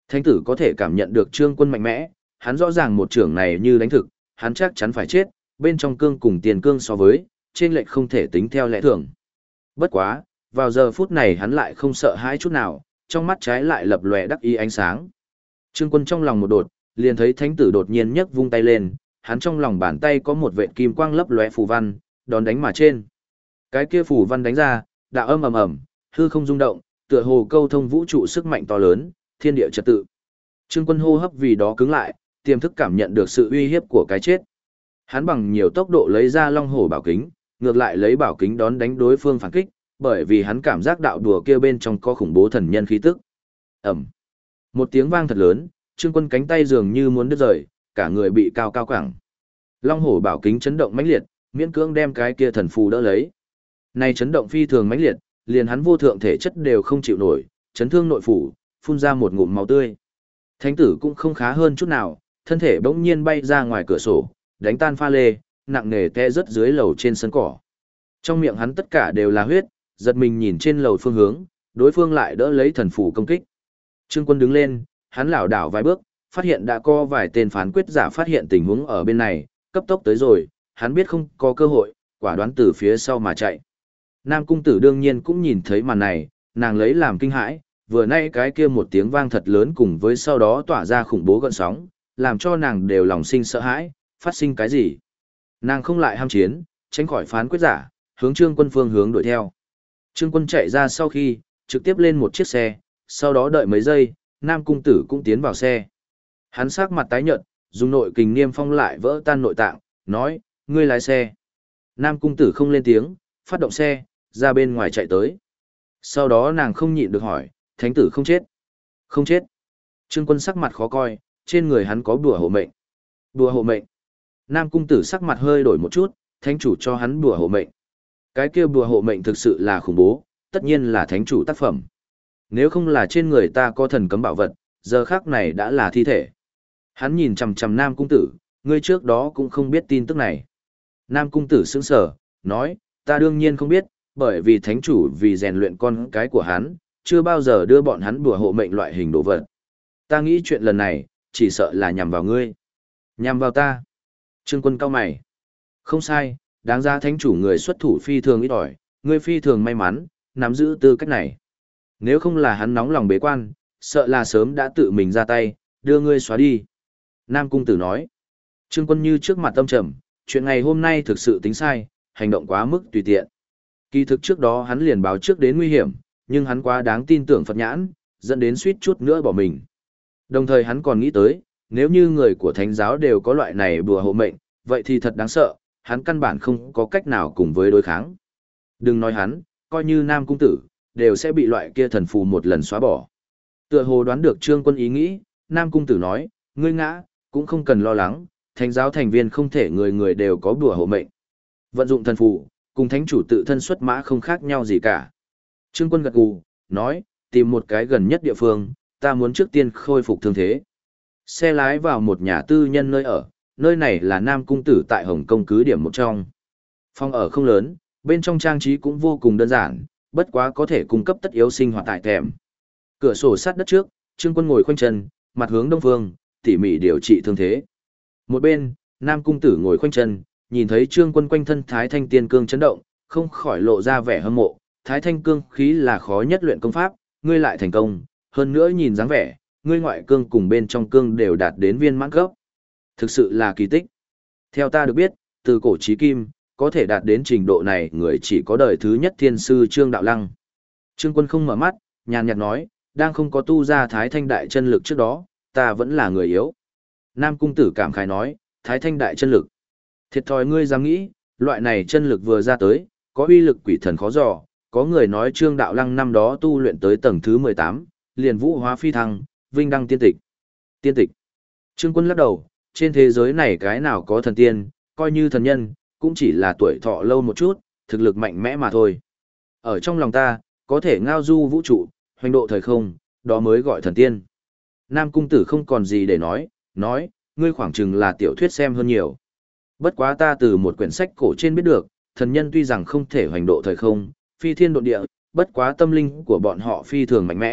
Thánh tử có thể cảm nhận được Trương Quân mạnh mẽ, hắn rõ ràng một trưởng này như đánh thực, hắn chắc chắn phải chết, bên trong cương cùng tiền cương so với, trên lệch không thể tính theo lẽ thường. Bất quá, vào giờ phút này hắn lại không sợ hãi chút nào, trong mắt trái lại lập lòe đắc ý ánh sáng. Trương Quân trong lòng một đột, liền thấy thánh tử đột nhiên nhấc vung tay lên, hắn trong lòng bàn tay có một vệt kim quang lấp lóe phù văn, đón đánh mà trên. Cái kia phù văn đánh ra, đạo âm ầm ầm, hư không rung động, tựa hồ câu thông vũ trụ sức mạnh to lớn, thiên địa trật tự. Trương Quân hô hấp vì đó cứng lại, tiềm thức cảm nhận được sự uy hiếp của cái chết. Hắn bằng nhiều tốc độ lấy ra Long Hổ bảo kính, ngược lại lấy bảo kính đón đánh đối phương phản kích, bởi vì hắn cảm giác đạo đùa kia bên trong có khủng bố thần nhân khí tức. Ầm. Một tiếng vang thật lớn, Trương Quân cánh tay dường như muốn đứt rời, cả người bị cao cao cẳng. Long Hổ bảo kính chấn động mãnh liệt, miễn cưỡng đem cái kia thần phù đỡ lấy. Này chấn động phi thường mãnh liệt, liền hắn vô thượng thể chất đều không chịu nổi, chấn thương nội phủ, phun ra một ngụm máu tươi. Thánh tử cũng không khá hơn chút nào, thân thể bỗng nhiên bay ra ngoài cửa sổ, đánh tan pha lê, nặng nề té rớt dưới lầu trên sân cỏ. Trong miệng hắn tất cả đều là huyết, giật mình nhìn trên lầu phương hướng, đối phương lại đỡ lấy thần phù công kích. Trương Quân đứng lên, hắn lảo đảo vài bước, phát hiện đã có vài tên phán quyết giả phát hiện tình huống ở bên này, cấp tốc tới rồi, hắn biết không có cơ hội, quả đoán từ phía sau mà chạy. Nam cung tử đương nhiên cũng nhìn thấy màn này, nàng lấy làm kinh hãi, vừa nay cái kia một tiếng vang thật lớn cùng với sau đó tỏa ra khủng bố gợn sóng, làm cho nàng đều lòng sinh sợ hãi, phát sinh cái gì. Nàng không lại ham chiến, tránh khỏi phán quyết giả, hướng Trương Quân phương hướng đuổi theo. Trương Quân chạy ra sau khi, trực tiếp lên một chiếc xe, sau đó đợi mấy giây, Nam cung tử cũng tiến vào xe. Hắn sắc mặt tái nhợt, dùng nội kình niêm phong lại vỡ tan nội tạng, nói, ngươi lái xe. Nam cung tử không lên tiếng, phát động xe, ra bên ngoài chạy tới. Sau đó nàng không nhịn được hỏi, thánh tử không chết. Không chết. Trương Quân sắc mặt khó coi, trên người hắn có bùa hộ mệnh. Bùa hộ mệnh. Nam cung tử sắc mặt hơi đổi một chút, thánh chủ cho hắn bùa hộ mệnh. Cái kia bùa hộ mệnh thực sự là khủng bố, tất nhiên là thánh chủ tác phẩm. Nếu không là trên người ta có thần cấm bảo vật, giờ khắc này đã là thi thể. Hắn nhìn chằm chằm Nam cung tử, ngươi trước đó cũng không biết tin tức này. Nam cung tử sững sờ, nói, ta đương nhiên không biết, bởi vì thánh chủ vì rèn luyện con cái của hắn, chưa bao giờ đưa bọn hắn bùa hộ mệnh loại hình đồ vật. Ta nghĩ chuyện lần này, chỉ sợ là nhằm vào ngươi. Nhằm vào ta. Trương Quân cau mày. Không sai, đáng ra thánh chủ người xuất thủ phi thường ít ỏi, ngươi phi thường may mắn, nắm giữ tư cách này. Nếu không là hắn nóng lòng bế quan, sợ là sớm đã tự mình ra tay, đưa ngươi xóa đi. Nam cung tử nói. Trương Quân như trước mặt tâm trầm, chuyện ngày hôm nay thực sự tính sai, hành động quá mức tùy tiện. Kỳ thực trước đó hắn liền báo trước đến nguy hiểm, nhưng hắn quá đáng tin tưởng Phật nhãn, dẫn đến suýt chút nữa bỏ mình. Đồng thời hắn còn nghĩ tới, nếu như người của thánh giáo đều có loại này bùa hộ mệnh, vậy thì thật đáng sợ, hắn căn bản không có cách nào cùng với đối kháng. Đừng nói hắn, coi như Nam cung tử, đều sẽ bị loại kia thần phù một lần xóa bỏ. Tựa hồ đoán được Trương Quân ý nghĩ, Nam cung tử nói, ngươi ngã, cũng không cần lo lắng, thánh giáo thành viên không thể người người đều có bùa hộ mệnh. Vận dụng thần phù, cùng thánh chủ tự thân xuất mã không khác nhau gì cả. Trương Quân gật gù, nói, tìm một cái gần nhất địa phương, ta muốn trước tiên khôi phục thương thế. Xe lái vào một nhà tư nhân nơi ở, nơi này là Nam cung tử tại Hồng Kông cứ điểm một trong. Phòng ở không lớn, bên trong trang trí cũng vô cùng đơn giản, bất quá có thể cung cấp tất yếu sinh hoạt tại thèm. Cửa sổ sát đất trước, Trương Quân ngồi khoanh chân, mặt hướng đông phương, tỉ mỉ điều trị thương thế. Một bên, Nam cung tử ngồi khoanh chân, nhìn thấy Trương Quân quanh thân Thái Thanh Tiên Cương chấn động, không khỏi lộ ra vẻ hâm mộ. Thái Thanh Cương khí là khó nhất luyện công pháp, ngươi lại thành công, hơn nữa nhìn dáng vẻ, ngươi ngoại cương cùng bên trong cương đều đạt đến viên mãn cấp. Thực sự là kỳ tích. Theo ta được biết, từ cổ chí kim, có thể đạt đến trình độ này người chỉ có đời thứ nhất thiên sư Trương Đạo Lăng. Trương Quân không mở mắt, nhàn nhạt nói, đang không có tu ra Thái Thanh Đại chân lực trước đó, ta vẫn là người yếu. Nam cung tử cảm khái nói, Thái Thanh Đại chân lực. Thiệt thòi ngươi dám nghĩ, loại này chân lực vừa ra tới, có uy lực quỷ thần khó dò, có người nói Trương Đạo Lăng năm đó tu luyện tới tầng thứ 18, liền vũ hóa phi thăng, vinh đăng tiên tịch. Tiên tịch. Trương Quân lắc đầu, trên thế giới này cái nào có thần tiên, coi như thần nhân, cũng chỉ là tuổi thọ lâu một chút, thực lực mạnh mẽ mà thôi. Ở trong lòng ta, có thể ngao du vũ trụ, hoành độ thời không, đó mới gọi thần tiên. Nam cung tử không còn gì để nói, ngươi khoảng chừng là tiểu thuyết xem hơn nhiều. Bất quá ta từ một quyển sách cổ trên biết được, thần nhân tuy rằng không thể hoành độ thời không, phi thiên độ địa, bất quá tâm linh của bọn họ phi thường mạnh mẽ,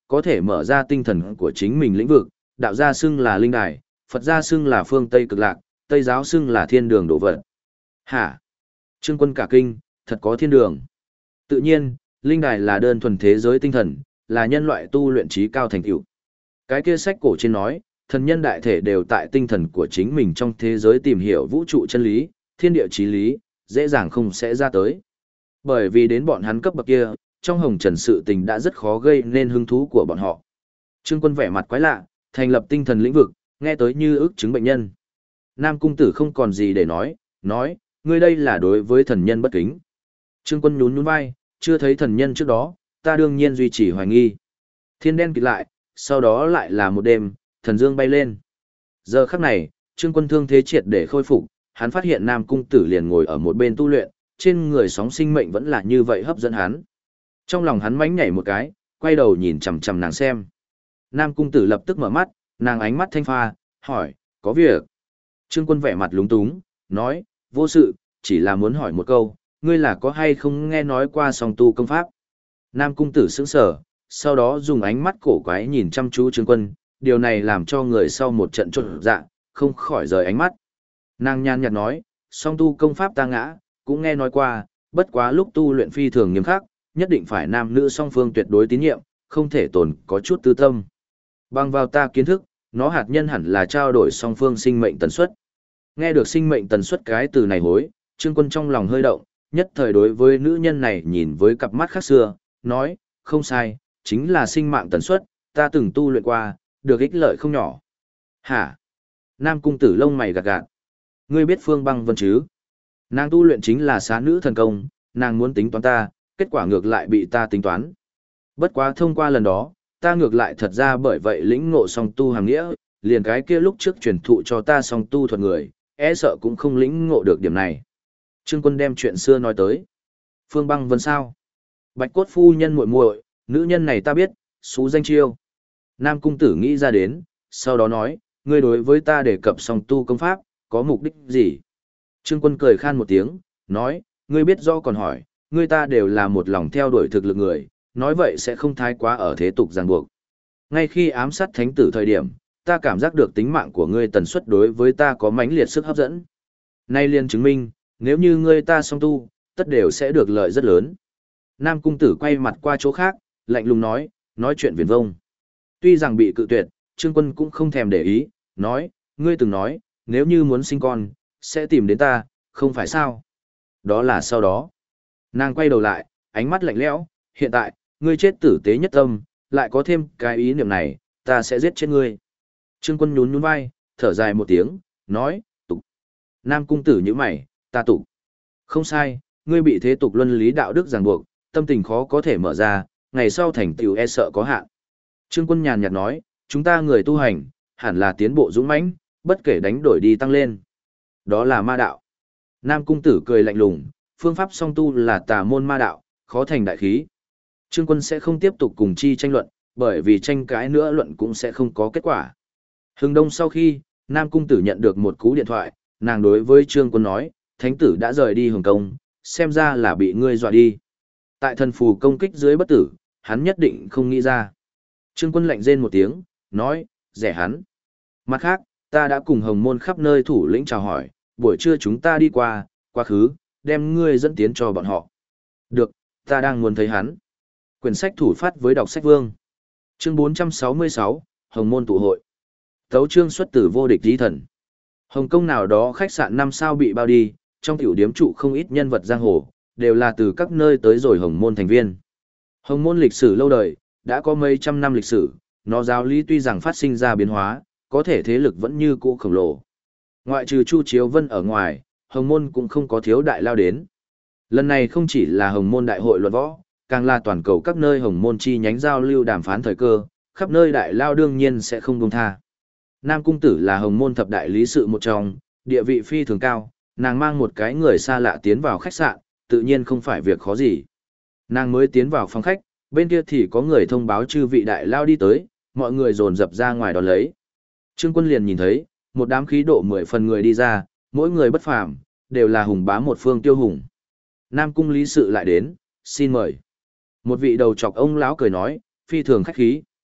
có thể mở ra tinh thần của chính mình lĩnh vực, đạo gia xưng là linh đài, Phật gia xưng là phương Tây cực lạc, Tây giáo xưng là thiên đường độ vật. Hả? Trương Quân cả kinh, thật có thiên đường. Tự nhiên, linh đài là đơn thuần thế giới tinh thần, là nhân loại tu luyện trí cao thành tựu. Cái kia sách cổ trên nói, thần nhân đại thể đều tại tinh thần của chính mình trong thế giới tìm hiểu vũ trụ chân lý, thiên địa chí lý, dễ dàng không sẽ ra tới. Bởi vì đến bọn hắn cấp bậc kia, trong hồng trần sự tình đã rất khó gây nên hứng thú của bọn họ. Trương Quân vẻ mặt quái lạ, thành lập tinh thần lĩnh vực, nghe tới như ức chứng bệnh nhân. Nam Cung Tử không còn gì để nói, ngươi đây là đối với thần nhân bất kính. Trương Quân nhún nhún vai, chưa thấy thần nhân trước đó, ta đương nhiên duy trì hoài nghi. Thiên đen kịt lại, sau đó lại là một đêm, thần dương bay lên. Giờ khắc này, Trương Quân thương thế triệt để khôi phục, hắn phát hiện Nam Cung Tử liền ngồi ở một bên tu luyện, trên người sóng sinh mệnh vẫn là như vậy hấp dẫn hắn. Trong lòng hắn mánh nhảy một cái, quay đầu nhìn chằm chằm nàng xem. Nam Cung Tử lập tức mở mắt, nàng ánh mắt thanh pha, hỏi, có việc. Trương Quân vẻ mặt lúng túng, nói, vô sự, chỉ là muốn hỏi một câu, ngươi là có hay không nghe nói qua song tu công pháp. Nam Cung Tử sững sờ, sau đó dùng ánh mắt cổ quái nhìn chăm chú Trương Quân, điều này làm cho người sau một trận chột dạ, không khỏi rời ánh mắt. Nàng nhàn nhạt nói, song tu công pháp ta ngã, cũng nghe nói qua, bất quá lúc tu luyện phi thường nghiêm khắc, nhất định phải nam nữ song phương tuyệt đối tín nhiệm, không thể tồn có chút tư tâm. Bằng vào ta kiến thức, nó hạt nhân hẳn là trao đổi song phương sinh mệnh tần suất. Nghe được sinh mệnh tần suất cái từ này hối, Trương Quân trong lòng hơi động, nhất thời đối với nữ nhân này nhìn với cặp mắt khác xưa, nói, không sai, chính là sinh mạng tần suất, ta từng tu luyện qua, được ích lợi không nhỏ. Hả? Nam Cung Tử lông mày gạt gạt. Ngươi biết Phương Băng Vân chứ? Nàng tu luyện chính là xá nữ thần công, nàng muốn tính toán ta, kết quả ngược lại bị ta tính toán. Bất quá thông qua lần đó, ta ngược lại thật ra bởi vậy lĩnh ngộ song tu hàng nghĩa, liền cái kia lúc trước truyền thụ cho ta song tu thuật người, e sợ cũng không lĩnh ngộ được điểm này. Trương Quân đem chuyện xưa nói tới. Phương Băng Vân sao? Bạch Cốt phu nhân muội muội, nữ nhân này ta biết, xú danh chiêu. Nam Cung Tử nghĩ ra đến, sau đó nói, ngươi đối với ta đề cập song tu công pháp, có mục đích gì? Trương Quân cười khan một tiếng, nói, ngươi biết do còn hỏi, ngươi ta đều là một lòng theo đuổi thực lực người, nói vậy sẽ không thái quá ở thế tục ràng buộc. Ngay khi ám sát thánh tử thời điểm, ta cảm giác được tính mạng của ngươi tần suất đối với ta có mãnh liệt sức hấp dẫn. Nay liền chứng minh, nếu như ngươi ta song tu, tất đều sẽ được lợi rất lớn. Nam Cung Tử quay mặt qua chỗ khác, lạnh lùng nói chuyện viển vông. Tuy rằng bị cự tuyệt, Trương Quân cũng không thèm để ý, nói, ngươi từng nói, nếu như muốn sinh con, sẽ tìm đến ta, không phải sao? Đó là sau đó. Nàng quay đầu lại, ánh mắt lạnh lẽo, hiện tại, ngươi chết tử tế nhất tâm, lại có thêm cái ý niệm này, ta sẽ giết chết ngươi. Trương Quân nhún nhún vai, thở dài một tiếng, nói, tục. Nam Cung Tử nhíu mày, ta tục. Không sai, ngươi bị thế tục luân lý đạo đức ràng buộc, tâm tình khó có thể mở ra, ngày sau thành tựu e sợ có hạn. Trương Quân nhàn nhạt nói, chúng ta người tu hành, hẳn là tiến bộ dũng mãnh, bất kể đánh đổi đi tăng lên. Đó là ma đạo. Nam Cung Tử cười lạnh lùng, phương pháp song tu là tà môn ma đạo, khó thành đại khí. Trương Quân sẽ không tiếp tục cùng chi tranh luận, bởi vì tranh cãi nữa luận cũng sẽ không có kết quả. Hừng đông sau khi, Nam Cung Tử nhận được một cú điện thoại, nàng đối với Trương Quân nói, thánh tử đã rời đi Hồng Kông, xem ra là bị ngươi dọa đi. Tại thần phù công kích dưới bất tử, hắn nhất định không nghĩ ra. Trương Quân lạnh rên một tiếng, nói, rẻ hắn. Mặt khác, ta đã cùng Hồng Môn khắp nơi thủ lĩnh chào hỏi, buổi trưa chúng ta đi qua, quá khứ, đem ngươi dẫn tiến cho bọn họ. Được, ta đang muốn thấy hắn. Quyển sách thủ phát với đọc sách vương. Chương 466, Hồng Môn tụ hội. Tấu chương xuất từ vô địch tí thần. Hồng Kông nào đó khách sạn 5 sao bị bao đi, trong tiểu điếm trụ không ít nhân vật giang hồ, đều là từ các nơi tới rồi Hồng Môn thành viên. Hồng Môn lịch sử lâu đời, đã có mấy trăm năm lịch sử, nó giáo lý tuy rằng phát sinh ra biến hóa, có thể thế lực vẫn như cũ khổng lồ. Ngoại trừ Chu Chiếu Vân ở ngoài, Hồng Môn cũng không có thiếu đại lao đến. Lần này không chỉ là Hồng Môn đại hội luận võ, càng là toàn cầu các nơi Hồng Môn chi nhánh giao lưu đàm phán thời cơ, khắp nơi đại lao đương nhiên sẽ không buông tha. Nam Cung Tử là Hồng Môn thập đại lý sự một trong, địa vị phi thường cao, nàng mang một cái người xa lạ tiến vào khách sạn, tự nhiên không phải việc khó gì. Nàng mới tiến vào phòng khách, bên kia thì có người thông báo chư vị đại lao đi tới, mọi người dồn dập ra ngoài đón lấy. Trương Quân liền nhìn thấy, một đám khí độ 10 phần người đi ra, mỗi người bất phàm, đều là hùng bá một phương tiêu hùng. Nam Cung lý sự lại đến, xin mời. Một vị đầu trọc ông lão cười nói, phi thường khách khí.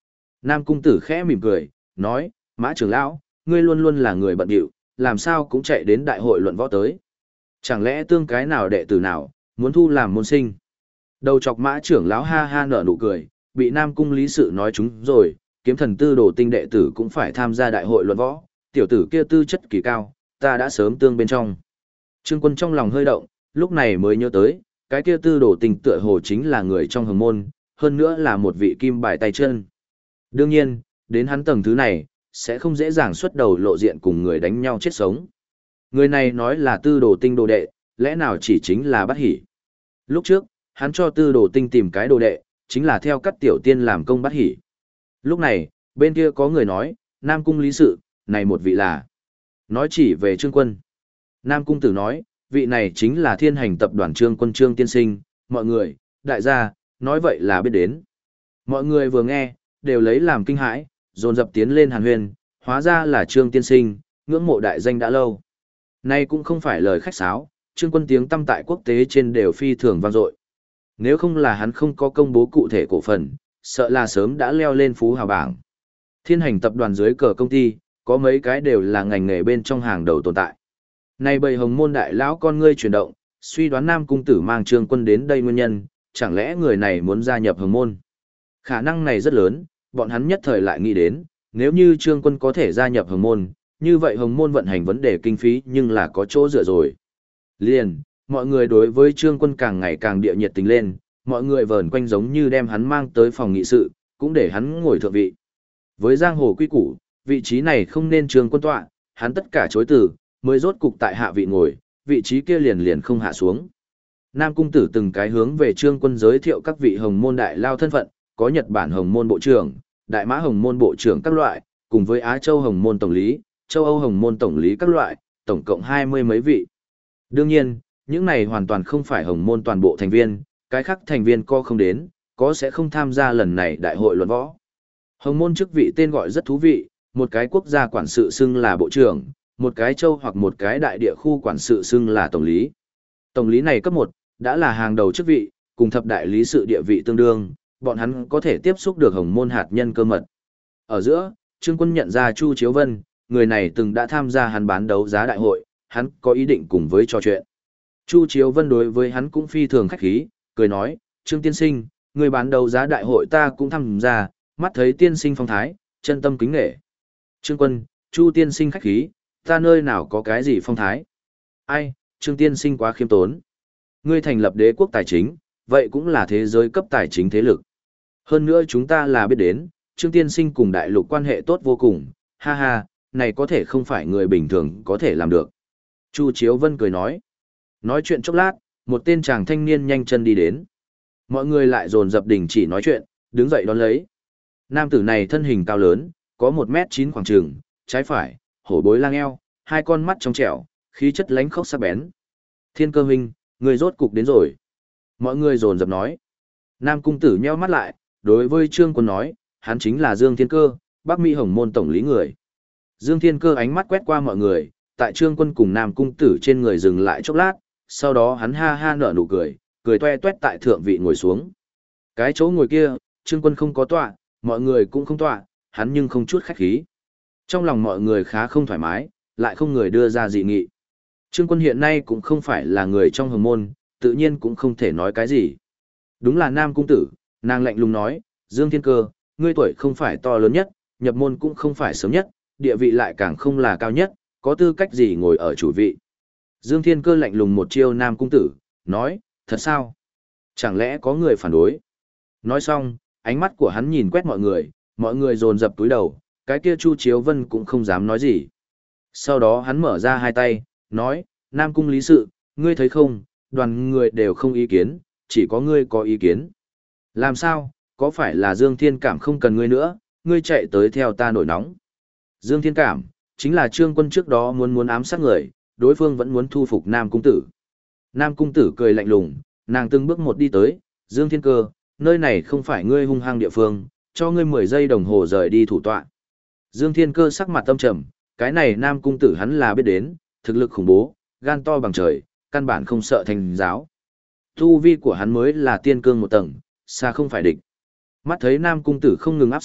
Nam cung tử khẽ mỉm cười, nói, Mã trưởng lão, ngươi luôn luôn là người bận rộn, làm sao cũng chạy đến đại hội luận võ tới. Chẳng lẽ tương cái nào đệ tử nào, muốn thu làm môn sinh. Đầu chọc Mã trưởng lão ha ha nở nụ cười, bị Nam cung lý sự nói chúng rồi, kiếm thần tư đồ tinh đệ tử cũng phải tham gia đại hội luận võ, tiểu tử kia tư chất kỳ cao, ta đã sớm tương bên trong. Trương Quân trong lòng hơi động, lúc này mới nhớ tới, cái kia tư đồ tinh tựa hồ chính là người trong hồng môn, hơn nữa là một vị kim bài tay chân. Đương nhiên, đến hắn tầng thứ này, sẽ không dễ dàng xuất đầu lộ diện cùng người đánh nhau chết sống. Người này nói là tư đồ tinh đồ đệ, lẽ nào chỉ chính là Bát Hỷ. Lúc trước, hắn cho tư đồ tinh tìm cái đồ đệ, chính là theo các tiểu tiên làm công Bát Hỷ. Lúc này, bên kia có người nói, Nam cung lý sự, này một vị là. Nói chỉ về Trương Quân. Nam cung tử nói, vị này chính là thiên hành tập đoàn Trương Quân Trương tiên sinh, mọi người, đại gia, nói vậy là biết đến. Mọi người vừa nghe, đều lấy làm kinh hãi, dồn dập tiến lên hàn huyên, hóa ra là Trương tiên sinh, ngưỡng mộ đại danh đã lâu. Nay cũng không phải lời khách sáo, Trương Quân tiếng tăm tại quốc tế trên đều phi thường vang dội. Nếu không là hắn không có công bố cụ thể cổ phần, sợ là sớm đã leo lên phú hào bảng. Thiên hành tập đoàn dưới cờ công ty, có mấy cái đều là ngành nghề bên trong hàng đầu tồn tại. Nay bầy hồng môn đại lão con ngươi chuyển động, suy đoán Nam cung tử mang Trương Quân đến đây nguyên nhân, chẳng lẽ người này muốn gia nhập hồng môn? Khả năng này rất lớn, bọn hắn nhất thời lại nghĩ đến, nếu như Trương Quân có thể gia nhập hồng môn, như vậy hồng môn vận hành vấn đề kinh phí nhưng là có chỗ dựa rồi. Liền, mọi người đối với Trương Quân càng ngày càng địa nhiệt tình lên, mọi người vờn quanh giống như đem hắn mang tới phòng nghị sự, cũng để hắn ngồi thượng vị. Với giang hồ quy củ, vị trí này không nên Trương Quân tọa, hắn tất cả chối từ, mới rốt cục tại hạ vị ngồi, vị trí kia liền liền không hạ xuống. Nam cung tử từng cái hướng về Trương Quân giới thiệu các vị hồng môn đại lao thân phận, có Nhật Bản hồng môn bộ trưởng, Đại Mã hồng môn bộ trưởng các loại, cùng với Á Châu hồng môn tổng lý, Châu Âu hồng môn tổng lý các loại, tổng cộng 20 mấy vị. Đương nhiên, những này hoàn toàn không phải hồng môn toàn bộ thành viên, cái khác thành viên co không đến, có sẽ không tham gia lần này đại hội luận võ. Hồng môn chức vị tên gọi rất thú vị, một cái quốc gia quản sự xưng là bộ trưởng, một cái châu hoặc một cái đại địa khu quản sự xưng là tổng lý. Tổng lý này cấp 1, đã là hàng đầu chức vị, cùng thập đại lý sự địa vị tương đương, bọn hắn có thể tiếp xúc được hồng môn hạt nhân cơ mật. Ở giữa, Trương Quân nhận ra Chu Chiếu Vân, người này từng đã tham gia hắn bán đấu giá đại hội, hắn có ý định cùng với trò chuyện. Chu Chiếu Vân đối với hắn cũng phi thường khách khí, cười nói, Trương tiên sinh, người bán đấu giá đại hội ta cũng tham gia, mắt thấy tiên sinh phong thái, chân tâm kính nghệ. Trương Quân, Chu tiên sinh khách khí, ta nơi nào có cái gì phong thái. Ai, Trương tiên sinh quá khiêm tốn. Ngươi thành lập đế quốc tài chính, vậy cũng là thế giới cấp tài chính thế lực. Hơn nữa chúng ta là biết đến, Trương tiên sinh cùng đại lục quan hệ tốt vô cùng, ha ha, này có thể không phải người bình thường có thể làm được. Chu Chiếu Vân cười nói. Nói chuyện chốc lát, một tên chàng thanh niên nhanh chân đi đến. Mọi người lại dồn dập đình chỉ nói chuyện, đứng dậy đón lấy. Nam tử này thân hình cao lớn, có 1m9 khoảng trường, trái phải, hổ bối lang eo, hai con mắt trong trẻo, khí chất lánh khốc sắc bén. Thiên Cơ huynh, người rốt cục đến rồi. Mọi người dồn dập nói. Nam cung tử nheo mắt lại, đối với Trương Quân nói, hắn chính là Dương Thiên Cơ, Bắc Mỹ Hồng môn tổng lý người. Dương Thiên Cơ ánh mắt quét qua mọi người, tại Trương Quân cùng Nam cung tử trên người dừng lại chốc lát, sau đó hắn ha ha nở nụ cười, cười toe toét tại thượng vị ngồi xuống. Cái chỗ ngồi kia, Trương Quân không có tọa, mọi người cũng không tọa, hắn nhưng không chút khách khí. Trong lòng mọi người khá không thoải mái, lại không người đưa ra dị nghị. Trương Quân hiện nay cũng không phải là người trong hồng môn, tự nhiên cũng không thể nói cái gì. Đúng là Nam cung tử, nàng lạnh lùng nói, Dương Thiên Cơ, ngươi tuổi không phải to lớn nhất, nhập môn cũng không phải sớm nhất, địa vị lại càng không là cao nhất, có tư cách gì ngồi ở chủ vị. Dương Thiên Cơ lạnh lùng một chiêu Nam cung tử, nói, thật sao? Chẳng lẽ có người phản đối? Nói xong, ánh mắt của hắn nhìn quét mọi người dồn dập túi đầu, cái kia Chu Chiếu Vân cũng không dám nói gì. Sau đó hắn mở ra hai tay, nói, Nam cung lý sự, ngươi thấy không, đoàn người đều không ý kiến, chỉ có ngươi có ý kiến. Làm sao, có phải là Dương Thiên Cảm không cần ngươi nữa, ngươi chạy tới theo ta nổi nóng. Dương Thiên Cảm, chính là Trương Quân trước đó muốn ám sát người, đối phương vẫn muốn thu phục Nam cung tử. Nam cung tử cười lạnh lùng, nàng từng bước một đi tới, Dương Thiên Cơ, nơi này không phải ngươi hung hăng địa phương, cho ngươi 10 giây đồng hồ rời đi thủ tọa. Dương Thiên Cơ sắc mặt tâm trầm, cái này Nam cung tử hắn là biết đến, thực lực khủng bố, gan to bằng trời, căn bản không sợ thành giáo. Tu vi của hắn mới là tiên cương một tầng, xa không phải địch. Mắt thấy Nam cung tử không ngừng áp sát,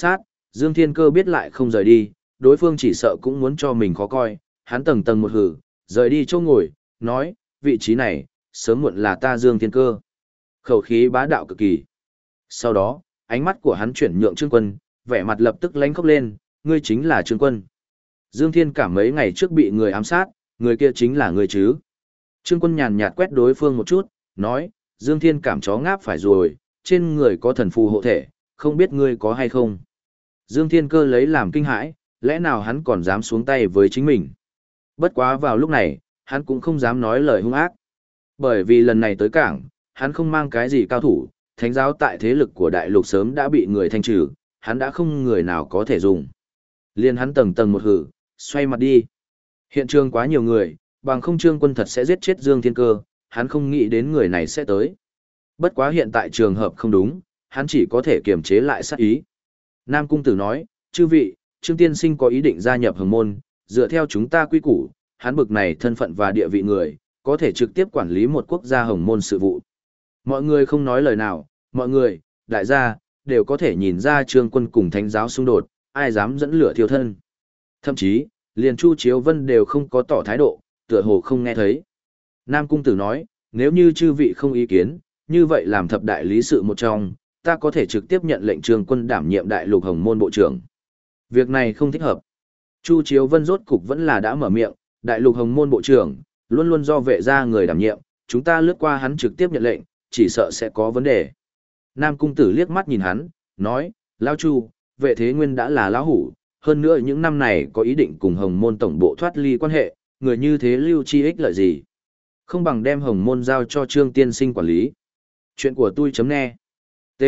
Dương Thiên Cơ biết lại không rời đi, đối phương chỉ sợ cũng muốn cho mình khó coi, hắn tầng tầng một hử, rời đi chỗ ngồi, nói, vị trí này, sớm muộn là ta Dương Thiên Cơ. Khẩu khí bá đạo cực kỳ. Sau đó, ánh mắt của hắn chuyển nhượng Trương Quân, vẻ mặt lập tức lánh khóc lên, ngươi chính là Trương Quân. Dương Thiên Cảm mấy ngày trước bị người ám sát, người kia chính là ngươi chứ. Trương Quân nhàn nhạt quét đối phương một chút, nói, Dương Thiên Cảm chó ngáp phải rồi, trên người có thần phù hộ thể, không biết ngươi có hay không. Dương Thiên Cơ lấy làm kinh hãi, lẽ nào hắn còn dám xuống tay với chính mình. Bất quá vào lúc này, hắn cũng không dám nói lời hung ác. Bởi vì lần này tới cảng, hắn không mang cái gì cao thủ, thánh giáo tại thế lực của đại lục sớm đã bị người thanh trừ, hắn đã không người nào có thể dùng. Liên hắn tầng tầng một hử, xoay mặt đi. Hiện trường quá nhiều người, bằng không Trương Quân thật sẽ giết chết Dương Thiên Cơ, hắn không nghĩ đến người này sẽ tới. Bất quá hiện tại trường hợp không đúng, hắn chỉ có thể kiềm chế lại sát ý. Nam Cung Tử nói, chư vị, Trương Tiên Sinh có ý định gia nhập Hồng Môn, dựa theo chúng ta quy củ, hắn bực này thân phận và địa vị người, có thể trực tiếp quản lý một quốc gia Hồng Môn sự vụ. Mọi người không nói lời nào, mọi người, đại gia, đều có thể nhìn ra Trương Quân cùng thánh giáo xung đột, ai dám dẫn lửa thiêu thân. Thậm chí, liền Chu Chiếu Vân đều không có tỏ thái độ, tựa hồ không nghe thấy. Nam Cung Tử nói, nếu như chư vị không ý kiến, như vậy làm thập đại lý sự một trong, ta có thể trực tiếp nhận lệnh Trương Quân đảm nhiệm đại lục Hồng Môn bộ trưởng. Việc này không thích hợp. Chu Chiếu Vân rốt cục vẫn là đã mở miệng, đại lục Hồng Môn bộ trưởng, luôn luôn do vệ gia người đảm nhiệm, chúng ta lướt qua hắn trực tiếp nhận lệnh, chỉ sợ sẽ có vấn đề. Nam Cung Tử liếc mắt nhìn hắn, nói, Lão Chu, vệ thế nguyên đã là lão hủ, hơn nữa những năm này có ý định cùng Hồng Môn tổng bộ thoát ly quan hệ, người như thế lưu chi ích lợi gì. Không bằng đem Hồng Môn giao cho Trương Tiên Sinh quản lý. Chuyện của tôi chấm nghe. T.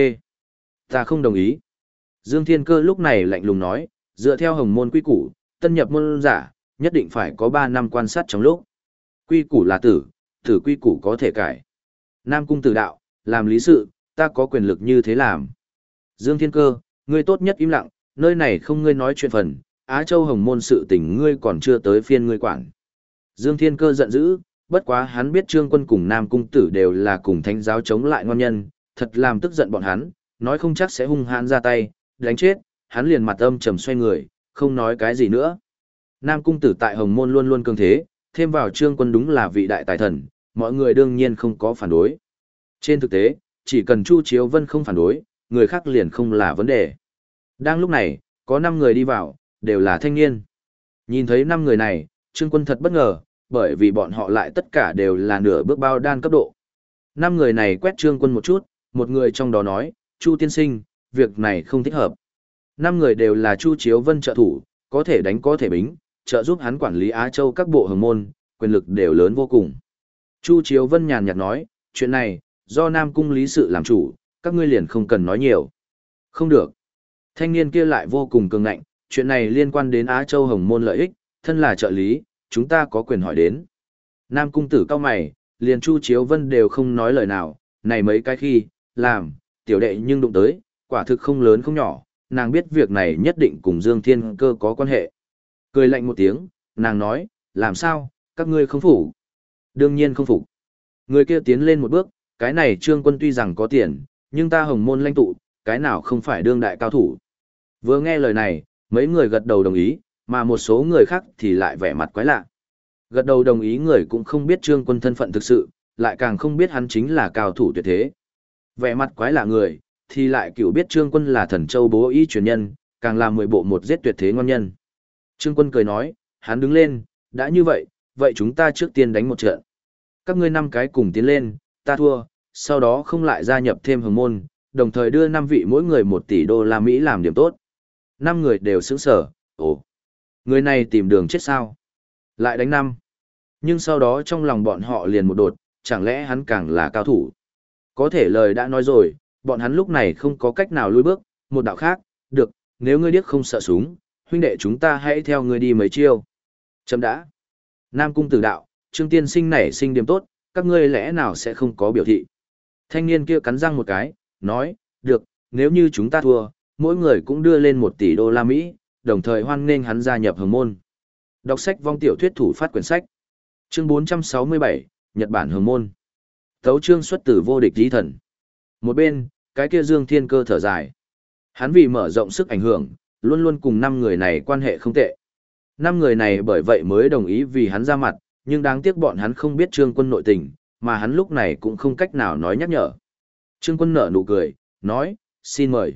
Ta không đồng ý. Dương Thiên Cơ lúc này lạnh lùng nói, dựa theo Hồng Môn quy củ, tân nhập môn giả, nhất định phải có 3 năm quan sát trong lúc. Quy củ là tử, tử quy củ có thể cải. Nam Cung Tử đạo, làm lý sự, ta có quyền lực như thế làm. Dương Thiên Cơ, ngươi tốt nhất im lặng, nơi này không ngươi nói chuyện phần, Á Châu Hồng Môn sự tình ngươi còn chưa tới phiên ngươi quản. Dương Thiên Cơ giận dữ, bất quá hắn biết Trương Quân cùng Nam Cung Tử đều là cùng thánh giáo chống lại ngon nhân, thật làm tức giận bọn hắn, nói không chắc sẽ hung hãn ra tay, đánh chết, hắn liền mặt âm trầm xoay người, không nói cái gì nữa. Nam Cung Tử tại Hồng Môn luôn luôn cường thế, thêm vào Trương Quân đúng là vị đại tài thần, mọi người đương nhiên không có phản đối. Trên thực tế, chỉ cần Chu Chiếu Vân không phản đối, người khác liền không là vấn đề. Đang lúc này, có 5 người đi vào, đều là thanh niên. Nhìn thấy 5 người này, Trương Quân thật bất ngờ, bởi vì bọn họ lại tất cả đều là nửa bước bao đan cấp độ. 5 người này quét Trương Quân một chút, một người trong đó nói, Chu tiên sinh, việc này không thích hợp. 5 người đều là Chu Chiếu Vân trợ thủ, có thể đánh có thể bính, trợ giúp hắn quản lý Á Châu các bộ Hồng Môn, quyền lực đều lớn vô cùng. Chu Chiếu Vân nhàn nhạt nói, chuyện này, do Nam Cung lý sự làm chủ, các ngươi liền không cần nói nhiều. Không được. Thanh niên kia lại vô cùng cường ngạnh, chuyện này liên quan đến Á Châu Hồng Môn lợi ích, thân là trợ lý, chúng ta có quyền hỏi đến. Nam Cung Tử cao mày, liền Chu Chiếu Vân đều không nói lời nào, này mấy cái khi, làm, tiểu đệ nhưng đụng tới, quả thực không lớn không nhỏ, nàng biết việc này nhất định cùng Dương Thiên Cơ có quan hệ. Cười lạnh một tiếng, nàng nói, làm sao, các ngươi không phục? Đương nhiên không phục. Người kia tiến lên một bước, cái này Trương Quân tuy rằng có tiền, nhưng ta Hồng Môn lãnh tụ, cái nào không phải đương đại cao thủ. Vừa nghe lời này, mấy người gật đầu đồng ý, mà một số người khác thì lại vẻ mặt quái lạ. Gật đầu đồng ý người cũng không biết Trương Quân thân phận thực sự, lại càng không biết hắn chính là cao thủ tuyệt thế. Vẻ mặt quái lạ người, thì lại kiểu biết Trương Quân là thần châu bố y truyền nhân, càng là 10 bộ một giết tuyệt thế ngon nhân. Trương Quân cười nói, hắn đứng lên, đã như vậy, vậy chúng ta trước tiên đánh một trận. Các ngươi 5 cái cùng tiến lên, ta thua, sau đó không lại gia nhập thêm Hồng Môn, đồng thời đưa 5 vị mỗi người 1 tỷ đô la Mỹ làm điểm tốt. 5 người đều sững sờ, ồ, người này tìm đường chết sao? Lại đánh 5. Nhưng sau đó trong lòng bọn họ liền một đột, chẳng lẽ hắn càng là cao thủ? Có thể lời đã nói rồi, bọn hắn lúc này không có cách nào lùi bước, một đạo khác, được, nếu ngươi điếc không sợ súng, huynh đệ chúng ta hãy theo ngươi đi mấy chiêu. Chấm đã. Nam Cung Tử đạo, Trương tiên sinh nảy sinh điểm tốt, các ngươi lẽ nào sẽ không có biểu thị. Thanh niên kia cắn răng một cái, nói, được, nếu như chúng ta thua, mỗi người cũng đưa lên 1 tỷ đô la Mỹ, đồng thời hoan nghênh hắn gia nhập Hồng Môn. Đọc sách vong tiểu thuyết thủ phát quyển sách. Chương 467, Nhật Bản Hồng Môn. Tấu chương xuất tử vô địch tí thần. Một bên, cái kia Dương Thiên Cơ thở dài. Hắn vì mở rộng sức ảnh hưởng, luôn luôn cùng 5 người này quan hệ không tệ. 5 người này bởi vậy mới đồng ý vì hắn ra mặt, nhưng đáng tiếc bọn hắn không biết Trương Quân nội tình, mà hắn lúc này cũng không cách nào nói nhắc nhở. Trương Quân nở nụ cười, nói, xin mời.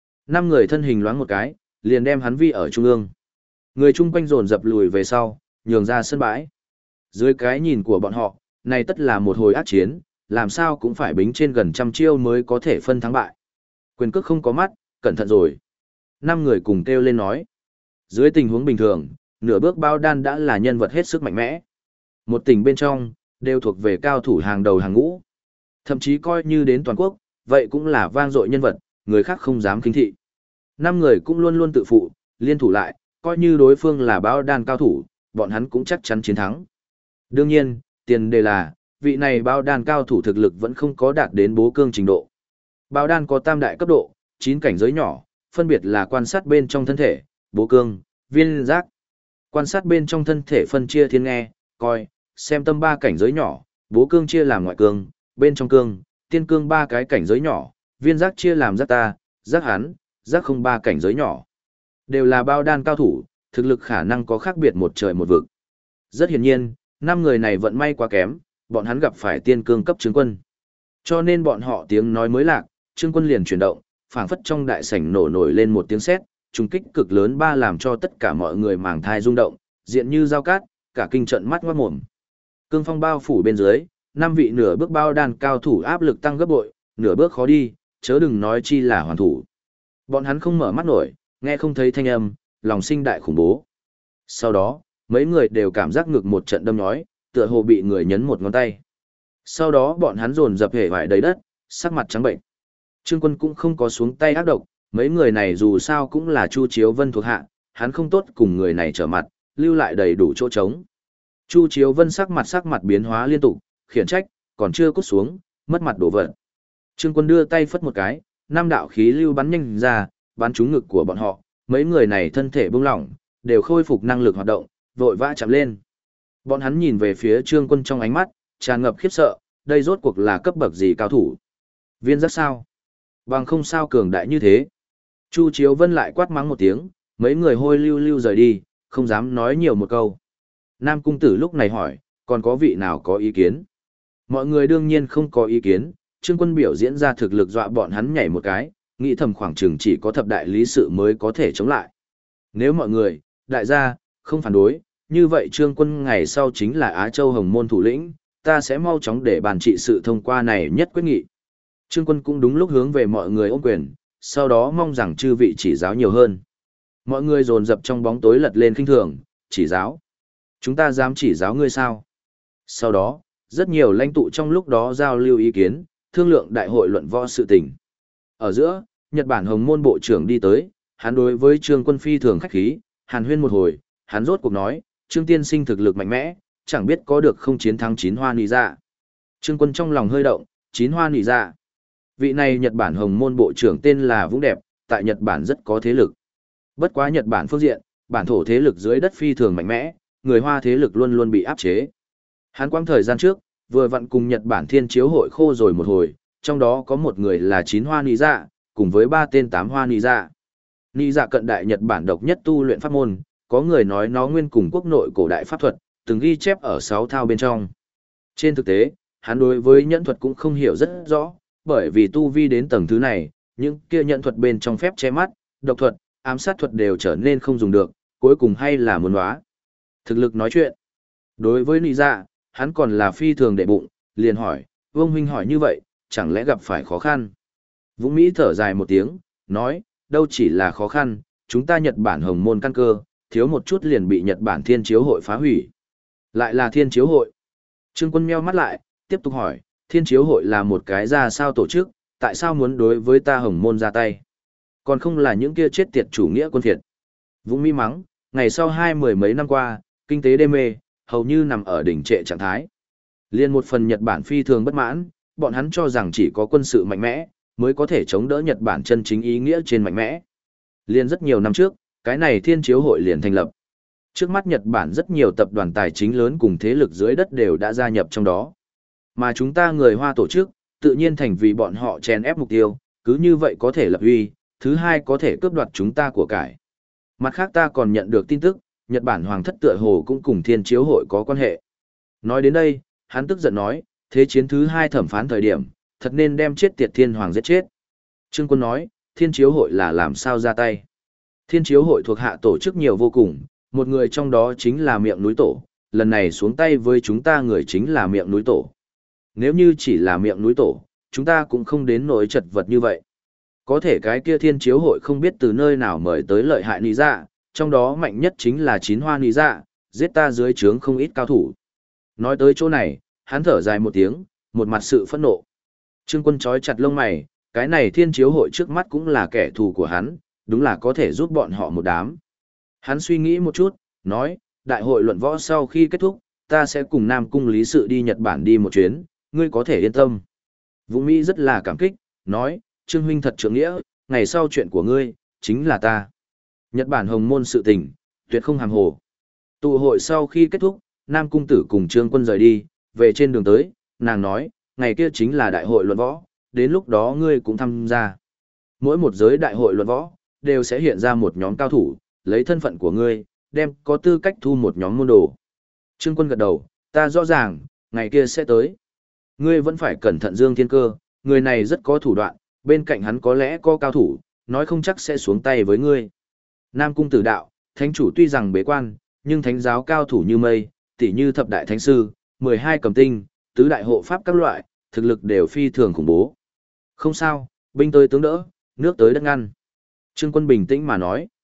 5 người thân hình loáng một cái, liền đem hắn vi ở trung ương. Người chung quanh dồn dập lùi về sau, nhường ra sân bãi. Dưới cái nhìn của bọn họ, này tất là một hồi ác chiến, làm sao cũng phải bính trên gần trăm chiêu mới có thể phân thắng bại. Quyền cước không có mắt, cẩn thận rồi. 5 người cùng kêu lên nói. Dưới tình huống bình thường, nửa bước bao đan đã là nhân vật hết sức mạnh mẽ. Một tỉnh bên trong, đều thuộc về cao thủ hàng đầu hàng ngũ. Thậm chí coi như đến toàn quốc, vậy cũng là vang dội nhân vật, người khác không dám kính thị. 5 người cũng luôn luôn tự phụ, liên thủ lại, coi như đối phương là bao đan cao thủ, bọn hắn cũng chắc chắn chiến thắng. Đương nhiên, tiền đề là, vị này bao đan cao thủ thực lực vẫn không có đạt đến bố cương trình độ. Bao đan có tam đại cấp độ, 9 cảnh giới nhỏ, phân biệt là quan sát bên trong thân thể, bố cương, viên giác. Quan sát bên trong thân thể phân chia thiên nghe, coi, xem tâm 3 cảnh giới nhỏ, bố cương chia làm ngoại cương, bên trong cương, tiên cương 3 cái cảnh giới nhỏ, viên giác chia làm giác ta, giác hắn, giác không 3 cảnh giới nhỏ. Đều là bao đan cao thủ, thực lực khả năng có khác biệt một trời một vực. Rất hiển nhiên, 5 người này vận may quá kém, bọn hắn gặp phải tiên cương cấp Trương Quân. Cho nên bọn họ tiếng nói mới lạc, Trương Quân liền chuyển động, phảng phất trong đại sảnh nổi lên một tiếng sét, trùng kích cực lớn ba làm cho tất cả mọi người màng thai rung động, diện như dao cát, cả kinh trận mắt ngoát mồm. Cương phong bao phủ bên dưới, 5 vị nửa bước bao đan cao thủ áp lực tăng gấp bội, nửa bước khó đi, chớ đừng nói chi là hoàn thủ. Bọn hắn không mở mắt nổi, nghe không thấy thanh âm, lòng sinh đại khủng bố. Sau đó, mấy người đều cảm giác ngực một trận đâm nhói, tựa hồ bị người nhấn một ngón tay. Sau đó bọn hắn dồn dập hể vải đầy đất, sắc mặt trắng bệnh. Trương Quân cũng không có xuống tay ác độc, mấy người này dù sao cũng là Chu Chiếu Vân thuộc hạ, hắn không tốt cùng người này trở mặt, lưu lại đầy đủ chỗ trống. Chu Chiếu Vân sắc mặt biến hóa liên tục, khiển trách, còn chưa cút xuống, mất mặt đổ vật. Trương Quân đưa tay phất một cái, 5 đạo khí lưu bắn nhanh ra, bắn trúng ngực của bọn họ, mấy người này thân thể bung lỏng, đều khôi phục năng lực hoạt động, vội vã chạm lên. Bọn hắn nhìn về phía Trương Quân trong ánh mắt, tràn ngập khiếp sợ, đây rốt cuộc là cấp bậc gì cao thủ? Viên giác sao? Bằng không sao cường đại như thế. Chu Chiếu Vân lại quát mắng một tiếng, mấy người hôi lưu lưu rời đi, không dám nói nhiều một câu. Nam Cung Tử lúc này hỏi, còn có vị nào có ý kiến? Mọi người đương nhiên không có ý kiến, Trương Quân biểu diễn ra thực lực dọa bọn hắn nhảy một cái, nghĩ thầm khoảng chừng chỉ có thập đại lý sự mới có thể chống lại. Nếu mọi người, đại gia, không phản đối, như vậy Trương Quân ngày sau chính là Á Châu Hồng Môn thủ lĩnh, ta sẽ mau chóng để bàn trị sự thông qua này nhất quyết nghị. Trương Quân cũng đúng lúc hướng về mọi người ôm quyền, sau đó mong rằng chư vị chỉ giáo nhiều hơn. Mọi người dồn dập trong bóng tối lật lên khinh thường, chỉ giáo. Chúng ta dám chỉ giáo ngươi sao? Sau đó, rất nhiều lãnh tụ trong lúc đó giao lưu ý kiến, thương lượng đại hội luận võ sự tình. Ở giữa, Nhật Bản Hồng Môn Bộ trưởng đi tới, hắn đối với Trương Quân phi thường khách khí, hàn huyên một hồi, hắn rốt cuộc nói, Trương tiên sinh thực lực mạnh mẽ, chẳng biết có được không chiến thắng 9 hoa nị dạ. Trương Quân trong lòng hơi động, 9 hoa nị dạ. Vị này Nhật Bản Hồng Môn Bộ trưởng tên là Vũng Đẹp, tại Nhật Bản rất có thế lực. Bất quá Nhật Bản phương diện, bản thổ thế lực dưới đất phi thường mạnh mẽ, người Hoa thế lực luôn luôn bị áp chế. Hắn quãng thời gian trước, vừa vặn cùng Nhật Bản Thiên Chiếu hội khô rồi một hồi, trong đó có một người là 9 hoa nị dạ, cùng với 3 tên 8 hoa nị dạ. Nị dạ cận đại Nhật Bản độc nhất tu luyện pháp môn, có người nói nó nguyên cùng quốc nội cổ đại pháp thuật, từng ghi chép ở 6 thao bên trong. Trên thực tế, hắn đối với nhẫn thuật cũng không hiểu rất rõ, bởi vì tu vi đến tầng thứ này, những kia nhẫn thuật bên trong phép che mắt, độc thuật, ám sát thuật đều trở nên không dùng được, cuối cùng hay là muốn hóa. Thực lực nói chuyện. Đối với nị dạ, hắn còn là phi thường đệ bụng, liền hỏi, Vương huynh hỏi như vậy, chẳng lẽ gặp phải khó khăn? Vũng Mỹ thở dài một tiếng, nói, đâu chỉ là khó khăn, chúng ta Nhật Bản Hồng Môn căn cơ, thiếu một chút liền bị Nhật Bản Thiên Chiếu hội phá hủy. Lại là Thiên Chiếu hội. Trương Quân meo mắt lại, tiếp tục hỏi, Thiên Chiếu hội là một cái ra sao tổ chức, tại sao muốn đối với ta Hồng Môn ra tay? Còn không là những kia chết tiệt chủ nghĩa quân phiệt. Vũng Mỹ mắng, ngày sau 20 mấy năm qua, kinh tế đê mê, hầu như nằm ở đỉnh trệ trạng thái. Liên một phần Nhật Bản phi thường bất mãn, bọn hắn cho rằng chỉ có quân sự mạnh mẽ, mới có thể chống đỡ Nhật Bản chân chính ý nghĩa trên mạnh mẽ. Liên rất nhiều năm trước, cái này Thiên Chiếu hội liền thành lập. Trước mắt Nhật Bản rất nhiều tập đoàn tài chính lớn cùng thế lực dưới đất đều đã gia nhập trong đó. Mà chúng ta người Hoa tổ chức, tự nhiên thành vì bọn họ chèn ép mục tiêu, cứ như vậy có thể lập uy, thứ hai có thể cướp đoạt chúng ta của cải. Mặt khác ta còn nhận được tin tức, Nhật Bản Hoàng thất tựa hồ cũng cùng Thiên Chiếu hội có quan hệ. Nói đến đây, hắn tức giận nói, thế chiến thứ 2 thẩm phán thời điểm, thật nên đem chết tiệt Thiên Hoàng giết chết. Trương Quân nói, Thiên Chiếu hội là làm sao ra tay. Thiên Chiếu hội thuộc hạ tổ chức nhiều vô cùng, một người trong đó chính là Miệng Núi Tổ, lần này xuống tay với chúng ta người chính là Miệng Núi Tổ. Nếu như chỉ là Miệng Núi Tổ, chúng ta cũng không đến nỗi chật vật như vậy. Có thể cái kia Thiên Chiếu hội không biết từ nơi nào mời tới lợi hại nị dạ, trong đó mạnh nhất chính là Chín Hoa nị dạ, giết ta dưới trướng không ít cao thủ. Nói tới chỗ này, hắn thở dài một tiếng, một mặt sự phẫn nộ. Trương Quân chói chặt lông mày, cái này Thiên Chiếu hội trước mắt cũng là kẻ thù của hắn, đúng là có thể giúp bọn họ một đám. Hắn suy nghĩ một chút, nói, đại hội luận võ sau khi kết thúc, ta sẽ cùng Nam Cung Lý Sự đi Nhật Bản đi một chuyến, ngươi có thể yên tâm. Vũ Mỹ rất là cảm kích, nói, Trương huynh thật trưởng nghĩa, ngày sau chuyện của ngươi, chính là ta. Nhật Bản hồng môn sự tình, tuyệt không hàm hồ. Tụ hội sau khi kết thúc, Nam Cung Tử cùng Trương Quân rời đi, về trên đường tới, nàng nói, ngày kia chính là đại hội luận võ, đến lúc đó ngươi cũng tham gia. Mỗi một giới đại hội luận võ, đều sẽ hiện ra một nhóm cao thủ, lấy thân phận của ngươi, đem có tư cách thu một nhóm môn đồ. Trương Quân gật đầu, ta rõ ràng, ngày kia sẽ tới. Ngươi vẫn phải cẩn thận Dương Thiên Cơ, người này rất có thủ đoạn, bên cạnh hắn có lẽ có cao thủ, nói không chắc sẽ xuống tay với ngươi. Nam Cung Tử đạo, thánh chủ tuy rằng bế quan, nhưng thánh giáo cao thủ như mây, tỷ như thập đại thánh sư, 12 cầm tinh, tứ đại hộ pháp các loại, thực lực đều phi thường khủng bố. Không sao, binh tới tướng đỡ, nước tới đất ngăn. Trương Quân bình tĩnh mà nói.